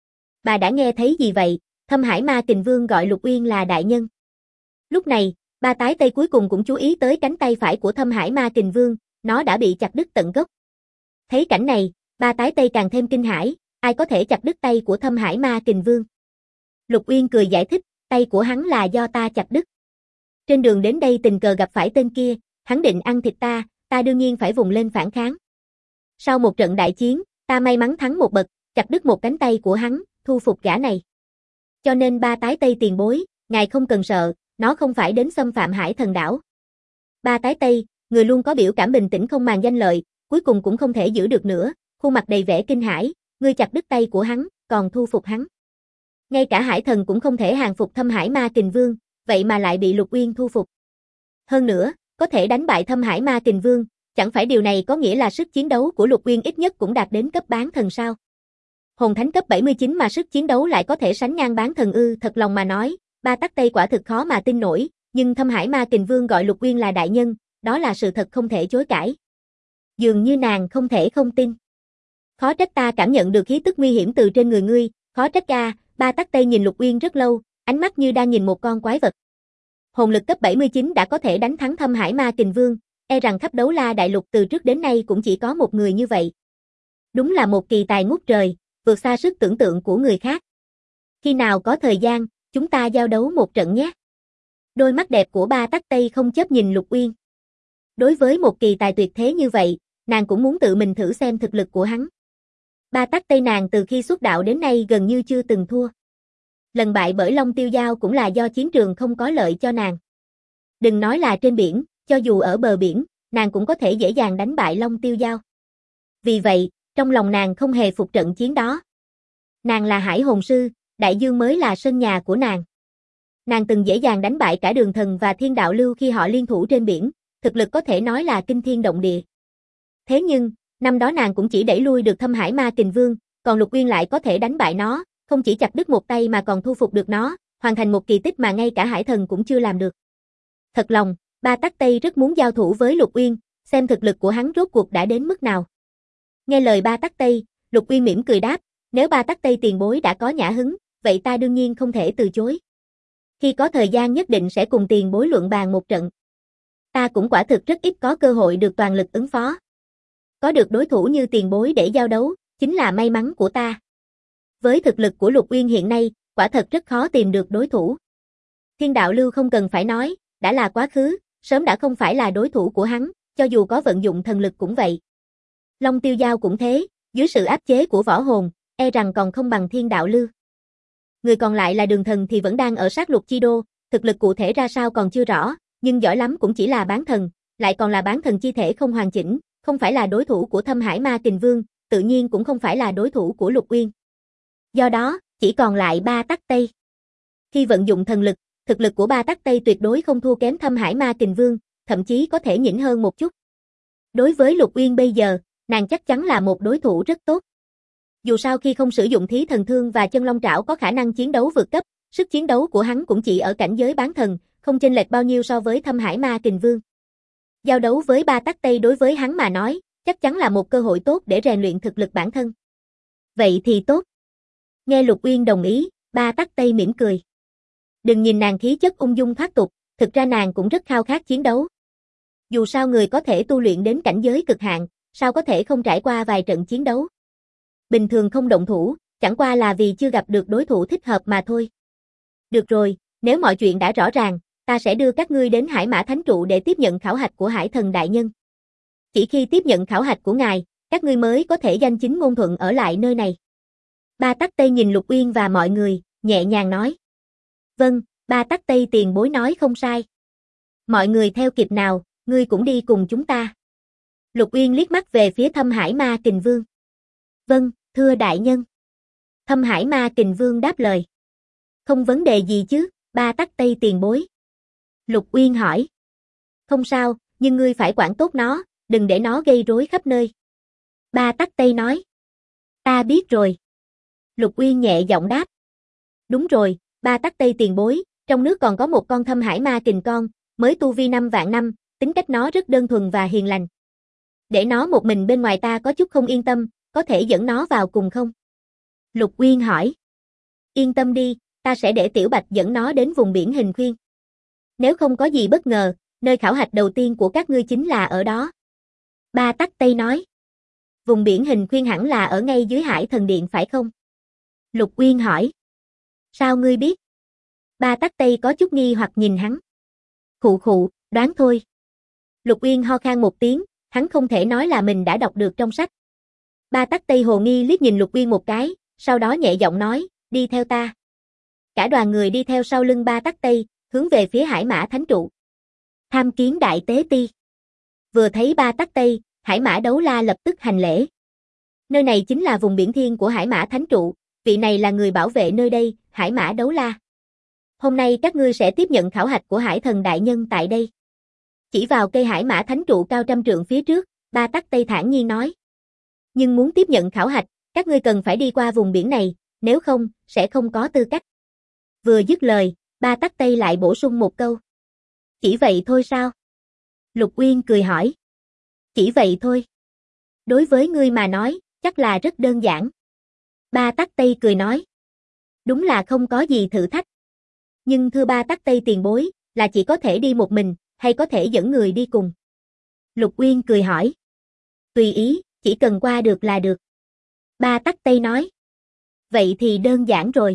Bà đã nghe thấy gì vậy? Thâm Hải Ma Kình Vương gọi Lục Uyên là đại nhân. Lúc này, Ba Tái Tây cuối cùng cũng chú ý tới cánh tay phải của Thâm Hải Ma Kình Vương, nó đã bị chặt đứt tận gốc. Thấy cảnh này, Ba Tái Tây càng thêm kinh hãi, ai có thể chặt đứt tay của Thâm Hải Ma Kình Vương? Lục Uyên cười giải thích, tay của hắn là do ta chặt đứt. Trên đường đến đây tình cờ gặp phải tên kia, hắn định ăn thịt ta đương nhiên phải vùng lên phản kháng. Sau một trận đại chiến, ta may mắn thắng một bậc, chặt đứt một cánh tay của hắn, thu phục gã này. Cho nên Ba Tái Tây tiền bối, ngài không cần sợ, nó không phải đến xâm phạm Hải Thần đảo. Ba Tái Tây, người luôn có biểu cảm bình tĩnh không màng danh lợi, cuối cùng cũng không thể giữ được nữa, khuôn mặt đầy vẻ kinh hãi, ngươi chặt đứt tay của hắn, còn thu phục hắn. Ngay cả Hải Thần cũng không thể hàng phục Thâm Hải Ma Kình Vương, vậy mà lại bị Lục Uyên thu phục. Hơn nữa, có thể đánh bại Thâm Hải Ma Kình Vương, chẳng phải điều này có nghĩa là sức chiến đấu của Lục Uyên ít nhất cũng đạt đến cấp bán thần sao? Hồn thánh cấp 79 mà sức chiến đấu lại có thể sánh ngang bán thần ư? Thật lòng mà nói, Ba Tắc Tây quả thực khó mà tin nổi, nhưng Thâm Hải Ma Kình Vương gọi Lục Uyên là đại nhân, đó là sự thật không thể chối cãi. Dường như nàng không thể không tin. Khó trách ta cảm nhận được khí tức nguy hiểm từ trên người ngươi, khó trách a. Ba Tắc Tây nhìn Lục Uyên rất lâu, ánh mắt như đang nhìn một con quái vật. Hồn lực cấp 79 đã có thể đánh thắng Thâm Hải Ma Kình Vương, e rằng khắp Đấu La Đại Lục từ trước đến nay cũng chỉ có một người như vậy. Đúng là một kỳ tài ngút trời, vượt xa sức tưởng tượng của người khác. Khi nào có thời gian, chúng ta giao đấu một trận nhé. Đôi mắt đẹp của Ba Tắc Tây không chớp nhìn Lục Uyên. Đối với một kỳ tài tuyệt thế như vậy, nàng cũng muốn tự mình thử xem thực lực của hắn. Ba Tắc Tây nàng từ khi xuất đạo đến nay gần như chưa từng thua. Lần bại bởi Long Tiêu Dao cũng là do chiến trường không có lợi cho nàng. Đừng nói là trên biển, cho dù ở bờ biển, nàng cũng có thể dễ dàng đánh bại Long Tiêu Dao. Vì vậy, trong lòng nàng không hề phục trận chiến đó. Nàng là Hải Hồn Sư, Đại Dương mới là sân nhà của nàng. Nàng từng dễ dàng đánh bại cả Đường Thần và Thiên Đạo Lưu khi họ liên thủ trên biển, thực lực có thể nói là kinh thiên động địa. Thế nhưng, năm đó nàng cũng chỉ đẩy lui được Thâm Hải Ma Kình Vương, còn Lục Uyên lại có thể đánh bại nó, không chỉ chặt đứt một tay mà còn thu phục được nó, hoàn thành một kỳ tích mà ngay cả Hải Thần cũng chưa làm được. Thật lòng, Ba Tắc Tây rất muốn giao thủ với Lục Uyên, xem thực lực của hắn rốt cuộc đã đến mức nào. Nghe lời Ba Tắc Tây, Lục Uyên mỉm cười đáp, nếu Ba Tắc Tây tiền bối đã có nhã hứng, vậy ta đương nhiên không thể từ chối. Khi có thời gian nhất định sẽ cùng tiền bối luận bàn một trận. Ta cũng quả thực rất ít có cơ hội được toàn lực ứng phó. Có được đối thủ như tiền bối để giao đấu, chính là may mắn của ta. Với thực lực của Lục Uyên hiện nay, quả thật rất khó tìm được đối thủ. Thiên Đạo Lưu không cần phải nói, đã là quá khứ, sớm đã không phải là đối thủ của hắn, cho dù có vận dụng thần lực cũng vậy. Long Tiêu Dao cũng thế, dưới sự áp chế của võ hồn, e rằng còn không bằng Thiên Đạo Lưu. Người còn lại là Đường Thần thì vẫn đang ở sát lục chi đô, thực lực cụ thể ra sao còn chưa rõ, nhưng giỏi lắm cũng chỉ là bán thần, lại còn là bán thần chi thể không hoàn chỉnh, không phải là đối thủ của Thâm Hải Ma Kình Vương, tự nhiên cũng không phải là đối thủ của Lục Uyên. Do đó, chỉ còn lại Ba Tắc Tây. Khi vận dụng thần lực, thực lực của Ba Tắc Tây tuyệt đối không thua kém Thâm Hải Ma Kình Vương, thậm chí có thể nhỉnh hơn một chút. Đối với Lục Uyên bây giờ, nàng chắc chắn là một đối thủ rất tốt. Dù sao khi không sử dụng Thí Thần Thương và Chân Long Trảo có khả năng chiến đấu vượt cấp, sức chiến đấu của hắn cũng chỉ ở cảnh giới bán thần, không chênh lệch bao nhiêu so với Thâm Hải Ma Kình Vương. Giao đấu với Ba Tắc Tây đối với hắn mà nói, chắc chắn là một cơ hội tốt để rèn luyện thực lực bản thân. Vậy thì tốt. Nghe Lục Uyên đồng ý, Ba Tắc Tây mỉm cười. Đừng nhìn nàng khí chất ung dung thoát tục, thực ra nàng cũng rất khao khát chiến đấu. Dù sao người có thể tu luyện đến cảnh giới cực hạn, sao có thể không trải qua vài trận chiến đấu. Bình thường không động thủ, chẳng qua là vì chưa gặp được đối thủ thích hợp mà thôi. Được rồi, nếu mọi chuyện đã rõ ràng, ta sẽ đưa các ngươi đến Hải Mã Thánh Trụ để tiếp nhận khảo hạch của Hải Thần Đại Nhân. Chỉ khi tiếp nhận khảo hạch của ngài, các ngươi mới có thể danh chính ngôn thuận ở lại nơi này. Ba Tắc Tây nhìn Lục Uyên và mọi người, nhẹ nhàng nói. Vâng, Ba Tắc Tây tiền bối nói không sai. Mọi người theo kịp nào, ngươi cũng đi cùng chúng ta. Lục Uyên liếc mắt về phía Thâm Hải Ma Kình Vương. Vâng, thưa đại nhân. Thâm Hải Ma Kình Vương đáp lời. Không vấn đề gì chứ, Ba Tắc Tây tiền bối. Lục Uyên hỏi. Không sao, nhưng ngươi phải quản tốt nó, đừng để nó gây rối khắp nơi. Ba Tắc Tây nói. Ta biết rồi. Lục Uyên nhẹ giọng đáp. Đúng rồi, Ba Tắc Tây tiền bối, trong nước còn có một con Thâm Hải Ma Kình con, mới tu vi 5 vạn năm, tính cách nó rất đơn thuần và hiền lành. Để nó một mình bên ngoài ta có chút không yên tâm, có thể dẫn nó vào cùng không? Lục Uyên hỏi. Yên tâm đi, ta sẽ để Tiểu Bạch dẫn nó đến vùng biển Hình Khuyên. Nếu không có gì bất ngờ, nơi khảo hạch đầu tiên của các ngươi chính là ở đó. Ba Tắc Tây nói. Vùng biển Hình Khuyên hẳn là ở ngay dưới Hải Thần Điện phải không? Lục Uyên hỏi. Sao ngươi biết? Ba Tắc Tây có chút nghi hoặc nhìn hắn. Khụ khụ, đoán thôi. Lục Uyên ho khan một tiếng, hắn không thể nói là mình đã đọc được trong sách. Ba Tắc Tây hồ nghi liếc nhìn Lục Uyên một cái, sau đó nhẹ giọng nói, đi theo ta. Cả đoàn người đi theo sau lưng Ba Tắc Tây, hướng về phía Hải Mã Thánh Trụ. Tham kiến đại tế ti. Vừa thấy Ba Tắc Tây, Hải Mã Đấu La lập tức hành lễ. Nơi này chính là vùng biển thiên của Hải Mã Thánh Trụ, vị này là người bảo vệ nơi đây, Hải Mã Đấu La. Hôm nay các ngươi sẽ tiếp nhận khảo hạch của Hải Thần đại nhân tại đây. Chỉ vào cây Hải Mã Thánh Trụ cao trăm trượng phía trước, Ba Tắc Tây thản nhiên nói. Nhưng muốn tiếp nhận khảo hạch, các ngươi cần phải đi qua vùng biển này, nếu không, sẽ không có tư cách. Vừa dứt lời, Ba Tắc Tây lại bổ sung một câu. Chỉ vậy thôi sao? Lục Uyên cười hỏi. Chỉ vậy thôi. Đối với ngươi mà nói, chắc là rất đơn giản. Ba Tắc Tây cười nói. Đúng là không có gì thử thách. Nhưng thưa Ba Tắc Tây tiền bối, là chỉ có thể đi một mình, hay có thể dẫn người đi cùng? Lục Uyên cười hỏi. Tùy ý, chỉ cần qua được là được. Ba Tắc Tây nói. Vậy thì đơn giản rồi.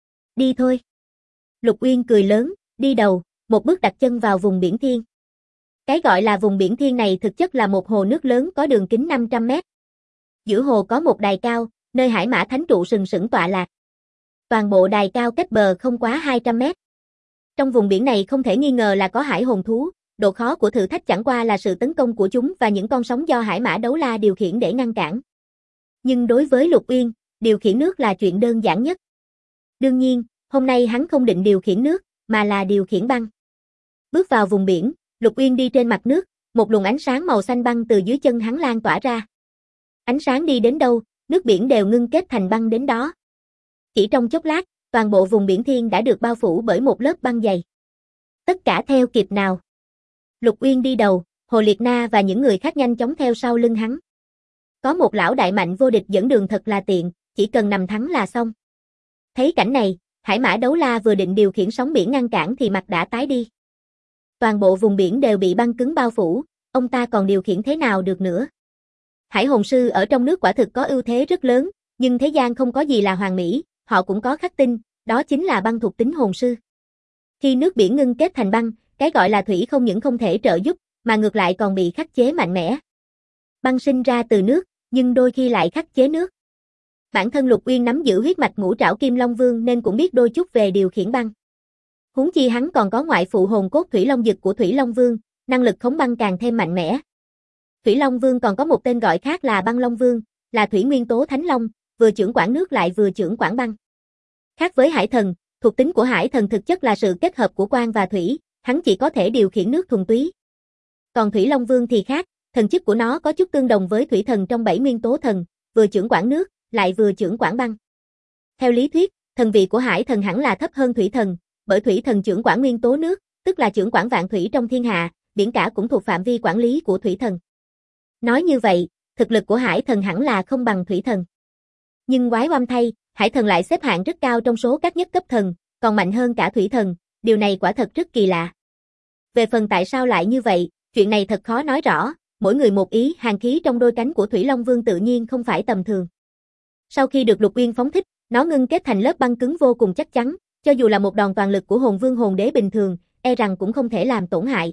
Đi thôi. Lục Uyên cười lớn, đi đầu, một bước đặt chân vào vùng biển thiên. Cái gọi là vùng biển thiên này thực chất là một hồ nước lớn có đường kính 500 mét. Giữa hồ có một đài cao, nơi Hải Mã Thánh Trụ sừng sững tọa lạc. Toàn bộ đài cao cách bờ không quá 200 mét. Trong vùng biển này không thể nghi ngờ là có hải hồn thú, độ khó của thử thách chẳng qua là sự tấn công của chúng và những con sóng do Hải Mã Đấu La điều khiển để ngăn cản. Nhưng đối với Lục Uyên, điều khiển nước là chuyện đơn giản nhất. Đương nhiên, hôm nay hắn không định điều khiển nước, mà là điều khiển băng. Bước vào vùng biển, Lục Uyên đi trên mặt nước, một luồng ánh sáng màu xanh băng từ dưới chân hắn lan tỏa ra. Ánh sáng đi đến đâu, nước biển đều ngưng kết thành băng đến đó. Chỉ trong chốc lát, toàn bộ vùng biển thiên đã được bao phủ bởi một lớp băng dày. Tất cả theo kịp nào. Lục Uyên đi đầu, Hồ Liệt Na và những người khác nhanh chóng theo sau lưng hắn. Có một lão đại mạnh vô địch dẫn đường thật là tiện, chỉ cần nằm thắng là xong. Thấy cảnh này, Hải Mã Đấu La vừa định điều khiển sóng biển ngăn cản thì mặt đã tái đi. Toàn bộ vùng biển đều bị băng cứng bao phủ, ông ta còn điều khiển thế nào được nữa. Hải hồn sư ở trong nước quả thực có ưu thế rất lớn, nhưng thế gian không có gì là hoàn mỹ, họ cũng có khắc tinh, đó chính là băng thuộc tính hồn sư. Khi nước biển ngưng kết thành băng, cái gọi là thủy không những không thể trợ giúp, mà ngược lại còn bị khắc chế mạnh mẽ. Băng sinh ra từ nước, nhưng đôi khi lại khắc chế nước. Bản thân Lục Uyên nắm giữ huyết mạch ngũ trảo Kim Long Vương nên cũng biết đôi chút về điều khiển băng. Huống chi hắn còn có ngoại phụ hồn cốt Thủy Long Dực của Thủy Long Vương, năng lực khống băng càng thêm mạnh mẽ. Thủy Long Vương còn có một tên gọi khác là Băng Long Vương, là thủy nguyên tố Thánh Long, vừa chưởng quản nước lại vừa chưởng quản băng. Khác với Hải Thần, thuộc tính của Hải Thần thực chất là sự kết hợp của quang và thủy, hắn chỉ có thể điều khiển nước thuần túy. Còn Thủy Long Vương thì khác, thần chức của nó có chút tương đồng với Thủy Thần trong 7 nguyên tố thần, vừa chưởng quản nước, lại vừa chưởng quản băng. Theo lý thuyết, thần vị của Hải Thần hẳn là thấp hơn Thủy Thần, bởi Thủy Thần chưởng quản nguyên tố nước, tức là chưởng quản vạn thủy trong thiên hạ, biển cả cũng thuộc phạm vi quản lý của Thủy Thần. Nói như vậy, thực lực của Hải Thần hẳn là không bằng Thủy Thần. Nhưng quái oăm thay, Hải Thần lại xếp hạng rất cao trong số các nhất cấp thần, còn mạnh hơn cả Thủy Thần, điều này quả thật rất kỳ lạ. Về phần tại sao lại như vậy, chuyện này thật khó nói rõ, mỗi người một ý, hàn khí trong đôi cánh của Thủy Long Vương tự nhiên không phải tầm thường. Sau khi được Lục Uyên phóng thích, nó ngưng kết thành lớp băng cứng vô cùng chắc chắn, cho dù là một đòn toàn lực của Hồn Vương Hồn Đế bình thường, e rằng cũng không thể làm tổn hại.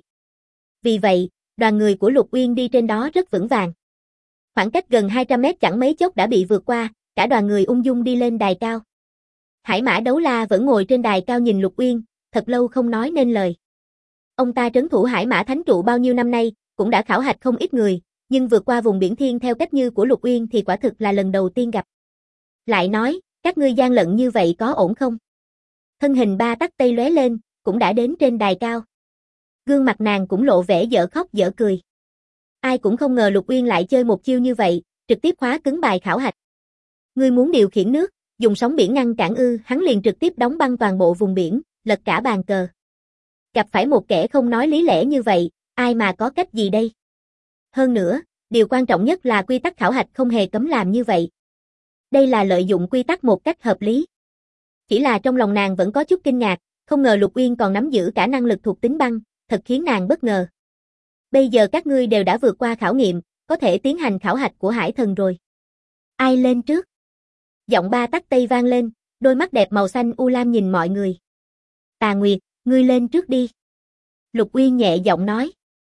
Vì vậy, đoàn người của Lục Uyên đi trên đó rất vững vàng. Khoảng cách gần 200 mét chẳng mấy chốc đã bị vượt qua, cả đoàn người ung dung đi lên đài cao. Hải Mã Đấu La vẫn ngồi trên đài cao nhìn Lục Uyên, thật lâu không nói nên lời. Ông ta trấn thủ Hải Mã Thánh Trụ bao nhiêu năm nay, cũng đã khảo hạch không ít người, nhưng vượt qua vùng biển thiên theo cách như của Lục Uyên thì quả thực là lần đầu tiên gặp. Lại nói, các ngươi gian lận như vậy có ổn không? Thân hình Ba Tắc Tây lóe lên, cũng đã đến trên đài cao. Gương mặt nàng cũng lộ vẻ dở khóc dở cười. Ai cũng không ngờ Lục Uyên lại chơi một chiêu như vậy, trực tiếp khóa cứng bài khảo hạch. Ngươi muốn điều khiển nước, dùng sóng biển ngăn cản ư, hắn liền trực tiếp đóng băng toàn bộ vùng biển, lật cả bàn cờ. Gặp phải một kẻ không nói lý lẽ như vậy, ai mà có cách gì đây? Hơn nữa, điều quan trọng nhất là quy tắc khảo hạch không hề cấm làm như vậy. Đây là lợi dụng quy tắc một cách hợp lý. Chỉ là trong lòng nàng vẫn có chút kinh ngạc, không ngờ Lục Uyên còn nắm giữ cả năng lực thuộc tính băng, thật khiến nàng bất ngờ. Bây giờ các ngươi đều đã vượt qua khảo nghiệm, có thể tiến hành khảo hạch của Hải Thần rồi. Ai lên trước? Giọng Ba Tắc Tây vang lên, đôi mắt đẹp màu xanh u lam nhìn mọi người. Tà Nguyệt, ngươi lên trước đi. Lục Uyên nhẹ giọng nói.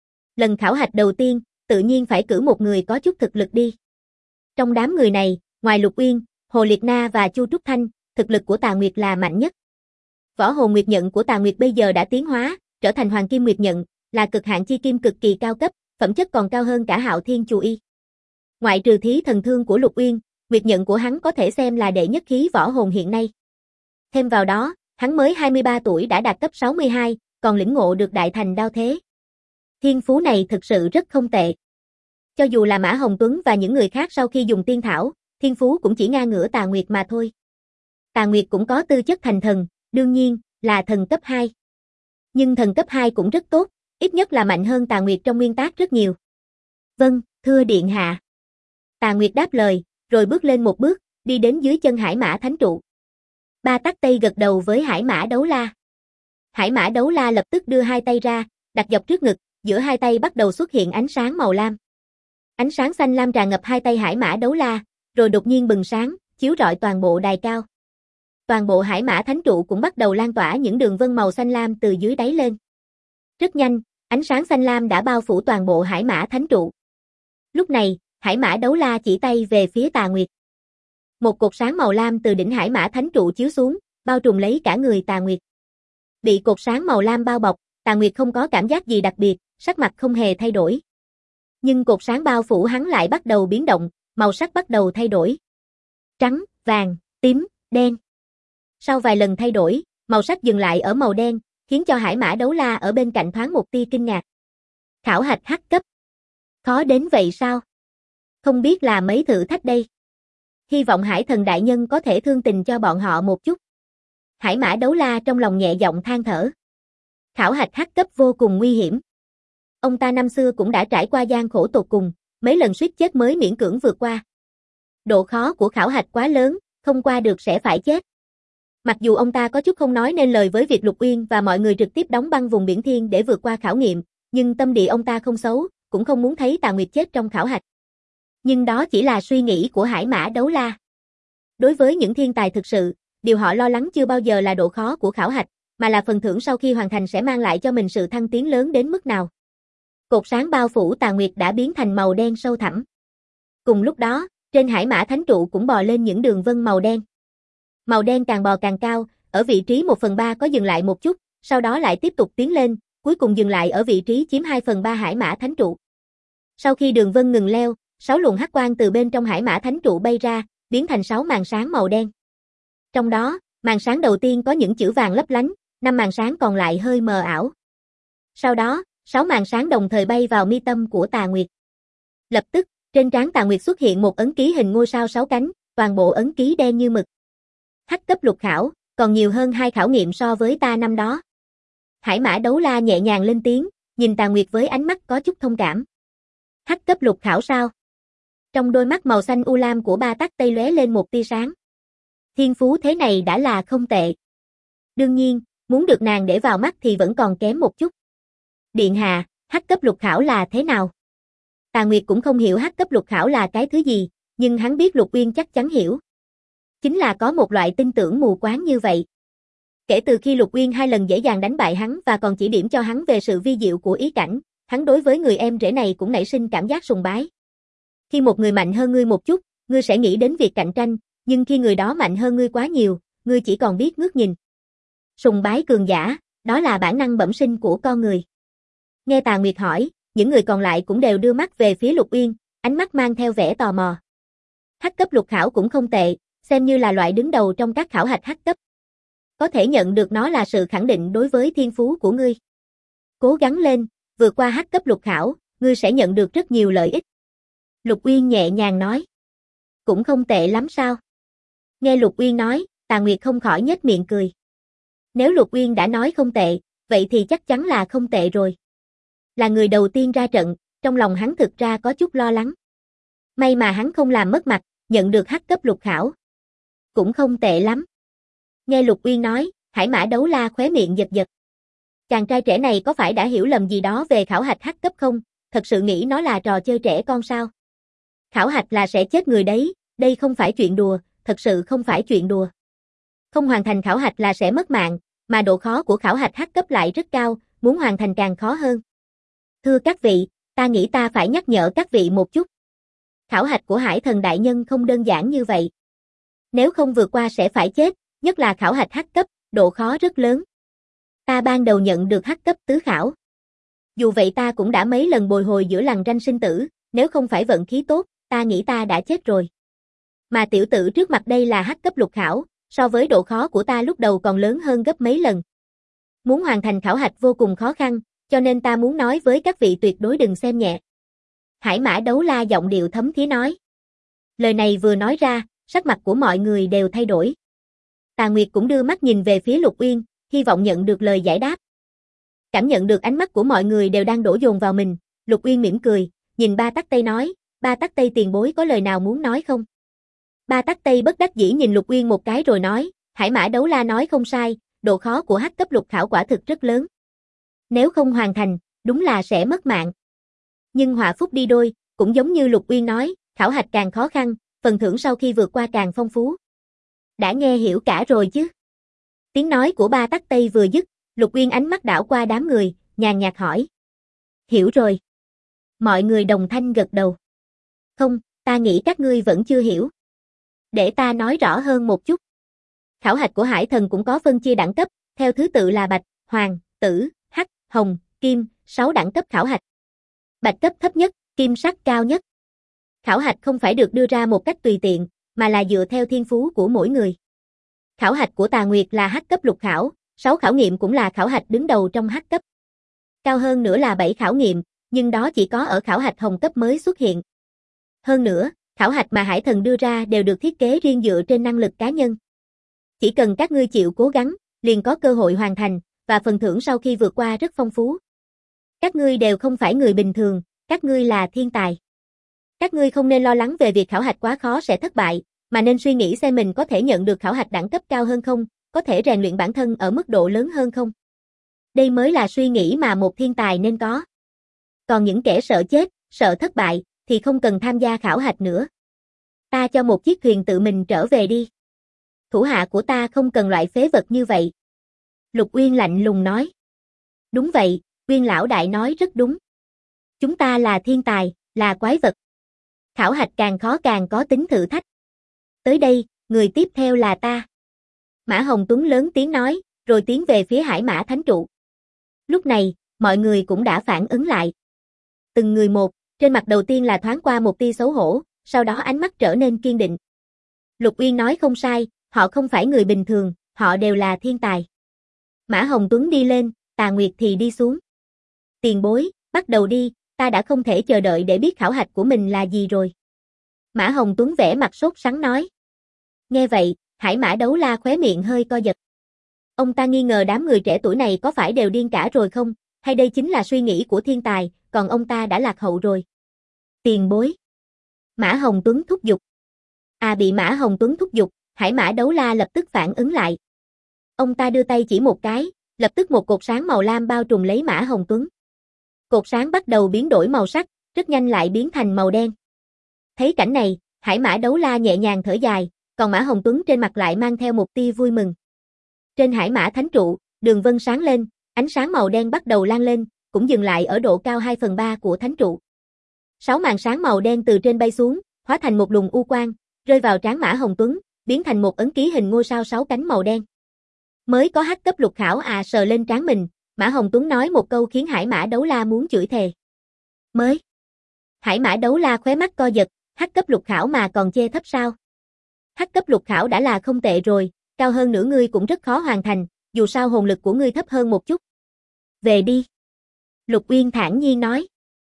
Lần khảo hạch đầu tiên, tự nhiên phải cử một người có chút thực lực đi. Trong đám người này, ngoài Lục Uyên, Hồ Liệt Na và Chu Trúc Thanh, thực lực của Tà Nguyệt là mạnh nhất. Võ hồn nguyệt nhận của Tà Nguyệt bây giờ đã tiến hóa, trở thành Hoàng Kim Nguyệt nhận, là cực hạn chi kim cực kỳ cao cấp, phẩm chất còn cao hơn cả Hạo Thiên Chù Y. Ngoại trừ thí thần thương của Lục Uyên, nguyệt nhận của hắn có thể xem là đệ nhất khí võ hồn hiện nay. Thêm vào đó, hắn mới 23 tuổi đã đạt cấp 62, còn lĩnh ngộ được đại thành đao thế. Thiên phú này thực sự rất không tệ. Cho dù là Mã Hồng Tuấn và những người khác sau khi dùng tiên thảo, thiên phú cũng chỉ ngang ngửa Tà Nguyệt mà thôi. Tà Nguyệt cũng có tư chất thành thần, đương nhiên, là thần cấp 2. Nhưng thần cấp 2 cũng rất tốt, ít nhất là mạnh hơn Tà Nguyệt trong nguyên tắc rất nhiều. Vâng, thưa điện hạ. Tà Nguyệt đáp lời, rồi bước lên một bước, đi đến dưới chân Hải Mã Thánh Trụ. Ba Tắc Tây gật đầu với Hải Mã Đấu La. Hải Mã Đấu La lập tức đưa hai tay ra, đặt dọc trước ngực, giữa hai tay bắt đầu xuất hiện ánh sáng màu lam. Ánh sáng xanh lam tràn ngập hai tay Hải Mã Đấu La, rồi đột nhiên bừng sáng, chiếu rọi toàn bộ đài cao. Toàn bộ Hải Mã Thánh Trụ cũng bắt đầu lan tỏa những đường vân màu xanh lam từ dưới đáy lên. Rất nhanh, ánh sáng xanh lam đã bao phủ toàn bộ Hải Mã Thánh Trụ. Lúc này, Hải Mã Đấu La chỉ tay về phía Tà Nguyệt. Một cột sáng màu lam từ đỉnh Hải Mã Thánh Trụ chiếu xuống, bao trùm lấy cả người Tà Nguyệt. Bị cột sáng màu lam bao bọc, Tà Nguyệt không có cảm giác gì đặc biệt, sắc mặt không hề thay đổi. Nhưng cột sáng bao phủ hắn lại bắt đầu biến động, màu sắc bắt đầu thay đổi. Trắng, vàng, tím, đen. Sau vài lần thay đổi, màu sắc dừng lại ở màu đen, khiến cho Hải Mã Đấu La ở bên cạnh thoáng một tia kinh ngạc. Khảo hạch hắc cấp. Khó đến vậy sao? Không biết là mấy thử thách đây. Hy vọng Hải Thần đại nhân có thể thương tình cho bọn họ một chút. Hải Mã Đấu La trong lòng nhẹ giọng than thở. Khảo hạch hắc cấp vô cùng nguy hiểm. Ông ta năm xưa cũng đã trải qua gian khổ tột cùng, mấy lần suýt chết mới miễn cưỡng vượt qua. Độ khó của khảo hạch quá lớn, không qua được sẽ phải chết. Mặc dù ông ta có chút không nói nên lời với việc Lục Uyên và mọi người trực tiếp đóng băng vùng biển thiên để vượt qua khảo nghiệm, nhưng tâm địa ông ta không xấu, cũng không muốn thấy Tà Nguyệt chết trong khảo hạch. Nhưng đó chỉ là suy nghĩ của Hải Mã Đấu La. Đối với những thiên tài thực sự, điều họ lo lắng chưa bao giờ là độ khó của khảo hạch, mà là phần thưởng sau khi hoàn thành sẽ mang lại cho mình sự thăng tiến lớn đến mức nào. Cột sáng bao phủ Tà Nguyệt đã biến thành màu đen sâu thẳm. Cùng lúc đó, trên Hải Mã Thánh Trụ cũng bò lên những đường vân màu đen. Màu đen càng bò càng cao, ở vị trí 1/3 có dừng lại một chút, sau đó lại tiếp tục tiến lên, cuối cùng dừng lại ở vị trí chiếm 2/3 Hải Mã Thánh Trụ. Sau khi đường vân ngừng leo, 6 luồng hắc quang từ bên trong Hải Mã Thánh Trụ bay ra, biến thành 6 màn sáng màu đen. Trong đó, màn sáng đầu tiên có những chữ vàng lấp lánh, 5 màn sáng còn lại hơi mờ ảo. Sau đó, 6 màn sáng đồng thời bay vào mi tâm của Tà Nguyệt. Lập tức, trên trán Tà Nguyệt xuất hiện một ấn ký hình ngôi sao 6 cánh, toàn bộ ấn ký đen như mực. Hắc cấp lục khảo, còn nhiều hơn 2 khảo nghiệm so với ta năm đó. Hải Mã Đấu La nhẹ nhàng lên tiếng, nhìn Tà Nguyệt với ánh mắt có chút thông cảm. Hắc cấp lục khảo sao? Trong đôi mắt màu xanh u lam của Ba Tắc Tây lóe lên một tia sáng. Thiên phú thế này đã là không tệ. Đương nhiên, muốn được nàng để vào mắt thì vẫn còn kém một chút. Điện hạ, hắc cấp lục khảo là thế nào? Tà Nguyệt cũng không hiểu hắc cấp lục khảo là cái thứ gì, nhưng hắn biết Lục Uyên chắc chắn hiểu. Chính là có một loại tin tưởng mù quáng như vậy. Kể từ khi Lục Uyên 2 lần dễ dàng đánh bại hắn và còn chỉ điểm cho hắn về sự vi diệu của ý cảnh, hắn đối với người em rể này cũng nảy sinh cảm giác sùng bái. Khi một người mạnh hơn ngươi một chút, ngươi sẽ nghĩ đến việc cạnh tranh, nhưng khi người đó mạnh hơn ngươi quá nhiều, ngươi chỉ còn biết ngước nhìn. Sùng bái cường giả, đó là bản năng bẩm sinh của con người. Nghe Tà Nguyệt hỏi, những người còn lại cũng đều đưa mắt về phía Lục Uyên, ánh mắt mang theo vẻ tò mò. Hắc cấp lục khảo cũng không tệ, xem như là loại đứng đầu trong các khảo hạch hắc cấp. Có thể nhận được nó là sự khẳng định đối với thiên phú của ngươi. Cố gắng lên, vượt qua hắc cấp lục khảo, ngươi sẽ nhận được rất nhiều lợi ích. Lục Uyên nhẹ nhàng nói. Cũng không tệ lắm sao? Nghe Lục Uyên nói, Tà Nguyệt không khỏi nhếch miệng cười. Nếu Lục Uyên đã nói không tệ, vậy thì chắc chắn là không tệ rồi. Là người đầu tiên ra trận, trong lòng hắn thực ra có chút lo lắng. May mà hắn không làm mất mặt, nhận được hắc cấp lục khảo. Cũng không tệ lắm. Nghe Lục Uyên nói, Hải Mã Đấu La khóe miệng giật giật. Chàng trai trẻ này có phải đã hiểu lầm gì đó về khảo hạch hắc cấp không? Thật sự nghĩ nó là trò chơi trẻ con sao? Khảo hạch là sẽ chết người đấy, đây không phải chuyện đùa, thật sự không phải chuyện đùa. Không hoàn thành khảo hạch là sẽ mất mạng, mà độ khó của khảo hạch hắc cấp lại rất cao, muốn hoàn thành càng khó hơn. Thưa các vị, ta nghĩ ta phải nhắc nhở các vị một chút. Khảo hạch của Hải Thần đại nhân không đơn giản như vậy. Nếu không vượt qua sẽ phải chết, nhất là khảo hạch hắc cấp, độ khó rất lớn. Ta ban đầu nhận được hắc cấp tứ khảo. Dù vậy ta cũng đã mấy lần bồi hồi giữa lằn ranh sinh tử, nếu không phải vận khí tốt, ta nghĩ ta đã chết rồi. Mà tiểu tử trước mặt đây là hắc cấp lục khảo, so với độ khó của ta lúc đầu còn lớn hơn gấp mấy lần. Muốn hoàn thành khảo hạch vô cùng khó khăn, cho nên ta muốn nói với các vị tuyệt đối đừng xem nhẹ. Hải Mã Đấu La giọng điệu thấm thía nói. Lời này vừa nói ra, sắc mặt của mọi người đều thay đổi. Tà Nguyệt cũng đưa mắt nhìn về phía Lục Uyên, hy vọng nhận được lời giải đáp. Cảm nhận được ánh mắt của mọi người đều đang đổ dồn vào mình, Lục Uyên mỉm cười, nhìn Ba Tắc Tây nói, Ba Tắc Tây tiền bối có lời nào muốn nói không? Ba Tắc Tây bất đắc dĩ nhìn Lục Uyên một cái rồi nói, Hải Mã Đấu La nói không sai, độ khó của hắc cấp lục khảo quả thực rất lớn. Nếu không hoàn thành, đúng là sẽ mất mạng. Nhưng họa phúc đi đôi, cũng giống như Lục Uyên nói, khảo hạch càng khó khăn, phần thưởng sau khi vượt qua càng phong phú. Đã nghe hiểu cả rồi chứ? Tiếng nói của Ba Tắc Tây vừa dứt, Lục Uyên ánh mắt đảo qua đám người, nhàn nhạt hỏi. Hiểu rồi. Mọi người đồng thanh gật đầu. Không, ta nghĩ các ngươi vẫn chưa hiểu. Để ta nói rõ hơn một chút. Khảo hạch của Hải Thần cũng có phân chia đẳng cấp, theo thứ tự là bạch, hoàng, tử, hắc, hồng, kim, 6 đẳng cấp khảo hạch. Bạch cấp thấp nhất, kim sắc cao nhất. Khảo hạch không phải được đưa ra một cách tùy tiện, mà là dựa theo thiên phú của mỗi người. Khảo hạch của Tà Nguyệt là hắc cấp lục khảo, 6 khảo nghiệm cũng là khảo hạch đứng đầu trong hắc cấp. Cao hơn nữa là 7 khảo nghiệm, nhưng đó chỉ có ở khảo hạch hồng cấp mới xuất hiện. Hơn nữa, khảo hạch mà Hải Thần đưa ra đều được thiết kế riêng dựa trên năng lực cá nhân. Chỉ cần các ngươi chịu cố gắng, liền có cơ hội hoàn thành, và phần thưởng sau khi vượt qua rất phong phú. Các ngươi đều không phải người bình thường, các ngươi là thiên tài. Các ngươi không nên lo lắng về việc khảo hạch quá khó sẽ thất bại, mà nên suy nghĩ xem mình có thể nhận được khảo hạch đẳng cấp cao hơn không, có thể rèn luyện bản thân ở mức độ lớn hơn không. Đây mới là suy nghĩ mà một thiên tài nên có. Còn những kẻ sợ chết, sợ thất bại, thì không cần tham gia khảo hạch nữa. Ta cho một chiếc thuyền tự mình trở về đi. Thủ hạ của ta không cần loại phế vật như vậy. Lục Uyên lạnh lùng nói. Đúng vậy, Uyên lão đại nói rất đúng. Chúng ta là thiên tài, là quái vật. Khảo hạch càng khó càng có tính thử thách. Tới đây, người tiếp theo là ta. Mã Hồng Tuấn lớn tiếng nói, rồi tiến về phía Hải Mã Thánh Trụ. Lúc này, mọi người cũng đã phản ứng lại. Từng người một, trên mặt đầu tiên là thoáng qua một tia xấu hổ, sau đó ánh mắt trở nên kiên định. Lục Uyên nói không sai, họ không phải người bình thường, họ đều là thiên tài. Mã Hồng Tuấn đi lên, Tà Nguyệt thì đi xuống. Tiền bối, bắt đầu đi, ta đã không thể chờ đợi để biết khảo hạch của mình là gì rồi. Mã Hồng Tuấn vẻ mặt sốt sắng nói. Nghe vậy, Hải Mã Đấu La khóe miệng hơi co giật. Ông ta nghi ngờ đám người trẻ tuổi này có phải đều điên cả rồi không, hay đây chính là suy nghĩ của thiên tài, còn ông ta đã lạc hậu rồi. Tiền bối. Mã Hồng Tuấn thúc giục. Bị Mã Hồng Tuấn thúc giục, Hải Mã Đấu La lập tức phản ứng lại. Ông ta đưa tay chỉ một cái, lập tức một cột sáng màu lam bao trùm lấy Mã Hồng Tuấn. Cột sáng bắt đầu biến đổi màu sắc, rất nhanh lại biến thành màu đen. Thấy cảnh này, Hải Mã Đấu La nhẹ nhàng thở dài, còn Mã Hồng Tuấn trên mặt lại mang theo một tia vui mừng. Trên Hải Mã Thánh Trụ, đường vân sáng lên, ánh sáng màu đen bắt đầu lan lên, cũng dừng lại ở độ cao 2/3 của Thánh Trụ. 6 màn sáng màu đen từ trên bay xuống, hóa thành một luồng u quang, rơi vào trán Mã Hồng Tuấn, biến thành một ấn ký hình ngôi sao 6 cánh màu đen. Mới có hắc cấp lục khảo sờ lên trán mình, Mã Hồng Tuấn nói một câu khiến Hải Mã Đấu La muốn chửi thề. Mới. Hải Mã Đấu La khóe mắt co giật, hắc cấp lục khảo mà còn chê thấp sao? Hắc cấp lục khảo đã là không tệ rồi, cao hơn nữa ngươi cũng rất khó hoàn thành, dù sao hồn lực của ngươi thấp hơn một chút. Về đi. Lục Uyên thản nhiên nói.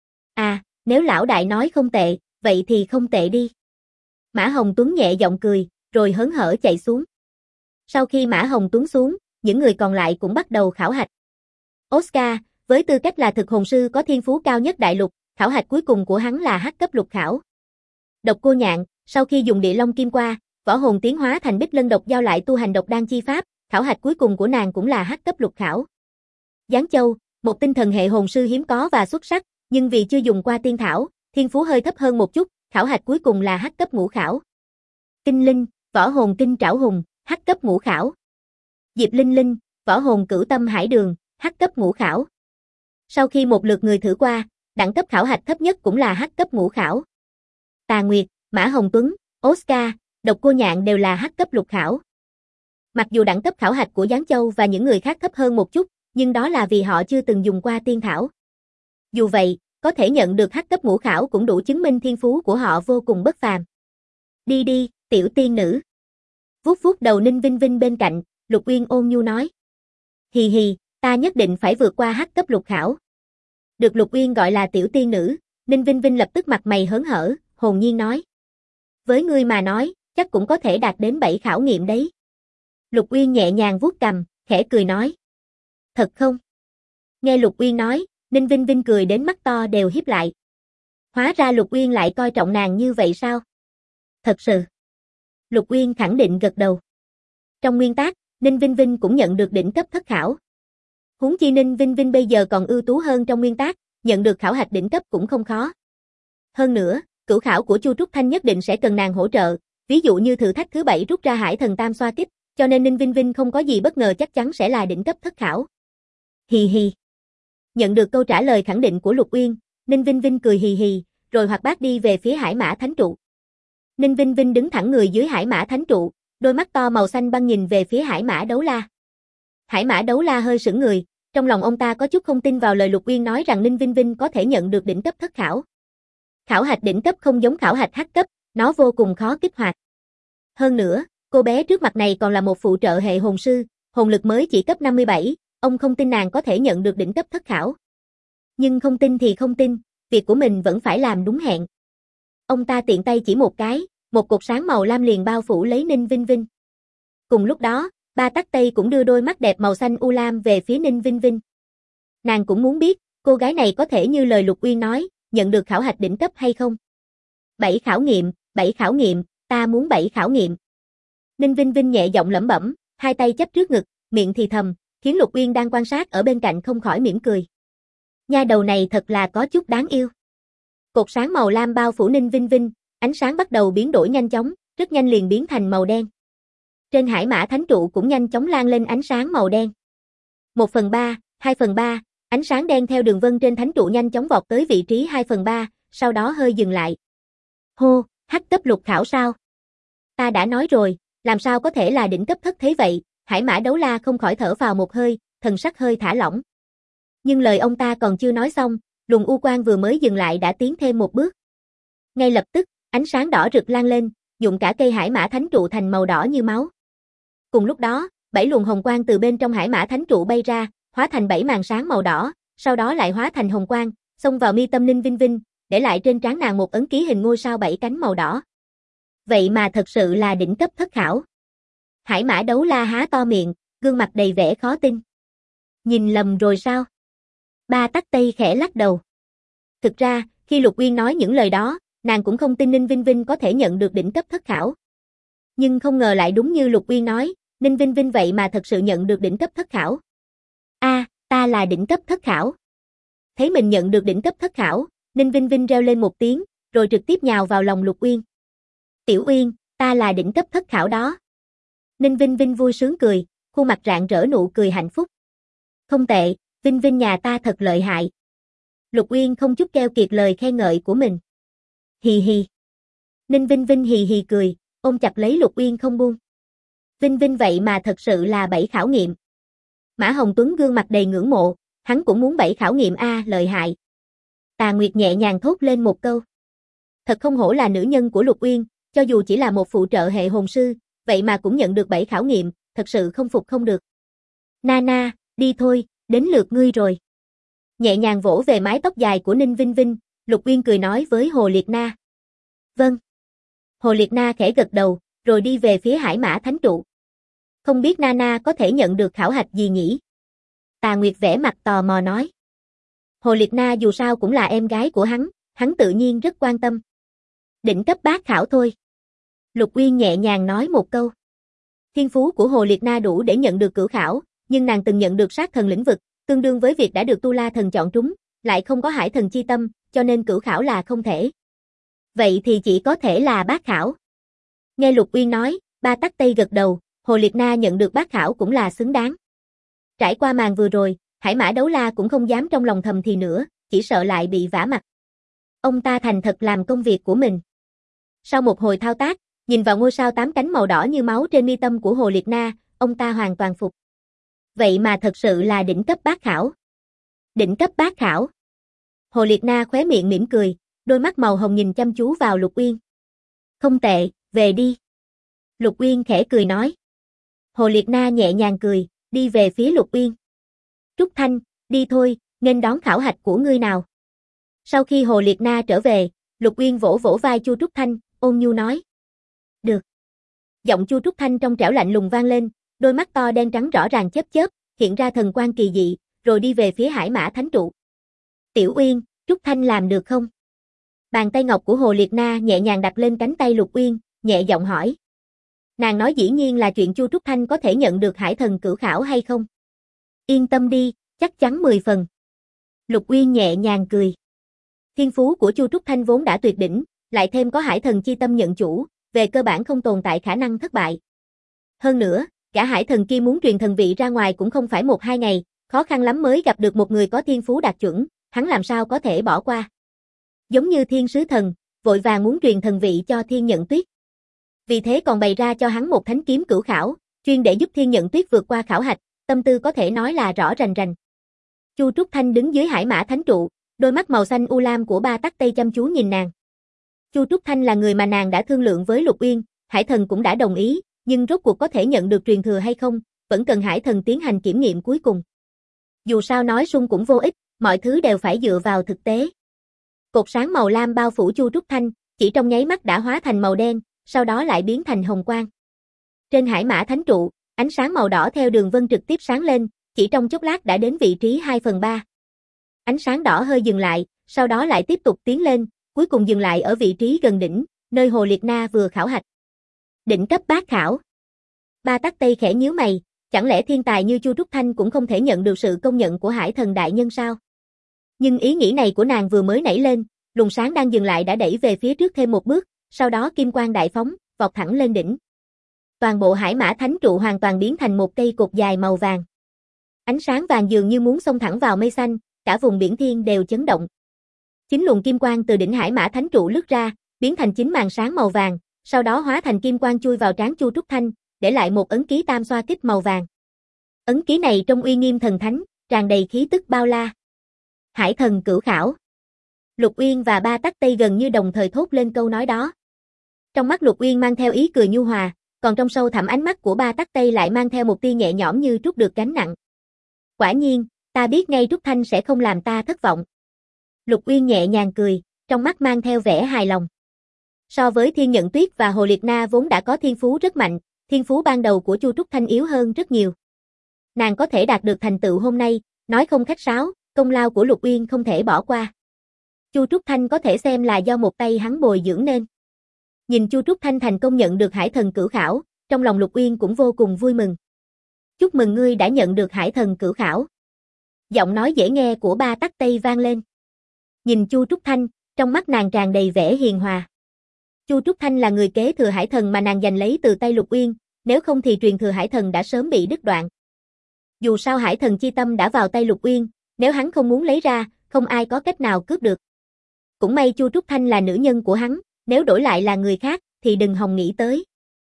Nếu lão đại nói không tệ, vậy thì không tệ đi. Mã Hồng Tuấn nhẹ giọng cười, rồi hớn hở chạy xuống. Sau khi Mã Hồng Tuấn xuống, những người còn lại cũng bắt đầu khảo hạch. Oscar, với tư cách là thực hồn sư có thiên phú cao nhất đại lục, khảo hạch cuối cùng của hắn là hắc cấp lục khảo. Độc Cô Nhạn, sau khi dùng địa long kim qua, võ hồn tiến hóa thành Bích Lân độc giao lại tu hành độc đan chi pháp, khảo hạch cuối cùng của nàng cũng là hắc cấp lục khảo. Giáng Châu, một tinh thần hệ hồn sư hiếm có và xuất sắc, nhưng vì chưa dùng qua tiên thảo, thiên phú hơi thấp hơn một chút, khảo hạch cuối cùng là hắc cấp ngũ khảo. Kinh Linh, võ hồn kinh trảo hùng, hắc cấp ngũ khảo. Diệp Linh Linh, võ hồn cửu tâm hải đường, hắc cấp ngũ khảo. Sau khi một lượt người thử qua, đẳng cấp khảo hạch thấp nhất cũng là H cấp ngũ khảo. Tà Nguyệt, Mã Hồng Tuấn, Oscar, Độc Cô Nhạn đều là H cấp lục khảo. Mặc dù đẳng cấp khảo hạch của Giáng Châu và những người khác thấp hơn một chút, nhưng đó là vì họ chưa từng dùng qua tiên thảo. Dù vậy, có thể nhận được H cấp ngũ khảo cũng đủ chứng minh thiên phú của họ vô cùng bất phàm. Đi đi, tiểu tiên nữ. Vuốt vuốt đầu Ninh Vinh Vinh bên cạnh, Lục Uyên ôn nhu nói. Hì hì, ta nhất định phải vượt qua H cấp lục khảo. Được Lục Uyên gọi là tiểu tiên nữ, Ninh Vinh Vinh lập tức mặt mày hớn hở, hồn nhiên nói. Với ngươi mà nói, chắc cũng có thể đạt đến 7 khảo nghiệm đấy. Lục Uyên nhẹ nhàng vuốt cằm, khẽ cười nói. Thật không? Nghe Lục Uyên nói, Ninh Vinh Vinh cười đến mắt to đều híp lại. Hóa ra Lục Uyên lại coi trọng nàng như vậy sao? Thật sự. Lục Uyên khẳng định gật đầu. Trong nguyên tắc, Ninh Vinh Vinh cũng nhận được đỉnh cấp thất khảo. Huống chi Ninh Vinh Vinh bây giờ còn ưu tú hơn trong nguyên tắc, nhận được khảo hạch đỉnh cấp cũng không khó. Hơn nữa, cửu khảo của Chu Trúc Thanh nhất định sẽ cần nàng hỗ trợ, ví dụ như thử thách thứ 7 rút ra Hải Thần Tam xoa kích, cho nên Ninh Vinh Vinh không có gì bất ngờ chắc chắn sẽ là đỉnh cấp thất khảo. Hì hì. Nhận được câu trả lời khẳng định của Lục Uyên, Ninh Vinh Vinh cười hì hì, rồi hoạt bát đi về phía Hải Mã Thánh Trụ. Ninh Vinh Vinh đứng thẳng người dưới Hải Mã Thánh Trụ, đôi mắt to màu xanh băng nhìn về phía Hải Mã Đấu La. Hải Mã Đấu La hơi sững người, trong lòng ông ta có chút không tin vào lời Lục Uyên nói rằng Ninh Vinh Vinh có thể nhận được đỉnh cấp thất khảo. Khảo hạch đỉnh cấp không giống khảo hạch H cấp, nó vô cùng khó kích hoạt. Hơn nữa, cô bé trước mặt này còn là một phụ trợ hệ hồn sư, hồn lực mới chỉ cấp 57, ông không tin nàng có thể nhận được đỉnh cấp thất khảo. Nhưng không tin thì không tin, việc của mình vẫn phải làm đúng hẹn. Ông ta tiện tay chỉ một cái, một cột sáng màu lam liền bao phủ lấy Ninh Vinh Vinh. Cùng lúc đó, Ba Tắc Tây cũng đưa đôi mắt đẹp màu xanh u lam về phía Ninh Vinh Vinh. Nàng cũng muốn biết, cô gái này có thể như lời Lục Uyên nói, nhận được khảo hạch đỉnh cấp hay không? 7 khảo nghiệm, ta muốn 7 khảo nghiệm. Ninh Vinh Vinh nhẹ giọng lẩm bẩm, hai tay chắp trước ngực, miệng thì thầm, khiến Lục Uyên đang quan sát ở bên cạnh không khỏi mỉm cười. Nha đầu này thật là có chút đáng yêu. Cột sáng màu lam bao phủ Ninh Vinh Vinh, ánh sáng bắt đầu biến đổi nhanh chóng, rất nhanh liền biến thành màu đen. Trên Hải Mã Thánh Trụ cũng nhanh chóng lan lên ánh sáng màu đen. 1/3, 2/3, ánh sáng đen theo đường vân trên Thánh Trụ nhanh chóng vọt tới vị trí 2/3, sau đó hơi dừng lại. Hô, H cấp lục khảo sao? Ta đã nói rồi, làm sao có thể là đỉnh cấp thất thế vậy? Hải Mã Đấu La không khỏi thở vào một hơi, thần sắc hơi thả lỏng. Nhưng lời ông ta còn chưa nói xong, luồng u quang vừa mới dừng lại đã tiến thêm một bước. Ngay lập tức, ánh sáng đỏ rực lan lên, nhuộm cả cây Hải Mã Thánh Trụ thành màu đỏ như máu. Cùng lúc đó, 7 luồng hồng quang từ bên trong Hải Mã Thánh Trụ bay ra, hóa thành 7 màn sáng màu đỏ, sau đó lại hóa thành hồng quang, xông vào mi tâm Ninh Vinh Vinh, để lại trên trán nàng một ấn ký hình ngôi sao 7 cánh màu đỏ. Vậy mà thật sự là đỉnh cấp thất khảo. Hải Mã Đấu La há to miệng, gương mặt đầy vẻ khó tin. Nhìn lầm rồi sao? Ba Tắc Tây khẽ lắc đầu. Thực ra, khi Lục Uyên nói những lời đó, nàng cũng không tin Ninh Vinh Vinh có thể nhận được đỉnh cấp thất khảo. Nhưng không ngờ lại đúng như Lục Uyên nói, Ninh Vinh Vinh vậy mà thật sự nhận được đỉnh cấp thất khảo. Ta là đỉnh cấp thất khảo. Thấy mình nhận được đỉnh cấp thất khảo, Ninh Vinh Vinh reo lên một tiếng, rồi trực tiếp nhào vào lòng Lục Uyên. Tiểu Uyên, ta là đỉnh cấp thất khảo đó. Ninh Vinh Vinh vui sướng cười, khuôn mặt rạng rỡ nụ cười hạnh phúc. Không tệ, Vinh Vinh nhà ta thật lợi hại. Lục Uyên không chút keo kiệt lời khen ngợi của mình. Hì hì. Ninh Vinh Vinh hì hì cười, ôm chặt lấy Lục Uyên không buông. Vinh Vinh vậy mà thật sự là 7 khảo nghiệm. Mã Hồng Tuấn gương mặt đầy ngưỡng mộ, hắn cũng muốn 7 khảo nghiệm lợi hại. Tà Nguyệt nhẹ nhàng thốt lên một câu. Thật không hổ là nữ nhân của Lục Uyên, cho dù chỉ là một phụ trợ hệ hồn sư, vậy mà cũng nhận được 7 khảo nghiệm, thật sự không phục không được. Nana, đi thôi, đến lượt ngươi rồi. Nhẹ nhàng vỗ về mái tóc dài của Ninh Vinh Vinh, Lục Uyên cười nói với Hồ Liệt Na. Vâng. Hồ Liệt Na khẽ gật đầu, rồi đi về phía Hải Mã Thánh Trụ. Không biết Nana có thể nhận được khảo hạch gì nhỉ? Tà Nguyệt vẻ mặt tò mò nói. Hồ Liệt Na dù sao cũng là em gái của hắn tự nhiên rất quan tâm. Đỉnh cấp bát khảo thôi. Lục Uyên nhẹ nhàng nói một câu. Thiên phú của Hồ Liệt Na đủ để nhận được cửu khảo, nhưng nàng từng nhận được sát thần lĩnh vực, tương đương với việc đã được Tu La Thần chọn trúng, lại không có Hải Thần chi tâm, cho nên cửu khảo là không thể. Vậy thì chỉ có thể là bát khảo. Nghe Lục Uyên nói, Ba Tắc Tây gật đầu, Hồ Liệt Na nhận được bát khảo cũng là xứng đáng. Trải qua màn vừa rồi, Hải Mã Đấu La cũng không dám trong lòng thầm thì nữa, chỉ sợ lại bị vả mặt. Ông ta thành thật làm công việc của mình. Sau một hồi thao tác, nhìn vào ngôi sao 8 cánh màu đỏ như máu trên mi tâm của Hồ Liệt Na, ông ta hoàn toàn phục. Vậy mà thật sự là đỉnh cấp bát khảo. Đỉnh cấp bát khảo. Hồ Liệt Na khóe miệng mỉm cười, đôi mắt màu hồng nhìn chăm chú vào Lục Uyên. Không tệ, về đi. Lục Uyên khẽ cười nói. Hồ Liệt Na nhẹ nhàng cười, đi về phía Lục Uyên. Trúc Thanh, đi thôi, nên đón khảo hạch của ngươi nào. Sau khi Hồ Liệt Na trở về, Lục Uyên vỗ vỗ vai Chu Trúc Thanh, ôn nhu nói. Được. Giọng Chu Trúc Thanh trong trẻo lạnh lùng vang lên, đôi mắt to đen trắng rõ ràng chớp chớp, hiện ra thần quang kỳ dị, rồi đi về phía Hải Mã Thánh trụ. Tiểu Uyên, Trúc Thanh làm được không? Bàn tay ngọc của Hồ Liệt Na nhẹ nhàng đặt lên cánh tay Lục Uyên, nhẹ giọng hỏi. Nàng nói dĩ nhiên là chuyện Chu Trúc Thanh có thể nhận được Hải Thần cửu khảo hay không? Yên tâm đi, chắc chắn 10 phần. Lục Uyên nhẹ nhàng cười. Thiên phú của Chu Trúc Thanh vốn đã tuyệt đỉnh, lại thêm có Hải Thần chi tâm nhận chủ, về cơ bản không tồn tại khả năng thất bại. Hơn nữa, cả Hải Thần kia muốn truyền thần vị ra ngoài cũng không phải 1-2 ngày, khó khăn lắm mới gặp được một người có thiên phú đạt chuẩn, hắn làm sao có thể bỏ qua. Giống như Thiên Sứ Thần, vội vàng muốn truyền thần vị cho Thiên Nhận Tuyết. Vì thế còn bày ra cho hắn một thánh kiếm cửu khảo, chuyên để giúp Thiên Nhận Tuyết vượt qua khảo hạch, tâm tư có thể nói là rõ rành rành. Chu Trúc Thanh đứng dưới Hải Mã Thánh trụ, đôi mắt màu xanh u lam của Ba Tắc Tây chăm chú nhìn nàng. Chu Trúc Thanh là người mà nàng đã thương lượng với Lục Uyên, Hải Thần cũng đã đồng ý, nhưng rốt cuộc có thể nhận được truyền thừa hay không, vẫn cần Hải Thần tiến hành kiểm nghiệm cuối cùng. Dù sao nói sung cũng vô ích, mọi thứ đều phải dựa vào thực tế. Cột sáng màu lam bao phủ Chu Trúc Thanh, chỉ trong nháy mắt đã hóa thành màu đen, sau đó lại biến thành hồng quang. Trên Hải Mã Thánh trụ, ánh sáng màu đỏ theo đường vân trực tiếp sáng lên, chỉ trong chốc lát đã đến vị trí 2/3. Ánh sáng đỏ hơi dừng lại, sau đó lại tiếp tục tiến lên, cuối cùng dừng lại ở vị trí gần đỉnh, nơi Hồ Liệt Na vừa khảo hạch. Đỉnh cấp bát khảo. Ba Tắc Tây khẽ nhíu mày, chẳng lẽ thiên tài như Chu Trúc Thanh cũng không thể nhận được sự công nhận của Hải Thần đại nhân sao? Nhưng ý nghĩ này của nàng vừa mới nảy lên, luồng sáng đang dừng lại đã đẩy về phía trước thêm một bước, sau đó kim quang đại phóng, vọt thẳng lên đỉnh. Toàn bộ Hải Mã Thánh trụ hoàn toàn biến thành một cây cột dài màu vàng. Ánh sáng vàng dường như muốn xông thẳng vào mây xanh, cả vùng biển thiên đều chấn động. Chính luồng kim quang từ đỉnh Hải Mã Thánh trụ lướt ra, biến thành chính màn sáng màu vàng, sau đó hóa thành kim quang chui vào trán Chu Trúc Thanh, để lại một ấn ký tam xoa kích màu vàng. Ấn ký này trông uy nghiêm thần thánh, tràn đầy khí tức bao la. Hải Thần cửu khảo. Lục Uyên và Ba Tắc Tây gần như đồng thời thốt lên câu nói đó. Trong mắt Lục Uyên mang theo ý cười nhu hòa, còn trong sâu thẳm ánh mắt của Ba Tắc Tây lại mang theo một tia nhẹ nhõm như trút được gánh nặng. Quả nhiên, ta biết ngay Trúc Thanh sẽ không làm ta thất vọng. Lục Uyên nhẹ nhàng cười, trong mắt mang theo vẻ hài lòng. So với Thiên Nhận Tuyết và Hồ Liệt Na vốn đã có thiên phú rất mạnh, thiên phú ban đầu của Chu Trúc Thanh yếu hơn rất nhiều. Nàng có thể đạt được thành tựu hôm nay, nói không khách sáo, công lao của Lục Uyên không thể bỏ qua. Chu Trúc Thanh có thể xem là do một tay hắn bồi dưỡng nên. Nhìn Chu Trúc Thanh thành công nhận được Hải Thần cửu khảo, trong lòng Lục Uyên cũng vô cùng vui mừng. Chúc mừng ngươi đã nhận được Hải Thần cửu khảo. Giọng nói dễ nghe của Ba Tắc Tây vang lên. Nhìn Chu Trúc Thanh, trong mắt nàng tràn đầy vẻ hiền hòa. Chu Trúc Thanh là người kế thừa Hải Thần mà nàng giành lấy từ tay Lục Uyên, nếu không thì truyền thừa Hải Thần đã sớm bị đứt đoạn. Dù sao Hải Thần chi tâm đã vào tay Lục Uyên, nếu hắn không muốn lấy ra, không ai có cách nào cướp được. Cũng may Chu Trúc Thanh là nữ nhân của hắn, nếu đổi lại là người khác, thì đừng hòng nghĩ tới.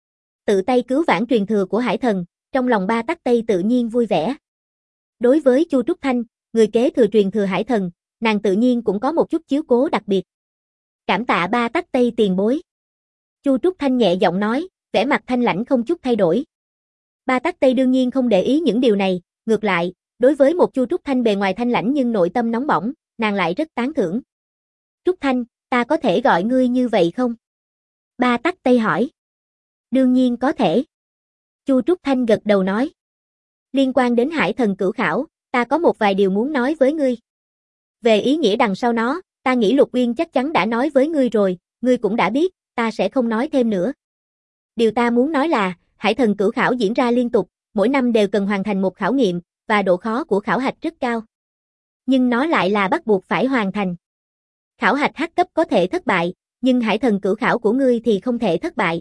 Tự tay cứu vãn truyền thừa của Hải Thần, trong lòng Ba Tắc Tây tự nhiên vui vẻ. Đối với Chu Trúc Thanh, người kế thừa truyền thừa Hải Thần, nàng tự nhiên cũng có một chút chiếu cố đặc biệt. Cảm tạ Ba Tắc Tây tiền bối. Chu Trúc Thanh nhẹ giọng nói, vẻ mặt thanh lãnh không chút thay đổi. Ba Tắc Tây đương nhiên không để ý những điều này, ngược lại, đối với một Chu Trúc Thanh bề ngoài thanh lãnh nhưng nội tâm nóng bỏng, nàng lại rất tán thưởng. Trúc Thanh, ta có thể gọi ngươi như vậy không? Ba Tắc Tây hỏi. Đương nhiên có thể. Chu Trúc Thanh gật đầu nói. Liên quan đến Hải Thần cửu khảo, ta có một vài điều muốn nói với ngươi. Về ý nghĩa đằng sau nó, ta nghĩ Lục Uyên chắc chắn đã nói với ngươi rồi, ngươi cũng đã biết, ta sẽ không nói thêm nữa. Điều ta muốn nói là, Hải Thần cửu khảo diễn ra liên tục, mỗi năm đều cần hoàn thành một khảo nghiệm, và độ khó của khảo hạch rất cao. Nhưng nó lại là bắt buộc phải hoàn thành. Khảo hạch H cấp có thể thất bại, nhưng Hải Thần cửu khảo của ngươi thì không thể thất bại.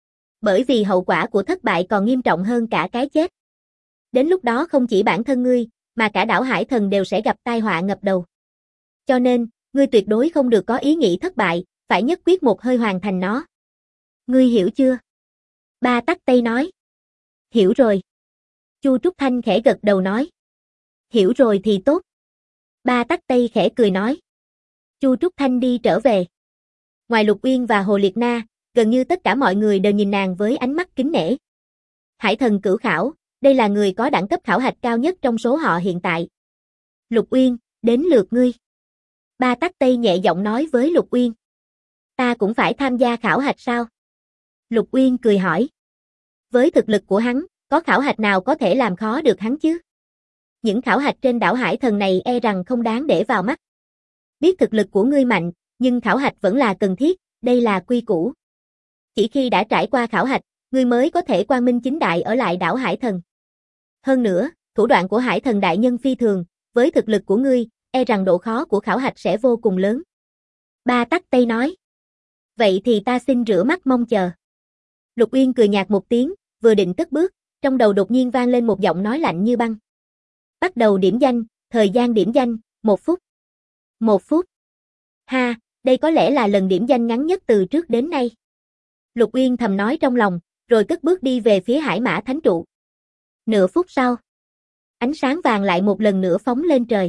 Bởi vì hậu quả của thất bại còn nghiêm trọng hơn cả cái chết. Đến lúc đó không chỉ bản thân ngươi, mà cả đảo Hải Thần đều sẽ gặp tai họa ngập đầu. Cho nên, ngươi tuyệt đối không được có ý nghĩ thất bại, phải nhất quyết một hơi hoàn thành nó. Ngươi hiểu chưa? Ba Tắc Tây nói. Hiểu rồi. Chu Trúc Thanh khẽ gật đầu nói. Hiểu rồi thì tốt. Ba Tắc Tây khẽ cười nói. Chu Trúc Thanh đi trở về. Ngoài Lục Uyên và Hồ Liệt Na, gần như tất cả mọi người đều nhìn nàng với ánh mắt kính nể. Hải Thần Cửu Khảo, đây là người có đẳng cấp khảo hạch cao nhất trong số họ hiện tại. Lục Uyên, đến lượt ngươi. Ba Tắc Tây nhẹ giọng nói với Lục Uyên. Ta cũng phải tham gia khảo hạch sao? Lục Uyên cười hỏi. Với thực lực của hắn, có khảo hạch nào có thể làm khó được hắn chứ? Những khảo hạch trên đảo Hải Thần này e rằng không đáng để vào mắt. Biết thực lực của ngươi mạnh, nhưng khảo hạch vẫn là cần thiết, đây là quy củ. Chỉ khi đã trải qua khảo hạch, ngươi mới có thể quang minh chính đại ở lại đảo Hải Thần. Hơn nữa, thủ đoạn của Hải Thần đại nhân phi thường, với thực lực của ngươi, e rằng độ khó của khảo hạch sẽ vô cùng lớn. Ba Tắc Tây nói. Vậy thì ta xin rửa mắt mong chờ. Lục Uyên cười nhạt một tiếng, vừa định cất bước, trong đầu đột nhiên vang lên một giọng nói lạnh như băng. Bắt đầu điểm danh, thời gian điểm danh, 1 phút. 1 phút. Ha, đây có lẽ là lần điểm danh ngắn nhất từ trước đến nay. Lục Uyên thầm nói trong lòng, rồi cất bước đi về phía Hải Mã Thánh Trụ. Nửa phút sau, ánh sáng vàng lại một lần nữa phóng lên trời.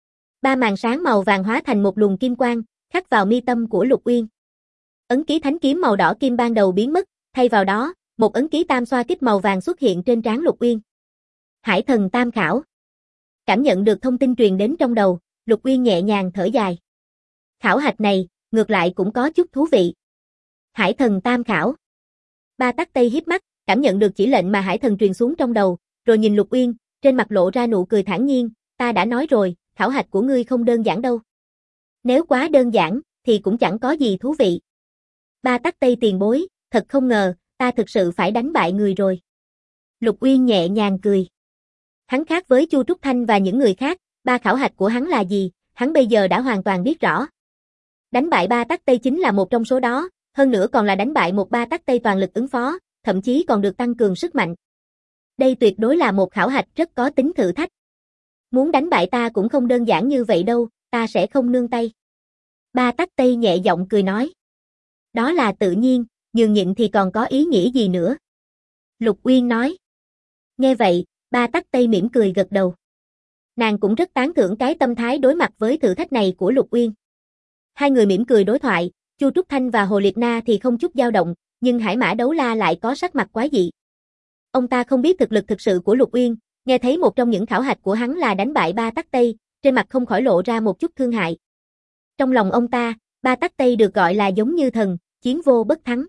3 màn sáng màu vàng hóa thành một luồng kim quang, khắc vào mi tâm của Lục Uyên. Ấn ký thánh kiếm màu đỏ kim ban đầu biến mất, thay vào đó, một ấn ký tam xoa kích màu vàng xuất hiện trên trán Lục Uyên. Hải Thần Tam Khảo. Cảm nhận được thông tin truyền đến trong đầu, Lục Uyên nhẹ nhàng thở dài. Khảo hạch này, ngược lại cũng có chút thú vị. Hải Thần Tam Khảo. Ba Tắc Tây híp mắt, cảm nhận được chỉ lệnh mà Hải Thần truyền xuống trong đầu, rồi nhìn Lục Uyên, trên mặt lộ ra nụ cười thản nhiên, ta đã nói rồi, khảo hạch của ngươi không đơn giản đâu. Nếu quá đơn giản, thì cũng chẳng có gì thú vị. Ba Tắc Tây tiền bối, thật không ngờ, ta thực sự phải đánh bại người rồi. Lục Uyên nhẹ nhàng cười. Hắn khác với Chu Trúc Thanh và những người khác, 3 khảo hạch của hắn là gì, hắn bây giờ đã hoàn toàn biết rõ. Đánh bại Ba Tắc Tây chính là một trong số đó, hơn nữa còn là đánh bại một Ba Tắc Tây toàn lực ứng phó, thậm chí còn được tăng cường sức mạnh. Đây tuyệt đối là một khảo hạch rất có tính thử thách. Muốn đánh bại ta cũng không đơn giản như vậy đâu, ta sẽ không nương tay. Ba Tắc Tây nhẹ giọng cười nói. Đó là tự nhiên, nhường nhịn thì còn có ý nghĩa gì nữa. Lục Uyên nói. Nghe vậy, Ba Tắc Tây mỉm cười gật đầu. Nàng cũng rất tán thưởng cái tâm thái đối mặt với thử thách này của Lục Uyên. Hai người mỉm cười đối thoại, Chu Trúc Thanh và Hồ Liệt Na thì không chút dao động, nhưng Hải Mã Đấu La lại có sắc mặt quái dị. Ông ta không biết thực lực thực sự của Lục Uyên, nghe thấy một trong những khảo hạch của hắn là đánh bại Ba Tắc Tây, trên mặt không khỏi lộ ra một chút thương hại. Trong lòng ông ta, Ba Tắc Tây được gọi là giống như thần, chiến vô bất thắng.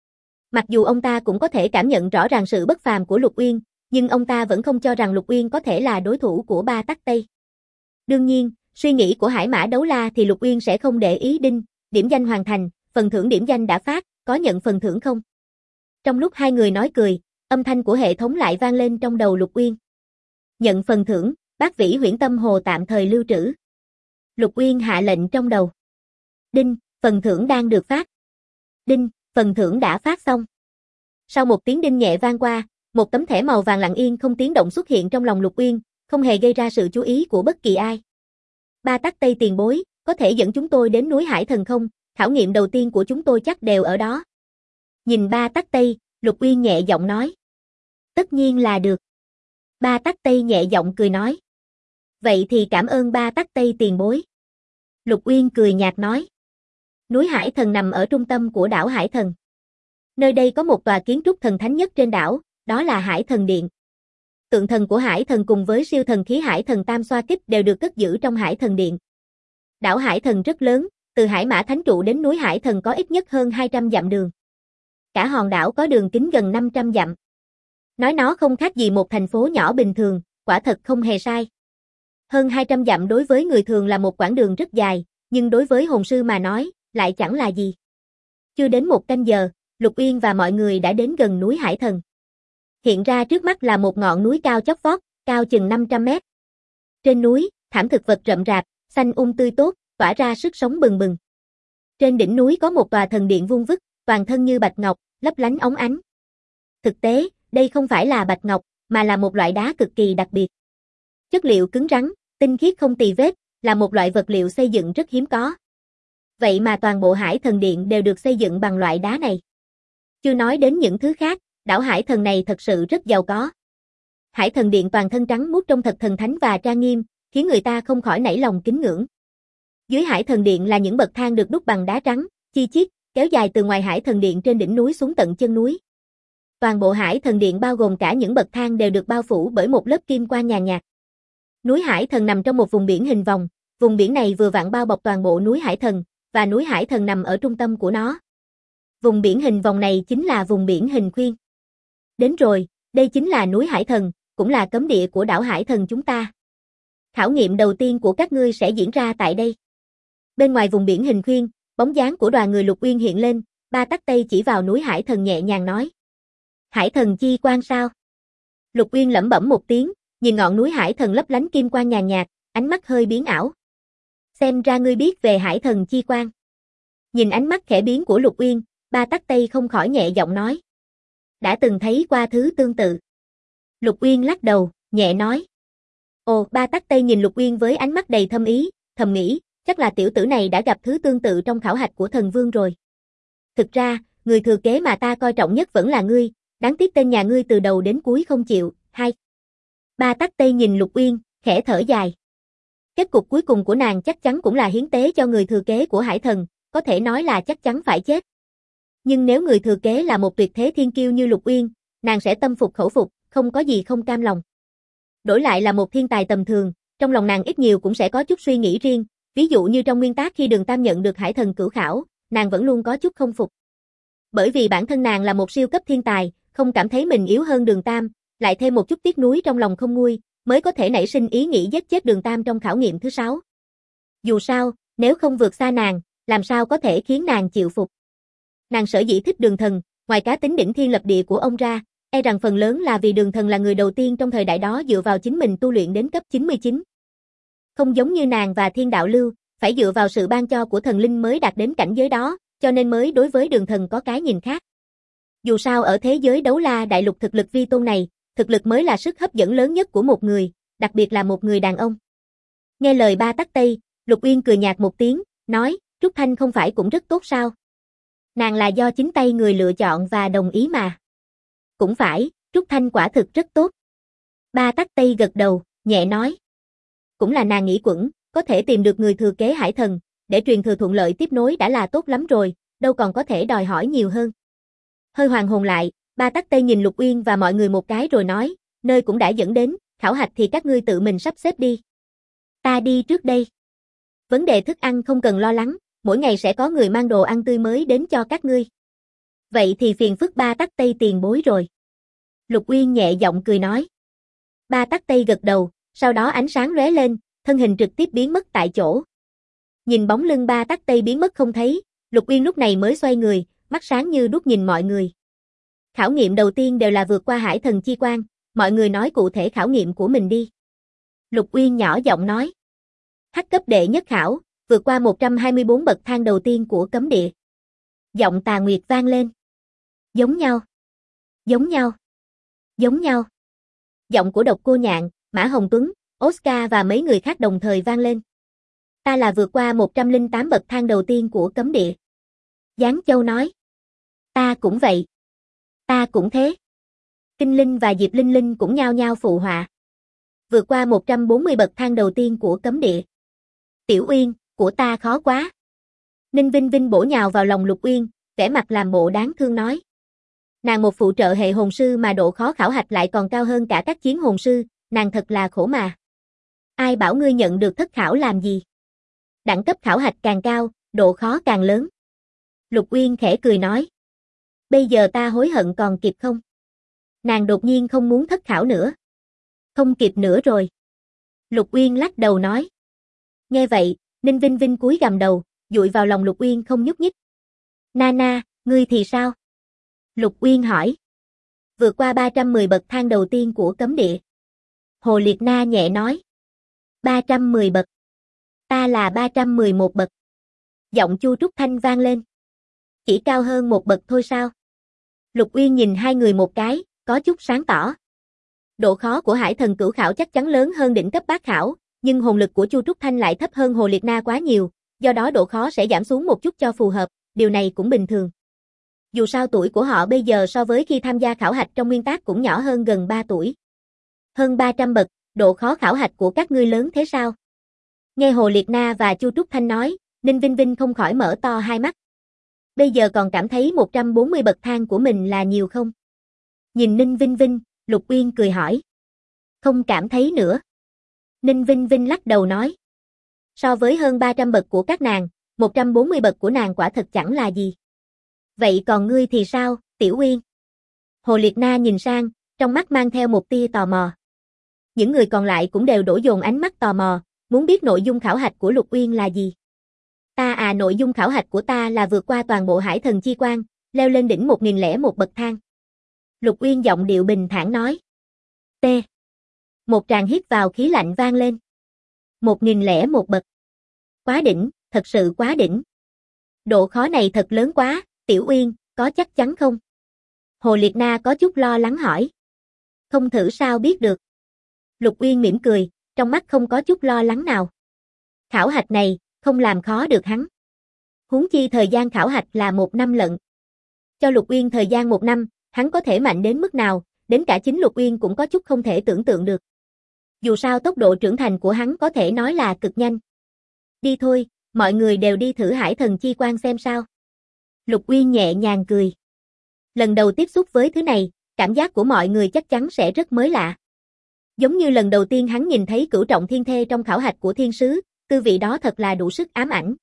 Mặc dù ông ta cũng có thể cảm nhận rõ ràng sự bất phàm của Lục Uyên, nhưng ông ta vẫn không cho rằng Lục Uyên có thể là đối thủ của Ba Tắc Tây. Đương nhiên, suy nghĩ của Hải Mã Đấu La thì Lục Uyên sẽ không để ý đinh, điểm danh hoàn thành, phần thưởng điểm danh đã phát, có nhận phần thưởng không? Trong lúc hai người nói cười, âm thanh của hệ thống lại vang lên trong đầu Lục Uyên. Nhận phần thưởng, Bát Vĩ Huyễn Tâm Hồ tạm thời lưu trữ. Lục Uyên hạ lệnh trong đầu. Đinh, phần thưởng đang được phát. Đinh, phần thưởng đã phát xong. Sau một tiếng đinh nhẹ vang qua, một tấm thẻ màu vàng lặng yên không tiếng động xuất hiện trong lòng Lục Uyên, không hề gây ra sự chú ý của bất kỳ ai. Ba Tắc Tây tiền bối, có thể dẫn chúng tôi đến núi Hải Thần không? Khảo nghiệm đầu tiên của chúng tôi chắc đều ở đó. Nhìn Ba Tắc Tây, Lục Uyên nhẹ giọng nói. Tất nhiên là được. Ba Tắc Tây nhẹ giọng cười nói. Vậy thì cảm ơn Ba Tắc Tây tiền bối. Lục Uyên cười nhạt nói. Núi Hải Thần nằm ở trung tâm của đảo Hải Thần. Nơi đây có một tòa kiến trúc thần thánh nhất trên đảo, đó là Hải Thần Điện. Tượng thần của Hải Thần cùng với siêu thần khí Hải Thần Tam Xoa Kích đều được cất giữ trong Hải Thần Điện. Đảo Hải Thần rất lớn, từ Hải Mã Thánh Trụ đến núi Hải Thần có ít nhất hơn 200 dặm đường. Cả hòn đảo có đường kính gần 500 dặm. Nói nó không khác gì một thành phố nhỏ bình thường, quả thật không hề sai. Hơn 200 dặm đối với người thường là một quãng đường rất dài, nhưng đối với hồn sư mà nói, lại chẳng là gì. Chưa đến 1 canh giờ, Lục Uyên và mọi người đã đến gần núi Hải Thần. Hiện ra trước mắt là một ngọn núi cao chót vót, cao chừng 500 mét. Trên núi, thảm thực vật rậm rạp, xanh tươi tốt, tỏa ra sức sống bừng bừng. Trên đỉnh núi có một tòa thần điện vuông vức, toàn thân như bạch ngọc, lấp lánh óng ánh. Thực tế, đây không phải là bạch ngọc, mà là một loại đá cực kỳ đặc biệt. Chất liệu cứng rắn, tinh khiết không tì vết, là một loại vật liệu xây dựng rất hiếm có. Vậy mà toàn bộ Hải Thần Điện đều được xây dựng bằng loại đá này. Chưa nói đến những thứ khác, đảo Hải Thần này thật sự rất giàu có. Hải Thần Điện toàn thân trắng muốt trông thật thần thánh và trang nghiêm, khiến người ta không khỏi nảy lòng kính ngưỡng. Dưới Hải Thần Điện là những bậc thang được đúc bằng đá trắng, chi chít, kéo dài từ ngoài Hải Thần Điện trên đỉnh núi xuống tận chân núi. Toàn bộ Hải Thần Điện bao gồm cả những bậc thang đều được bao phủ bởi một lớp kim quang nhàn nhạt. Núi Hải Thần nằm trong một vùng biển hình vòng, vùng biển này vừa vặn bao bọc toàn bộ núi Hải Thần, và núi Hải Thần nằm ở trung tâm của nó. Vùng biển hình vòng này chính là vùng biển hình khuyên. Đến rồi, đây chính là núi Hải Thần, cũng là cấm địa của đảo Hải Thần chúng ta. Khảo nghiệm đầu tiên của các ngươi sẽ diễn ra tại đây. Bên ngoài vùng biển hình khuyên, bóng dáng của đoàn người Lục Uyên hiện lên, Ba Tắc Tây chỉ vào núi Hải Thần nhẹ nhàng nói. Hải Thần chi quang sao? Lục Uyên lẩm bẩm một tiếng, nhìn ngọn núi Hải Thần lấp lánh kim quang nhàn nhạt, ánh mắt hơi biến ảo. Xem ra ngươi biết về Hải Thần chi quang. Nhìn ánh mắt khẽ biến của Lục Uyên, Ba Tắc Tây không khỏi nhẹ giọng nói. Đã từng thấy qua thứ tương tự. Lục Uyên lắc đầu, nhẹ nói. Ồ, Ba Tắc Tây nhìn Lục Uyên với ánh mắt đầy thâm ý, thầm nghĩ, chắc là tiểu tử này đã gặp thứ tương tự trong khảo hạch của thần vương rồi. Thực ra, người thừa kế mà ta coi trọng nhất vẫn là ngươi, đáng tiếc tên nhà ngươi từ đầu đến cuối không chịu. Hai. Ba Tắc Tây nhìn Lục Uyên, khẽ thở dài. Kết cục cuối cùng của nàng chắc chắn cũng là hiến tế cho người thừa kế của Hải Thần, có thể nói là chắc chắn phải chết. Nhưng nếu người thừa kế là một tuyệt thế thiên kiêu như Lục Uyên, nàng sẽ tâm phục khẩu phục, không có gì không cam lòng. Đổi lại là một thiên tài tầm thường, trong lòng nàng ít nhiều cũng sẽ có chút suy nghĩ riêng, ví dụ như trong nguyên tác khi Đường Tam nhận được Hải Thần cửu khảo, nàng vẫn luôn có chút không phục. Bởi vì bản thân nàng là một siêu cấp thiên tài, không cảm thấy mình yếu hơn Đường Tam, lại thêm một chút tiếc nuối trong lòng không nguôi, mới có thể nảy sinh ý nghĩ giết chết Đường Tam trong khảo nghiệm thứ 6. Dù sao, nếu không vượt xa nàng, làm sao có thể khiến nàng chịu phục. Nàng sở dĩ thích Đường Thần, ngoài cá tính đỉnh thiên lập địa của ông ra, e rằng phần lớn là vì Đường Thần là người đầu tiên trong thời đại đó dựa vào chính mình tu luyện đến cấp 99. Không giống như nàng và Thiên Đạo Lưu, phải dựa vào sự ban cho của thần linh mới đạt đến cảnh giới đó, cho nên mới đối với Đường Thần có cái nhìn khác. Dù sao ở thế giới đấu la đại lục thực lực vi tôn này, thực lực mới là sức hấp dẫn lớn nhất của một người, đặc biệt là một người đàn ông. Nghe lời Ba Tắc Tây, Lục Uyên cười nhạt một tiếng, nói, Trúc Thanh không phải cũng rất tốt sao? Nàng là do chính tay người lựa chọn và đồng ý mà. Cũng phải, Trúc Thanh quả thực rất tốt. Ba Tắc Tây gật đầu, nhẹ nói. Cũng là nàng nghĩ quẩn, có thể tìm được người thừa kế Hải Thần, để truyền thừa thuận lợi tiếp nối đã là tốt lắm rồi, đâu còn có thể đòi hỏi nhiều hơn. Hơi hoàn hồn lại, Ba Tắc Tây nhìn Lục Uyên và mọi người một cái rồi nói, nơi cũng đã dẫn đến, khảo hạch thì các ngươi tự mình sắp xếp đi. Ta đi trước đây. Vấn đề thức ăn không cần lo lắng, mỗi ngày sẽ có người mang đồ ăn tươi mới đến cho các ngươi. Vậy thì phiền phức Ba Tắc Tây tiền bối rồi. Lục Uyên nhẹ giọng cười nói. Ba Tắc Tây gật đầu, sau đó ánh sáng lóe lên, thân hình trực tiếp biến mất tại chỗ. Nhìn bóng lưng Ba Tắc Tây biến mất không thấy, Lục Uyên lúc này mới xoay người, mắt sáng như đuốc nhìn mọi người. Khảo nghiệm đầu tiên đều là vượt qua Hải Thần chi quan, mọi người nói cụ thể khảo nghiệm của mình đi. Lục Uyên nhỏ giọng nói. Hắc cấp đệ nhất khảo, vượt qua 124 bậc thang đầu tiên của cấm địa. Giọng Tà Nguyệt vang lên. Giống nhau. Giống nhau. Giống nhau. Giọng của Độc Cô Nhạn, Mã Hồng Tuấn, Oscar và mấy người khác đồng thời vang lên. Ta là vượt qua 108 bậc thang đầu tiên của cấm địa. Giáng Châu nói. Ta cũng vậy. Ta cũng thế. Kinh Linh và Diệp Linh Linh cũng nhao nhao phụ họa. Vượt qua 140 bậc thang đầu tiên của cấm địa. Tiểu Uyên, của ta khó quá. Ninh Vinh Vinh bổ nhào vào lòng Lục Uyên, vẻ mặt làm bộ đáng thương nói. Nàng một phụ trợ hệ hồn sư mà độ khó khảo hạch lại còn cao hơn cả các chiến hồn sư, nàng thật là khổ mà. Ai bảo ngươi nhận được thất khảo làm gì? Đẳng cấp khảo hạch càng cao, độ khó càng lớn. Lục Uyên khẽ cười nói. Bây giờ ta hối hận còn kịp không? Nàng đột nhiên không muốn thất khảo nữa. Không kịp nữa rồi. Lục Uyên lắc đầu nói. Nghe vậy, Ninh Vinh Vinh cúi gằm đầu, dụi vào lòng Lục Uyên không nhúc nhích. Nana, ngươi thì sao? Lục Uyên hỏi. Vượt qua 310 bậc thang đầu tiên của cấm địa. Hồ Liệt Na nhẹ nói. 310 bậc. Ta là 311 bậc. Giọng Chu Trúc Thanh vang lên. Chỉ cao hơn một bậc thôi sao? Lục Uyên nhìn hai người một cái, có chút sáng tỏ. độ khó của hải thần cửu khảo chắc chắn lớn hơn đỉnh cấp bát khảo, nhưng hồn lực của Chu Trúc Thanh lại thấp hơn Hồ Liệt Na quá nhiều, do đó độ khó sẽ giảm xuống một chút cho phù hợp, điều này cũng bình thường. Dù sao tuổi của họ bây giờ so với khi tham gia khảo hạch trong nguyên tắc cũng nhỏ hơn gần 3 tuổi. Hơn 300 bậc, độ khó khảo hạch của các ngươi lớn thế sao? Nghe Hồ Liệt Na và Chu Trúc Thanh nói, Ninh Vinh Vinh không khỏi mở to hai mắt. Bây giờ còn cảm thấy 140 bậc thang của mình là nhiều không? Nhìn Ninh Vinh Vinh, Lục Uyên cười hỏi. Không cảm thấy nữa. Ninh Vinh Vinh lắc đầu nói. So với hơn 300 bậc của các nàng, 140 bậc của nàng quả thật chẳng là gì. Vậy còn ngươi thì sao, Tiểu Uyên? Hồ Liệt Na nhìn sang, trong mắt mang theo một tia tò mò. Những người còn lại cũng đều đổ dồn ánh mắt tò mò, muốn biết nội dung khảo hạch của Lục Uyên là gì. Nội dung khảo hạch của ta là vượt qua toàn bộ hải thần chi quan, leo lên đỉnh 1001 bậc thang. Lục Uyên giọng điệu bình thản nói. T. Một tràng hít vào khí lạnh vang lên. 1001 bậc. Quá đỉnh, thật sự quá đỉnh. Độ khó này thật lớn quá, Tiểu Uyên, có chắc chắn không? Hồ Liệt Na có chút lo lắng hỏi. Không thử sao biết được. Lục Uyên mỉm cười, trong mắt không có chút lo lắng nào. Khảo hạch này, không làm khó được hắn. Huống chi thời gian khảo hạch là 1 năm lận. Cho Lục Uyên thời gian 1 năm, hắn có thể mạnh đến mức nào, đến cả chính Lục Uyên cũng có chút không thể tưởng tượng được. Dù sao tốc độ trưởng thành của hắn có thể nói là cực nhanh. Đi thôi, mọi người đều đi thử hải thần chi quan xem sao. Lục Uyên nhẹ nhàng cười. Lần đầu tiếp xúc với thứ này, cảm giác của mọi người chắc chắn sẽ rất mới lạ. Giống như lần đầu tiên hắn nhìn thấy cửu trọng thiên thê trong khảo hạch của thiên sứ, tư vị đó thật là đủ sức ám ảnh.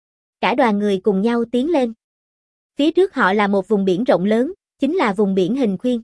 Cả đoàn người cùng nhau tiến lên. Phía trước họ là một vùng biển rộng lớn, chính là vùng biển Hình Khuyên.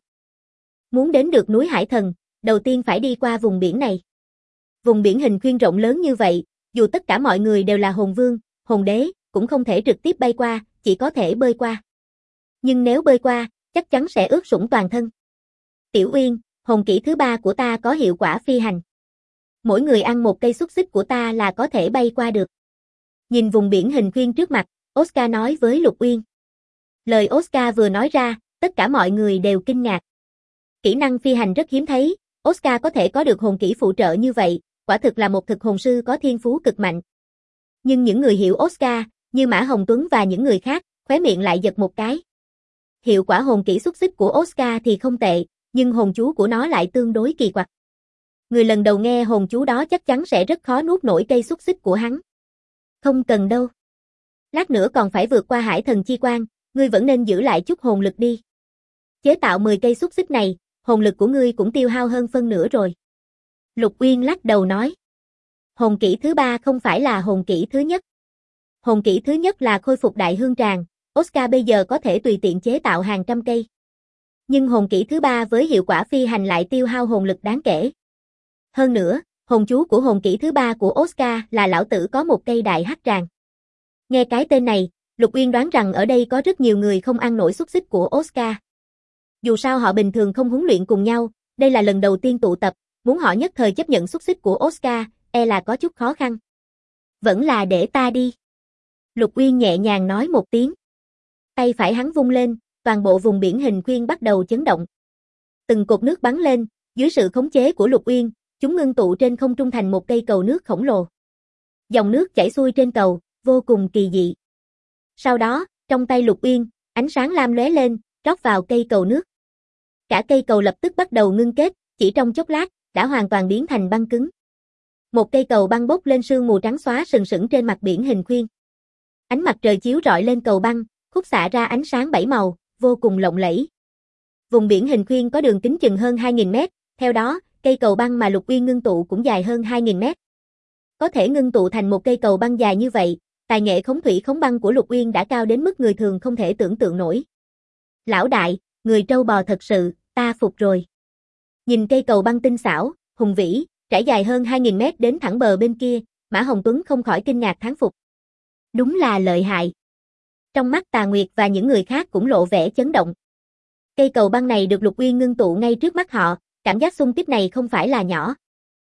Muốn đến được núi Hải Thần, đầu tiên phải đi qua vùng biển này. Vùng biển Hình Khuyên rộng lớn như vậy, dù tất cả mọi người đều là hồn vương, hồn đế, cũng không thể trực tiếp bay qua, chỉ có thể bơi qua. Nhưng nếu bơi qua, chắc chắn sẽ ướt sũng toàn thân. Tiểu Uyên, hồn kỹ thứ 3 của ta có hiệu quả phi hành. Mỗi người ăn một cây xúc xích của ta là có thể bay qua được. Nhìn vùng biển Hình Khuyên trước mặt, Oscar nói với Lục Uyên. Lời Oscar vừa nói ra, tất cả mọi người đều kinh ngạc. Kỹ năng phi hành rất hiếm thấy, Oscar có thể có được hồn kỹ phụ trợ như vậy, quả thực là một thực hồn sư có thiên phú cực mạnh. Nhưng những người hiểu Oscar, như Mã Hồng Tuấn và những người khác, khóe miệng lại giật một cái. Hiệu quả hồn kỹ xúc xích của Oscar thì không tệ, nhưng hồn chú của nó lại tương đối kỳ quặc. Người lần đầu nghe hồn chú đó chắc chắn sẽ rất khó nuốt nổi cây xúc xích của hắn. Không cần đâu. Lát nữa còn phải vượt qua hải thần chi quan, ngươi vẫn nên giữ lại chút hồn lực đi. Chế tạo 10 cây xúc xích này, hồn lực của ngươi cũng tiêu hao hơn phân nửa rồi. Lục Uyên lắc đầu nói. Hồn kỹ thứ 3 không phải là hồn kỹ thứ nhất. Hồn kỹ thứ nhất là khôi phục đại hương tràng, Oscar bây giờ có thể tùy tiện chế tạo hàng trăm cây. Nhưng hồn kỹ thứ 3 với hiệu quả phi hành lại tiêu hao hồn lực đáng kể. Hơn nữa, hồn chú của hồn kỹ thứ 3 của Oscar là lão tử có một cây đại hắc tràng. Nghe cái tên này, Lục Uyên đoán rằng ở đây có rất nhiều người không ăn nổi xúc xích của Oscar. Dù sao họ bình thường không huấn luyện cùng nhau, đây là lần đầu tiên tụ tập, muốn họ nhất thời chấp nhận xúc xích của Oscar, là có chút khó khăn. Vẫn là để ta đi. Lục Uyên nhẹ nhàng nói một tiếng. Tay phải hắn vung lên, toàn bộ vùng biển Hình Khuyên bắt đầu chấn động. Từng cột nước bắn lên, dưới sự khống chế của Lục Uyên, chúng ngưng tụ trên không trung thành một cây cầu nước khổng lồ. Dòng nước chảy xuôi trên cầu, vô cùng kỳ dị. Sau đó, trong tay Lục Uyên, ánh sáng lam lóe lên, rót vào cây cầu nước. Cả cây cầu lập tức bắt đầu ngưng kết, chỉ trong chốc lát, đã hoàn toàn biến thành băng cứng. Một cây cầu băng bốc lên sương mù trắng xóa sừng sững trên mặt biển Hình Khuyên. Ánh mặt trời chiếu rọi lên cầu băng, khúc xạ ra ánh sáng 7 màu, vô cùng lộng lẫy. Vùng biển Hình Khuyên có đường kính chừng hơn 2.000 mét, theo đó, cây cầu băng mà Lục Uyên ngưng tụ cũng dài hơn 2.000 mét. Có thể ngưng tụ thành một cây cầu băng dài như vậy, tài nghệ khống thủy khống băng của Lục Uyên đã cao đến mức người thường không thể tưởng tượng nổi. Lão đại, người trâu bò thật sự, ta phục rồi. Nhìn cây cầu băng tinh xảo, hùng vĩ, trải dài hơn 2.000 mét đến thẳng bờ bên kia, Mã Hồng Tuấn không khỏi kinh ngạc thán phục. Đúng là lợi hại. Trong mắt Tà Nguyệt và những người khác cũng lộ vẻ chấn động. Cây cầu băng này được Lục Uyên ngưng tụ ngay trước mắt họ, cảm giác xung kích này không phải là nhỏ.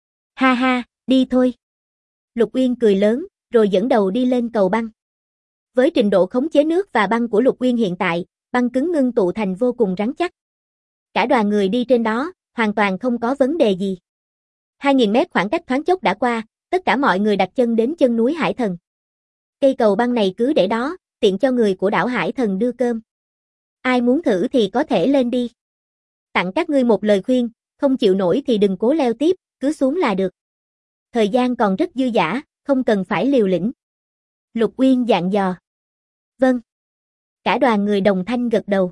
Ha ha, đi thôi. Lục Uyên cười lớn, rồi dẫn đầu đi lên cầu băng. Với trình độ khống chế nước và băng của Lục Uyên hiện tại, băng cứng ngưng tụ thành vô cùng rắn chắc. Cả đoàn người đi trên đó, hoàn toàn không có vấn đề gì. 2.000 mét khoảng cách thoáng chốc đã qua, tất cả mọi người đặt chân đến chân núi Hải Thần. Cây cầu băng này cứ để đó, tiện cho người của đảo Hải Thần đưa cơm. Ai muốn thử thì có thể lên đi. Tặng các ngươi một lời khuyên, không chịu nổi thì đừng cố leo tiếp, cứ xuống là được. Thời gian còn rất dư dả, không cần phải liều lĩnh. Lục Uyên dặn dò. Vâng. Cả đoàn người đồng thanh gật đầu.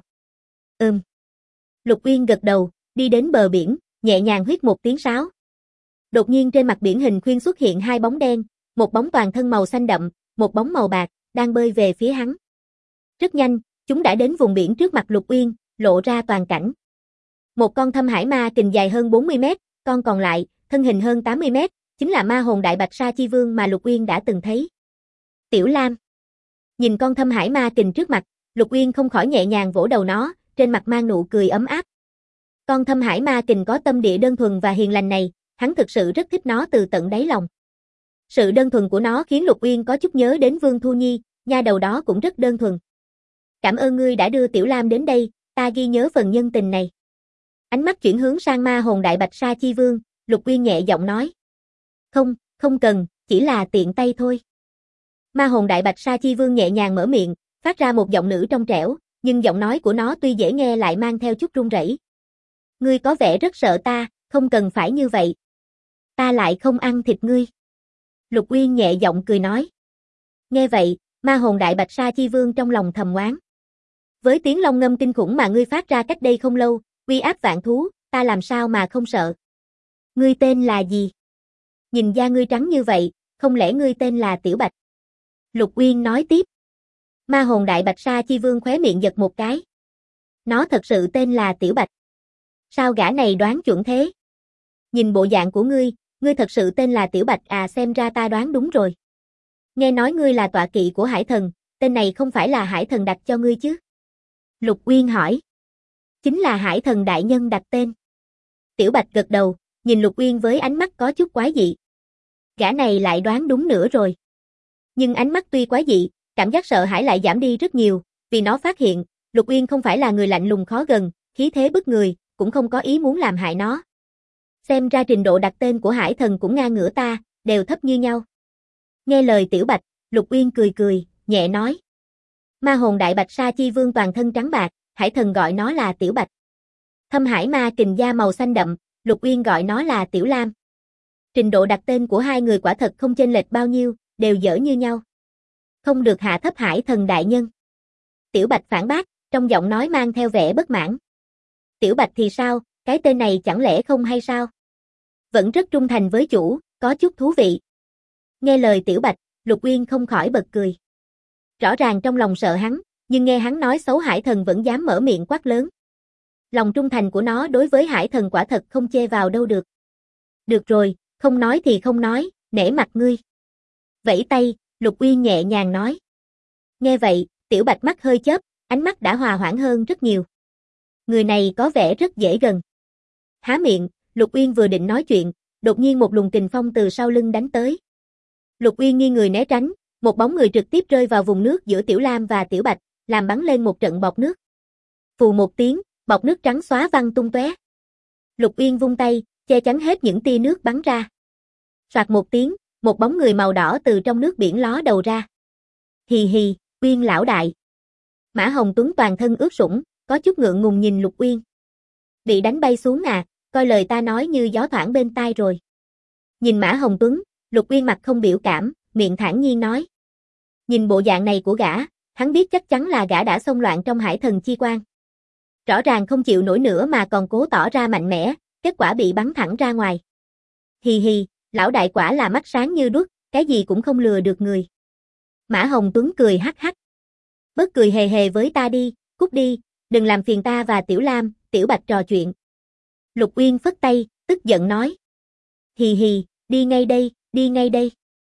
Lục Uyên gật đầu, đi đến bờ biển, nhẹ nhàng huýt một tiếng sáo. Đột nhiên trên mặt biển hình khuyên xuất hiện hai bóng đen, một bóng toàn thân màu xanh đậm, một bóng màu bạc, đang bơi về phía hắn. Rất nhanh, chúng đã đến vùng biển trước mặt Lục Uyên, lộ ra toàn cảnh. Một con thâm hải ma kình dài hơn 40 mét, con còn lại, thân hình hơn 80 mét, chính là ma hồn đại bạch sa chi vương mà Lục Uyên đã từng thấy. Tiểu Lam. Nhìn con thâm hải ma kình trước mặt, Lục Uyên không khỏi nhẹ nhàng vỗ đầu nó, trên mặt mang nụ cười ấm áp. Con thâm hải ma kình có tâm địa đơn thuần và hiền lành này, hắn thực sự rất thích nó từ tận đáy lòng. Sự đơn thuần của nó khiến Lục Uyên có chút nhớ đến Vương Thu Nhi, nha đầu đó cũng rất đơn thuần. Cảm ơn ngươi đã đưa Tiểu Lam đến đây, ta ghi nhớ phần nhân tình này. Ánh mắt chuyển hướng sang ma hồn đại bạch sa chi vương, Lục Uyên nhẹ giọng nói. Không cần, chỉ là tiện tay thôi. Ma hồn đại bạch sa chi vương nhẹ nhàng mở miệng, phát ra một giọng nữ trong trẻo, nhưng giọng nói của nó tuy dễ nghe lại mang theo chút run rẩy. Ngươi có vẻ rất sợ ta, không cần phải như vậy. Ta lại không ăn thịt ngươi. Lục Uyên nhẹ giọng cười nói. Nghe vậy, ma hồn đại bạch sa chi vương trong lòng thầm oán. Với tiếng long ngâm kinh khủng mà ngươi phát ra cách đây không lâu, uy áp vạn thú, ta làm sao mà không sợ. Ngươi tên là gì? Nhìn da ngươi trắng như vậy, không lẽ ngươi tên là Tiểu Bạch? Lục Uyên nói tiếp. Ma hồn đại bạch sa chi vương khóe miệng giật một cái. Nó thật sự tên là Tiểu Bạch. Sao gã này đoán chuẩn thế? Nhìn bộ dạng của ngươi thật sự tên là Tiểu Bạch à, xem ra ta đoán đúng rồi. Nghe nói ngươi là tọa kỵ của Hải Thần, tên này không phải là Hải Thần đặt cho ngươi chứ? Lục Uyên hỏi. Chính là Hải Thần đại nhân đặt tên. Tiểu Bạch gật đầu, nhìn Lục Uyên với ánh mắt có chút quái dị. Gã này lại đoán đúng nữa rồi. Nhưng ánh mắt tuy quái dị, cảm giác sợ hãi lại giảm đi rất nhiều, vì nó phát hiện, Lục Uyên không phải là người lạnh lùng khó gần, khí thế bức người, cũng không có ý muốn làm hại nó. Xem ra trình độ đặt tên của Hải Thần cũng ngang ngửa ta, đều thấp như nhau. Nghe lời Tiểu Bạch, Lục Uyên cười, nhẹ nói. Ma hồn đại bạch sa chi vương toàn thân trắng bạc, Hải Thần gọi nó là Tiểu Bạch. Thâm hải ma kình da màu xanh đậm, Lục Uyên gọi nó là Tiểu Lam. Trình độ đặt tên của hai người quả thật không chênh lệch bao nhiêu, đều dở như nhau. Không được hạ thấp Hải Thần đại nhân. Tiểu Bạch phản bác, trong giọng nói mang theo vẻ bất mãn. Tiểu Bạch thì sao, cái tên này chẳng lẽ không hay sao? Vẫn rất trung thành với chủ, có chút thú vị. Nghe lời Tiểu Bạch, Lục Uyên không khỏi bật cười. Rõ ràng trong lòng sợ hắn, nhưng nghe hắn nói xấu Hải Thần vẫn dám mở miệng quát lớn. Lòng trung thành của nó đối với Hải Thần quả thật không chê vào đâu được. Được rồi, không nói thì không nói, nể mặt ngươi. Vẫy tay, Lục Uyên nhẹ nhàng nói. Nghe vậy, Tiểu Bạch mắt hơi chớp, ánh mắt đã hòa hoãn hơn rất nhiều. Người này có vẻ rất dễ gần. Há miệng, Lục Uyên vừa định nói chuyện, đột nhiên một luồng kình phong từ sau lưng đánh tới. Lục Uyên nghiêng người né tránh, một bóng người trực tiếp rơi vào vùng nước giữa Tiểu Lam và Tiểu Bạch, làm bắn lên một trận bọt nước. Phù một tiếng, bọt nước trắng xóa văng tung tóe. Lục Uyên vung tay, che chắn hết những tia nước bắn ra. Soạt một tiếng, một bóng người màu đỏ từ trong nước biển ló đầu ra. Hì hì, Uyên lão đại. Mã Hồng Tuấn toàn thân ướt sũng, có chút ngượng ngùng nhìn Lục Uyên. Bị đánh bay xuống à, coi lời ta nói như gió thoảng bên tai rồi. Nhìn Mã Hồng Tuấn, Lục Uyên mặt không biểu cảm, miệng thản nhiên nói. Nhìn bộ dạng này của gã, hắn biết chắc chắn là gã đã xông loạn trong Hải Thần chi quan. Rõ ràng không chịu nổi nữa mà còn cố tỏ ra mạnh mẽ, kết quả bị bắn thẳng ra ngoài. Hì hì, lão đại quả là mắt sáng như đuốc, cái gì cũng không lừa được người. Mã Hồng Tuấn cười hắc hắc. Bớt cười hề hề với ta đi, cút đi, đừng làm phiền ta và Tiểu Lam, Tiểu Bạch trò chuyện. Lục Uyên phất tay, tức giận nói. Hì hì, đi ngay đây, đi ngay đây.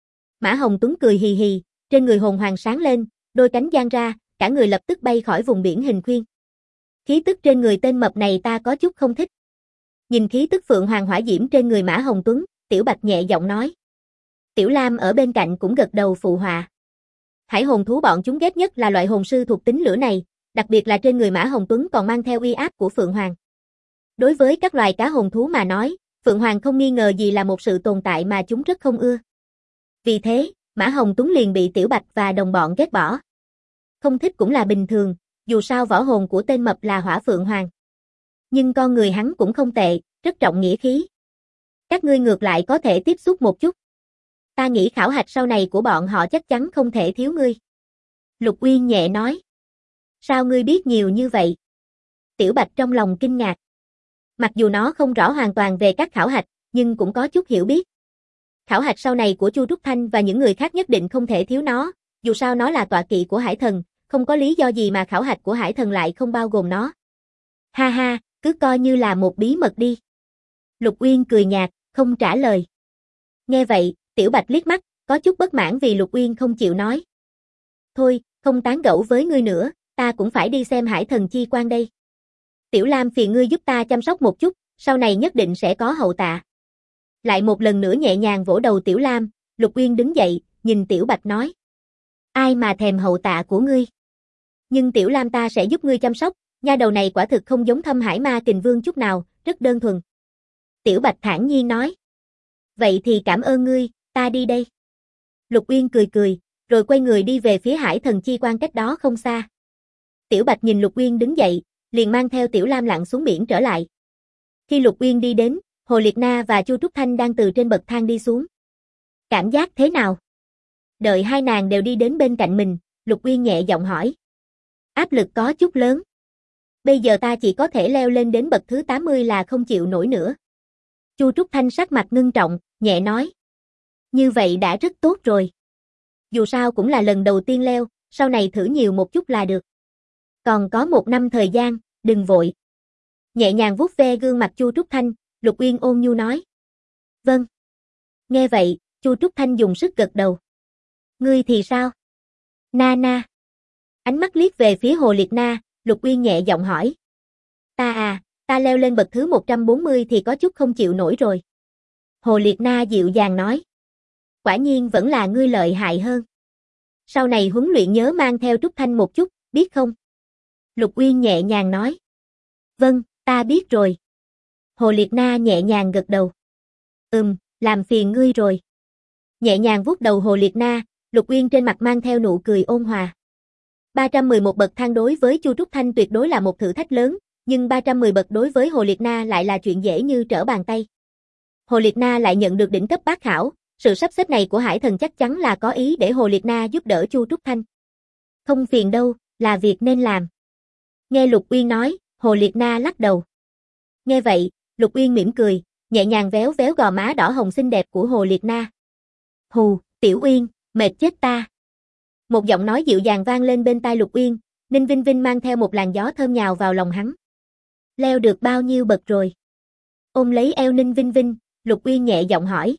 Mã Hồng Tuấn cười hì hì, trên người hồn hoàng sáng lên, đôi cánh dang ra, cả người lập tức bay khỏi vùng biển hình khuyên. Khí tức trên người tên mập này ta có chút không thích. Nhìn khí tức phượng hoàng hỏa diễm trên người Mã Hồng Tuấn, Tiểu Bạch nhẹ giọng nói. Tiểu Lam ở bên cạnh cũng gật đầu phụ họa. Hải hồn thú bọn chúng ghét nhất là loại hồn sư thuộc tính lửa này, đặc biệt là trên người Mã Hồng Tuấn còn mang theo uy áp của phượng hoàng. Đối với các loài cá hồn thú mà nói, Phượng Hoàng không nghi ngờ gì là một sự tồn tại mà chúng rất không ưa. Vì thế, Mã Hồng Tuấn liền bị Tiểu Bạch và đồng bọn ghét bỏ. Không thích cũng là bình thường, dù sao võ hồn của tên mập là Hỏa Phượng Hoàng. Nhưng con người hắn cũng không tệ, rất trọng nghĩa khí. Các ngươi ngược lại có thể tiếp xúc một chút. Ta nghĩ khảo hạch sau này của bọn họ chắc chắn không thể thiếu ngươi. Lục Uyên nhẹ nói. Sao ngươi biết nhiều như vậy? Tiểu Bạch trong lòng kinh ngạc. Mặc dù nó không rõ hoàn toàn về các khảo hạch, nhưng cũng có chút hiểu biết. Khảo hạch sau này của Chu Trúc Thanh và những người khác nhất định không thể thiếu nó, dù sao nó là tọa kỵ của Hải Thần, không có lý do gì mà khảo hạch của Hải Thần lại không bao gồm nó. Ha ha, cứ coi như là một bí mật đi. Lục Uyên cười nhạt, không trả lời. Nghe vậy, Tiểu Bạch liếc mắt, có chút bất mãn vì Lục Uyên không chịu nói. Thôi, không tán gẫu với ngươi nữa, ta cũng phải đi xem Hải Thần chi quan đây. Tiểu Lam phiền ngươi giúp ta chăm sóc một chút, sau này nhất định sẽ có hậu tạ. Lại một lần nữa nhẹ nhàng vỗ đầu Tiểu Lam, Lục Uyên đứng dậy, nhìn Tiểu Bạch nói. Ai mà thèm hậu tạ của ngươi. Nhưng Tiểu Lam ta sẽ giúp ngươi chăm sóc, nha đầu này quả thực không giống Thâm Hải Ma Kình Vương chút nào, rất đơn thuần. Tiểu Bạch thản nhiên nói. Vậy thì cảm ơn ngươi, ta đi đây. Lục Uyên cười cười, rồi quay người đi về phía Hải Thần chi quan cách đó không xa. Tiểu Bạch nhìn Lục Uyên đứng dậy, liền mang theo Tiểu Lam lặn xuống biển trở lại. Khi Lục Uyên đi đến, Hồ Liệt Na và Chu Trúc Thanh đang từ trên bậc thang đi xuống. Cảm giác thế nào? Đợi hai nàng đều đi đến bên cạnh mình, Lục Uyên nhẹ giọng hỏi. Áp lực có chút lớn. Bây giờ ta chỉ có thể leo lên đến bậc thứ 80 là không chịu nổi nữa. Chu Trúc Thanh sắc mặt ngưng trọng, nhẹ nói. Như vậy đã rất tốt rồi. Dù sao cũng là lần đầu tiên leo, sau này thử nhiều một chút là được. Còn có 1 năm thời gian, đừng vội. Nhẹ nhàng vuốt ve gương mặt Chu Trúc Thanh, Lục Uyên ôn nhu nói. Vâng. Nghe vậy, Chu Trúc Thanh dùng sức gật đầu. Ngươi thì sao? Na na. Ánh mắt liếc về phía Hồ Liệt Na, Lục Uyên nhẹ giọng hỏi. Ta leo lên bậc thứ 140 thì có chút không chịu nổi rồi. Hồ Liệt Na dịu dàng nói. Quả nhiên vẫn là ngươi lợi hại hơn. Sau này huấn luyện nhớ mang theo Trúc Thanh một chút, biết không? Lục Uyên nhẹ nhàng nói. Vâng, ta biết rồi. Hồ Liệt Na nhẹ nhàng gật đầu. Làm phiền ngươi rồi. Nhẹ nhàng vuốt đầu Hồ Liệt Na, Lục Uyên trên mặt mang theo nụ cười ôn hòa. 311 bậc thang đối với Chu Trúc Thanh tuyệt đối là một thử thách lớn, nhưng 310 bậc đối với Hồ Liệt Na lại là chuyện dễ như trở bàn tay. Hồ Liệt Na lại nhận được đỉnh cấp bát khảo, sự sắp xếp này của Hải Thần chắc chắn là có ý để Hồ Liệt Na giúp đỡ Chu Trúc Thanh. Không phiền đâu, là việc nên làm. Nghe Lục Uyên nói, Hồ Liệt Na lắc đầu. Nghe vậy, Lục Uyên mỉm cười, nhẹ nhàng véo véo gò má đỏ hồng xinh đẹp của Hồ Liệt Na. Hù, Tiểu Uyên, mệt chết ta. Một giọng nói dịu dàng vang lên bên tai Lục Uyên, Ninh Vinh Vinh mang theo một làn gió thơm nhào vào lòng hắn. Leo được bao nhiêu bậc rồi? Ôm lấy eo Ninh Vinh Vinh, Lục Uyên nhẹ giọng hỏi.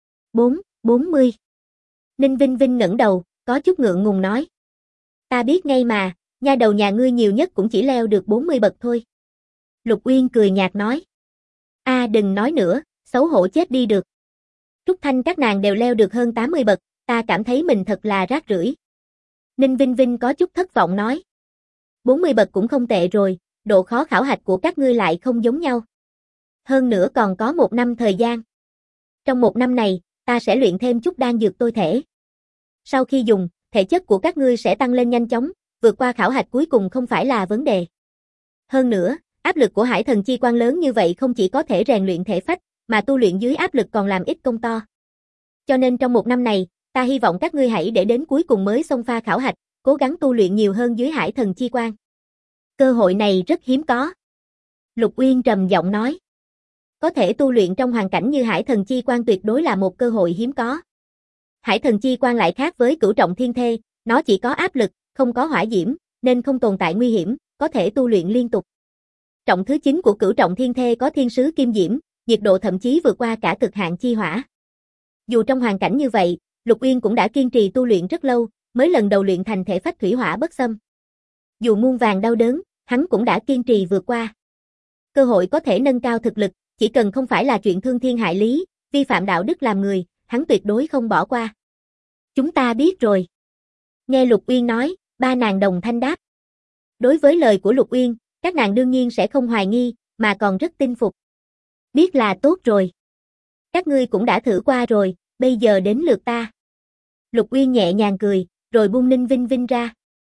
40. Ninh Vinh Vinh ngẩng đầu, có chút ngượng ngùng nói. Ta biết ngay mà, nha đầu nhà ngươi nhiều nhất cũng chỉ leo được 40 bậc thôi. Lục Uyên cười nhạt nói. Đừng nói nữa, xấu hổ chết đi được. Trúc Thanh các nàng đều leo được hơn 80 bậc, ta cảm thấy mình thật là rác rưởi. Ninh Vinh Vinh có chút thất vọng nói. 40 bậc cũng không tệ rồi, độ khó khảo hạch của các ngươi lại không giống nhau. Hơn nữa còn có 1 năm thời gian. Trong 1 năm này, ta sẽ luyện thêm chút đan dược tôi thể. Sau khi dùng, thể chất của các ngươi sẽ tăng lên nhanh chóng, vượt qua khảo hạch cuối cùng không phải là vấn đề. Hơn nữa, áp lực của Hải Thần chi quan lớn như vậy không chỉ có thể rèn luyện thể phách, mà tu luyện dưới áp lực còn làm ít công to. Cho nên trong 1 năm này, ta hy vọng các ngươi hãy để đến cuối cùng mới xông pha khảo hạch, cố gắng tu luyện nhiều hơn dưới Hải Thần chi quan. Cơ hội này rất hiếm có. Lục Uyên trầm giọng nói. Có thể tu luyện trong hoàn cảnh như Hải Thần chi quan tuyệt đối là một cơ hội hiếm có. Hải Thần chi quan lại khác với Cửu Trọng Thiên Thê, nó chỉ có áp lực, không có hỏa diễm, nên không tồn tại nguy hiểm, có thể tu luyện liên tục. Trọng thứ 9 của Cửu Trọng Thiên Thê có thiên sứ kim diễm, nhiệt độ thậm chí vượt qua cả cực hạn chi hỏa. Dù trong hoàn cảnh như vậy, Lục Uyên cũng đã kiên trì tu luyện rất lâu, mới lần đầu luyện thành thể phách thủy hỏa bất xâm. Dù muôn vàn đau đớn, hắn cũng đã kiên trì vượt qua. Cơ hội có thể nâng cao thực lực, chỉ cần không phải là chuyện thương thiên hại lý, vi phạm đạo đức làm người, hắn tuyệt đối không bỏ qua. Chúng ta biết rồi. Nghe Lục Uyên nói, ba nàng đồng thanh đáp. Đối với lời của Lục Uyên, các nàng đương nhiên sẽ không hoài nghi, mà còn rất tin phục. Biết là tốt rồi. Các ngươi cũng đã thử qua rồi, bây giờ đến lượt ta. Lục Uyên nhẹ nhàng cười, rồi buông Ninh Vinh Vinh ra.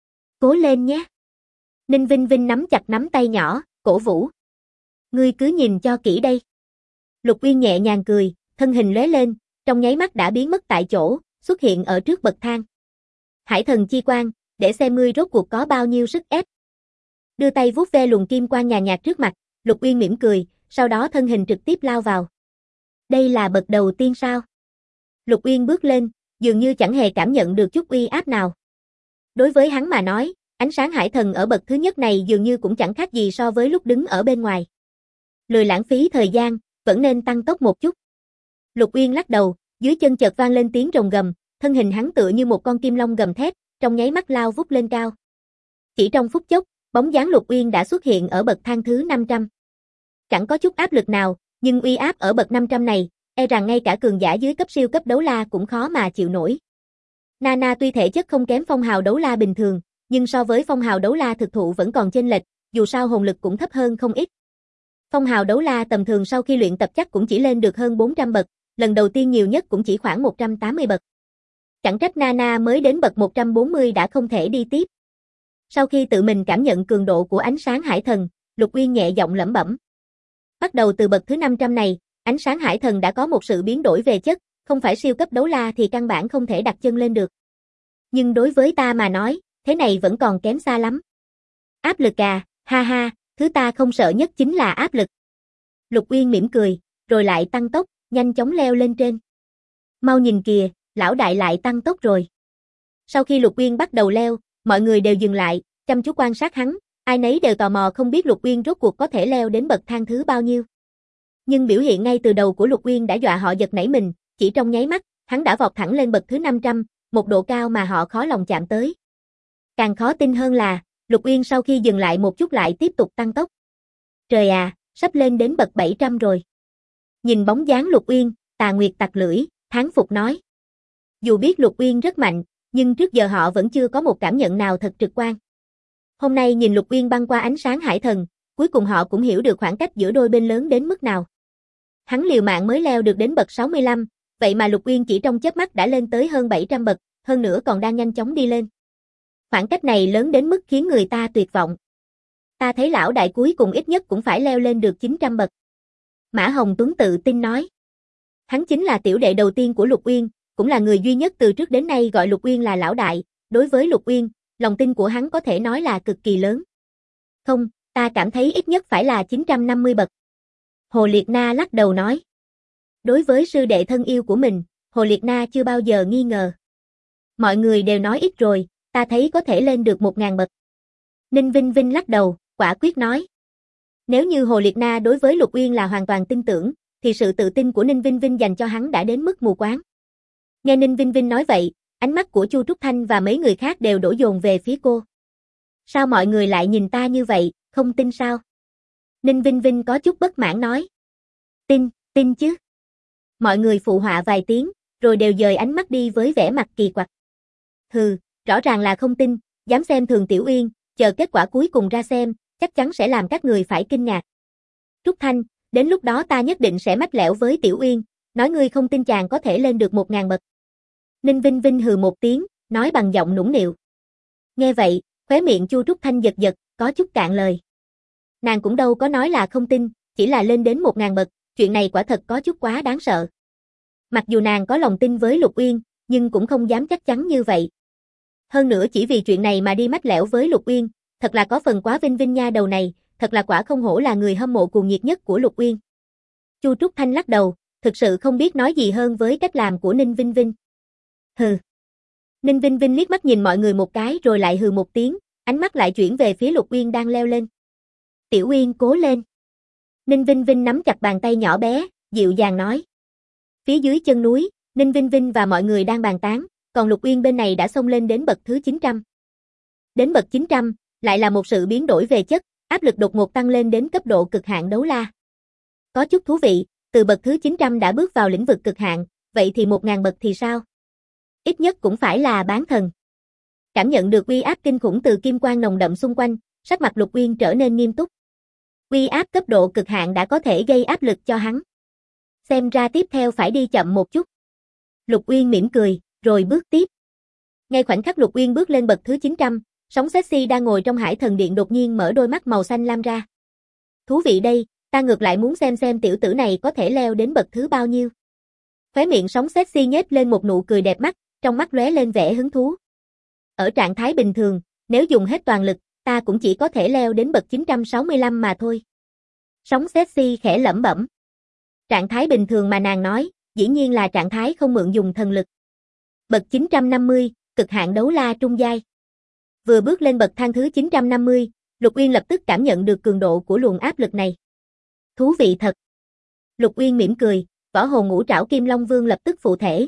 Cố lên nhé. Ninh Vinh Vinh nắm chặt nắm tay nhỏ, cổ vũ. Ngươi cứ nhìn cho kỹ đây. Lục Uyên nhẹ nhàng cười, thân hình lóe lên, trong nháy mắt đã biến mất tại chỗ, xuất hiện ở trước bậc thang. Hải thần chi quang, để xem ngươi rốt cuộc có bao nhiêu sức ép. Đưa tay vuốt ve luồng kim quang nhàn nhạt trước mặt, Lục Uyên mỉm cười, sau đó thân hình trực tiếp lao vào. Đây là bậc đầu tiên sao? Lục Uyên bước lên, dường như chẳng hề cảm nhận được chút uy áp nào. Đối với hắn mà nói, ánh sáng hải thần ở bậc thứ nhất này dường như cũng chẳng khác gì so với lúc đứng ở bên ngoài. Lười lãng phí thời gian, vẫn nên tăng tốc một chút. Lục Uyên lắc đầu, dưới chân chợt vang lên tiếng rồng gầm, thân hình hắn tựa như một con kim long gầm thét, trong nháy mắt lao vút lên cao. Chỉ trong phút chốc, bóng dáng Lục Uyên đã xuất hiện ở bậc thang thứ 500. Chẳng có chút áp lực nào, nhưng uy áp ở bậc 500 này, e rằng ngay cả cường giả dưới cấp siêu cấp đấu la cũng khó mà chịu nổi. Nana tuy thể chất không kém phong hào đấu la bình thường, nhưng so với phong hào đấu la thực thụ vẫn còn chênh lệch, dù sao hồn lực cũng thấp hơn không ít. Phong hào đấu la tầm thường sau khi luyện tập chắc cũng chỉ lên được hơn 400 bậc, lần đầu tiên nhiều nhất cũng chỉ khoảng 180 bậc. Chẳng trách Nana mới đến bậc 140 đã không thể đi tiếp. Sau khi tự mình cảm nhận cường độ của ánh sáng hải thần, Lục Uyên nhẹ giọng lẩm bẩm. Bắt đầu từ bậc thứ 500 này, ánh sáng hải thần đã có một sự biến đổi về chất, không phải siêu cấp đấu la thì căn bản không thể đặt chân lên được. Nhưng đối với ta mà nói, thế này vẫn còn kém xa lắm. Áp lực à, ha ha, thứ ta không sợ nhất chính là áp lực. Lục Uyên mỉm cười, rồi lại tăng tốc, nhanh chóng leo lên trên. Mau nhìn kìa, lão đại lại tăng tốc rồi. Sau khi Lục Uyên bắt đầu leo, mọi người đều dừng lại, chăm chú quan sát hắn, ai nấy đều tò mò không biết Lục Uyên rốt cuộc có thể leo đến bậc thang thứ bao nhiêu. Nhưng biểu hiện ngay từ đầu của Lục Uyên đã dọa họ giật nảy mình, chỉ trong nháy mắt, hắn đã vọt thẳng lên bậc thứ 500, một độ cao mà họ khó lòng chạm tới. Càng khó tin hơn là, Lục Uyên sau khi dừng lại một chút lại tiếp tục tăng tốc. Trời à, sắp lên đến bậc 700 rồi. Nhìn bóng dáng Lục Uyên, Tà Nguyệt tặc lưỡi, thán phục nói. Dù biết Lục Uyên rất mạnh, nhưng trước giờ họ vẫn chưa có một cảm nhận nào thật trực quan. Hôm nay nhìn Lục Uyên băng qua ánh sáng hải thần, cuối cùng họ cũng hiểu được khoảng cách giữa đôi bên lớn đến mức nào. Hắn liều mạng mới leo được đến bậc 65, vậy mà Lục Uyên chỉ trong chớp mắt đã lên tới hơn 700 bậc, hơn nữa còn đang nhanh chóng đi lên. Khoảng cách này lớn đến mức khiến người ta tuyệt vọng. Ta thấy lão đại cuối cùng ít nhất cũng phải leo lên được 900 bậc. Mã Hồng Tuấn tự tin nói. Hắn chính là tiểu đệ đầu tiên của Lục Uyên, cũng là người duy nhất từ trước đến nay gọi Lục Uyên là lão đại, đối với Lục Uyên, lòng tin của hắn có thể nói là cực kỳ lớn. Không, ta cảm thấy ít nhất phải là 950 bậc. Hồ Liệt Na lắc đầu nói. Đối với sư đệ thân yêu của mình, Hồ Liệt Na chưa bao giờ nghi ngờ. Mọi người đều nói ít rồi, ta thấy có thể lên được 1000 bậc. Ninh Vinh Vinh lắc đầu, quả quyết nói. Nếu như Hồ Liệt Na đối với Lục Uyên là hoàn toàn tin tưởng, thì sự tự tin của Ninh Vinh Vinh dành cho hắn đã đến mức mù quáng. Nghe Ninh Vinh Vinh nói vậy, ánh mắt của Chu Trúc Thanh và mấy người khác đều đổ dồn về phía cô. Sao mọi người lại nhìn ta như vậy, không tin sao? Ninh Vinh Vinh có chút bất mãn nói. Tin chứ. Mọi người phụ họa vài tiếng, rồi đều dời ánh mắt đi với vẻ mặt kỳ quặc. Hừ, rõ ràng là không tin, dám xem thường Tiểu Uyên, chờ kết quả cuối cùng ra xem, chắc chắn sẽ làm các người phải kinh ngạc. Trúc Thanh, đến lúc đó ta nhất định sẽ mách lẻo với Tiểu Uyên, nói ngươi không tin chàng có thể lên được 1000 bậc. Ninh Vinh Vinh hừ một tiếng, nói bằng giọng nũng nịu. Nghe vậy, khóe miệng Chu Trúc Thanh giật giật, có chút cạn lời. Nàng cũng đâu có nói là không tin, chỉ là lên đến 1000 bậc, chuyện này quả thật có chút quá đáng sợ. Mặc dù nàng có lòng tin với Lục Uyên, nhưng cũng không dám chắc chắn như vậy. Hơn nữa chỉ vì chuyện này mà đi mách lẻo với Lục Uyên, thật là có phần quá vinh vinh nha đầu này, thật là quả không hổ là người hâm mộ cuồng nhiệt nhất của Lục Uyên. Chu Trúc Thanh lắc đầu, thực sự không biết nói gì hơn với cách làm của Ninh Vinh Vinh. Hừ. Ninh Vinh Vinh liếc mắt nhìn mọi người một cái rồi lại hừ một tiếng, ánh mắt lại chuyển về phía Lục Uyên đang leo lên. Tiểu Uyên cố lên. Ninh Vinh Vinh nắm chặt bàn tay nhỏ bé, dịu dàng nói. Phía dưới chân núi, Ninh Vinh Vinh và mọi người đang bàn tán, còn Lục Uyên bên này đã xông lên đến bậc thứ 900. Đến bậc 900, lại là một sự biến đổi về chất, áp lực đột ngột tăng lên đến cấp độ cực hạn đấu la. Có chút thú vị, từ bậc thứ 900 đã bước vào lĩnh vực cực hạn, vậy thì 1000 bậc thì sao? Ít nhất cũng phải là bán thần. Cảm nhận được uy áp kinh khủng từ kim quang nồng đậm xung quanh, sắc mặt Lục Uyên trở nên nghiêm túc. Uy áp cấp độ cực hạn đã có thể gây áp lực cho hắn. Xem ra tiếp theo phải đi chậm một chút. Lục Uyên mỉm cười, rồi bước tiếp. Ngay khoảnh khắc Lục Uyên bước lên bậc thứ 900, sóng sexy đang ngồi trong Hải Thần Điện đột nhiên mở đôi mắt màu xanh lam ra. Thú vị đây, ta ngược lại muốn xem tiểu tử này có thể leo đến bậc thứ bao nhiêu. Khóe miệng sóng sexy nhếch lên một nụ cười đẹp mắt, trong mắt lóe lên vẻ hứng thú. Ở trạng thái bình thường, nếu dùng hết toàn lực, ta cũng chỉ có thể leo đến bậc 965 mà thôi. Sóng sexy khẽ lẩm bẩm. Trạng thái bình thường mà nàng nói, dĩ nhiên là trạng thái không mượn dùng thần lực. Bậc 950, cực hạn đấu la trung giai. Vừa bước lên bậc thang thứ 950, Lục Uyên lập tức cảm nhận được cường độ của luồng áp lực này. Thú vị thật. Lục Uyên mỉm cười, võ hồn ngũ trảo Kim Long Vương lập tức phụ thể.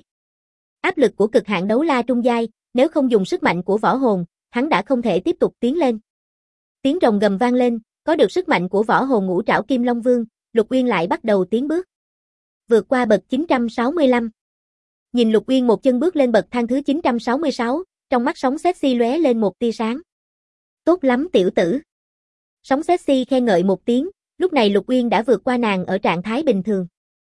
Áp lực của cực hạn đấu la trung giai, nếu không dùng sức mạnh của võ hồn, hắn đã không thể tiếp tục tiến lên. Tiếng rồng gầm vang lên, có được sức mạnh của võ hồn ngũ trảo Kim Long Vương, Lục Uyên lại bắt đầu tiến bước. Vượt qua bậc 965. Nhìn Lục Uyên một chân bước lên bậc thang thứ 966, trong mắt sóng sexy lóe lên một tia sáng. Tốt lắm tiểu tử. Sóng sexy khen ngợi một tiếng, lúc này Lục Uyên đã vượt qua nàng ở trạng thái bình thường.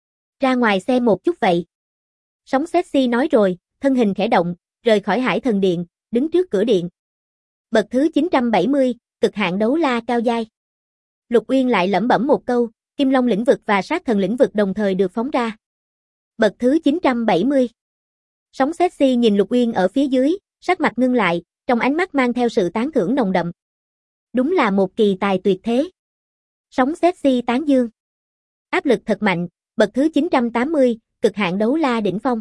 Ra ngoài xem một chút vậy. Sóng sexy nói rồi, thân hình khẽ động, rời khỏi Hải Thần Điện, đứng trước cửa điện. Bậc thứ 970, cực hạn đấu la cao giai. Lục Uyên lại lẩm bẩm một câu, Kim Long lĩnh vực và Sát Thần lĩnh vực đồng thời được phóng ra. Bậc thứ 970. Sóng sexy nhìn Lục Uyên ở phía dưới, sắc mặt ngưng lại, trong ánh mắt mang theo sự tán thưởng nồng đậm. Đúng là một kỳ tài tuyệt thế. Sóng sexy tán dương. Áp lực thật mạnh, bậc thứ 980, cực hạn đấu la đỉnh phong.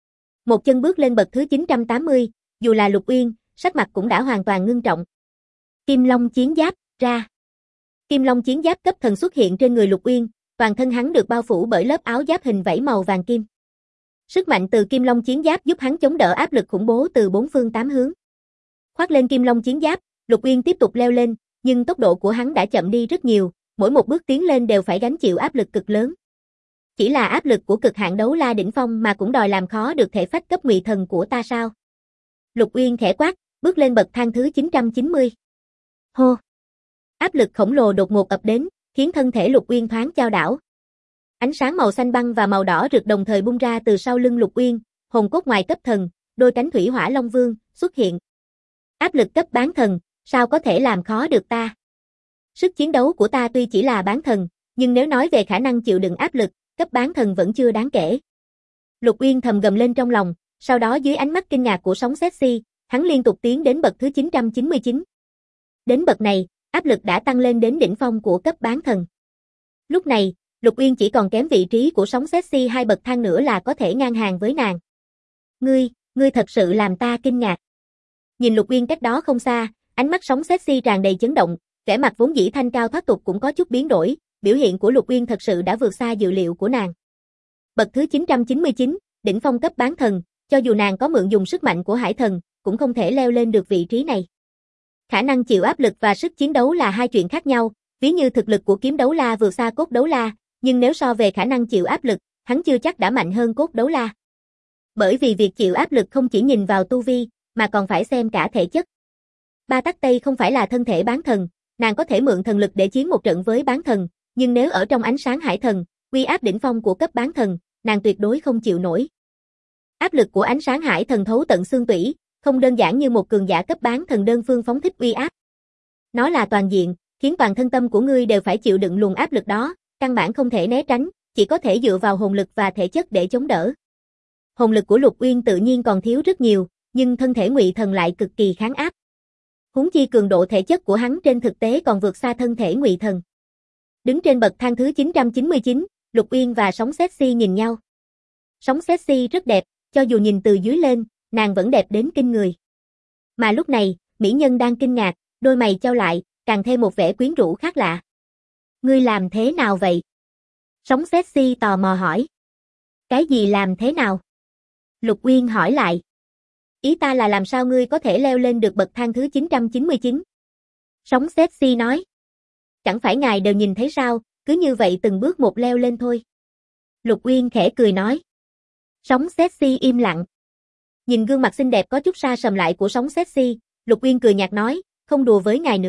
Một chân bước lên bậc thứ 980, dù là Lục Uyên, sắc mặt cũng đã hoàn toàn ngưng trọng. Kim Long chiến giáp, ra. Kim Long chiến giáp cấp thần xuất hiện trên người Lục Uyên, toàn thân hắn được bao phủ bởi lớp áo giáp hình vảy màu vàng kim. Sức mạnh từ Kim Long chiến giáp giúp hắn chống đỡ áp lực khủng bố từ bốn phương tám hướng. Khoác lên Kim Long chiến giáp, Lục Uyên tiếp tục leo lên, nhưng tốc độ của hắn đã chậm đi rất nhiều, mỗi một bước tiến lên đều phải gánh chịu áp lực cực lớn. Chỉ là áp lực của cực hạn đấu la đỉnh phong mà cũng đòi làm khó được thể phách cấp ngụy thần của ta sao? Lục Uyên khẽ quát, bước lên bậc thang thứ 990. Hô! Áp lực khổng lồ đột ngột ập đến, khiến thân thể Lục Uyên thoáng chao đảo. Ánh sáng màu xanh băng và màu đỏ rực đồng thời bung ra từ sau lưng Lục Uyên, hồn cốt ngoài cấp thần, đôi cánh thủy hỏa long vương xuất hiện. Áp lực cấp bán thần, sao có thể làm khó được ta? Sức chiến đấu của ta tuy chỉ là bán thần, nhưng nếu nói về khả năng chịu đựng áp lực, cấp bán thần vẫn chưa đáng kể. Lục Uyên thầm gầm lên trong lòng, sau đó dưới ánh mắt kinh ngạc của sóng sexy, hắn liên tục tiến đến bậc thứ 999. Đến bậc này, áp lực đã tăng lên đến đỉnh phong của cấp bán thần. Lúc này, Lục Uyên chỉ còn kém vị trí của sóng sexy 2 bậc thang nữa là có thể ngang hàng với nàng. Ngươi thật sự làm ta kinh ngạc. Nhìn Lục Uyên cách đó không xa, ánh mắt sóng sexy tràn đầy chấn động, vẻ mặt vốn dĩ thanh cao thoát tục cũng có chút biến đổi, biểu hiện của Lục Uyên thật sự đã vượt xa dự liệu của nàng. Bậc thứ 999, đỉnh phong cấp bán thần, cho dù nàng có mượn dùng sức mạnh của Hải Thần, cũng không thể leo lên được vị trí này. Khả năng chịu áp lực và sức chiến đấu là hai chuyện khác nhau, ví như thực lực của kiếm đấu la vượt xa cốt đấu la, nhưng nếu so về khả năng chịu áp lực, hắn chưa chắc đã mạnh hơn cốt đấu la. Bởi vì việc chịu áp lực không chỉ nhìn vào tu vi, mà còn phải xem cả thể chất. Ba Tắc Tây không phải là thân thể bán thần, nàng có thể mượn thần lực để chiến một trận với bán thần, nhưng nếu ở trong ánh sáng Hải Thần, uy áp đỉnh phong của cấp bán thần, nàng tuyệt đối không chịu nổi. Áp lực của ánh sáng Hải Thần thấu tận xương tủy, không đơn giản như một cường giả cấp bán thần đơn phương phóng thích uy áp. Nó là toàn diện, khiến toàn thân tâm của ngươi đều phải chịu đựng luồng áp lực đó, căn bản không thể né tránh, chỉ có thể dựa vào hồn lực và thể chất để chống đỡ. Hồn lực của Lục Uyên tự nhiên còn thiếu rất nhiều, nhưng thân thể ngụy thần lại cực kỳ kháng áp. Huống chi cường độ thể chất của hắn trên thực tế còn vượt xa thân thể ngụy thần. Đứng trên bậc thang thứ 999, Lục Uyên và sóng sexy nhìn nhau. Sóng sexy rất đẹp, cho dù nhìn từ dưới lên, nàng vẫn đẹp đến kinh người. Mà lúc này, mỹ nhân đang kinh ngạc, đôi mày chau lại, càng thêm một vẻ quyến rũ khác lạ. Ngươi làm thế nào vậy? Sóng sexy tò mò hỏi. Cái gì làm thế nào? Lục Uyên hỏi lại. Ý ta là làm sao ngươi có thể leo lên được bậc thang thứ 999? Sóng sexy nói. Chẳng phải ngài đều nhìn thấy sao, cứ như vậy từng bước một leo lên thôi. Lục Uyên khẽ cười nói. Sóng sexy im lặng. Nhìn gương mặt xinh đẹp có chút xa sầm lại của sóng sexy, Lục Uyên cười nhạt nói, không đùa với ngài nữa,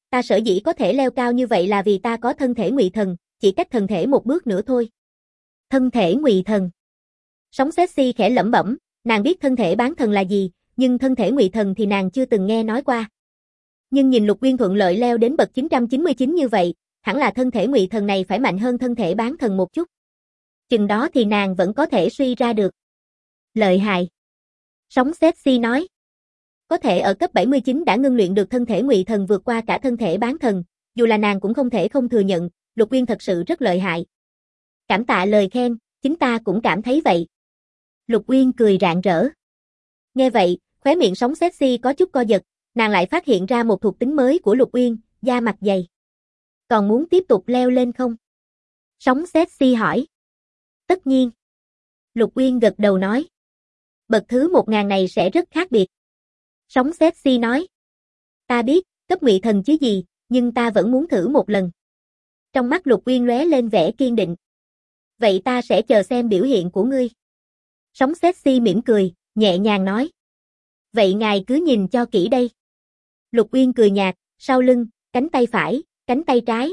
ta sở dĩ có thể leo cao như vậy là vì ta có thân thể ngụy thần, chỉ cách thần thể một bước nữa thôi. Thân thể ngụy thần. Sóng sexy khẽ lẩm bẩm, nàng biết thân thể bán thần là gì, nhưng thân thể ngụy thần thì nàng chưa từng nghe nói qua. Nhưng nhìn Lục Uyên thuận lợi leo đến bậc 999 như vậy, hẳn là thân thể ngụy thần này phải mạnh hơn thân thể bán thần một chút. Chừng đó thì nàng vẫn có thể suy ra được. Lợi hại. Sóng sexy nói. Có thể ở cấp 79 đã ngưng luyện được thân thể ngụy thần vượt qua cả thân thể bán thần, dù là nàng cũng không thể không thừa nhận, Lục Uyên thật sự rất lợi hại. Cảm tạ lời khen, chính ta cũng cảm thấy vậy. Lục Uyên cười rạng rỡ. Nghe vậy, khóe miệng sóng sexy có chút co giật, nàng lại phát hiện ra một thuộc tính mới của Lục Uyên, da mặt dày. Còn muốn tiếp tục leo lên không? Sóng sexy hỏi. Tất nhiên. Lục Uyên gật đầu nói. Bậc thứ 1000 này sẽ rất khác biệt. Sóng sexy nói. Ta biết, cấp ngụy thần chứ gì, nhưng ta vẫn muốn thử một lần. Trong mắt Lục Uyên lóe lên vẻ kiên định. Vậy ta sẽ chờ xem biểu hiện của ngươi. Sóng sexy mỉm cười, nhẹ nhàng nói. Vậy ngài cứ nhìn cho kỹ đây. Lục Uyên cười nhạt, sau lưng, cánh tay phải, cánh tay trái,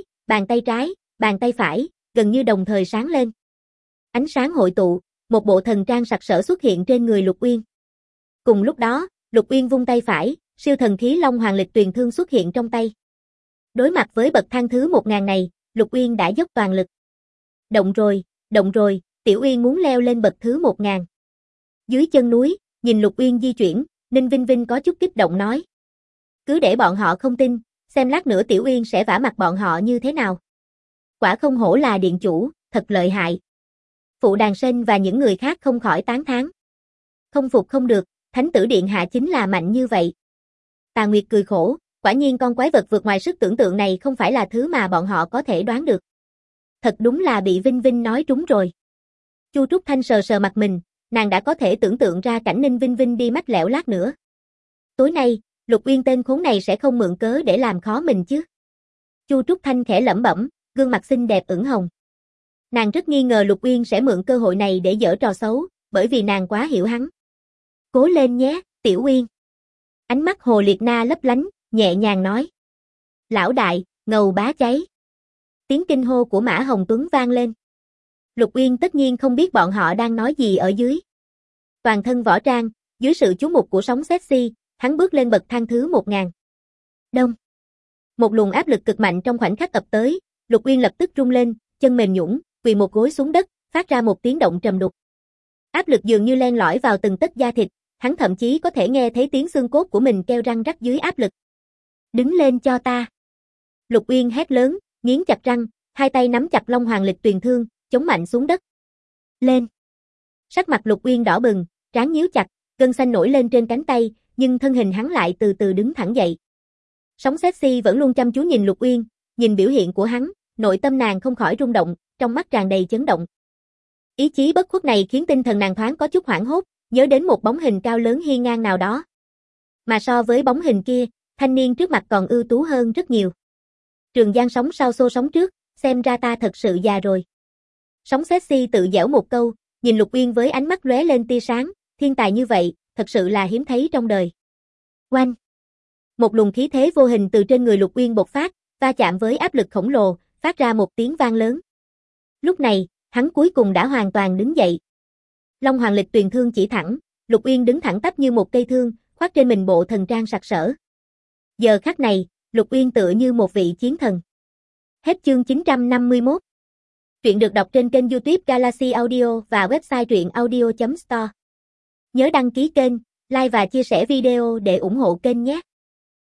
bàn tay phải, gần như đồng thời sáng lên. Ánh sáng hội tụ, một bộ thần trang sặc sỡ xuất hiện trên người Lục Uyên. Cùng lúc đó, Lục Uyên vung tay phải, siêu thần khí Long Hoàng Lịch Tuyền Thương xuất hiện trong tay. Đối mặt với bậc thang thứ 1000 này, Lục Uyên đã dốc toàn lực. Động rồi, Tiểu Uyên muốn leo lên bậc thứ 1000. Dưới chân núi, nhìn Lục Uyên di chuyển, Ninh Vinh Vinh có chút kích động nói. Cứ để bọn họ không tin, xem lát nữa Tiểu Uyên sẽ vả mặt bọn họ như thế nào. Quả không hổ là điện chủ, thật lợi hại. Phụ Đàn Sên và những người khác không khỏi tán thán. Không phục không được, Thánh tử điện hạ chính là mạnh như vậy. Tà Nguyệt cười khổ, quả nhiên con quái vật vượt ngoài sức tưởng tượng này không phải là thứ mà bọn họ có thể đoán được. Thật đúng là bị Vinh Vinh nói trúng rồi. Chu Trúc Thanh sờ sờ mặt mình, nàng đã có thể tưởng tượng ra cảnh Ninh Vinh Vinh đi mách lẻo lát nữa. Tối nay, Lục Uyên tên khốn này sẽ không mượn cớ để làm khó mình chứ. Chu Trúc Thanh khẽ lẩm bẩm, gương mặt xinh đẹp ửng hồng. Nàng rất nghi ngờ Lục Uyên sẽ mượn cơ hội này để giở trò xấu, bởi vì nàng quá hiểu hắn. Cố lên nhé, Tiểu Uyên. Ánh mắt Hồ Liệt Na lấp lánh, nhẹ nhàng nói. Lão đại, ngầu bá cháy. Tiếng kinh hô của Mã Hồng Tuấn vang lên. Lục Uyên tất nhiên không biết bọn họ đang nói gì ở dưới. Toàn thân võ trang, dưới sự chú mục của sóng sexy, hắn bước lên bậc thang thứ 1000. Đông. Một luồng áp lực cực mạnh trong khoảnh khắc ập tới, Lục Uyên lập tức rung lên, chân mềm nhũn, quỳ một gối xuống đất, phát ra một tiếng động trầm đục. Áp lực dường như len lỏi vào từng tấc da thịt, hắn thậm chí có thể nghe thấy tiếng xương cốt của mình kêu răng rắc dưới áp lực. Đứng lên cho ta. Lục Uyên hét lớn, nghiến chặt răng, hai tay nắm chặt Long Hoàng Lịch Tuyền Thương, chống mạnh xuống đất. Lên. Sắc mặt Lục Uyên đỏ bừng, trán nhíu chặt, gân xanh nổi lên trên cánh tay, nhưng thân hình hắn lại từ từ đứng thẳng dậy. Sóng sexy vẫn luôn chăm chú nhìn Lục Uyên, nhìn biểu hiện của hắn, nội tâm nàng không khỏi rung động, trong mắt tràn đầy chấn động. Ý chí bất khuất này khiến tinh thần nàng thoáng có chút hoảng hốt, nhớ đến một bóng hình cao lớn hiên ngang nào đó. Mà so với bóng hình kia, thanh niên trước mặt còn ưu tú hơn rất nhiều. Trường Giang sống sau xô sống trước, xem ra ta thật sự già rồi. Sóng sexy tự giễu một câu, nhìn Lục Uyên với ánh mắt lóe lên tia sáng, thiên tài như vậy, thật sự là hiếm thấy trong đời. Oanh! Một luồng khí thế vô hình từ trên người Lục Uyên bộc phát, va chạm với áp lực khổng lồ, phát ra một tiếng vang lớn. Lúc này, hắn cuối cùng đã hoàn toàn đứng dậy. Long Hoàng Lịch Tuyền Thương chỉ thẳng, Lục Uyên đứng thẳng tắp như một cây thương, khoác trên mình bộ thần trang sặc sỡ. Giờ khắc này, Lục Uyên tựa như một vị chiến thần. Hết chương 951. Truyện được đọc trên kênh YouTube Galaxy Audio và website truyệnaudio.store. Nhớ đăng ký kênh, like và chia sẻ video để ủng hộ kênh nhé.